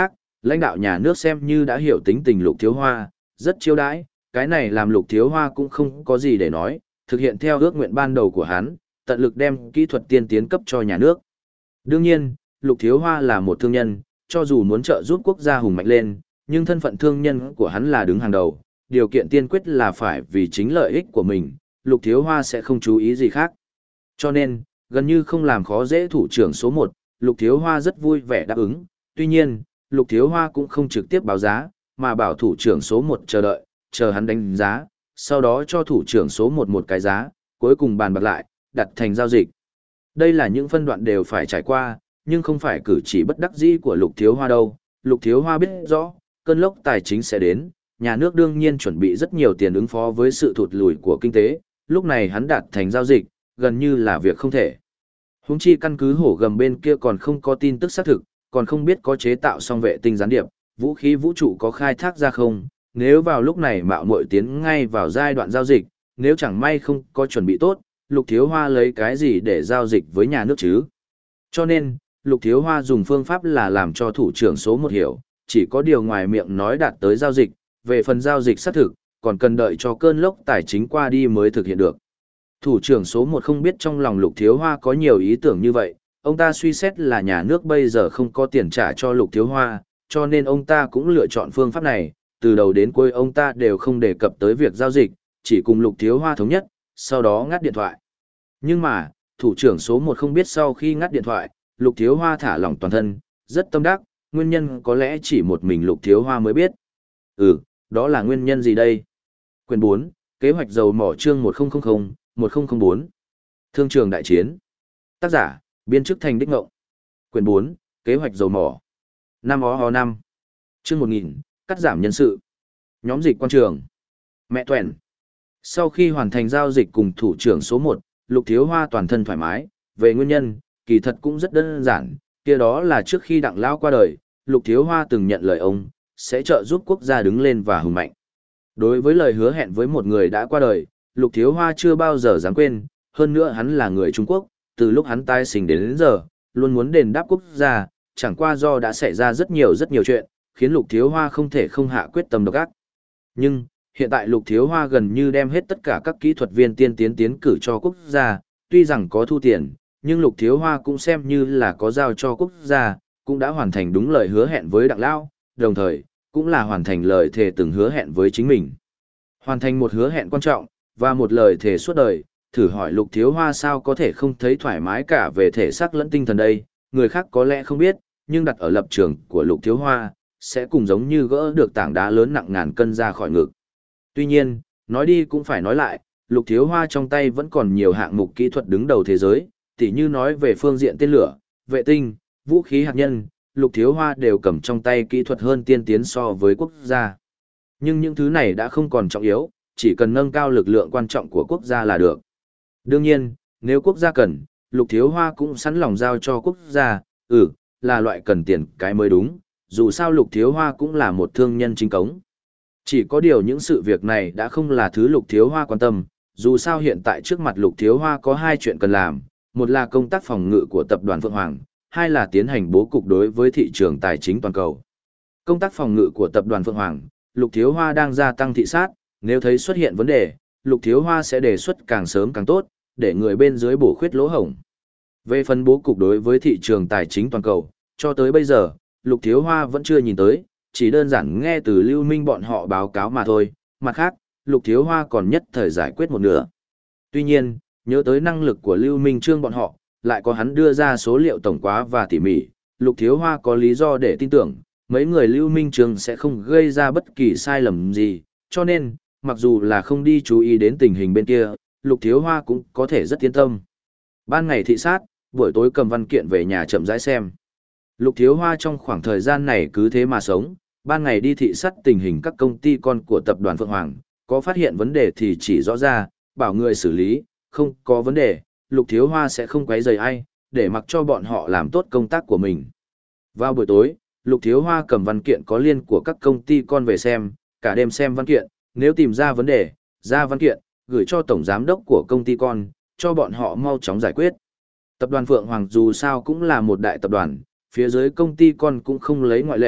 Lãnh đạo nhà nước xem như đã hiểu tính tình Lục Thiếu Hoa, rất chiêu đãi, cái này làm Lục Thiếu Hoa cũng không có gì để nói, thực hiện theo ước nguyện ban đầu của hắn, tận lực đem kỹ thuật tiên tiến cấp cho nhà nước. Đương nhiên, Lục Thiếu Hoa là một thương nhân, cho dù muốn trợ giúp quốc gia hùng mạnh lên, nhưng thân phận thương nhân của hắn là đứng hàng đầu, điều kiện tiên quyết là phải vì chính lợi ích của mình, Lục Thiếu Hoa sẽ không chú ý gì khác. Cho nên, gần như không làm khó dễ thủ trưởng số một, Lục Thiếu Hoa rất vui vẻ đáp ứng, tuy nhiên, Lục Thiếu Hoa cũng không trực tiếp báo giá, mà bảo thủ trưởng số một chờ đợi, chờ hắn đánh giá, sau đó cho thủ trưởng số một một cái giá, cuối cùng bàn bạc lại, đặt thành giao dịch. Đây là những phân đoạn đều phải trải qua, nhưng không phải cử chỉ bất đắc dĩ của Lục Thiếu Hoa đâu. Lục Thiếu Hoa biết rõ, cơn lốc tài chính sẽ đến, nhà nước đương nhiên chuẩn bị rất nhiều tiền ứng phó với sự thụt lùi của kinh tế, lúc này hắn đạt thành giao dịch, gần như là việc không thể. Huống chi căn cứ hổ gầm bên kia còn không có tin tức xác thực, còn không biết có chế tạo song vệ tinh gián điệp, vũ khí vũ trụ có khai thác ra không, nếu vào lúc này mạo muội tiến ngay vào giai đoạn giao dịch, nếu chẳng may không có chuẩn bị tốt, Lục Thiếu Hoa lấy cái gì để giao dịch với nhà nước chứ? Cho nên, Lục Thiếu Hoa dùng phương pháp là làm cho thủ trưởng số một hiểu, chỉ có điều ngoài miệng nói đạt tới giao dịch, về phần giao dịch xác thực, còn cần đợi cho cơn lốc tài chính qua đi mới thực hiện được. Thủ trưởng số một không biết trong lòng Lục Thiếu Hoa có nhiều ý tưởng như vậy, ông ta suy xét là nhà nước bây giờ không có tiền trả cho Lục Thiếu Hoa, cho nên ông ta cũng lựa chọn phương pháp này, từ đầu đến cuối ông ta đều không đề cập tới việc giao dịch, chỉ cùng Lục Thiếu Hoa thống nhất, sau đó ngắt điện thoại. Nhưng mà, thủ trưởng số một không biết sau khi ngắt điện thoại, Lục Thiếu Hoa thả lỏng toàn thân, rất tâm đắc, nguyên nhân có lẽ chỉ một mình Lục Thiếu Hoa mới biết. Ừ, đó là nguyên nhân gì đây? Quyển bốn, Kế hoạch dầu mỏ chương một nghìn một nghìn bốn. Thương trường đại chiến. Tác giả, biên chức thành đích ngộng. Quyển bốn, Kế hoạch dầu mỏ. Năm ó ho năm. Chương một nghìn, cắt giảm nhân sự. Nhóm dịch quan trường. Mẹ tuẻn. Sau khi hoàn thành giao dịch cùng thủ trưởng số một, Lục Thiếu Hoa toàn thân thoải mái, về nguyên nhân, kỳ thật cũng rất đơn giản, kia đó là trước khi Đặng Lao qua đời, Lục Thiếu Hoa từng nhận lời ông, sẽ trợ giúp quốc gia đứng lên và hùng mạnh. Đối với lời hứa hẹn với một người đã qua đời, Lục Thiếu Hoa chưa bao giờ dám quên, hơn nữa hắn là người Trung Quốc, từ lúc hắn tái sinh đến, đến giờ, luôn muốn đền đáp quốc gia, chẳng qua do đã xảy ra rất nhiều rất nhiều chuyện, khiến Lục Thiếu Hoa không thể không hạ quyết tâm độc ác. Nhưng, hiện tại Lục Thiếu Hoa gần như đem hết tất cả các kỹ thuật viên tiên tiến tiến cử cho quốc gia, tuy rằng có thu tiền, nhưng Lục Thiếu Hoa cũng xem như là có giao cho quốc gia, cũng đã hoàn thành đúng lời hứa hẹn với Đặng Lao, đồng thời, cũng là hoàn thành lời thề từng hứa hẹn với chính mình. Hoàn thành một hứa hẹn quan trọng, và một lời thề suốt đời, thử hỏi Lục Thiếu Hoa sao có thể không thấy thoải mái cả về thể xác lẫn tinh thần đây, người khác có lẽ không biết, nhưng đặt ở lập trường của Lục Thiếu Hoa, sẽ cùng giống như gỡ được tảng đá lớn nặng ngàn cân ra khỏi ngực. Tuy nhiên, nói đi cũng phải nói lại, Lục Thiếu Hoa trong tay vẫn còn nhiều hạng mục kỹ thuật đứng đầu thế giới, tỉ như nói về phương diện tên lửa, vệ tinh, vũ khí hạt nhân, Lục Thiếu Hoa đều cầm trong tay kỹ thuật hơn tiên tiến so với quốc gia. Nhưng những thứ này đã không còn trọng yếu, chỉ cần nâng cao lực lượng quan trọng của quốc gia là được. Đương nhiên, nếu quốc gia cần, Lục Thiếu Hoa cũng sẵn lòng giao cho quốc gia, ừ, là loại cần tiền cái mới đúng, dù sao Lục Thiếu Hoa cũng là một thương nhân chính cống. Chỉ có điều những sự việc này đã không là thứ Lục Thiếu Hoa quan tâm, dù sao hiện tại trước mặt Lục Thiếu Hoa có hai chuyện cần làm, một là công tác phòng ngự của tập đoàn Phượng Hoàng, hai là tiến hành bố cục đối với thị trường tài chính toàn cầu. Công tác phòng ngự của tập đoàn Phượng Hoàng, Lục Thiếu Hoa đang gia tăng thị sát, nếu thấy xuất hiện vấn đề, Lục Thiếu Hoa sẽ đề xuất càng sớm càng tốt, để người bên dưới bổ khuyết lỗ hổng. Về phần bố cục đối với thị trường tài chính toàn cầu, cho tới bây giờ, Lục Thiếu Hoa vẫn chưa nhìn tới, chỉ đơn giản nghe từ Lưu Minh bọn họ báo cáo mà thôi, mặt khác, Lục Thiếu Hoa còn nhất thời giải quyết một nửa. Tuy nhiên, nhớ tới năng lực của Lưu Minh Trương bọn họ, lại có hắn đưa ra số liệu tổng quá và tỉ mỉ, Lục Thiếu Hoa có lý do để tin tưởng, mấy người Lưu Minh Trương sẽ không gây ra bất kỳ sai lầm gì, cho nên, mặc dù là không đi chú ý đến tình hình bên kia, Lục Thiếu Hoa cũng có thể rất yên tâm. Ban ngày thị sát, buổi tối cầm văn kiện về nhà chậm rãi xem. Lục Thiếu Hoa trong khoảng thời gian này cứ thế mà sống, ban ngày đi thị sát tình hình các công ty con của tập đoàn Phượng Hoàng, có phát hiện vấn đề thì chỉ rõ ra, bảo người xử lý, không có vấn đề, Lục Thiếu Hoa sẽ không quấy rầy ai, để mặc cho bọn họ làm tốt công tác của mình. Vào buổi tối, Lục Thiếu Hoa cầm văn kiện có liên của các công ty con về xem, cả đêm xem văn kiện, nếu tìm ra vấn đề, ra văn kiện, gửi cho tổng giám đốc của công ty con, cho bọn họ mau chóng giải quyết. Tập đoàn Phượng Hoàng dù sao cũng là một đại tập đoàn, phía dưới công ty con cũng không lấy ngoại lệ,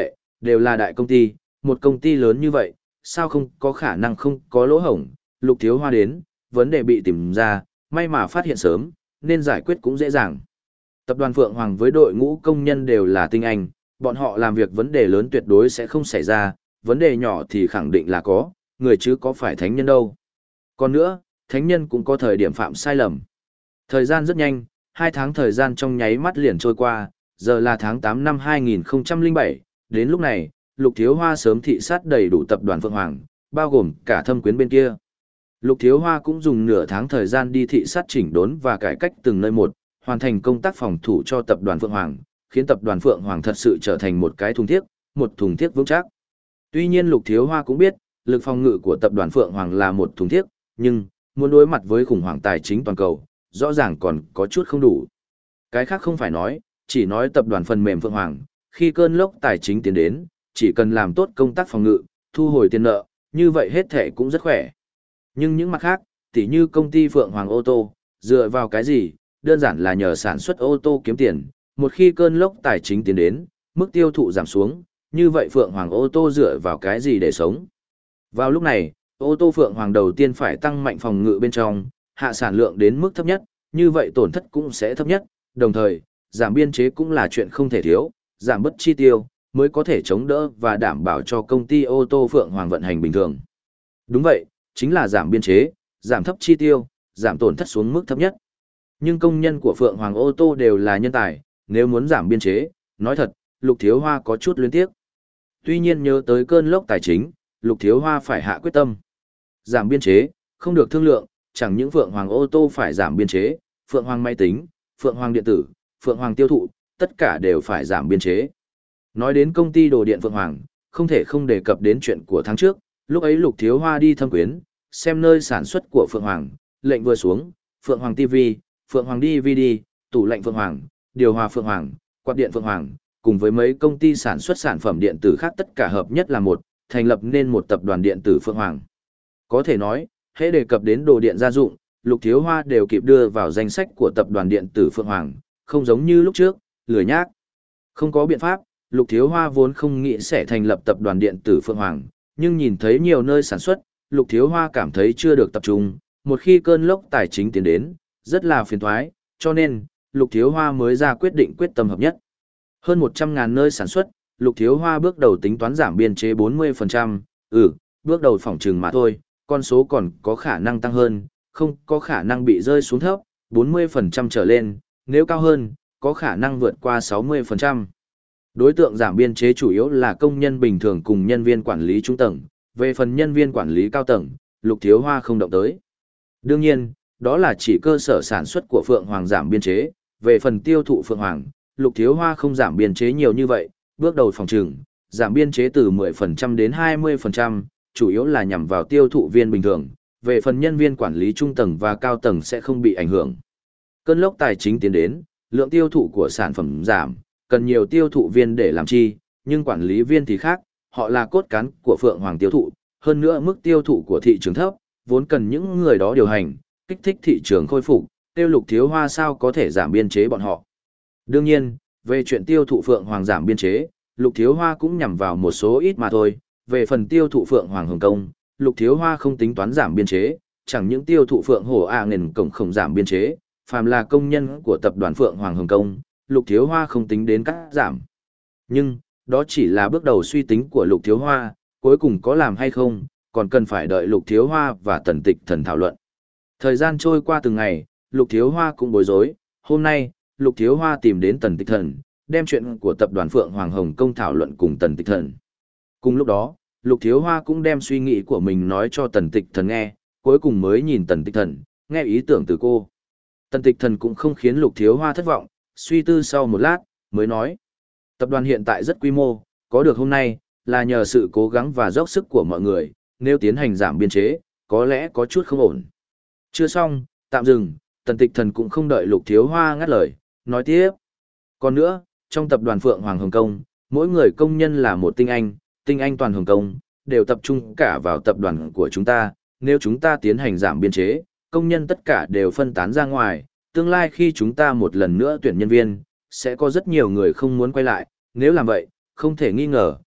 đều là đại công ty, một công ty lớn như vậy, sao không có khả năng không có lỗ hổng, Lục Thiếu Hoa đến, vấn đề bị tìm ra, may mà phát hiện sớm, nên giải quyết cũng dễ dàng. Tập đoàn Phượng Hoàng với đội ngũ công nhân đều là tinh anh, bọn họ làm việc vấn đề lớn tuyệt đối sẽ không xảy ra, vấn đề nhỏ thì khẳng định là có, người chứ có phải thánh nhân đâu. Còn nữa, thánh nhân cũng có thời điểm phạm sai lầm. Thời gian rất nhanh, hai tháng thời gian trong nháy mắt liền trôi qua, giờ là tháng tám năm hai nghìn không trăm lẻ bảy, đến lúc này, Lục Thiếu Hoa sớm thị sát đầy đủ tập đoàn Phượng Hoàng, bao gồm cả Thâm Quyến bên kia. Lục Thiếu Hoa cũng dùng nửa tháng thời gian đi thị sát chỉnh đốn và cải cách từng nơi một, hoàn thành công tác phòng thủ cho tập đoàn Phượng Hoàng, khiến tập đoàn Phượng Hoàng thật sự trở thành một cái thùng thiếc, một thùng thiếc vững chắc. Tuy nhiên Lục Thiếu Hoa cũng biết, lực phòng ngự của tập đoàn Phượng Hoàng là một thùng thiếc, nhưng muốn đối mặt với khủng hoảng tài chính toàn cầu, rõ ràng còn có chút không đủ. Cái khác không phải nói, chỉ nói tập đoàn phần mềm Phượng Hoàng, khi cơn lốc tài chính tiến đến, chỉ cần làm tốt công tác phòng ngự, thu hồi tiền nợ, như vậy hết thể cũng rất khỏe. Nhưng những mặt khác, tỉ như công ty Phượng Hoàng ô tô, dựa vào cái gì, đơn giản là nhờ sản xuất ô tô kiếm tiền, một khi cơn lốc tài chính tiến đến, mức tiêu thụ giảm xuống, như vậy Phượng Hoàng ô tô dựa vào cái gì để sống. Vào lúc này, ô tô Phượng Hoàng đầu tiên phải tăng mạnh phòng ngự bên trong, hạ sản lượng đến mức thấp nhất, như vậy tổn thất cũng sẽ thấp nhất, đồng thời, giảm biên chế cũng là chuyện không thể thiếu, giảm bớt chi tiêu, mới có thể chống đỡ và đảm bảo cho công ty ô tô Phượng Hoàng vận hành bình thường. Đúng vậy, chính là giảm biên chế, giảm thấp chi tiêu, giảm tổn thất xuống mức thấp nhất. Nhưng công nhân của Phượng Hoàng ô tô đều là nhân tài, nếu muốn giảm biên chế, nói thật, Lục Thiếu Hoa có chút luyến tiếc. Tuy nhiên nhớ tới cơn lốc tài chính, Lục Thiếu Hoa phải hạ quyết tâm. Giảm biên chế, không được thương lượng, chẳng những Phượng Hoàng ô tô phải giảm biên chế, Phượng Hoàng máy tính, Phượng Hoàng điện tử, Phượng Hoàng tiêu thụ, tất cả đều phải giảm biên chế. Nói đến công ty đồ điện Phượng Hoàng, không thể không đề cập đến chuyện của tháng trước, lúc ấy Lục Thiếu Hoa đi Thâm Quyến, xem nơi sản xuất của Phượng Hoàng, lệnh vừa xuống, Phượng Hoàng ti vi, Phượng Hoàng đê vê đê, tủ lạnh Phượng Hoàng, điều hòa Phượng Hoàng, quạt điện Phượng Hoàng, cùng với mấy công ty sản xuất sản phẩm điện tử khác tất cả hợp nhất là một, thành lập nên một tập đoàn điện tử Phượng Hoàng. Có thể nói, hễ đề cập đến đồ điện gia dụng, Lục Thiếu Hoa đều kịp đưa vào danh sách của tập đoàn điện tử Phượng Hoàng, không giống như lúc trước, lười nhác. Không có biện pháp, Lục Thiếu Hoa vốn không nghĩ sẽ thành lập tập đoàn điện tử Phượng Hoàng, nhưng nhìn thấy nhiều nơi sản xuất, Lục Thiếu Hoa cảm thấy chưa được tập trung, một khi cơn lốc tài chính tiến đến, rất là phiền toái, cho nên, Lục Thiếu Hoa mới ra quyết định quyết tâm hợp nhất. Hơn một trăm ngàn nơi sản xuất, Lục Thiếu Hoa bước đầu tính toán giảm biên chế bốn mươi phần trăm, ừ, bước đầu phỏng trừng mà thôi, con số còn có khả năng tăng hơn, không có khả năng bị rơi xuống thấp, bốn mươi phần trăm trở lên, nếu cao hơn, có khả năng vượt qua sáu mươi phần trăm. Đối tượng giảm biên chế chủ yếu là công nhân bình thường cùng nhân viên quản lý trung tầng, về phần nhân viên quản lý cao tầng, Lục Thiếu Hoa không động tới. Đương nhiên, đó là chỉ cơ sở sản xuất của Phượng Hoàng giảm biên chế, về phần tiêu thụ Phượng Hoàng, Lục Thiếu Hoa không giảm biên chế nhiều như vậy, bước đầu phòng trừng, giảm biên chế từ mười phần trăm đến hai mươi phần trăm, chủ yếu là nhằm vào tiêu thụ viên bình thường, về phần nhân viên quản lý trung tầng và cao tầng sẽ không bị ảnh hưởng. Cơn lốc tài chính tiến đến, lượng tiêu thụ của sản phẩm giảm, cần nhiều tiêu thụ viên để làm chi, nhưng quản lý viên thì khác, họ là cốt cán của Phượng Hoàng tiêu thụ, hơn nữa mức tiêu thụ của thị trường thấp, vốn cần những người đó điều hành, kích thích thị trường khôi phục, tiêu Lục Thiếu Hoa sao có thể giảm biên chế bọn họ. Đương nhiên, về chuyện tiêu thụ Phượng Hoàng giảm biên chế, Lục Thiếu Hoa cũng nhằm vào một số ít mà thôi, về phần tiêu thụ Phượng Hoàng Hồng Kông, Lục Thiếu Hoa không tính toán giảm biên chế, chẳng những tiêu thụ Phượng Hổ A ngền cổng không giảm biên chế, phàm là công nhân của tập đoàn Phượng Hoàng Hồng Kông, Lục Thiếu Hoa không tính đến cắt giảm. Nhưng, đó chỉ là bước đầu suy tính của Lục Thiếu Hoa, cuối cùng có làm hay không, còn cần phải đợi Lục Thiếu Hoa và Tần Tịch Thần thảo luận. Thời gian trôi qua từng ngày, Lục Thiếu Hoa cũng bối rối, hôm nay, Lục Thiếu Hoa tìm đến Tần Tịch Thần, đem chuyện của tập đoàn Phượng Hoàng Hồng Kông thảo luận cùng Tần Tịch Thần. Cùng lúc đó, Lục Thiếu Hoa cũng đem suy nghĩ của mình nói cho Tần Tịch Thần nghe, cuối cùng mới nhìn Tần Tịch Thần, nghe ý tưởng từ cô. Tần Tịch Thần cũng không khiến Lục Thiếu Hoa thất vọng, suy tư sau một lát, mới nói. Tập đoàn hiện tại rất quy mô, có được hôm nay, là nhờ sự cố gắng và dốc sức của mọi người, nếu tiến hành giảm biên chế, có lẽ có chút không ổn. Chưa xong, tạm dừng, Tần Tịch Thần cũng không đợi Lục Thiếu Hoa ngắt lời, nói tiếp. Còn nữa, trong tập đoàn Phượng Hoàng Hồng Kông, mỗi người công nhân là một tinh anh, tinh anh toàn Hồng Kông, đều tập trung cả vào tập đoàn của chúng ta, nếu chúng ta tiến hành giảm biên chế, công nhân tất cả đều phân tán ra ngoài, tương lai khi chúng ta một lần nữa tuyển nhân viên, sẽ có rất nhiều người không muốn quay lại, nếu làm vậy, không thể nghi ngờ,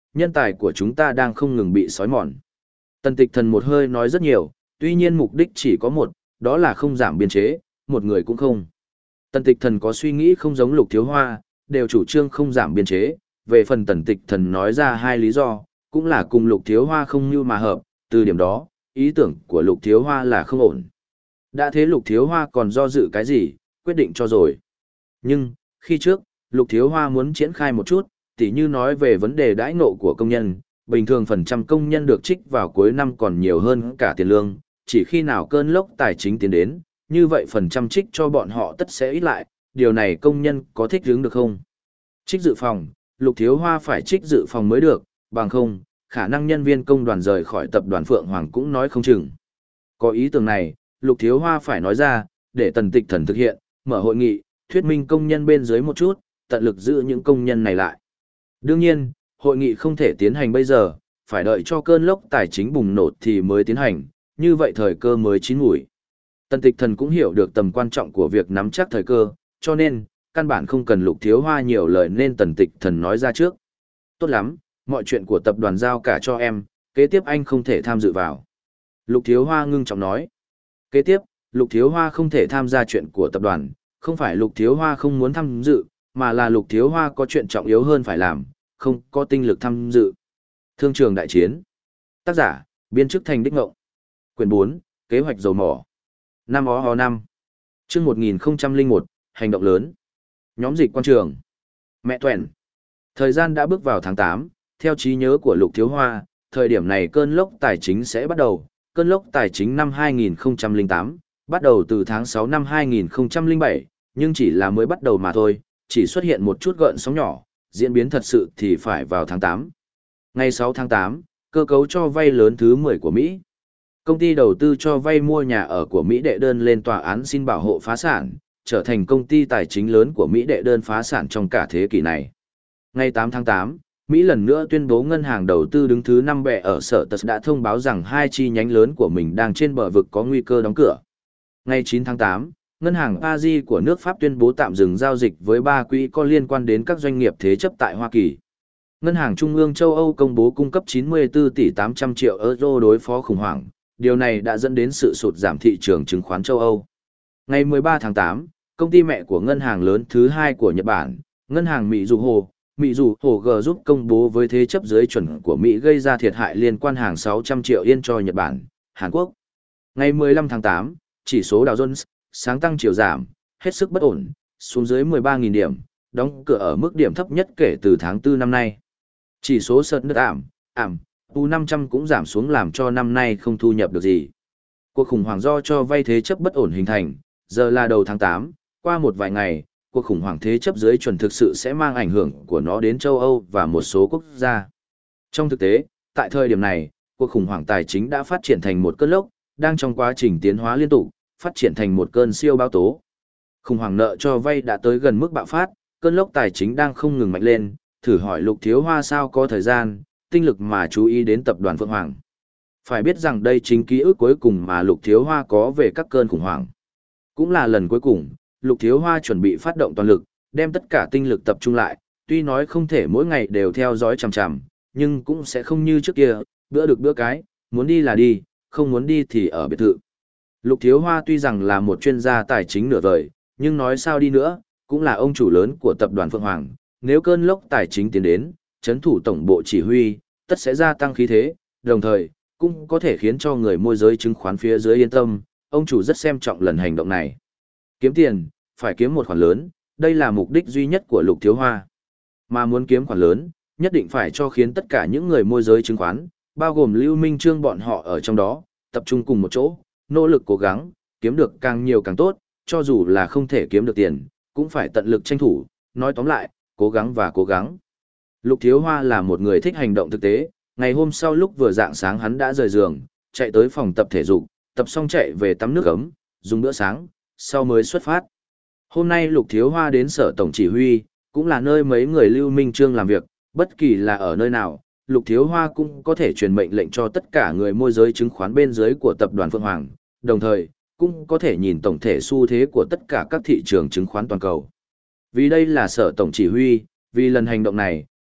nhân tài của chúng ta đang không ngừng bị xói mòn. Tần Tịch Thần một hơi nói rất nhiều, tuy nhiên mục đích chỉ có một, đó là không giảm biên chế, một người cũng không. Tần Tịch Thần có suy nghĩ không giống Lục Thiếu Hoa, đều chủ trương không giảm biên chế, về phần Tần Tịch Thần nói ra hai lý do, cũng là cùng Lục Thiếu Hoa không như mà hợp, từ điểm đó, ý tưởng của Lục Thiếu Hoa là không ổn. Đã thế Lục Thiếu Hoa còn do dự cái gì, quyết định cho rồi. Nhưng, khi trước, Lục Thiếu Hoa muốn triển khai một chút, tỉ như nói về vấn đề đãi ngộ của công nhân, bình thường phần trăm công nhân được trích vào cuối năm còn nhiều hơn cả tiền lương, chỉ khi nào cơn lốc tài chính tiến đến, như vậy phần trăm trích cho bọn họ tất sẽ ít lại, điều này công nhân có thích ứng được không? Trích dự phòng, Lục Thiếu Hoa phải trích dự phòng mới được, bằng không, khả năng nhân viên công đoàn rời khỏi tập đoàn Phượng Hoàng cũng nói không chừng. Có ý tưởng này, Lục Thiếu Hoa phải nói ra, để Tần Tịch Thần thực hiện, mở hội nghị, thuyết minh công nhân bên dưới một chút, tận lực giữ những công nhân này lại. Đương nhiên, hội nghị không thể tiến hành bây giờ, phải đợi cho cơn lốc tài chính bùng nổ thì mới tiến hành, như vậy thời cơ mới chín muồi. Tần Tịch Thần cũng hiểu được tầm quan trọng của việc nắm chắc thời cơ, cho nên, căn bản không cần Lục Thiếu Hoa nhiều lời nên Tần Tịch Thần nói ra trước. Tốt lắm, mọi chuyện của tập đoàn giao cả cho em, kế tiếp anh không thể tham dự vào. Lục Thiếu Hoa ngưng trọng nói. Kế tiếp, Lục Thiếu Hoa không thể tham gia chuyện của tập đoàn, không phải Lục Thiếu Hoa không muốn tham dự, mà là Lục Thiếu Hoa có chuyện trọng yếu hơn phải làm, không có tinh lực tham dự. Thương trường đại chiến. Tác giả, biên chức thành đích ngộng. Quyển bốn, kế hoạch dầu mỏ. Năm ó ho năm. Chương một nghìn không trăm lẻ một, hành động lớn. Nhóm dịch quan trường. Mẹ Tuẻn. Thời gian đã bước vào tháng tám, theo trí nhớ của Lục Thiếu Hoa, thời điểm này cơn lốc tài chính sẽ bắt đầu. Cơn lốc tài chính năm hai nghìn không trăm lẻ tám, bắt đầu từ tháng sáu năm hai nghìn không trăm lẻ bảy, nhưng chỉ là mới bắt đầu mà thôi, chỉ xuất hiện một chút gợn sóng nhỏ, diễn biến thật sự thì phải vào tháng tám. Ngày sáu tháng tám, cơ cấu cho vay lớn thứ mười của Mỹ. Công ty đầu tư cho vay mua nhà ở của Mỹ đệ đơn lên tòa án xin bảo hộ phá sản, trở thành công ty tài chính lớn của Mỹ đệ đơn phá sản trong cả thế kỷ này. Ngày tám tháng tám, Mỹ lần nữa tuyên bố ngân hàng đầu tư đứng thứ năm bè ở sở tật đã thông báo rằng hai chi nhánh lớn của mình đang trên bờ vực có nguy cơ đóng cửa. Ngày chín tháng tám, ngân hàng a giê của nước Pháp tuyên bố tạm dừng giao dịch với ba quỹ có liên quan đến các doanh nghiệp thế chấp tại Hoa Kỳ. Ngân hàng Trung ương châu Âu công bố cung cấp chín mươi tư tỷ tám trăm triệu euro đối phó khủng hoảng, điều này đã dẫn đến sự sụt giảm thị trường chứng khoán châu Âu. Ngày mười ba tháng tám, công ty mẹ của ngân hàng lớn thứ hai của Nhật Bản, ngân hàng Mỹ Dù Hồ, Mỹ Dù Hồ G giúp công bố với thế chấp dưới chuẩn của Mỹ gây ra thiệt hại liên quan hàng sáu trăm triệu yên cho Nhật Bản, Hàn Quốc. Ngày mười lăm tháng tám, chỉ số Dow Jones, sáng tăng chiều giảm, hết sức bất ổn, xuống dưới mười ba nghìn điểm, đóng cửa ở mức điểm thấp nhất kể từ tháng tư năm nay. Chỉ số sợt nước ảm, ảm, u năm trăm cũng giảm xuống làm cho năm nay không thu nhập được gì. Cuộc khủng hoảng do cho vay thế chấp bất ổn hình thành, giờ là đầu tháng tám, qua một vài ngày, cuộc khủng hoảng thế chấp dưới chuẩn thực sự sẽ mang ảnh hưởng của nó đến châu Âu và một số quốc gia. Trong thực tế, tại thời điểm này, cuộc khủng hoảng tài chính đã phát triển thành một cơn lốc, đang trong quá trình tiến hóa liên tục, phát triển thành một cơn siêu bão tố. Khủng hoảng nợ cho vay đã tới gần mức bạo phát, cơn lốc tài chính đang không ngừng mạnh lên, thử hỏi Lục Thiếu Hoa sao có thời gian, tinh lực mà chú ý đến tập đoàn Phượng Hoàng. Phải biết rằng đây chính ký ức cuối cùng mà Lục Thiếu Hoa có về các cơn khủng hoảng. Cũng là lần cuối cùng, Lục Thiếu Hoa chuẩn bị phát động toàn lực, đem tất cả tinh lực tập trung lại, tuy nói không thể mỗi ngày đều theo dõi chằm chằm, nhưng cũng sẽ không như trước kia, bữa được bữa cái, muốn đi là đi, không muốn đi thì ở biệt thự. Lục Thiếu Hoa tuy rằng là một chuyên gia tài chính nửa vời, nhưng nói sao đi nữa, cũng là ông chủ lớn của tập đoàn Phượng Hoàng, nếu cơn lốc tài chính tiến đến, chấn thủ tổng bộ chỉ huy, tất sẽ gia tăng khí thế, đồng thời, cũng có thể khiến cho người môi giới chứng khoán phía dưới yên tâm, ông chủ rất xem trọng lần hành động này. Kiếm tiền, phải kiếm một khoản lớn, đây là mục đích duy nhất của Lục Thiếu Hoa. Mà muốn kiếm khoản lớn, nhất định phải cho khiến tất cả những người môi giới chứng khoán, bao gồm Lưu Minh Trương bọn họ ở trong đó, tập trung cùng một chỗ, nỗ lực cố gắng, kiếm được càng nhiều càng tốt, cho dù là không thể kiếm được tiền, cũng phải tận lực tranh thủ, nói tóm lại, cố gắng và cố gắng. Lục Thiếu Hoa là một người thích hành động thực tế, ngày hôm sau lúc vừa dạng sáng hắn đã rời giường, chạy tới phòng tập thể dục, tập xong chạy về tắm nước ấm, dùng bữa sáng, sau mới xuất phát. Hôm nay Lục Thiếu Hoa đến sở tổng chỉ huy, cũng là nơi mấy người Lưu Minh Trương làm việc, bất kỳ là ở nơi nào, Lục Thiếu Hoa cũng có thể truyền mệnh lệnh cho tất cả người môi giới chứng khoán bên dưới của tập đoàn Phượng Hoàng, đồng thời, cũng có thể nhìn tổng thể xu thế của tất cả các thị trường chứng khoán toàn cầu. Vì đây là sở tổng chỉ huy, vì lần hành động này,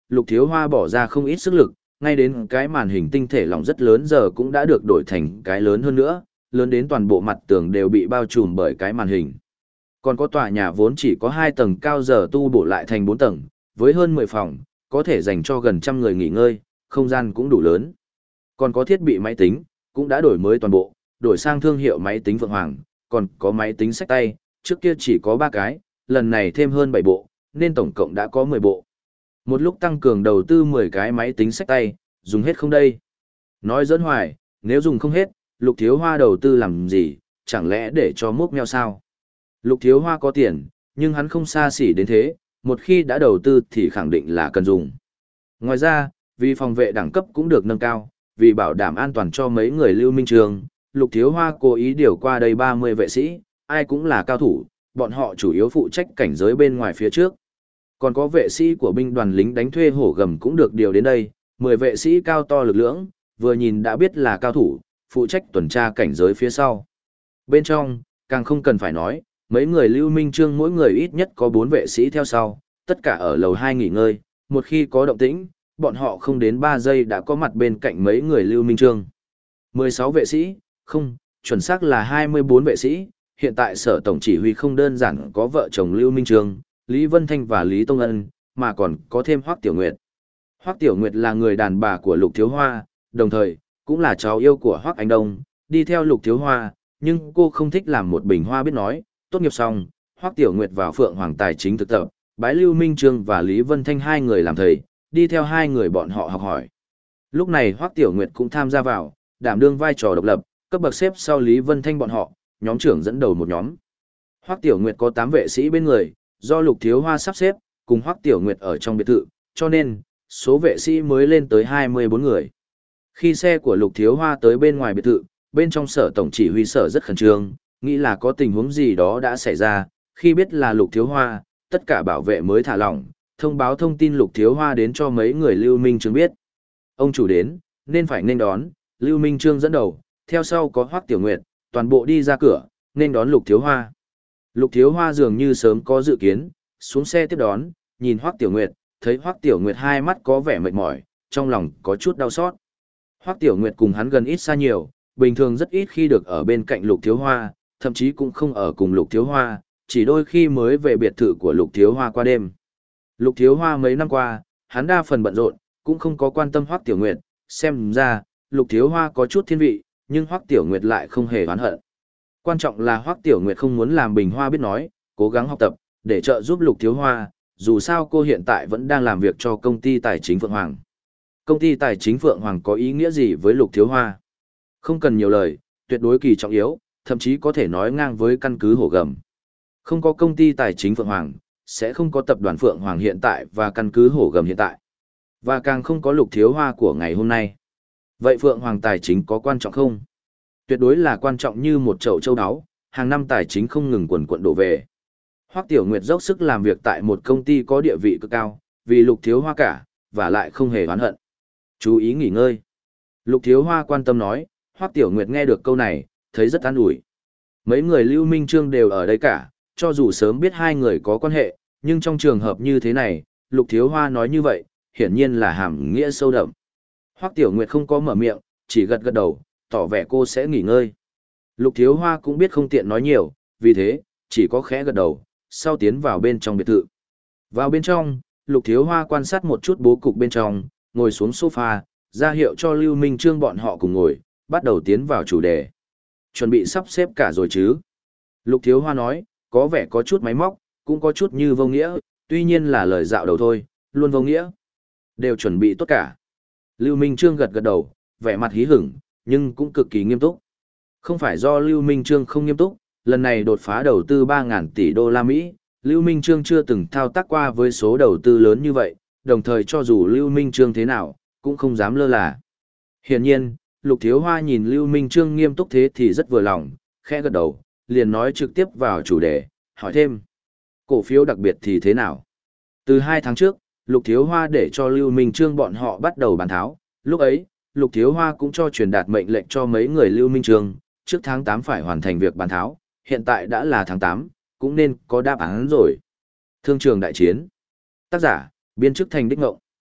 Lục Thiếu Hoa bỏ ra không ít sức lực, ngay đến cái màn hình tinh thể lỏng rất lớn giờ cũng đã được đổi thành cái lớn hơn nữa, lớn đến toàn bộ mặt tường đều bị bao trùm bởi cái màn hình. Còn có tòa nhà vốn chỉ có hai tầng cao giờ tu bổ lại thành bốn tầng, với hơn mười phòng, có thể dành cho gần trăm người nghỉ ngơi, không gian cũng đủ lớn. Còn có thiết bị máy tính, cũng đã đổi mới toàn bộ, đổi sang thương hiệu máy tính Phượng Hoàng, còn có máy tính xách tay, trước kia chỉ có ba cái, lần này thêm hơn bảy bộ, nên tổng cộng đã có mười bộ. Một lúc tăng cường đầu tư mười cái máy tính xách tay, dùng hết không đây? Nói dẫn hoài, nếu dùng không hết, Lục Thiếu Hoa đầu tư làm gì, chẳng lẽ để cho múc meo sao? Lục Thiếu Hoa có tiền, nhưng hắn không xa xỉ đến thế, một khi đã đầu tư thì khẳng định là cần dùng. Ngoài ra, vì phòng vệ đẳng cấp cũng được nâng cao, vì bảo đảm an toàn cho mấy người lưu minh trường, Lục Thiếu Hoa cố ý điều qua đây ba mươi vệ sĩ, ai cũng là cao thủ, bọn họ chủ yếu phụ trách cảnh giới bên ngoài phía trước. Còn có vệ sĩ của binh đoàn lính đánh thuê hổ gầm cũng được điều đến đây, mười vệ sĩ cao to lực lưỡng, vừa nhìn đã biết là cao thủ, phụ trách tuần tra cảnh giới phía sau. Bên trong, càng không cần phải nói, mấy người lưu minh trương mỗi người ít nhất có bốn vệ sĩ theo sau, tất cả ở lầu hai nghỉ ngơi, một khi có động tĩnh, bọn họ không đến ba giây đã có mặt bên cạnh mấy người lưu minh trương. mười sáu vệ sĩ, không, chuẩn xác là hai mươi bốn vệ sĩ, hiện tại sở tổng chỉ huy không đơn giản có vợ chồng lưu minh trương, Lý Vân Thanh và Lý Tông Ân, mà còn có thêm Hoắc Tiểu Nguyệt. Hoắc Tiểu Nguyệt là người đàn bà của Lục Thiếu Hoa, đồng thời, cũng là cháu yêu của Hoắc Anh Đông, đi theo Lục Thiếu Hoa, nhưng cô không thích làm một bình hoa biết nói, tốt nghiệp xong, Hoắc Tiểu Nguyệt vào Phượng Hoàng Tài chính thực tập, bái Lưu Minh Trương và Lý Vân Thanh hai người làm thầy, đi theo hai người bọn họ học hỏi. Lúc này Hoắc Tiểu Nguyệt cũng tham gia vào, đảm đương vai trò độc lập, cấp bậc xếp sau Lý Vân Thanh bọn họ, nhóm trưởng dẫn đầu một nhóm. Hoắc Tiểu Nguyệt có tám vệ sĩ bên người, do Lục Thiếu Hoa sắp xếp, cùng Hoắc Tiểu Nguyệt ở trong biệt thự, cho nên, số vệ sĩ mới lên tới hai mươi bốn người. Khi xe của Lục Thiếu Hoa tới bên ngoài biệt thự, bên trong sở tổng chỉ huy sở rất khẩn trương, nghĩ là có tình huống gì đó đã xảy ra, khi biết là Lục Thiếu Hoa, tất cả bảo vệ mới thả lỏng, thông báo thông tin Lục Thiếu Hoa đến cho mấy người Lưu Minh Trương biết. Ông chủ đến, nên phải nên đón, Lưu Minh Trương dẫn đầu, theo sau có Hoắc Tiểu Nguyệt, toàn bộ đi ra cửa, nên đón Lục Thiếu Hoa. Lục Thiếu Hoa dường như sớm có dự kiến, xuống xe tiếp đón, nhìn Hoắc Tiểu Nguyệt, thấy Hoắc Tiểu Nguyệt hai mắt có vẻ mệt mỏi, trong lòng có chút đau xót. Hoắc Tiểu Nguyệt cùng hắn gần ít xa nhiều, bình thường rất ít khi được ở bên cạnh Lục Thiếu Hoa, thậm chí cũng không ở cùng Lục Thiếu Hoa, chỉ đôi khi mới về biệt thự của Lục Thiếu Hoa qua đêm. Lục Thiếu Hoa mấy năm qua, hắn đa phần bận rộn, cũng không có quan tâm Hoắc Tiểu Nguyệt, xem ra, Lục Thiếu Hoa có chút thiên vị, nhưng Hoắc Tiểu Nguyệt lại không hề oán hận. Quan trọng là Hoắc Tiểu Nguyệt không muốn làm bình hoa biết nói, cố gắng học tập, để trợ giúp Lục Thiếu Hoa, dù sao cô hiện tại vẫn đang làm việc cho công ty tài chính Phượng Hoàng. Công ty tài chính Phượng Hoàng có ý nghĩa gì với Lục Thiếu Hoa? Không cần nhiều lời, tuyệt đối kỳ trọng yếu, thậm chí có thể nói ngang với căn cứ hổ gầm. Không có công ty tài chính Phượng Hoàng, sẽ không có tập đoàn Phượng Hoàng hiện tại và căn cứ hổ gầm hiện tại. Và càng không có Lục Thiếu Hoa của ngày hôm nay. Vậy Phượng Hoàng tài chính có quan trọng không? Tuyệt đối là quan trọng như một chậu châu áo, hàng năm tài chính không ngừng quần quận đổ về. Hoắc Tiểu Nguyệt dốc sức làm việc tại một công ty có địa vị cực cao, vì Lục Thiếu Hoa cả, và lại không hề oán hận. Chú ý nghỉ ngơi. Lục Thiếu Hoa quan tâm nói, Hoắc Tiểu Nguyệt nghe được câu này, thấy rất an ủi. Mấy người Lưu Minh Trương đều ở đây cả, cho dù sớm biết hai người có quan hệ, nhưng trong trường hợp như thế này, Lục Thiếu Hoa nói như vậy, hiển nhiên là hàm nghĩa sâu đậm. Hoắc Tiểu Nguyệt không có mở miệng, chỉ gật gật đầu, tỏ vẻ cô sẽ nghỉ ngơi. Lục Thiếu Hoa cũng biết không tiện nói nhiều, vì thế, chỉ có khẽ gật đầu, sau tiến vào bên trong biệt thự. Vào bên trong, Lục Thiếu Hoa quan sát một chút bố cục bên trong, ngồi xuống sofa, ra hiệu cho Lưu Minh Trương bọn họ cùng ngồi, bắt đầu tiến vào chủ đề. Chuẩn bị sắp xếp cả rồi chứ? Lục Thiếu Hoa nói, có vẻ có chút máy móc, cũng có chút như vô nghĩa, tuy nhiên là lời dạo đầu thôi, luôn vô nghĩa. Đều chuẩn bị tốt cả. Lưu Minh Trương gật gật đầu, vẻ mặt hí hửng, nhưng cũng cực kỳ nghiêm túc. Không phải do Lưu Minh Trương không nghiêm túc, lần này đột phá đầu tư ba nghìn tỷ đô la Mỹ, Lưu Minh Trương chưa từng thao tác qua với số đầu tư lớn như vậy, đồng thời cho dù Lưu Minh Trương thế nào, cũng không dám lơ là. Hiển nhiên, Lục Thiếu Hoa nhìn Lưu Minh Trương nghiêm túc thế thì rất vừa lòng, khẽ gật đầu, liền nói trực tiếp vào chủ đề, hỏi thêm. Cổ phiếu đặc biệt thì thế nào? Từ hai tháng trước, Lục Thiếu Hoa để cho Lưu Minh Trương bọn họ bắt đầu bán tháo, lúc ấy, Lục Thiếu Hoa cũng cho truyền đạt mệnh lệnh cho mấy người Lưu Minh Trương, trước tháng tám phải hoàn thành việc bán tháo, hiện tại đã là tháng tám, cũng nên có đáp án rồi. Thương trường đại chiến. Tác giả, biên chức thành đích ngộng.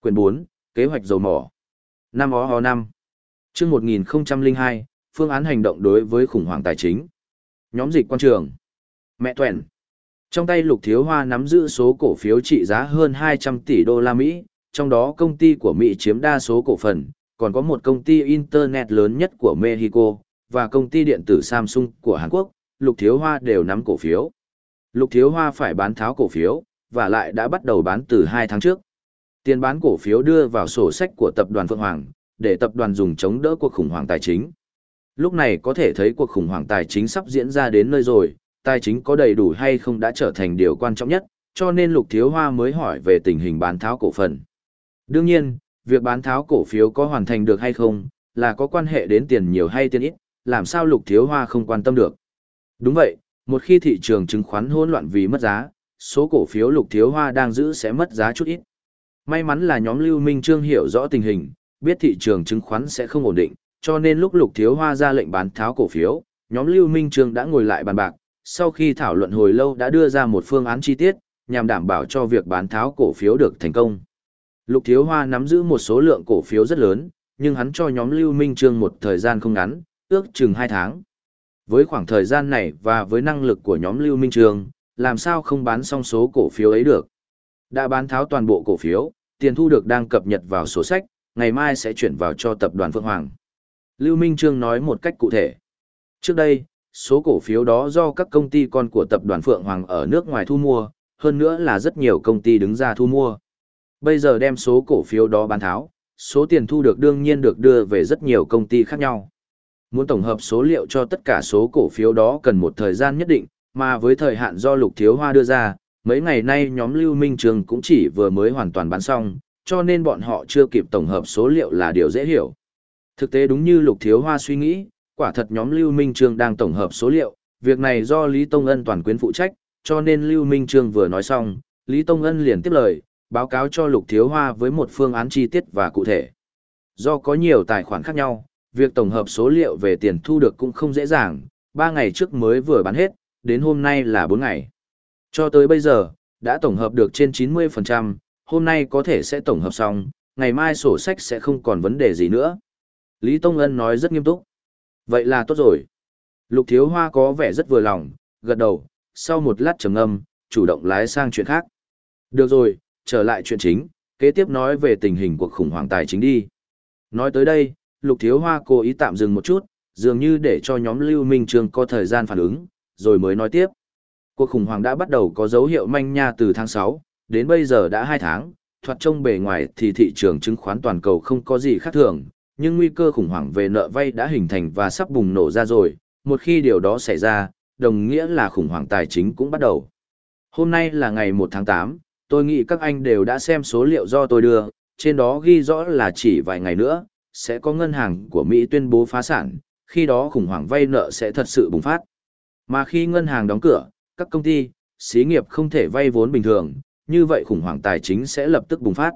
Quyển bốn, Kế hoạch dầu mỏ. Năm ó ho năm. Chương một nghìn không trăm lẻ hai, phương án hành động đối với khủng hoảng tài chính. Nhóm dịch quan trường. Mẹ tuẹn. Trong tay Lục Thiếu Hoa nắm giữ số cổ phiếu trị giá hơn hai trăm tỷ đô la Mỹ, trong đó công ty của Mỹ chiếm đa số cổ phần, còn có một công ty Internet lớn nhất của Mexico, và công ty điện tử Samsung của Hàn Quốc, Lục Thiếu Hoa đều nắm cổ phiếu. Lục Thiếu Hoa phải bán tháo cổ phiếu, và lại đã bắt đầu bán từ hai tháng trước. Tiền bán cổ phiếu đưa vào sổ sách của tập đoàn Phượng Hoàng, để tập đoàn dùng chống đỡ cuộc khủng hoảng tài chính. Lúc này có thể thấy cuộc khủng hoảng tài chính sắp diễn ra đến nơi rồi, tài chính có đầy đủ hay không đã trở thành điều quan trọng nhất, cho nên Lục Thiếu Hoa mới hỏi về tình hình bán tháo cổ phần. Đương nhiên, việc bán tháo cổ phiếu có hoàn thành được hay không, là có quan hệ đến tiền nhiều hay tiền ít, làm sao Lục Thiếu Hoa không quan tâm được. Đúng vậy, một khi thị trường chứng khoán hỗn loạn vì mất giá, số cổ phiếu Lục Thiếu Hoa đang giữ sẽ mất giá chút ít. May mắn là nhóm Lưu Minh Trương hiểu rõ tình hình, biết thị trường chứng khoán sẽ không ổn định, cho nên lúc Lục Thiếu Hoa ra lệnh bán tháo cổ phiếu, nhóm Lưu Minh Trương đã ngồi lại bàn bạc, sau khi thảo luận hồi lâu đã đưa ra một phương án chi tiết, nhằm đảm bảo cho việc bán tháo cổ phiếu được thành công. Lục Thiếu Hoa nắm giữ một số lượng cổ phiếu rất lớn, nhưng hắn cho nhóm Lưu Minh Trương một thời gian không ngắn, ước chừng hai tháng. Với khoảng thời gian này và với năng lực của nhóm Lưu Minh Trương, làm sao không bán xong số cổ phiếu ấy được. Đã bán tháo toàn bộ cổ phiếu, tiền thu được đang cập nhật vào sổ sách, ngày mai sẽ chuyển vào cho tập đoàn Phượng Hoàng. Lưu Minh Trương nói một cách cụ thể. Trước đây, số cổ phiếu đó do các công ty con của tập đoàn Phượng Hoàng ở nước ngoài thu mua, hơn nữa là rất nhiều công ty đứng ra thu mua. Bây giờ đem số cổ phiếu đó bán tháo, số tiền thu được đương nhiên được đưa về rất nhiều công ty khác nhau. Muốn tổng hợp số liệu cho tất cả số cổ phiếu đó cần một thời gian nhất định, mà với thời hạn do Lục Thiếu Hoa đưa ra, mấy ngày nay nhóm Lưu Minh Trương cũng chỉ vừa mới hoàn toàn bán xong, cho nên bọn họ chưa kịp tổng hợp số liệu là điều dễ hiểu. Thực tế đúng như Lục Thiếu Hoa suy nghĩ, quả thật nhóm Lưu Minh Trương đang tổng hợp số liệu, việc này do Lý Tông Ân toàn quyền phụ trách, cho nên Lưu Minh Trương vừa nói xong, Lý Tông Ân liền tiếp lời, báo cáo cho Lục Thiếu Hoa với một phương án chi tiết và cụ thể. Do có nhiều tài khoản khác nhau, việc tổng hợp số liệu về tiền thu được cũng không dễ dàng, ba ngày trước mới vừa bán hết, đến hôm nay là bốn ngày. Cho tới bây giờ, đã tổng hợp được trên chín mươi phần trăm, hôm nay có thể sẽ tổng hợp xong, ngày mai sổ sách sẽ không còn vấn đề gì nữa. Lý Tông Ân nói rất nghiêm túc. Vậy là tốt rồi. Lục Thiếu Hoa có vẻ rất vừa lòng, gật đầu, sau một lát trầm ngâm, chủ động lái sang chuyện khác. Được rồi, trở lại chuyện chính, kế tiếp nói về tình hình cuộc khủng hoảng tài chính đi. Nói tới đây, Lục Thiếu Hoa cố ý tạm dừng một chút, dường như để cho nhóm Lưu Minh Trương có thời gian phản ứng, rồi mới nói tiếp. Cuộc khủng hoảng đã bắt đầu có dấu hiệu manh nha từ tháng sáu, đến bây giờ đã hai tháng, thoạt trông bề ngoài thì thị trường chứng khoán toàn cầu không có gì khác thường, nhưng nguy cơ khủng hoảng về nợ vay đã hình thành và sắp bùng nổ ra rồi, một khi điều đó xảy ra, đồng nghĩa là khủng hoảng tài chính cũng bắt đầu. Hôm nay là ngày một tháng tám, tôi nghĩ các anh đều đã xem số liệu do tôi đưa, trên đó ghi rõ là chỉ vài ngày nữa, sẽ có ngân hàng của Mỹ tuyên bố phá sản, khi đó khủng hoảng vay nợ sẽ thật sự bùng phát. Mà khi ngân hàng đóng cửa, các công ty, xí nghiệp không thể vay vốn bình thường, như vậy khủng hoảng tài chính sẽ lập tức bùng phát.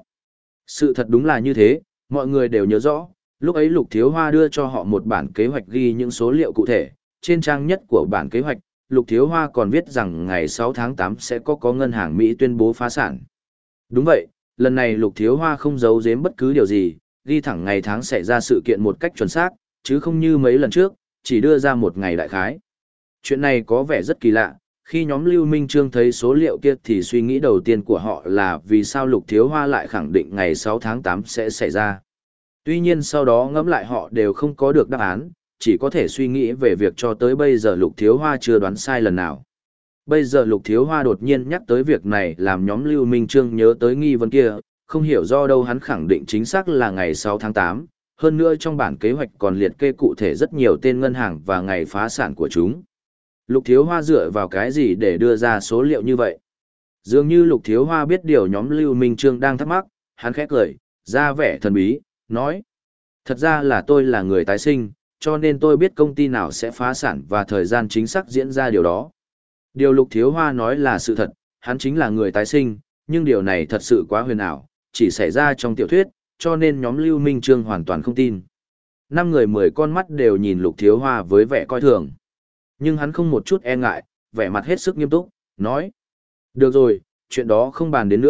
Sự thật đúng là như thế, mọi người đều nhớ rõ, lúc ấy Lục Thiếu Hoa đưa cho họ một bản kế hoạch ghi những số liệu cụ thể, trên trang nhất của bản kế hoạch, Lục Thiếu Hoa còn viết rằng ngày sáu tháng tám sẽ có có ngân hàng Mỹ tuyên bố phá sản. Đúng vậy, lần này Lục Thiếu Hoa không giấu giếm bất cứ điều gì, ghi thẳng ngày tháng xảy ra sự kiện một cách chuẩn xác, chứ không như mấy lần trước, chỉ đưa ra một ngày đại khái. Chuyện này có vẻ rất kỳ lạ, khi nhóm Lưu Minh Trương thấy số liệu kia thì suy nghĩ đầu tiên của họ là vì sao Lục Thiếu Hoa lại khẳng định ngày sáu tháng tám sẽ xảy ra. Tuy nhiên sau đó ngẫm lại họ đều không có được đáp án, chỉ có thể suy nghĩ về việc cho tới bây giờ Lục Thiếu Hoa chưa đoán sai lần nào. Bây giờ Lục Thiếu Hoa đột nhiên nhắc tới việc này làm nhóm Lưu Minh Trương nhớ tới nghi vấn kia, không hiểu do đâu hắn khẳng định chính xác là ngày sáu tháng tám, hơn nữa trong bản kế hoạch còn liệt kê cụ thể rất nhiều tên ngân hàng và ngày phá sản của chúng. Lục Thiếu Hoa dựa vào cái gì để đưa ra số liệu như vậy? Dường như Lục Thiếu Hoa biết điều nhóm Lưu Minh Trương đang thắc mắc, hắn khẽ cười, ra vẻ thần bí, nói. Thật ra là tôi là người tái sinh, cho nên tôi biết công ty nào sẽ phá sản và thời gian chính xác diễn ra điều đó. Điều Lục Thiếu Hoa nói là sự thật, hắn chính là người tái sinh, nhưng điều này thật sự quá huyền ảo, chỉ xảy ra trong tiểu thuyết, cho nên nhóm Lưu Minh Trương hoàn toàn không tin. Năm người mười con mắt đều nhìn Lục Thiếu Hoa với vẻ coi thường. Nhưng hắn không một chút e ngại, vẻ mặt hết sức nghiêm túc, nói. Được rồi, chuyện đó không bàn đến nữa,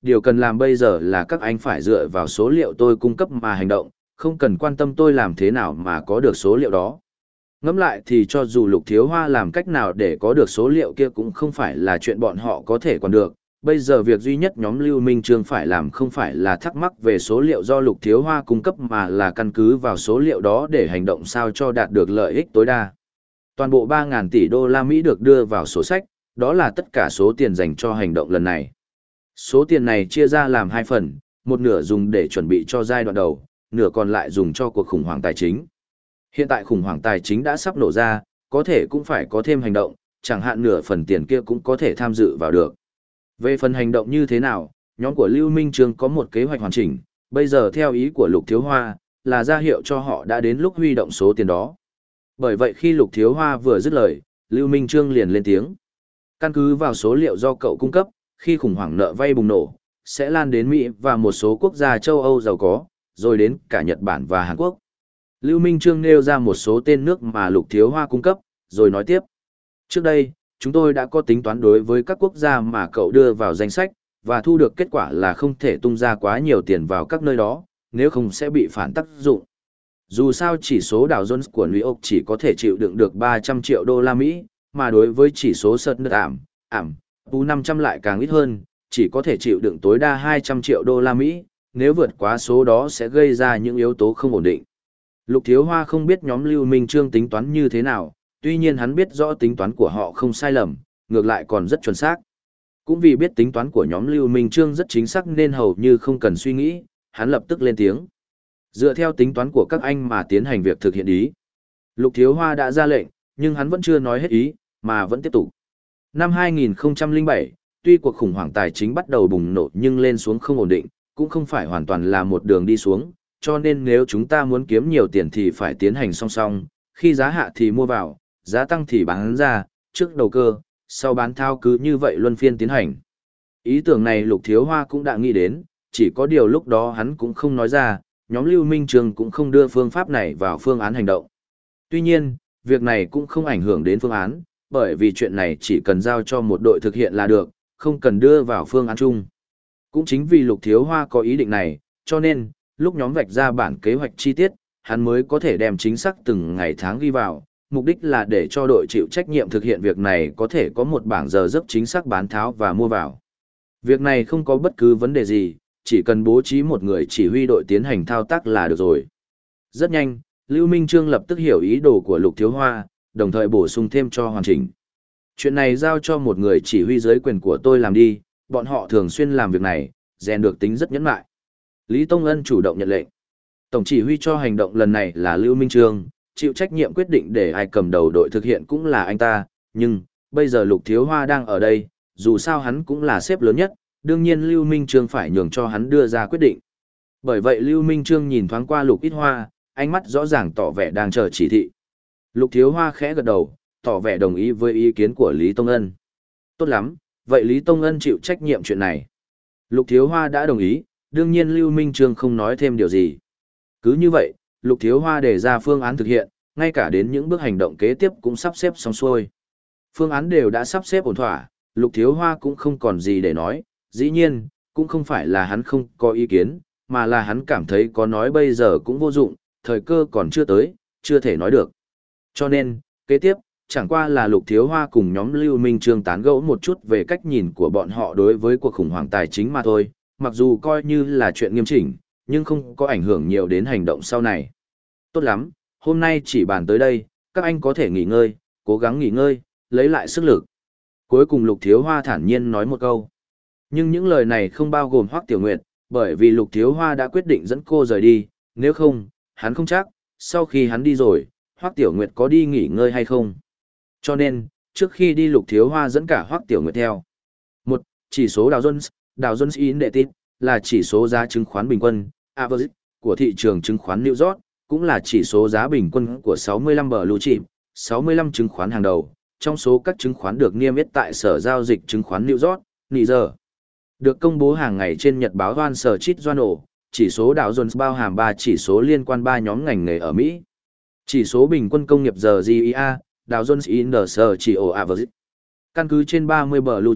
điều cần làm bây giờ là các anh phải dựa vào số liệu tôi cung cấp mà hành động, không cần quan tâm tôi làm thế nào mà có được số liệu đó. Ngẫm lại thì cho dù Lục Thiếu Hoa làm cách nào để có được số liệu kia cũng không phải là chuyện bọn họ có thể quản được. Bây giờ việc duy nhất nhóm Lưu Minh Trương phải làm không phải là thắc mắc về số liệu do Lục Thiếu Hoa cung cấp mà là căn cứ vào số liệu đó để hành động sao cho đạt được lợi ích tối đa. Toàn bộ ba nghìn tỷ đô la Mỹ được đưa vào sổ sách, đó là tất cả số tiền dành cho hành động lần này. Số tiền này chia ra làm hai phần, một nửa dùng để chuẩn bị cho giai đoạn đầu, nửa còn lại dùng cho cuộc khủng hoảng tài chính. Hiện tại khủng hoảng tài chính đã sắp nổ ra, có thể cũng phải có thêm hành động, chẳng hạn nửa phần tiền kia cũng có thể tham dự vào được. Về phần hành động như thế nào, nhóm của Lưu Minh Trương có một kế hoạch hoàn chỉnh, bây giờ theo ý của Lục Thiếu Hoa, là ra hiệu cho họ đã đến lúc huy động số tiền đó. Bởi vậy khi Lục Thiếu Hoa vừa dứt lời, Lưu Minh Trương liền lên tiếng. Căn cứ vào số liệu do cậu cung cấp, khi khủng hoảng nợ vay bùng nổ, sẽ lan đến Mỹ và một số quốc gia châu Âu giàu có, rồi đến cả Nhật Bản và Hàn Quốc. Lưu Minh Trương nêu ra một số tên nước mà Lục Thiếu Hoa cung cấp, rồi nói tiếp. Trước đây, chúng tôi đã có tính toán đối với các quốc gia mà cậu đưa vào danh sách, và thu được kết quả là không thể tung ra quá nhiều tiền vào các nơi đó, nếu không sẽ bị phản tác dụng. Dù sao chỉ số Dow Jones của New York chỉ có thể chịu đựng được ba trăm triệu đô la Mỹ, mà đối với chỉ số sật nợ ảm, ảm, u năm trăm lại càng ít hơn, chỉ có thể chịu đựng tối đa hai trăm triệu đô la Mỹ, nếu vượt quá số đó sẽ gây ra những yếu tố không ổn định. Lục Thiếu Hoa không biết nhóm Lưu Minh Trương tính toán như thế nào, tuy nhiên hắn biết rõ tính toán của họ không sai lầm, ngược lại còn rất chuẩn xác. Cũng vì biết tính toán của nhóm Lưu Minh Trương rất chính xác nên hầu như không cần suy nghĩ, hắn lập tức lên tiếng. Dựa theo tính toán của các anh mà tiến hành việc thực hiện ý. Lục Thiếu Hoa đã ra lệnh, nhưng hắn vẫn chưa nói hết ý, mà vẫn tiếp tục. Năm hai nghìn không trăm lẻ bảy, tuy cuộc khủng hoảng tài chính bắt đầu bùng nổ nhưng lên xuống không ổn định, cũng không phải hoàn toàn là một đường đi xuống, cho nên nếu chúng ta muốn kiếm nhiều tiền thì phải tiến hành song song, khi giá hạ thì mua vào, giá tăng thì bán ra, trước đầu cơ, sau bán thao cứ như vậy luân phiên tiến hành. Ý tưởng này Lục Thiếu Hoa cũng đã nghĩ đến, chỉ có điều lúc đó hắn cũng không nói ra, nhóm Lưu Minh Trương cũng không đưa phương pháp này vào phương án hành động. Tuy nhiên, việc này cũng không ảnh hưởng đến phương án, bởi vì chuyện này chỉ cần giao cho một đội thực hiện là được, không cần đưa vào phương án chung. Cũng chính vì Lục Thiếu Hoa có ý định này, cho nên, lúc nhóm vạch ra bản kế hoạch chi tiết, hắn mới có thể đem chính xác từng ngày tháng ghi vào, mục đích là để cho đội chịu trách nhiệm thực hiện việc này có thể có một bảng giờ giấc chính xác bán tháo và mua vào. Việc này không có bất cứ vấn đề gì, chỉ cần bố trí một người chỉ huy đội tiến hành thao tác là được rồi. Rất nhanh, Lưu Minh Trương lập tức hiểu ý đồ của Lục Thiếu Hoa, đồng thời bổ sung thêm cho hoàn chỉnh. Chuyện này giao cho một người chỉ huy dưới quyền của tôi làm đi, bọn họ thường xuyên làm việc này, rèn được tính rất nhẫn nại. Lý Tông Ân chủ động nhận lệnh. Tổng chỉ huy cho hành động lần này là Lưu Minh Trương, chịu trách nhiệm quyết định để ai cầm đầu đội thực hiện cũng là anh ta, nhưng, bây giờ Lục Thiếu Hoa đang ở đây, dù sao hắn cũng là sếp lớn nhất, đương nhiên Lưu Minh Trương phải nhường cho hắn đưa ra quyết định. Bởi vậy Lưu Minh Trương nhìn thoáng qua Lục Ít Hoa, ánh mắt rõ ràng tỏ vẻ đang chờ chỉ thị. Lục Thiếu Hoa khẽ gật đầu, tỏ vẻ đồng ý với ý kiến của Lý Tông Ân. Tốt lắm, vậy Lý Tông Ân chịu trách nhiệm chuyện này. Lục Thiếu Hoa đã đồng ý, đương nhiên Lưu Minh Trương không nói thêm điều gì. Cứ như vậy, Lục Thiếu Hoa đề ra phương án thực hiện, ngay cả đến những bước hành động kế tiếp cũng sắp xếp xong xuôi. Phương án đều đã sắp xếp ổn thỏa, Lục Thiếu Hoa cũng không còn gì để nói, dĩ nhiên, cũng không phải là hắn không có ý kiến, mà là hắn cảm thấy có nói bây giờ cũng vô dụng, thời cơ còn chưa tới, chưa thể nói được. Cho nên, kế tiếp, chẳng qua là Lục Thiếu Hoa cùng nhóm Lưu Minh Trương tán gẫu một chút về cách nhìn của bọn họ đối với cuộc khủng hoảng tài chính mà thôi, mặc dù coi như là chuyện nghiêm chỉnh, nhưng không có ảnh hưởng nhiều đến hành động sau này. Tốt lắm, hôm nay chỉ bàn tới đây, các anh có thể nghỉ ngơi, cố gắng nghỉ ngơi, lấy lại sức lực. Cuối cùng Lục Thiếu Hoa thản nhiên nói một câu. Nhưng những lời này không bao gồm Hoắc Tiểu Nguyệt, bởi vì Lục Thiếu Hoa đã quyết định dẫn cô rời đi, nếu không, hắn không chắc, sau khi hắn đi rồi, Hoắc Tiểu Nguyệt có đi nghỉ ngơi hay không. Cho nên, trước khi đi Lục Thiếu Hoa dẫn cả Hoắc Tiểu Nguyệt theo. Một, chỉ số Dow Jones, Dow Jones Index, là chỉ số giá chứng khoán bình quân, average, của thị trường chứng khoán New York, cũng là chỉ số giá bình quân của sáu mươi lăm blue chip, sáu mươi lăm chứng khoán hàng đầu, trong số các chứng khoán được niêm yết tại Sở Giao dịch Chứng khoán New York, Niger. Được công bố hàng ngày trên nhật báo Wall Street Journal, chỉ số Dow Jones bao hàm ba chỉ số liên quan ba nhóm ngành nghề ở Mỹ. Chỉ số bình quân công nghiệp giờ giê e a, Dow Jones Industrial Average. Căn cứ trên ba mươi blue chip,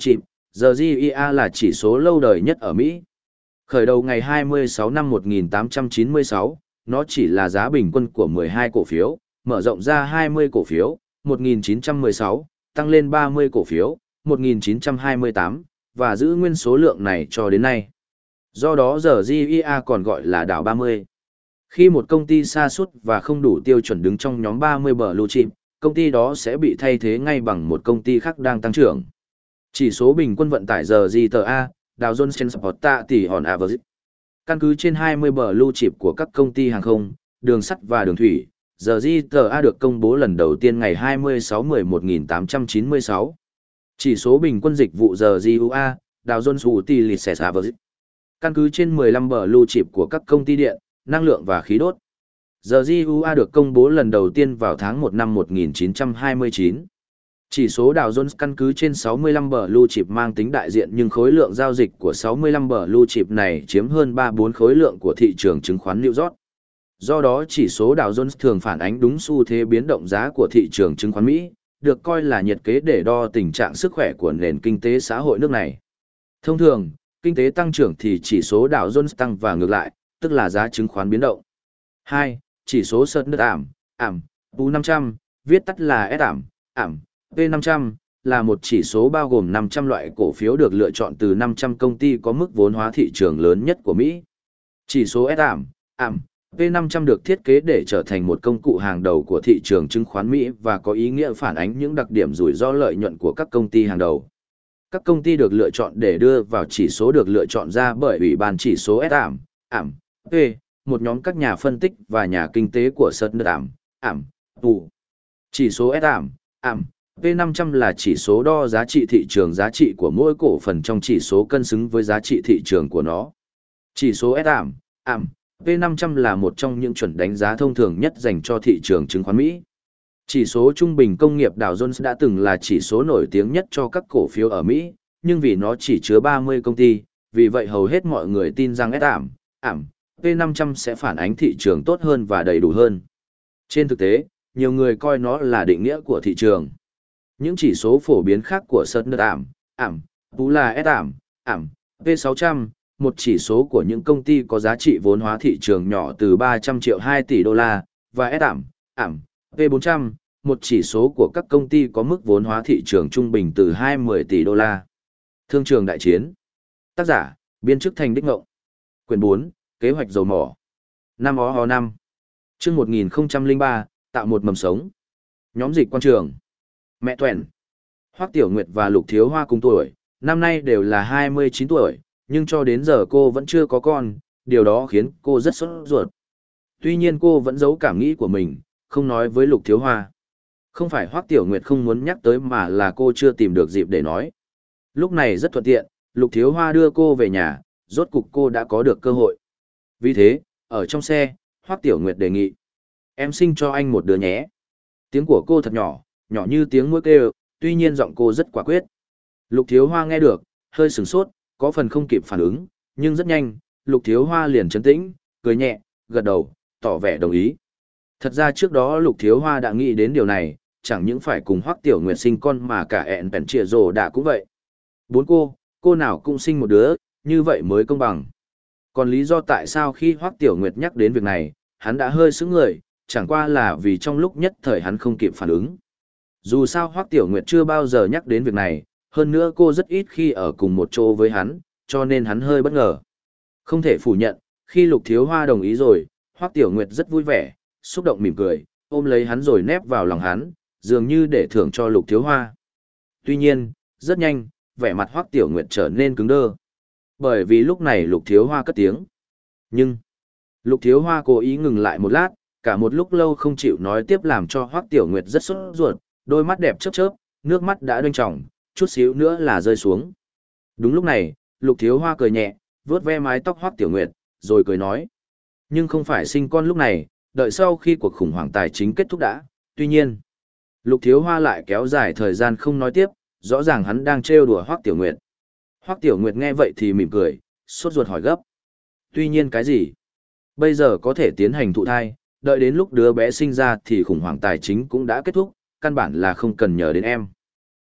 giờ giê i a là chỉ số lâu đời nhất ở Mỹ. Khởi đầu ngày hai mươi sáu năm một nghìn tám trăm chín mươi sáu, nó chỉ là giá bình quân của mười hai cổ phiếu, mở rộng ra hai mươi cổ phiếu, một nghìn chín trăm mười sáu, tăng lên ba mươi cổ phiếu, một nghìn chín trăm hai mươi tám, và giữ nguyên số lượng này cho đến nay. Do đó giờ giê i a còn gọi là đảo ba mươi. Khi một công ty sa sút và không đủ tiêu chuẩn đứng trong nhóm ba mươi blue chip, công ty đó sẽ bị thay thế ngay bằng một công ty khác đang tăng trưởng. Chỉ số bình quân vận tải giờ giê tê a, Dow Jones Transport tỷ hòn Average. Căn cứ trên hai mươi blue chip của các công ty hàng không, đường sắt và đường thủy, giờ giê tê a được công bố lần đầu tiên ngày hai mươi sáu tháng mười một năm một nghìn tám trăm chín mươi sáu. Chỉ số bình quân dịch vụ giờ giê u a, Dow Jones Utilities Average. Căn cứ trên mười lăm blue chip của các công ty điện, năng lượng và khí đốt. Giờ giê u a được công bố lần đầu tiên vào tháng một năm một nghìn chín trăm hai mươi chín. Chỉ số Dow Jones căn cứ trên sáu mươi lăm blue chip mang tính đại diện, nhưng khối lượng giao dịch của sáu mươi lăm blue chip này chiếm hơn ba bốn khối lượng của thị trường chứng khoán New York. Do đó chỉ số Dow Jones thường phản ánh đúng xu thế biến động giá của thị trường chứng khoán Mỹ, được coi là nhiệt kế để đo tình trạng sức khỏe của nền kinh tế xã hội nước này. Thông thường, kinh tế tăng trưởng thì chỉ số Dow Jones tăng và ngược lại, tức là giá chứng khoán biến động. hai. Chỉ số Standard ảm, ảm, pê năm trăm, viết tắt là S ảm, ảm, pê năm trăm, là một chỉ số bao gồm năm trăm loại cổ phiếu được lựa chọn từ năm trăm công ty có mức vốn hóa thị trường lớn nhất của Mỹ. Chỉ số S ảm, ảm, pê năm trăm được thiết kế để trở thành một công cụ hàng đầu của thị trường chứng khoán Mỹ và có ý nghĩa phản ánh những đặc điểm rủi ro lợi nhuận của các công ty hàng đầu. Các công ty được lựa chọn để đưa vào chỉ số được lựa chọn ra bởi Ủy ban chỉ số S ảm, ảm, P, một nhóm các nhà phân tích và nhà kinh tế của Standard ảm, ảm, tù. Chỉ số S ảm, ảm, pê năm trăm là chỉ số đo giá trị thị trường giá trị của mỗi cổ phần trong chỉ số cân xứng với giá trị thị trường của nó. Chỉ số S ảm, ảm, pê năm trăm là một trong những chuẩn đánh giá thông thường nhất dành cho thị trường chứng khoán Mỹ. Chỉ số trung bình công nghiệp Dow Jones đã từng là chỉ số nổi tiếng nhất cho các cổ phiếu ở Mỹ, nhưng vì nó chỉ chứa ba mươi công ty, vì vậy hầu hết mọi người tin rằng S ảm, ảm, pê năm trăm sẽ phản ánh thị trường tốt hơn và đầy đủ hơn. Trên thực tế, nhiều người coi nó là định nghĩa của thị trường. Những chỉ số phổ biến khác của Standard ảm, ảm, tú là S ảm, ảm, pê sáu trăm, một chỉ số của những công ty có giá trị vốn hóa thị trường nhỏ từ ba trăm triệu hai tỷ đô la, và S ảm, ảm, pê bốn trăm, một chỉ số của các công ty có mức vốn hóa thị trường trung bình từ hai mươi mười tỷ đô la. Thương trường đại chiến. Tác giả, biên chức Thành Đích Ngộng. Quyển bốn, Kế hoạch dầu mỏ. Năm ó ho năm. Chương một nghìn không trăm lẻ ba, tạo một mầm sống. Nhóm dịch quan trường. Mẹ Tuẻn. Hoắc Tiểu Nguyệt và Lục Thiếu Hoa cùng tuổi, năm nay đều là hai mươi chín tuổi, nhưng cho đến giờ cô vẫn chưa có con, điều đó khiến cô rất sốt ruột. Tuy nhiên cô vẫn giấu cảm nghĩ của mình, không nói với Lục Thiếu Hoa. Không phải Hoắc Tiểu Nguyệt không muốn nhắc tới mà là cô chưa tìm được dịp để nói. Lúc này rất thuận tiện, Lục Thiếu Hoa đưa cô về nhà, rốt cục cô đã có được cơ hội. Vì thế, ở trong xe, Hoắc Tiểu Nguyệt đề nghị. Em sinh cho anh một đứa nhé. Tiếng của cô thật nhỏ, nhỏ như tiếng muỗi kêu, tuy nhiên giọng cô rất quả quyết. Lục Thiếu Hoa nghe được, hơi sửng sốt, có phần không kịp phản ứng, nhưng rất nhanh, Lục Thiếu Hoa liền trấn tĩnh, cười nhẹ, gật đầu, tỏ vẻ đồng ý. Thật ra trước đó Lục Thiếu Hoa đã nghĩ đến điều này, chẳng những phải cùng Hoắc Tiểu Nguyệt sinh con mà cả ẹn bèn trịa rồ đã cũng vậy. Bốn cô, cô nào cũng sinh một đứa, như vậy mới công bằng. Còn lý do tại sao khi Hoắc Tiểu Nguyệt nhắc đến việc này, hắn đã hơi sững người, chẳng qua là vì trong lúc nhất thời hắn không kịp phản ứng. Dù sao Hoắc Tiểu Nguyệt chưa bao giờ nhắc đến việc này, hơn nữa cô rất ít khi ở cùng một chỗ với hắn, cho nên hắn hơi bất ngờ. Không thể phủ nhận, khi Lục Thiếu Hoa đồng ý rồi, Hoắc Tiểu Nguyệt rất vui vẻ, xúc động mỉm cười, ôm lấy hắn rồi nép vào lòng hắn, dường như để thưởng cho Lục Thiếu Hoa. Tuy nhiên, rất nhanh, vẻ mặt Hoắc Tiểu Nguyệt trở nên cứng đơ. Bởi vì lúc này Lục Thiếu Hoa cất tiếng. Nhưng, Lục Thiếu Hoa cố ý ngừng lại một lát, cả một lúc lâu không chịu nói tiếp làm cho Hoắc Tiểu Nguyệt rất sốt ruột, đôi mắt đẹp chớp chớp, nước mắt đã đoanh tròng, chút xíu nữa là rơi xuống. Đúng lúc này, Lục Thiếu Hoa cười nhẹ, vuốt ve mái tóc Hoắc Tiểu Nguyệt, rồi cười nói. Nhưng không phải sinh con lúc này, đợi sau khi cuộc khủng hoảng tài chính kết thúc đã, tuy nhiên. Lục Thiếu Hoa lại kéo dài thời gian không nói tiếp, rõ ràng hắn đang trêu đùa Hoắc Tiểu Nguyệt. Hoắc Tiểu Nguyệt nghe vậy thì mỉm cười, sốt ruột hỏi gấp. Tuy nhiên cái gì? Bây giờ có thể tiến hành thụ thai, đợi đến lúc đứa bé sinh ra thì khủng hoảng tài chính cũng đã kết thúc, căn bản là không cần nhờ đến em.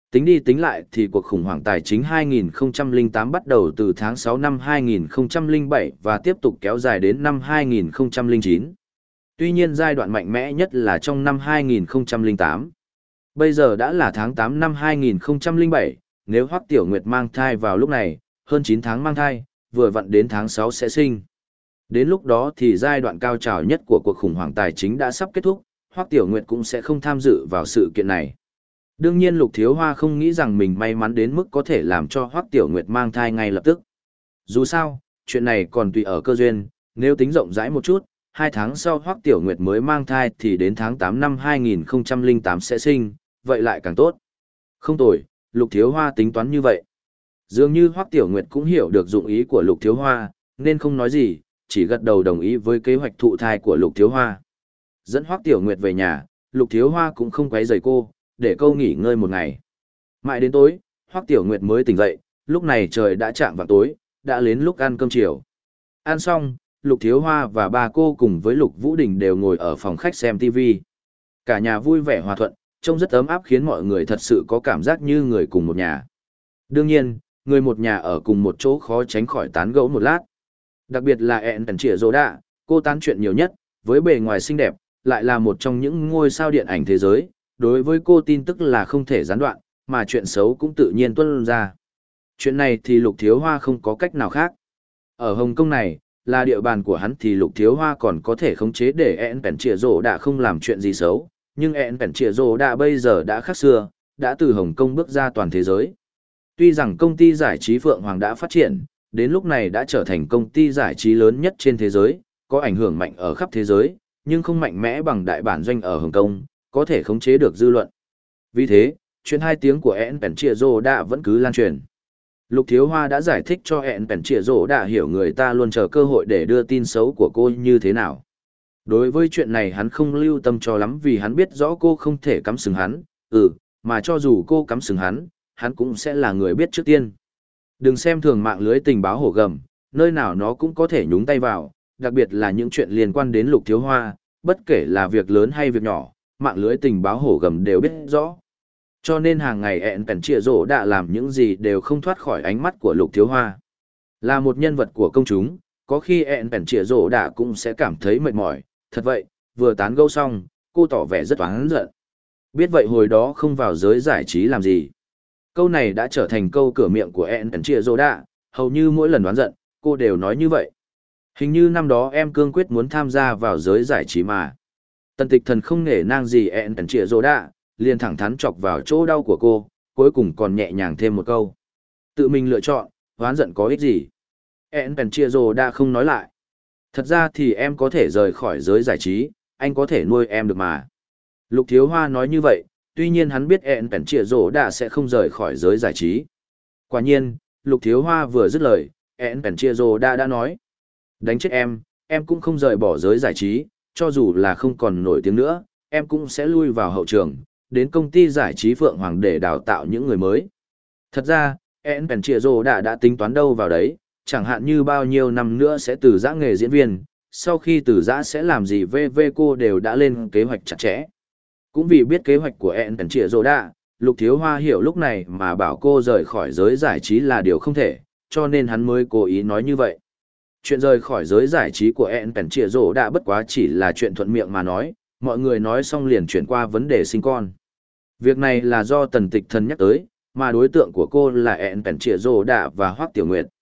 Tính đi tính lại thì cuộc khủng hoảng tài chính hai nghìn không trăm lẻ tám bắt đầu từ tháng sáu năm hai nghìn không trăm lẻ bảy và tiếp tục kéo dài đến năm hai nghìn không trăm lẻ chín. Tuy nhiên giai đoạn mạnh mẽ nhất là trong năm hai nghìn không trăm lẻ tám. Bây giờ đã là tháng tám năm hai nghìn không trăm lẻ bảy, nếu Hoắc Tiểu Nguyệt mang thai vào lúc này, hơn chín tháng mang thai, vừa vặn đến tháng sáu sẽ sinh. Đến lúc đó thì giai đoạn cao trào nhất của cuộc khủng hoảng tài chính đã sắp kết thúc, Hoắc Tiểu Nguyệt cũng sẽ không tham dự vào sự kiện này. Đương nhiên Lục Thiếu Hoa không nghĩ rằng mình may mắn đến mức có thể làm cho Hoắc Tiểu Nguyệt mang thai ngay lập tức. Dù sao, chuyện này còn tùy ở cơ duyên, nếu tính rộng rãi một chút, hai tháng sau Hoắc Tiểu Nguyệt mới mang thai thì đến tháng tám năm hai nghìn không trăm lẻ tám sẽ sinh, vậy lại càng tốt. Không tồi, Lục Thiếu Hoa tính toán như vậy. Dường như Hoắc Tiểu Nguyệt cũng hiểu được dụng ý của Lục Thiếu Hoa, nên không nói gì, chỉ gật đầu đồng ý với kế hoạch thụ thai của Lục Thiếu Hoa. Dẫn Hoắc Tiểu Nguyệt về nhà, Lục Thiếu Hoa cũng không quấy rầy cô, để cô nghỉ ngơi một ngày. Mãi đến tối, Hoắc Tiểu Nguyệt mới tỉnh dậy, lúc này trời đã chạng vào tối, đã đến lúc ăn cơm chiều. Ăn xong, Lục Thiếu Hoa và ba cô cùng với Lục Vũ Đình đều ngồi ở phòng khách xem ti vi. Cả nhà vui vẻ hòa thuận, trông rất ấm áp khiến mọi người thật sự có cảm giác như người cùng một nhà. Đương nhiên, người một nhà ở cùng một chỗ khó tránh khỏi tán gẫu một lát. Đặc biệt là ẹn tần trịa rô đạ, cô tán chuyện nhiều nhất, với bề ngoài xinh đẹp, lại là một trong những ngôi sao điện ảnh thế giới. Đối với cô tin tức là không thể gián đoạn, mà chuyện xấu cũng tự nhiên tuôn ra. Chuyện này thì Lục Thiếu Hoa không có cách nào khác. Ở Hồng Kông này, là địa bàn của hắn thì Lục Thiếu Hoa còn có thể khống chế để ẹn tần trịa rô đạ không làm chuyện gì xấu, nhưng ẹn tần trịa rô đạ bây giờ đã khác xưa, đã từ Hồng Kông bước ra toàn thế giới. Tuy rằng công ty giải trí Phượng Hoàng đã phát triển, đến lúc này đã trở thành công ty giải trí lớn nhất trên thế giới, có ảnh hưởng mạnh ở khắp thế giới, nhưng không mạnh mẽ bằng đại bản doanh ở Hồng Kông, có thể khống chế được dư luận. Vì thế, chuyện hai tiếng của ẹn pèn trịa rô đã vẫn cứ lan truyền. Lục Thiếu Hoa đã giải thích cho ẹn pèn trịa rô đã hiểu người ta luôn chờ cơ hội để đưa tin xấu của cô như thế nào. Đối với chuyện này hắn không lưu tâm cho lắm vì hắn biết rõ cô không thể cắm sừng hắn, ừ, mà cho dù cô cắm sừng hắn, hắn cũng sẽ là người biết trước tiên. Đừng xem thường mạng lưới tình báo hổ gầm, nơi nào nó cũng có thể nhúng tay vào, đặc biệt là những chuyện liên quan đến Lục Thiếu Hoa, bất kể là việc lớn hay việc nhỏ, mạng lưới tình báo hổ gầm đều biết rõ. Cho nên hàng ngày ẹn pèn trịa rổ đã làm những gì đều không thoát khỏi ánh mắt của Lục Thiếu Hoa. Là một nhân vật của công chúng, có khi ẹn pèn trịa rổ đã cũng sẽ cảm thấy mệt mỏi, thật vậy, vừa tán gẫu xong, cô tỏ vẻ rất oán giận. Biết vậy hồi đó không vào giới giải trí làm gì. Câu này đã trở thành câu cửa miệng của ẹn pèn trịa rổ đã, hầu như mỗi lần đoán giận, cô đều nói như vậy. Hình như năm đó em cương quyết muốn tham gia vào giới giải trí mà. Tần Tịch Thần không nể nang gì ẹn pèn trịa rổ đã, liền thẳng thắn chọc vào chỗ đau của cô, cuối cùng còn nhẹ nhàng thêm một câu. Tự mình lựa chọn, oán giận có ích gì? ẹn pèn trịa rổ đã không nói lại. Thật ra thì em có thể rời khỏi giới giải trí, anh có thể nuôi em được mà. Lục Thiếu Hoa nói như vậy, tuy nhiên hắn biết ẹn pèn trịa rổ đã sẽ không rời khỏi giới giải trí. Quả nhiên, Lục Thiếu Hoa vừa dứt lời, ẹn pèn trịa rổ đã đã nói. Đánh chết em, em cũng không rời bỏ giới giải trí, cho dù là không còn nổi tiếng nữa, em cũng sẽ lui vào hậu trường, đến công ty giải trí Phượng Hoàng để đào tạo những người mới. Thật ra, ẹn pèn trịa rổ đã đã tính toán đâu vào đấy, chẳng hạn như bao nhiêu năm nữa sẽ từ giã nghề diễn viên, sau khi từ giã sẽ làm gì vê vê cô đều đã lên kế hoạch chặt chẽ. Cũng vì biết kế hoạch của ẹn pèn trịa rổ đã, Lục Thiếu Hoa hiểu lúc này mà bảo cô rời khỏi giới giải trí là điều không thể, cho nên hắn mới cố ý nói như vậy. Chuyện rời khỏi giới giải trí của ẹn pèn trịa rổ đã bất quá chỉ là chuyện thuận miệng mà nói, mọi người nói xong liền chuyển qua vấn đề sinh con. Việc này là do Tần Tịch Thần nhắc tới, mà đối tượng của cô là ẹn pèn trịa rổ đã và Hoắc Tiểu Nguyệt.